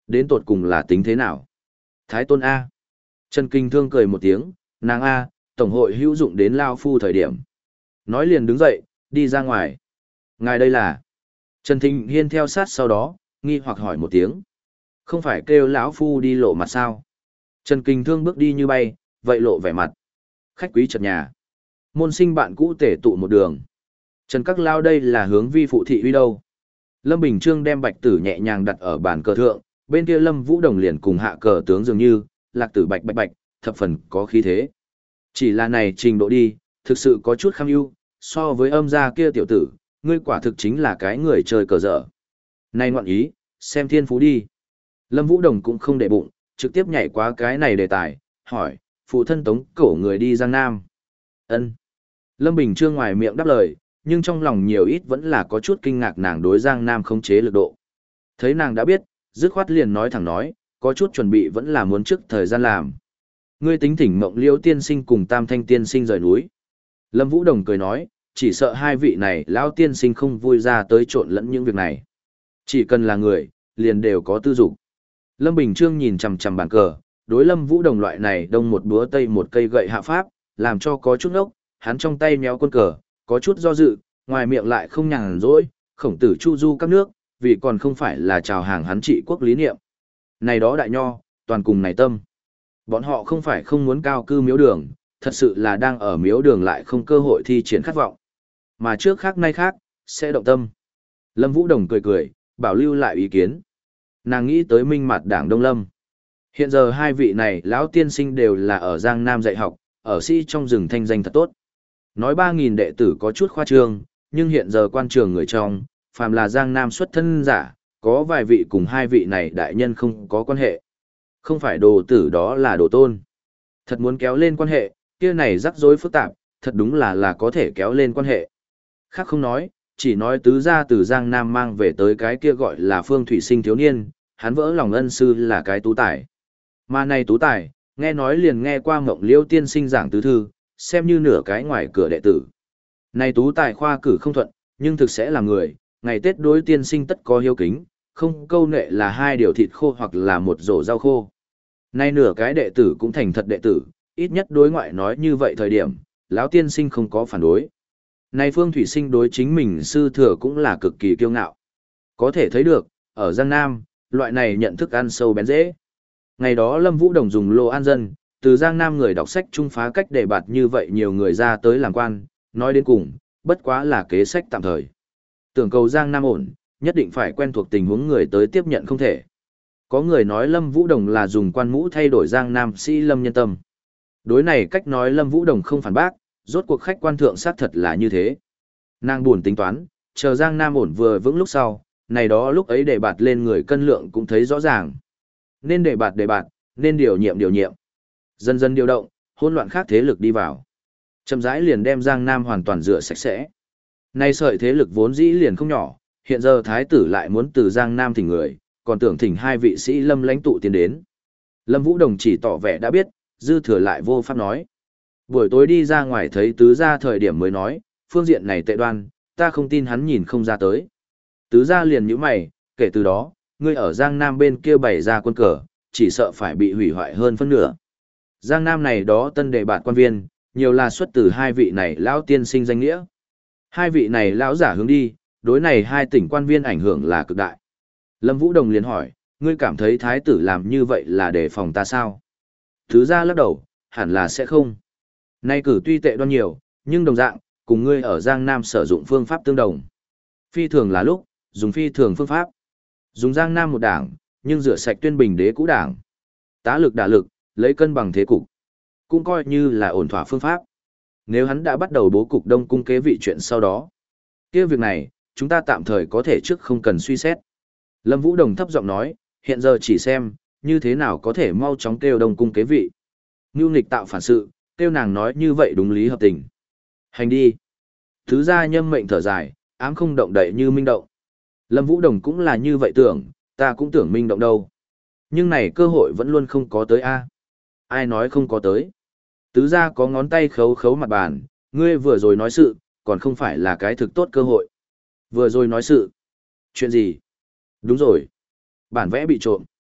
Đến tột cùng là tính thế nào? Thái tôn A. Trần Kinh Thương cười một tiếng, nàng A, tổng hội hữu dụng đến Lao Phu thời điểm. Nói liền đứng dậy, đi ra ngoài. Ngài đây là... Trần Thịnh Hiên theo sát sau đó, nghi hoặc hỏi một tiếng. Không phải kêu lão Phu đi lộ mặt sao? Trần Kinh Thương bước đi như bay, vậy lộ vẻ mặt. Khách quý chợt nhà. Môn sinh bạn cũ tể tụ một đường. Trần Các Lao đây là hướng vi phụ thị uy đâu. Lâm Bình Trương đem bạch tử nhẹ nhàng đặt ở bàn cờ thượng, bên kia Lâm Vũ Đồng liền cùng hạ cờ tướng dường như, lạc tử bạch bạch bạch, thập phần có khí thế. Chỉ là này trình độ đi, thực sự có chút kham ưu, so với âm gia kia tiểu tử, ngươi quả thực chính là cái người chơi cờ dở. Này ngoạn ý, xem thiên phú đi. Lâm Vũ Đồng cũng không để bụng, trực tiếp nhảy qua cái này đề tài, hỏi, phụ thân tống cổ người đi Giang Nam. Ân. Lâm Bình Trương ngoài miệng đáp lời, nhưng trong lòng nhiều ít vẫn là có chút kinh ngạc nàng đối Giang Nam khống chế lực độ. Thấy nàng đã biết, dứt khoát liền nói thẳng nói, có chút chuẩn bị vẫn là muốn trước thời gian làm. Ngươi tính thỉnh Mộng Liêu tiên sinh cùng Tam Thanh tiên sinh rời núi. Lâm Vũ Đồng cười nói, chỉ sợ hai vị này lão tiên sinh không vui ra tới trộn lẫn những việc này. Chỉ cần là người, liền đều có tư dục. Lâm Bình Trương nhìn chằm chằm bàn cờ, đối Lâm Vũ Đồng loại này đông một búa tây một cây gậy hạ pháp, làm cho có chút ngốc, hắn trong tay méo quân cờ, có chút do dự, ngoài miệng lại không nhàn rỗi, khổng tử chu du các nước, vì còn không phải là chào hàng hắn trị quốc lý niệm. Này đó đại nho, toàn cùng này tâm. Bọn họ không phải không muốn cao cư miếu đường, thật sự là đang ở miếu đường lại không cơ hội thi triển khát vọng. Mà trước khác nay khác, sẽ động tâm. Lâm Vũ Đồng cười cười, bảo lưu lại ý kiến. Nàng nghĩ tới minh mặt đảng Đông Lâm. Hiện giờ hai vị này lão tiên sinh đều là ở Giang Nam dạy học, ở sĩ trong rừng thanh danh thật tốt. Nói ba nghìn đệ tử có chút khoa trương, nhưng hiện giờ quan trường người trong, phàm là Giang Nam xuất thân giả, có vài vị cùng hai vị này đại nhân không có quan hệ. Không phải đồ tử đó là đồ tôn. Thật muốn kéo lên quan hệ, kia này rắc rối phức tạp, thật đúng là là có thể kéo lên quan hệ. Khác không nói, chỉ nói tứ gia từ Giang Nam mang về tới cái kia gọi là Phương Thủy Sinh thiếu niên, hắn vỡ lòng ân sư là cái tú tài. Mà này tú tài, nghe nói liền nghe qua Mộng Liêu tiên sinh giảng tứ thư, xem như nửa cái ngoài cửa đệ tử. Này tú tài khoa cử không thuận, nhưng thực sẽ là người, ngày Tết đối tiên sinh tất có hiếu kính, không câu nệ là hai điều thịt khô hoặc là một rổ rau khô. Nay nửa cái đệ tử cũng thành thật đệ tử, ít nhất đối ngoại nói như vậy thời điểm, lão tiên sinh không có phản đối. Này Phương Thủy Sinh đối chính mình sư thừa cũng là cực kỳ kiêu ngạo. Có thể thấy được, ở Giang Nam, loại này nhận thức ăn sâu bén dễ. Ngày đó Lâm Vũ Đồng dùng lô an dân, từ Giang Nam người đọc sách trung phá cách đề bạt như vậy nhiều người ra tới làm quan, nói đến cùng, bất quá là kế sách tạm thời. Tưởng cầu Giang Nam ổn, nhất định phải quen thuộc tình huống người tới tiếp nhận không thể. Có người nói Lâm Vũ Đồng là dùng quan mũ thay đổi Giang Nam sĩ Lâm nhân tâm. Đối này cách nói Lâm Vũ Đồng không phản bác, rốt cuộc khách quan thượng sát thật là như thế. Nàng buồn tính toán, chờ Giang Nam ổn vừa vững lúc sau, này đó lúc ấy đề bạt lên người cân lượng cũng thấy rõ ràng. Nên đề bạt đề bạt, nên điều nhiệm điều nhiệm. Dần dần điều động, hỗn loạn khác thế lực đi vào. Chậm rãi liền đem Giang Nam hoàn toàn rửa sạch sẽ. Nay sợi thế lực vốn dĩ liền không nhỏ, hiện giờ thái tử lại muốn từ Giang Nam thỉnh người, còn tưởng thỉnh hai vị sĩ Lâm lãnh tụ tiến đến. Lâm Vũ Đồng chỉ tỏ vẻ đã biết, dư thừa lại vô pháp nói. Buổi tối đi ra ngoài thấy tứ gia thời điểm mới nói, phương diện này tệ đoan, ta không tin hắn nhìn không ra tới. Tứ gia liền nhíu mày, kể từ đó, ngươi ở Giang Nam bên kia bày ra quân cờ, chỉ sợ phải bị hủy hoại hơn phân nửa. Giang Nam này đó tân đề bạt quan viên, nhiều là xuất từ hai vị này lão tiên sinh danh nghĩa. Hai vị này lão giả hướng đi, đối này hai tỉnh quan viên ảnh hưởng là cực đại. Lâm Vũ Đồng liền hỏi, ngươi cảm thấy thái tử làm như vậy là để phòng ta sao? Thứ ra lắc đầu, hẳn là sẽ không. Nay cử tuy tệ đoan nhiều, nhưng đồng dạng, cùng ngươi ở Giang Nam sử dụng phương pháp tương đồng. Phi thường là lúc, dùng phi thường phương pháp. Dùng Giang Nam một đảng, nhưng rửa sạch tuyên bình đế cũ đảng. Tá lực đả lực, lấy cân bằng thế cục. Cũng coi như là ổn thỏa phương pháp. Nếu hắn đã bắt đầu bố cục đông cung kế vị chuyện sau đó. Kia việc này, chúng ta tạm thời có thể trước không cần suy xét. Lâm Vũ Đồng thấp giọng nói, hiện giờ chỉ xem, như thế nào có thể mau chóng kêu đông cung kế vị. Ngưu nghịch tạo phản sự, kêu nàng nói như vậy đúng lý hợp tình. Hành đi. Thứ gia nhâm mệnh thở dài, ám không động đậy như minh động. Lâm Vũ Đồng cũng là như vậy tưởng, ta cũng tưởng minh động đâu. Nhưng này cơ hội vẫn luôn không có tới a. Ai nói không có tới. Tứ gia có ngón tay khấu khấu mặt bàn, ngươi vừa rồi nói sự, còn không phải là cái thực tốt cơ hội. Vừa rồi nói sự. Chuyện gì? Đúng rồi. Bản vẽ bị trộm.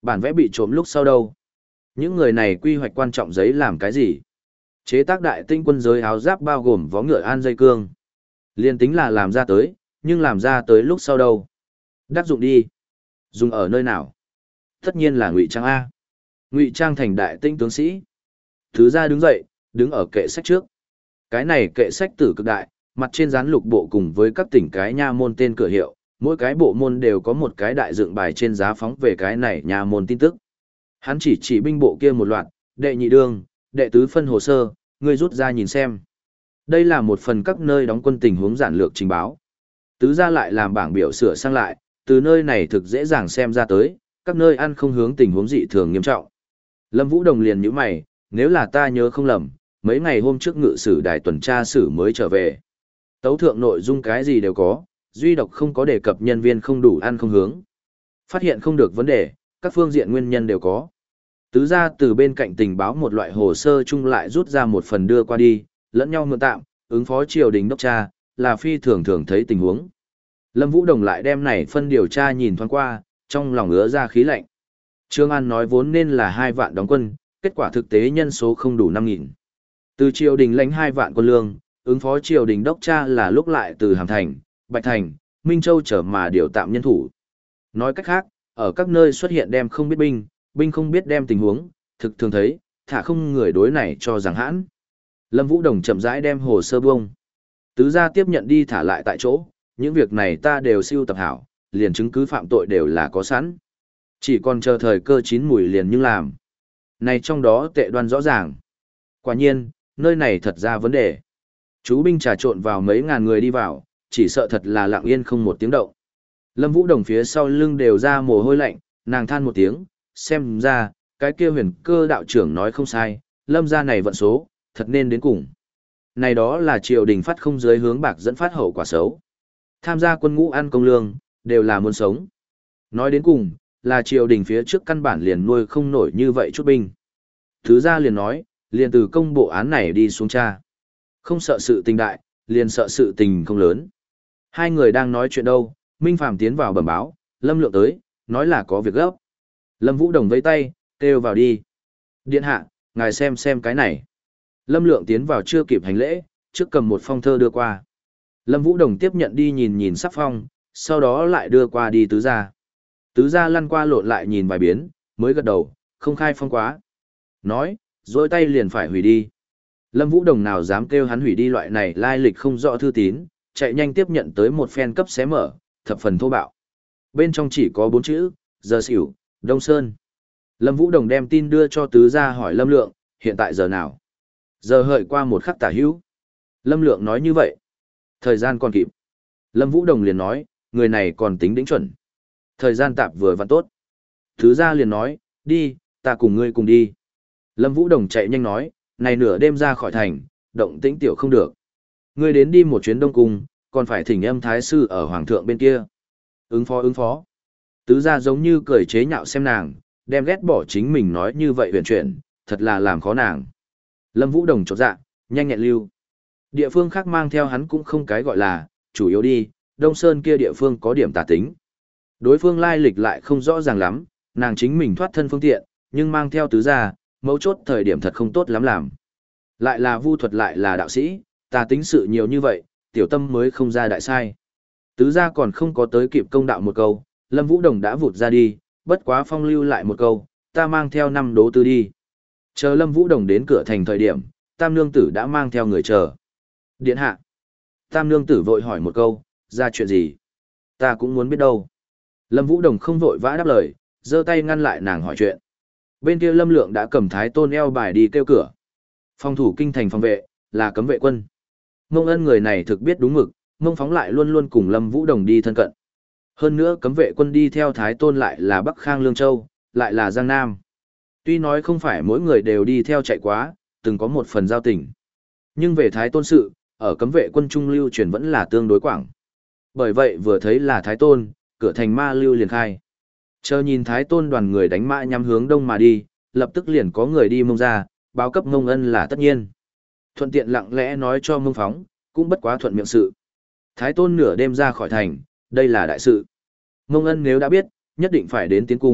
Bản vẽ bị trộm lúc sau đâu? Những người này quy hoạch quan trọng giấy làm cái gì? Chế tác đại tinh quân giới áo giáp bao gồm vó ngựa an dây cương. Liên tính là làm ra tới, nhưng làm ra tới lúc sau đâu? Đắc dụng đi. Dùng ở nơi nào? Tất nhiên là ngụy trang A. Ngụy trang thành đại tinh tướng sĩ. Thứ ra đứng dậy, đứng ở kệ sách trước. Cái này kệ sách tử cực đại, mặt trên dán lục bộ cùng với các tỉnh cái nha môn tên cửa hiệu, mỗi cái bộ môn đều có một cái đại dựng bài trên giá phóng về cái này nha môn tin tức. Hắn chỉ chỉ binh bộ kia một loạt, đệ nhị đương, đệ tứ phân hồ sơ, ngươi rút ra nhìn xem. Đây là một phần các nơi đóng quân tình huống giản lược trình báo. Tứ gia lại làm bảng biểu sửa sang lại, từ nơi này thực dễ dàng xem ra tới, các nơi ăn không hướng tình huống dị thường nghiêm trọng. Lâm Vũ Đồng liền nhíu mày, nếu là ta nhớ không lầm, mấy ngày hôm trước ngự sử đài tuần tra sử mới trở về. Tấu thượng nội dung cái gì đều có, duy độc không có đề cập nhân viên không đủ ăn không hướng. Phát hiện không được vấn đề, các phương diện nguyên nhân đều có. Tứ gia từ bên cạnh tình báo một loại hồ sơ chung lại rút ra một phần đưa qua đi, lẫn nhau mượn tạm, ứng phó triều đình đốc tra, là phi thường thường thấy tình huống. Lâm Vũ Đồng lại đem này phân điều tra nhìn thoáng qua, trong lòng ứa ra khí lạnh. Trương An nói vốn nên là hai vạn đóng quân, kết quả thực tế nhân số không đủ năm nghìn. Từ triều đình lãnh hai vạn quân lương, ứng phó triều đình đốc tra là lúc lại từ Hàm Thành, Bạch Thành, Minh Châu trở mà điều tạm nhân thủ. Nói cách khác, ở các nơi xuất hiện đem không biết binh, binh không biết đem tình huống, thực thường thấy, thả không người đối này cho rằng hãn. Lâm Vũ Đồng chậm rãi đem hồ sơ bông. Tứ gia tiếp nhận đi thả lại tại chỗ, những việc này ta đều siêu tập hảo, liền chứng cứ phạm tội đều là có sẵn. Chỉ còn chờ thời cơ chín mùi liền nhưng làm. Này trong đó tệ đoan rõ ràng. Quả nhiên, nơi này thật ra vấn đề. Chú binh trà trộn vào mấy ngàn người đi vào, chỉ sợ thật là lặng yên không một tiếng động. Lâm Vũ Đồng phía sau lưng đều ra mồ hôi lạnh, nàng than một tiếng, xem ra, cái kia huyền cơ đạo trưởng nói không sai, lâm gia này vận số, thật nên đến cùng. Này đó là triều đình phát không dưới hướng bạc dẫn phát hậu quả xấu. Tham gia quân ngũ ăn công lương, đều là muốn sống. Nói đến cùng, là triều đình phía trước căn bản liền nuôi không nổi như vậy chút binh. Thứ ra liền nói, liền từ công bộ án này đi xuống tra. Không sợ sự tình đại, liền sợ sự tình không lớn. Hai người đang nói chuyện đâu, Minh Phàm tiến vào bẩm báo, Lâm Lượng tới, nói là có việc gấp. Lâm Vũ Đồng vẫy tay, kêu vào đi. Điện hạ, ngài xem xem cái này. Lâm Lượng tiến vào chưa kịp hành lễ, trước cầm một phong thơ đưa qua. Lâm Vũ Đồng tiếp nhận đi nhìn nhìn sắc phong, sau đó lại đưa qua đi tứ gia. Tứ gia lăn qua lộn lại nhìn vài biến, mới gật đầu, không khai phong quá. Nói, dối tay liền phải hủy đi. Lâm Vũ Đồng nào dám kêu hắn hủy đi loại này lai lịch không rõ thư tín, chạy nhanh tiếp nhận tới một phen cấp xé mở, thập phần thô bạo. Bên trong chỉ có bốn chữ, giờ xỉu, Đông Sơn. Lâm Vũ Đồng đem tin đưa cho tứ gia hỏi Lâm Lượng, hiện tại giờ nào? Giờ hợi qua một khắc tả hữu. Lâm Lượng nói như vậy. Thời gian còn kịp. Lâm Vũ Đồng liền nói, người này còn tính đỉnh chuẩn. Thời gian tạp vừa vặn tốt. Tứ gia liền nói, đi, ta cùng ngươi cùng đi. Lâm Vũ Đồng chạy nhanh nói, này nửa đêm ra khỏi thành, động tĩnh tiểu không được. Ngươi đến đi một chuyến Đông Cung, còn phải thỉnh âm thái sư ở Hoàng thượng bên kia. Ứng phó ứng phó. Tứ gia giống như cười chế nhạo xem nàng, đem ghét bỏ chính mình nói như vậy huyền chuyển, thật là làm khó nàng. Lâm Vũ Đồng chột dạ, nhanh nhẹn lưu. Địa phương khác mang theo hắn cũng không cái gọi là, chủ yếu đi, Đông Sơn kia địa phương có điểm tà tính. Đối phương lai lịch lại không rõ ràng lắm, nàng chính mình thoát thân phương tiện, nhưng mang theo tứ gia, mấu chốt thời điểm thật không tốt lắm làm. Lại là vu thuật lại là đạo sĩ, tà tính sự nhiều như vậy, tiểu tâm mới không ra đại sai. Tứ gia còn không có tới kịp công đạo một câu, Lâm Vũ Đồng đã vụt ra đi, bất quá phong lưu lại một câu, ta mang theo năm đố tư đi. Chờ Lâm Vũ Đồng đến cửa thành thời điểm, Tam Nương Tử đã mang theo người chờ. Điện hạ. Tam Nương Tử vội hỏi một câu, ra chuyện gì? Ta cũng muốn biết đâu. Lâm Vũ Đồng không vội vã đáp lời, giơ tay ngăn lại nàng hỏi chuyện. Bên kia Lâm Lượng đã cầm Thái Tôn eo bài đi kêu cửa. Phòng thủ kinh thành phòng vệ, là cấm vệ quân. Mông Ân người này thực biết đúng mực, Mông Phóng lại luôn luôn cùng Lâm Vũ Đồng đi thân cận. Hơn nữa cấm vệ quân đi theo Thái Tôn lại là Bắc Khang Lương Châu, lại là Giang Nam. Tuy nói không phải mỗi người đều đi theo chạy quá, từng có một phần giao tình. Nhưng về Thái Tôn sự, ở cấm vệ quân trung lưu truyền vẫn là tương đối quảng. Bởi vậy vừa thấy là Thái Tôn, cửa thành ma lưu liền khai. Chờ nhìn Thái Tôn đoàn người đánh mã nhắm hướng đông mà đi, lập tức liền có người đi Mông ra, báo cấp Mông Ân là tất nhiên. Thuận tiện lặng lẽ nói cho Mông Phóng, cũng bất quá thuận miệng sự. Thái Tôn nửa đêm ra khỏi thành, đây là đại sự. Mông Ân nếu đã biết, nhất định phải đến tiến cung,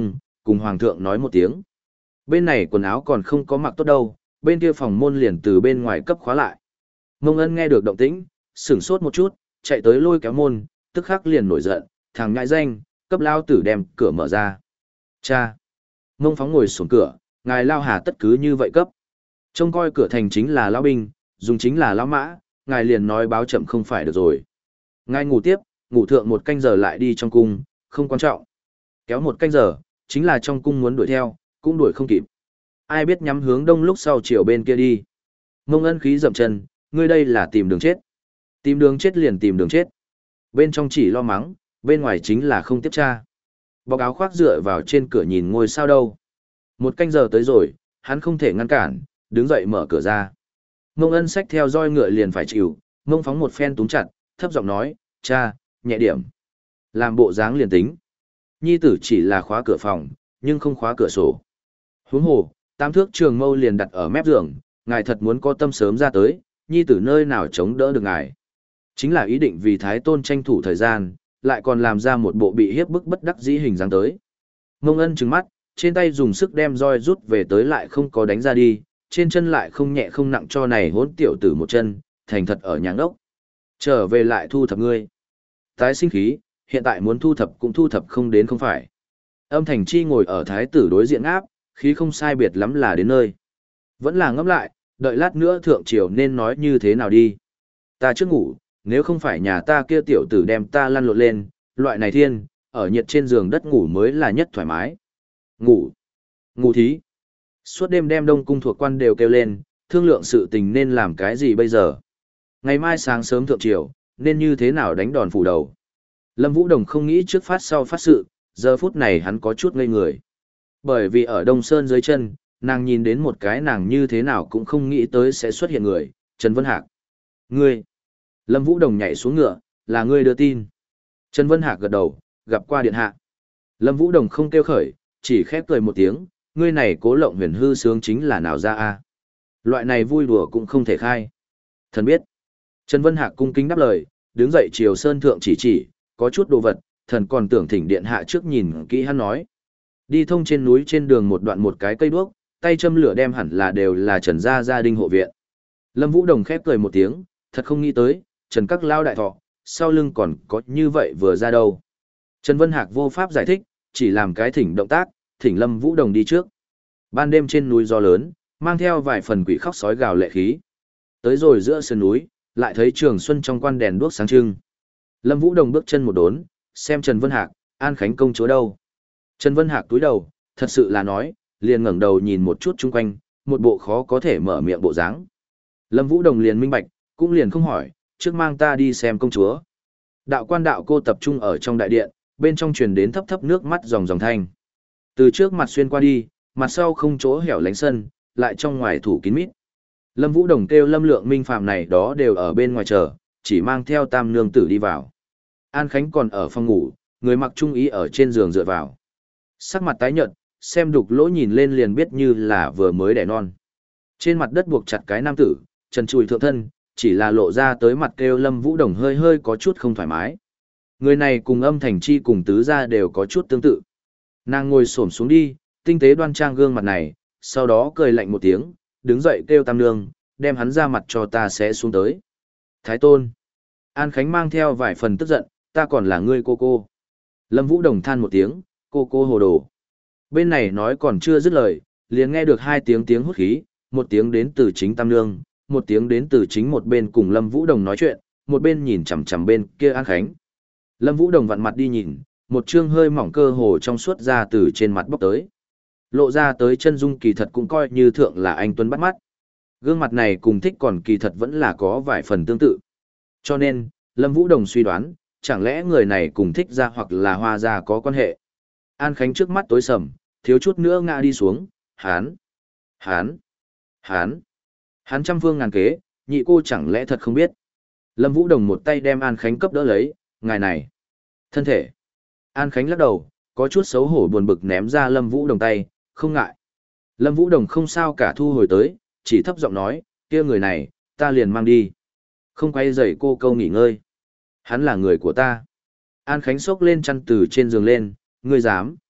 cùng Hoàng thượng nói một tiếng. Bên này quần áo còn không có mặc tốt đâu, bên kia phòng môn liền từ bên ngoài cấp khóa lại. Mông Ân nghe được động tĩnh, sửng sốt một chút, chạy tới lôi kéo môn, tức khắc liền nổi giận, thằng ngại danh, cấp lao tử đem cửa mở ra. Cha! Mông Phóng ngồi xuống cửa, ngài lao hà tất cứ như vậy cấp. Trông coi cửa thành chính là lão binh, dùng chính là lão mã, ngài liền nói báo chậm không phải được rồi. Ngài ngủ tiếp, ngủ thượng một canh giờ lại đi trong cung, không quan trọng. Kéo một canh giờ, chính là trong cung muốn đuổi theo, cũng đuổi không kịp. Ai biết nhắm hướng đông lúc sau chiều bên kia đi. Mông Ân khí dậm chân, ngươi đây là tìm đường chết. Tìm đường chết liền tìm đường chết. Bên trong chỉ lo mắng, bên ngoài chính là không tiếp tra. Bọc áo khoác dựa vào trên cửa nhìn ngôi sao đâu. Một canh giờ tới rồi, hắn không thể ngăn cản, đứng dậy mở cửa ra. Mông Ân xách theo roi ngựa liền phải chịu, Mông Phóng một phen túm chặt, thấp giọng nói, cha, nhẹ điểm. Làm bộ dáng liền tính. Nhi tử chỉ là khóa cửa phòng, nhưng không khóa cửa sổ. Huống hồ, tam thước trường mâu liền đặt ở mép giường, ngài thật muốn có tâm sớm ra tới, nhi tử nơi nào chống đỡ được ngài. Chính là ý định vì thái tôn tranh thủ thời gian, lại còn làm ra một bộ bị hiếp bức bất đắc dĩ hình dáng tới. Mông Ân trừng mắt, trên tay dùng sức đem roi rút về tới lại không có đánh ra đi, trên chân lại không nhẹ không nặng cho này hỗn tiểu tử một chân, thành thật ở nhà ốc. Trở về lại thu thập ngươi. Tái sinh khí, hiện tại muốn thu thập cũng thu thập không đến không phải. Âm Thành Chi ngồi ở thái tử đối diện áp, khí không sai biệt lắm là đến nơi. Vẫn là ngẫm lại, đợi lát nữa thượng triều nên nói như thế nào đi. Ta trước ngủ, nếu không phải nhà ta kia tiểu tử đem ta lăn lộn lên, loại này thiên, ở nhiệt trên giường đất ngủ mới là nhất thoải mái. Ngủ. Ngủ thí. Suốt đêm đem đông cung thuộc quan đều kêu lên, thương lượng sự tình nên làm cái gì bây giờ. Ngày mai sáng sớm thượng triều, nên như thế nào đánh đòn phủ đầu. Lâm Vũ Đồng không nghĩ trước phát sau phát sự, giờ phút này hắn có chút ngây người. Bởi vì ở Đông Sơn dưới chân, nàng nhìn đến một cái nàng như thế nào cũng không nghĩ tới sẽ xuất hiện người, Trần Vân Hạc. Ngươi! Lâm Vũ Đồng nhảy xuống ngựa, là ngươi đưa tin. Trần Vân Hạc gật đầu, gặp qua điện hạ. Lâm Vũ Đồng không kêu khởi, chỉ khép cười một tiếng, ngươi này cố lộng huyền hư sướng chính là nào ra a? Loại này vui đùa cũng không thể khai. Thần biết. Trần Vân Hạc cung kính đáp lời, đứng dậy chiều sơn thượng chỉ chỉ, có chút đồ vật, thần còn tưởng thỉnh điện hạ trước nhìn kỹ hắn nói. Đi thông trên núi trên đường một đoạn một cái cây đuốc, tay châm lửa đem hẳn là đều là Trần gia gia đình hộ viện. Lâm Vũ Đồng khép cười một tiếng, thật không nghĩ tới, Trần các lao đại thọ, sau lưng còn có như vậy vừa ra đâu. Trần Vân Hạc vô pháp giải thích, chỉ làm cái thỉnh động tác, thỉnh Lâm Vũ Đồng đi trước. Ban đêm trên núi gió lớn, mang theo vài phần quỷ khóc sói gào lệ khí. Tới rồi giữa sườn núi, lại thấy Trường Xuân trong quan đèn đuốc sáng trưng. Lâm Vũ Đồng bước chân một đốn, xem Trần Vân Hạc, An Khánh công chúa đâu. Trần Vân Hạc túi đầu, thật sự là nói, liền ngẩng đầu nhìn một chút chung quanh, một bộ khó có thể mở miệng bộ dáng. Lâm Vũ Đồng liền minh bạch, cũng liền không hỏi, trước mang ta đi xem công chúa. Đạo quan đạo cô tập trung ở trong đại điện, bên trong truyền đến thấp thấp nước mắt ròng ròng thanh. Từ trước mặt xuyên qua đi, mặt sau không chỗ hẻo lánh sân, lại trong ngoài thủ kín mít. Lâm Vũ Đồng kêu Lâm Lượng Minh Phạm này đó đều ở bên ngoài chờ, chỉ mang theo tam nương tử đi vào. An Khánh còn ở phòng ngủ, người mặc trung ý ở trên giường dựa vào. Sắc mặt tái nhợt, xem đục lỗ nhìn lên liền biết như là vừa mới đẻ non. Trên mặt đất buộc chặt cái nam tử, trần trùi thượng thân, chỉ là lộ ra tới mặt kêu Lâm Vũ Đồng hơi hơi có chút không thoải mái. Người này cùng Âm Thành Chi cùng tứ gia đều có chút tương tự. Nàng ngồi xổm xuống đi, tinh tế đoan trang gương mặt này, sau đó cười lạnh một tiếng, đứng dậy kêu tam nương, đem hắn ra mặt cho ta sẽ xuống tới. Thái tôn. An Khánh mang theo vài phần tức giận, ta còn là ngươi cô cô. Lâm Vũ Đồng than một tiếng, cô cô hồ đồ. Bên này nói còn chưa dứt lời, liền nghe được hai tiếng tiếng hút khí, một tiếng đến từ chính tam nương, một tiếng đến từ chính một bên cùng Lâm Vũ Đồng nói chuyện, một bên nhìn chằm chằm bên kia An Khánh. Lâm Vũ Đồng vặn mặt đi nhìn, một chương hơi mỏng cơ hồ trong suốt ra từ trên mặt bóc tới. Lộ ra tới chân dung kỳ thật cũng coi như thượng là anh tuấn bắt mắt. Gương mặt này cùng thích còn kỳ thật vẫn là có vài phần tương tự. Cho nên, Lâm Vũ Đồng suy đoán, chẳng lẽ người này cùng thích ra hoặc là hoa ra có quan hệ. An Khánh trước mắt tối sầm, thiếu chút nữa ngã đi xuống, hán, hán, hán, hán trăm phương ngàn kế, nhị cô chẳng lẽ thật không biết. Lâm Vũ Đồng một tay đem An Khánh cấp đỡ lấy, ngài này, thân thể. An Khánh lắc đầu, có chút xấu hổ buồn bực ném ra Lâm Vũ Đồng tay, không ngại. Lâm Vũ Đồng không sao cả thu hồi tới, chỉ thấp giọng nói, kia người này, ta liền mang đi. Không quay dậy cô câu nghỉ ngơi. Hắn là người của ta. An Khánh xốc lên chăn từ trên giường lên, ngươi dám.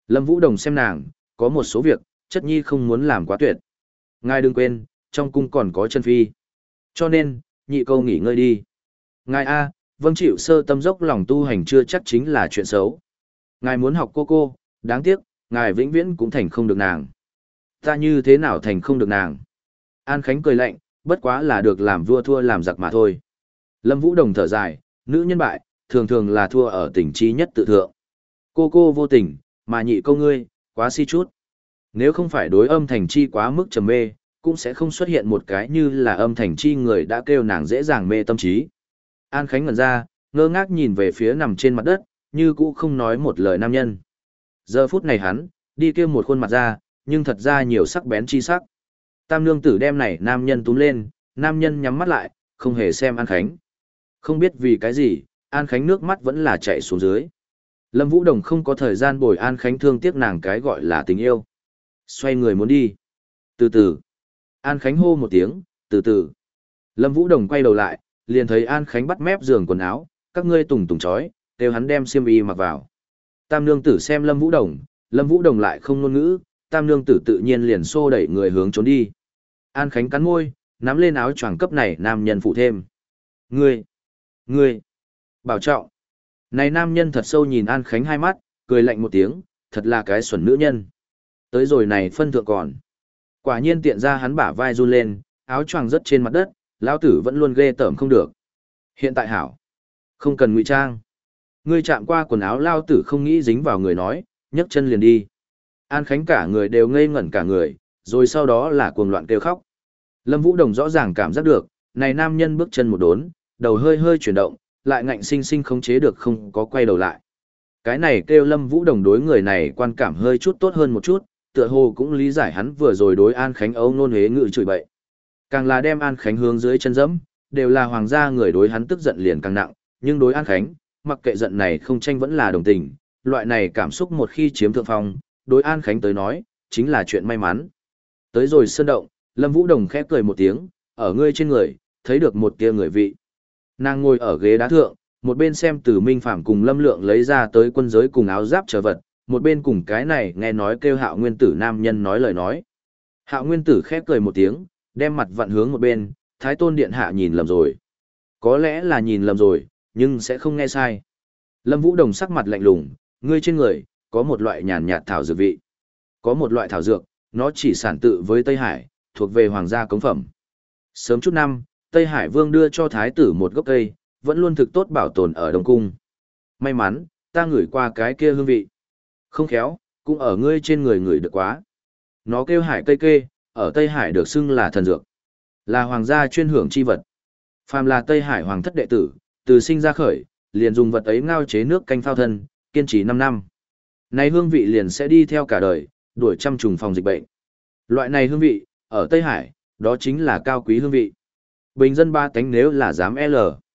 Lâm Vũ Đồng xem nàng, có một số việc, chất nhi không muốn làm quá tuyệt. Ngài đừng quên, trong cung còn có chân phi. Cho nên, nhị câu nghỉ ngơi đi. Ngài A, vâng chịu sơ tâm dốc lòng tu hành chưa chắc chính là chuyện xấu. Ngài muốn học cô cô, đáng tiếc, ngài vĩnh viễn cũng thành không được nàng. Ta như thế nào thành không được nàng? An Khánh cười lạnh, bất quá là được làm vua thua làm giặc mà thôi. Lâm Vũ Đồng thở dài, nữ nhân bại, thường thường là thua ở tình trí nhất tự thượng. Cô cô vô tình, mà nhị câu ngươi, quá si chút. Nếu không phải đối âm thành chi quá mức trầm mê, cũng sẽ không xuất hiện một cái như là âm thành chi người đã kêu nàng dễ dàng mê tâm trí. An Khánh ngẩn ra, ngơ ngác nhìn về phía nằm trên mặt đất, như cũ không nói một lời nam nhân. Giờ phút này hắn, đi kêu một khuôn mặt ra, nhưng thật ra nhiều sắc bén chi sắc. Tam nương tử đem này nam nhân túm lên, nam nhân nhắm mắt lại, không hề xem An Khánh. Không biết vì cái gì, An Khánh nước mắt vẫn là chạy xuống dưới. Lâm Vũ Đồng không có thời gian bồi An Khánh thương tiếc nàng cái gọi là tình yêu. Xoay người muốn đi. Từ từ. An Khánh hô một tiếng, từ từ. Lâm Vũ Đồng quay đầu lại, liền thấy An Khánh bắt mép giường quần áo, các ngươi tùng tùng chói, kêu hắn đem xiêm y mặc vào. Tam nương tử xem Lâm Vũ Đồng, Lâm Vũ Đồng lại không ngôn ngữ, tam nương tử tự nhiên liền xô đẩy người hướng trốn đi. An Khánh cắn môi, nắm lên áo choàng cấp này nam nhân phụ thêm. Ngươi, ngươi, bảo trọng. Này nam nhân thật sâu nhìn An Khánh hai mắt, cười lạnh một tiếng, thật là cái xuẩn nữ nhân. Tới rồi này phân thượng còn. Quả nhiên tiện ra hắn bả vai run lên, áo choàng rớt trên mặt đất, lão tử vẫn luôn ghê tởm không được. Hiện tại hảo, không cần ngụy trang. Ngươi chạm qua quần áo lão tử không nghĩ dính vào người nói, nhấc chân liền đi. An Khánh cả người đều ngây ngẩn cả người, rồi sau đó là cuồng loạn kêu khóc. Lâm Vũ Đồng rõ ràng cảm giác được, này nam nhân bước chân một đốn, đầu hơi hơi chuyển động, lại ngạnh sinh sinh khống chế được không có quay đầu lại. Cái này kêu Lâm Vũ Đồng đối người này quan cảm hơi chút tốt hơn một chút, tựa hồ cũng lý giải hắn vừa rồi đối An Khánh âu nôn hế ngự chửi bậy. Càng là đem An Khánh hướng dưới chân dẫm, đều là hoàng gia người đối hắn tức giận liền càng nặng, nhưng đối An Khánh, mặc kệ giận này không tranh vẫn là đồng tình, loại này cảm xúc một khi chiếm thượng phong, đối An Khánh tới nói, chính là chuyện may mắn. Tới rồi sơn động, Lâm Vũ Đồng khẽ cười một tiếng, ở ngươi trên người, thấy được một tia người vị. Nàng ngồi ở ghế đá thượng, một bên xem Từ Minh Phạm cùng Lâm Lượng lấy ra tới quân giới cùng áo giáp trở vật, một bên cùng cái này nghe nói kêu Hạo Nguyên Tử nam nhân nói lời nói. Hạo Nguyên Tử khẽ cười một tiếng, đem mặt vặn hướng một bên, Thái Tôn điện hạ nhìn lầm rồi. Có lẽ là nhìn lầm rồi, nhưng sẽ không nghe sai. Lâm Vũ Đồng sắc mặt lạnh lùng, ngươi trên người có một loại nhàn nhạt thảo dược vị. Có một loại thảo dược, nó chỉ sản tự với Tây Hải, thuộc về hoàng gia cống phẩm. Sớm chút năm, Tây Hải Vương đưa cho thái tử một gốc cây, vẫn luôn thực tốt bảo tồn ở Đông Cung. May mắn, ta ngửi qua cái kia hương vị. Không khéo, cũng ở ngươi trên người ngửi được quá. Nó kêu hải cây kê, ở Tây Hải được xưng là thần dược. Là hoàng gia chuyên hưởng chi vật. Phàm là Tây Hải hoàng thất đệ tử, từ sinh ra khởi, liền dùng vật ấy ngao chế nước canh phao thân, kiên trì năm năm. Này hương vị liền sẽ đi theo cả đời, đuổi trăm trùng phòng dịch bệnh. Loại này hương vị, ở Tây Hải, đó chính là cao quý hương vị. Bình dân ba tánh nếu là dám L.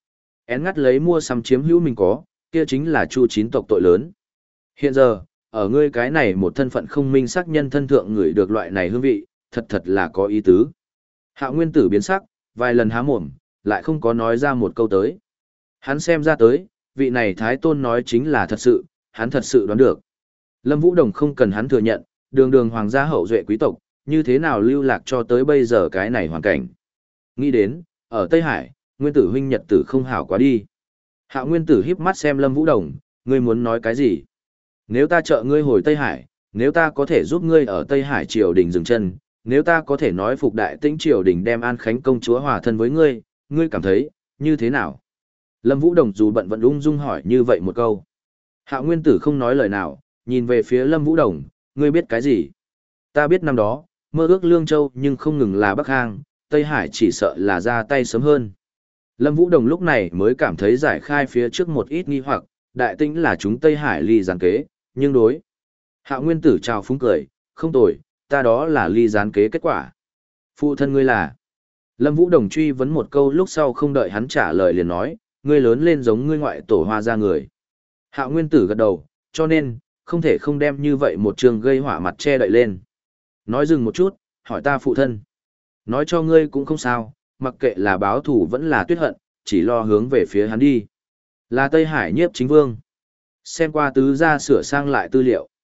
Én ngắt lấy mua sắm chiếm hữu mình có, kia chính là chu chín tộc tội lớn. Hiện giờ, ở ngươi cái này một thân phận không minh xác nhân thân thượng người được loại này hương vị, thật thật là có ý tứ. Hạo Nguyên Tử biến sắc, vài lần há mồm, lại không có nói ra một câu tới. Hắn xem ra tới, vị này Thái Tôn nói chính là thật sự, hắn thật sự đoán được. Lâm Vũ Đồng không cần hắn thừa nhận, đường đường hoàng gia hậu duệ quý tộc, như thế nào lưu lạc cho tới bây giờ cái này hoàn cảnh. Nghĩ đến, ở Tây Hải, Nguyên Tử huynh nhật tử không hảo quá đi. Hạo Nguyên Tử híp mắt xem Lâm Vũ Đồng, ngươi muốn nói cái gì? Nếu ta trợ ngươi hồi Tây Hải, nếu ta có thể giúp ngươi ở Tây Hải triều đình dừng chân, nếu ta có thể nói phục đại tĩnh triều đình đem An Khánh công chúa hòa thân với ngươi, ngươi cảm thấy, như thế nào? Lâm Vũ Đồng dù bận vẫn ung dung hỏi như vậy một câu. Hạo Nguyên Tử không nói lời nào, nhìn về phía Lâm Vũ Đồng, ngươi biết cái gì? Ta biết năm đó, mơ ước Lương Châu nhưng không ngừng là Bắc Hang, Tây Hải chỉ sợ là ra tay sớm hơn. Lâm Vũ Đồng lúc này mới cảm thấy giải khai phía trước một ít nghi hoặc, đại tĩnh là chúng Tây Hải ly gián kế, nhưng đối. Hạo Nguyên Tử chào phúng cười, không tồi, ta đó là ly gián kế kết quả. Phụ thân ngươi là. Lâm Vũ Đồng truy vấn một câu lúc sau không đợi hắn trả lời liền nói, ngươi lớn lên giống ngươi ngoại tổ hoa ra người. Hạo Nguyên Tử gật đầu, cho nên, không thể không đem như vậy một trường gây hỏa mặt che đậy lên. Nói dừng một chút, hỏi ta phụ thân. Nói cho ngươi cũng không sao, mặc kệ là báo thủ vẫn là tuyết hận, chỉ lo hướng về phía hắn đi. Là Tây Hải nhiếp chính vương. Xem qua tứ gia sửa sang lại tư liệu.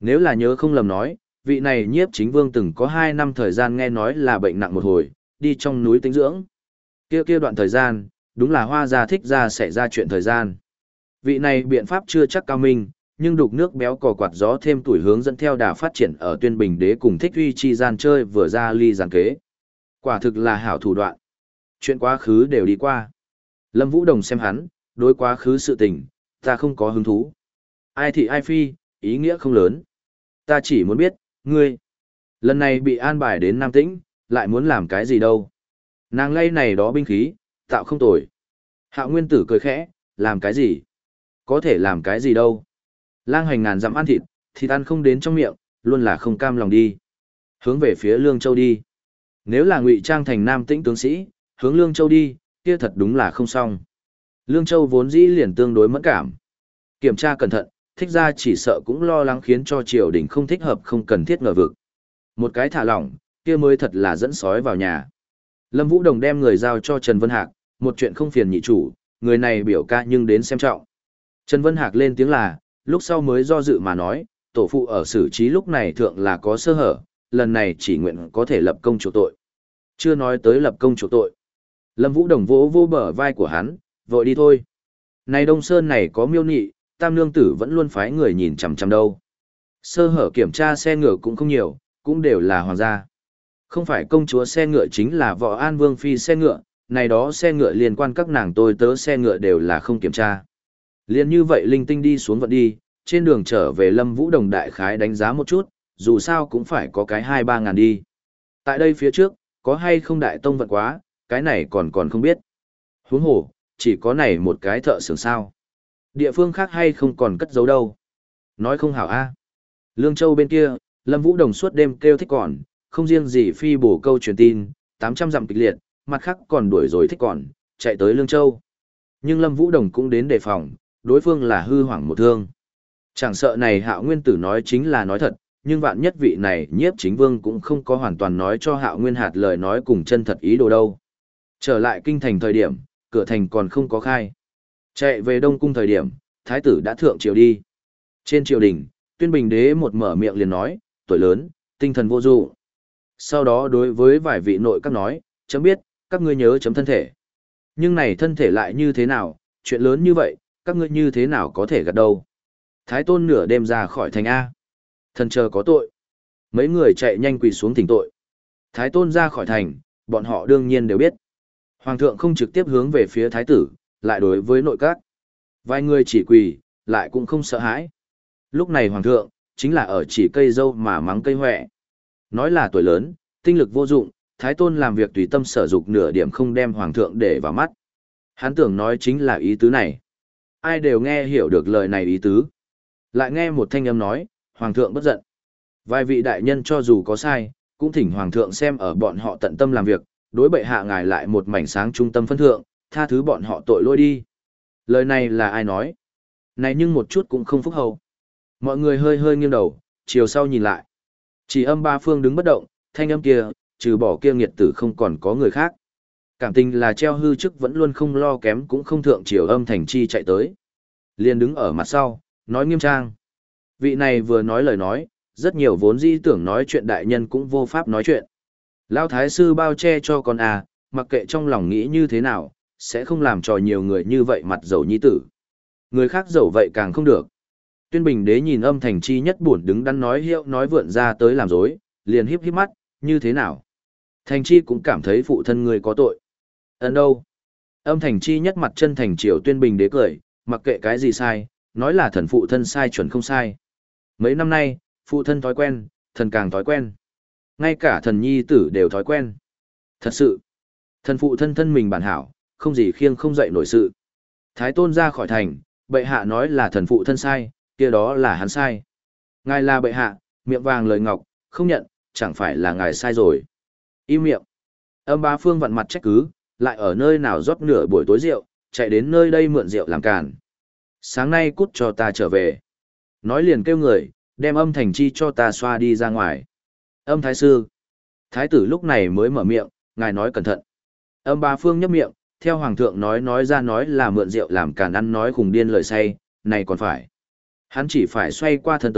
Nếu là nhớ không lầm nói, vị này nhiếp chính vương từng có hai năm thời gian nghe nói là bệnh nặng một hồi, đi trong núi tĩnh dưỡng. Kia kia đoạn thời gian, đúng là Hoa gia thích ra xảy ra chuyện thời gian. Vị này biện pháp chưa chắc cao minh, nhưng đục nước béo cò quạt gió thêm tuổi hướng dẫn theo đà phát triển ở Tuyên Bình Đế cùng Thích Uy chi gian chơi vừa ra ly giàn kế. Quả thực là hảo thủ đoạn. Chuyện quá khứ đều đi qua. Lâm Vũ Đồng xem hắn, đối quá khứ sự tình, ta không có hứng thú. Ai thị ai phi, ý nghĩa không lớn. Ta chỉ muốn biết, ngươi, lần này bị an bài đến Nam Tĩnh, lại muốn làm cái gì đâu. Nàng lay này đó binh khí, tạo không tồi. Hạo Nguyên Tử cười khẽ, làm cái gì? Có thể làm cái gì đâu. Lang Hành ngàn dặm ăn thịt, thịt ăn không đến trong miệng, luôn là không cam lòng đi. Hướng về phía Lương Châu đi. Nếu là ngụy trang thành Nam Tĩnh tướng sĩ, hướng Lương Châu đi, kia thật đúng là không xong. Lương Châu vốn dĩ liền tương đối mẫn cảm. Kiểm tra cẩn thận, thích ra chỉ sợ cũng lo lắng khiến cho triều đình không thích hợp không cần thiết ngờ vực. Một cái thả lỏng, kia mới thật là dẫn sói vào nhà. Lâm Vũ Đồng đem người giao cho Trần Vân Hạc, một chuyện không phiền nhị chủ, người này biểu ca nhưng đến xem trọng. Trần Vân Hạc lên tiếng là, lúc sau mới do dự mà nói, tổ phụ ở xử trí lúc này thượng là có sơ hở, lần này chỉ nguyện có thể lập công chủ tội. Chưa nói tới lập công chủ tội. Lâm Vũ Đồng vỗ vô bờ vai của hắn, vội đi thôi. Này Đông Sơn này có miêu nị, tam nương tử vẫn luôn phái người nhìn chằm chằm đâu. Sơ hở kiểm tra xe ngựa cũng không nhiều, cũng đều là hoàng gia. Không phải công chúa xe ngựa chính là võ an vương phi xe ngựa, này đó xe ngựa liên quan các nàng tôi tớ xe ngựa đều là không kiểm tra. Liên như vậy linh tinh đi xuống vận đi, trên đường trở về Lâm Vũ Đồng đại khái đánh giá một chút, dù sao cũng phải có cái hai ba ngàn đi. Tại đây phía trước, có hay không đại tông vận quá, cái này còn còn không biết. Huống hồ, chỉ có này một cái thợ xưởng sao. Địa phương khác hay không còn cất giấu đâu. Nói không hảo a. Lương Châu bên kia, Lâm Vũ Đồng suốt đêm kêu thích còn, không riêng gì phi bổ câu truyền tin, tám trăm dặm kịch liệt, mặt khác còn đuổi rồi thích còn, chạy tới Lương Châu. Nhưng Lâm Vũ Đồng cũng đến đề phòng, đối phương là hư hoảng một thương. Chẳng sợ này Hạo Nguyên Tử nói chính là nói thật, nhưng vạn nhất vị này nhiếp chính vương cũng không có hoàn toàn nói cho Hạo Nguyên hạt lời nói cùng chân thật ý đồ đâu. Trở lại kinh thành thời điểm, cửa thành còn không có khai. Chạy về Đông Cung thời điểm, thái tử đã thượng triều đi. Trên triều đình, Tuyên Bình Đế một mở miệng liền nói, tuổi lớn, tinh thần vô dụng. Sau đó đối với vài vị nội các nói, chấm biết, các ngươi nhớ chấm thân thể. Nhưng này thân thể lại như thế nào, chuyện lớn như vậy, các ngươi như thế nào có thể gật đâu. Thái tôn nửa đêm ra khỏi thành A. Thần chờ có tội. Mấy người chạy nhanh quỳ xuống thỉnh tội. Thái tôn ra khỏi thành, bọn họ đương nhiên đều biết. Hoàng thượng không trực tiếp hướng về phía thái tử, lại đối với nội các. Vài người chỉ quỳ, lại cũng không sợ hãi. Lúc này hoàng thượng, chính là ở chỉ cây dâu mà mắng cây hoẹ. Nói là tuổi lớn, tinh lực vô dụng, thái tôn làm việc tùy tâm sở dục nửa điểm không đem hoàng thượng để vào mắt. Hắn tưởng nói chính là ý tứ này. Ai đều nghe hiểu được lời này ý tứ. Lại nghe một thanh âm nói, hoàng thượng bất giận. Vài vị đại nhân cho dù có sai, cũng thỉnh hoàng thượng xem ở bọn họ tận tâm làm việc, đối bệ hạ ngài lại một mảnh sáng trung tâm phân thượng, tha thứ bọn họ tội lỗi đi. Lời này là ai nói? Này nhưng một chút cũng không phúc hậu. Mọi người hơi hơi nghiêng đầu, chiều sau nhìn lại. Chỉ âm ba phương đứng bất động, thanh âm kia, trừ bỏ kia nghiệt tử không còn có người khác. Cảm tình là treo hư chức vẫn luôn không lo kém cũng không thượng chiều âm thành chi chạy tới. Liền đứng ở mặt sau, nói nghiêm trang. Vị này vừa nói lời nói, rất nhiều vốn dĩ tưởng nói chuyện đại nhân cũng vô pháp nói chuyện. Lão thái sư bao che cho con à, mặc kệ trong lòng nghĩ như thế nào, sẽ không làm trò nhiều người như vậy mặt dầu nhi tử. Người khác dầu vậy càng không được. Tuyên Bình Đế nhìn âm thành chi nhất buồn đứng đắn nói hiệu nói vượn ra tới làm dối, liền híp híp mắt, như thế nào? Thành chi cũng cảm thấy phụ thân người có tội. Ấn đâu? Âm thành chi nhất mặt chân thành triều Tuyên Bình Đế cười, mặc kệ cái gì sai, nói là thần phụ thân sai chuẩn không sai. Mấy năm nay, phụ thân thói quen, thần càng thói quen. Ngay cả thần nhi tử đều thói quen. Thật sự, thần phụ thân thân mình bản hảo, không gì khiêng không dậy nổi sự. Thái tôn ra khỏi thành, bệ hạ nói là thần phụ thân sai, kia đó là hắn sai. Ngài là bệ hạ, miệng vàng lời ngọc, không nhận, chẳng phải là ngài sai rồi. Im miệng. Âm bá phương vặn mặt trách cứ, lại ở nơi nào rót nửa buổi tối rượu, chạy đến nơi đây mượn rượu làm càn. Sáng nay cút cho ta trở về. Nói liền kêu người, đem âm thành chi cho ta xoa đi ra ngoài. Âm thái sư. Thái tử lúc này mới mở miệng, ngài nói cẩn thận. Âm bá phương nhấp miệng, theo hoàng thượng nói nói ra nói là mượn rượu làm càn ăn nói khùng điên lời say, này còn phải. Hắn chỉ phải xoay qua thân tới,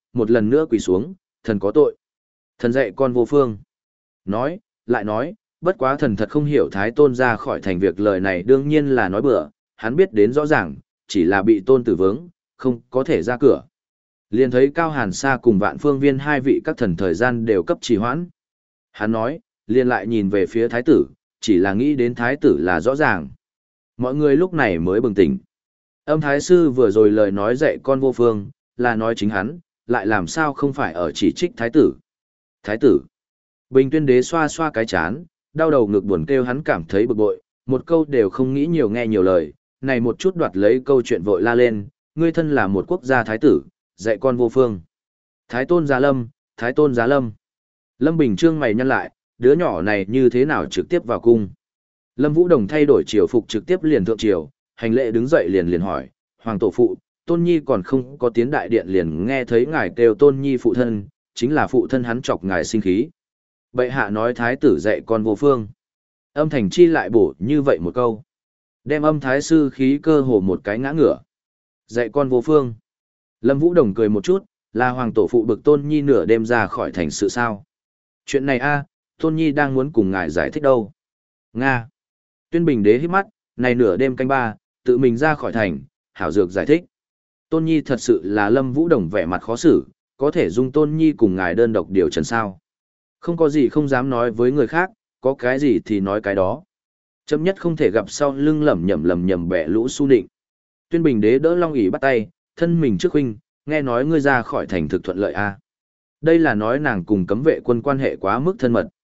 một lần nữa quỳ xuống, thần có tội. Thần dạy con vô phương. Nói, lại nói, bất quá thần thật không hiểu Thái Tôn ra khỏi thành việc lời này đương nhiên là nói bừa, hắn biết đến rõ ràng, chỉ là bị Tôn tử vướng, không có thể ra cửa. Liền thấy Cao Hàn Sa cùng Vạn Phương Viên hai vị các thần thời gian đều cấp trì hoãn. Hắn nói, liền lại nhìn về phía Thái tử, chỉ là nghĩ đến Thái tử là rõ ràng. Mọi người lúc này mới bừng tỉnh. Âm Thái Sư vừa rồi lời nói dạy con vô phương, là nói chính hắn, lại làm sao không phải ở chỉ trích Thái tử. Thái tử. Bình Tuyên Đế xoa xoa cái chán, đau đầu ngực buồn kêu hắn cảm thấy bực bội, một câu đều không nghĩ nhiều nghe nhiều lời, này một chút đoạt lấy câu chuyện vội la lên, ngươi thân là một quốc gia thái tử, dạy con vô phương. Thái Tôn Giá Lâm, Thái Tôn Giá Lâm. Lâm Bình Trương mày nhăn lại, đứa nhỏ này như thế nào trực tiếp vào cung. Lâm Vũ Đồng thay đổi triều phục trực tiếp liền thượng triều, hành lễ đứng dậy liền liền hỏi, Hoàng tổ phụ, Tôn Nhi còn không có tiến đại điện liền nghe thấy ngài kêu Tôn Nhi phụ thân, chính là phụ thân hắn chọc ngài sinh khí. Bệ hạ nói thái tử dạy con vô phương. Âm Thành Chi lại bổ như vậy một câu. Đem Âm Thái Sư khí cơ hồ một cái ngã ngửa. Dạy con vô phương. Lâm Vũ Đồng cười một chút, là Hoàng tổ phụ bực Tôn Nhi nửa đêm ra khỏi thành sự sao. Chuyện này a, Tôn Nhi đang muốn cùng ngài giải thích đâu. Nga. Tuyên Bình Đế hít mắt, này nửa đêm canh ba, tự mình ra khỏi thành, hảo dược giải thích. Tôn Nhi thật sự là Lâm Vũ Đồng vẻ mặt khó xử, có thể dung Tôn Nhi cùng ngài đơn độc điều trần sao. Không có gì không dám nói với người khác, có cái gì thì nói cái đó. Chấm nhất không thể gặp sau lưng lẩm nhẩm lẩm nhẩm bẻ lũ su nịnh. Tuyên Bình Đế đỡ Long ỷ bắt tay, thân mình trước huynh, nghe nói ngươi ra khỏi thành thực thuận lợi a. Đây là nói nàng cùng cấm vệ quân quan hệ quá mức thân mật.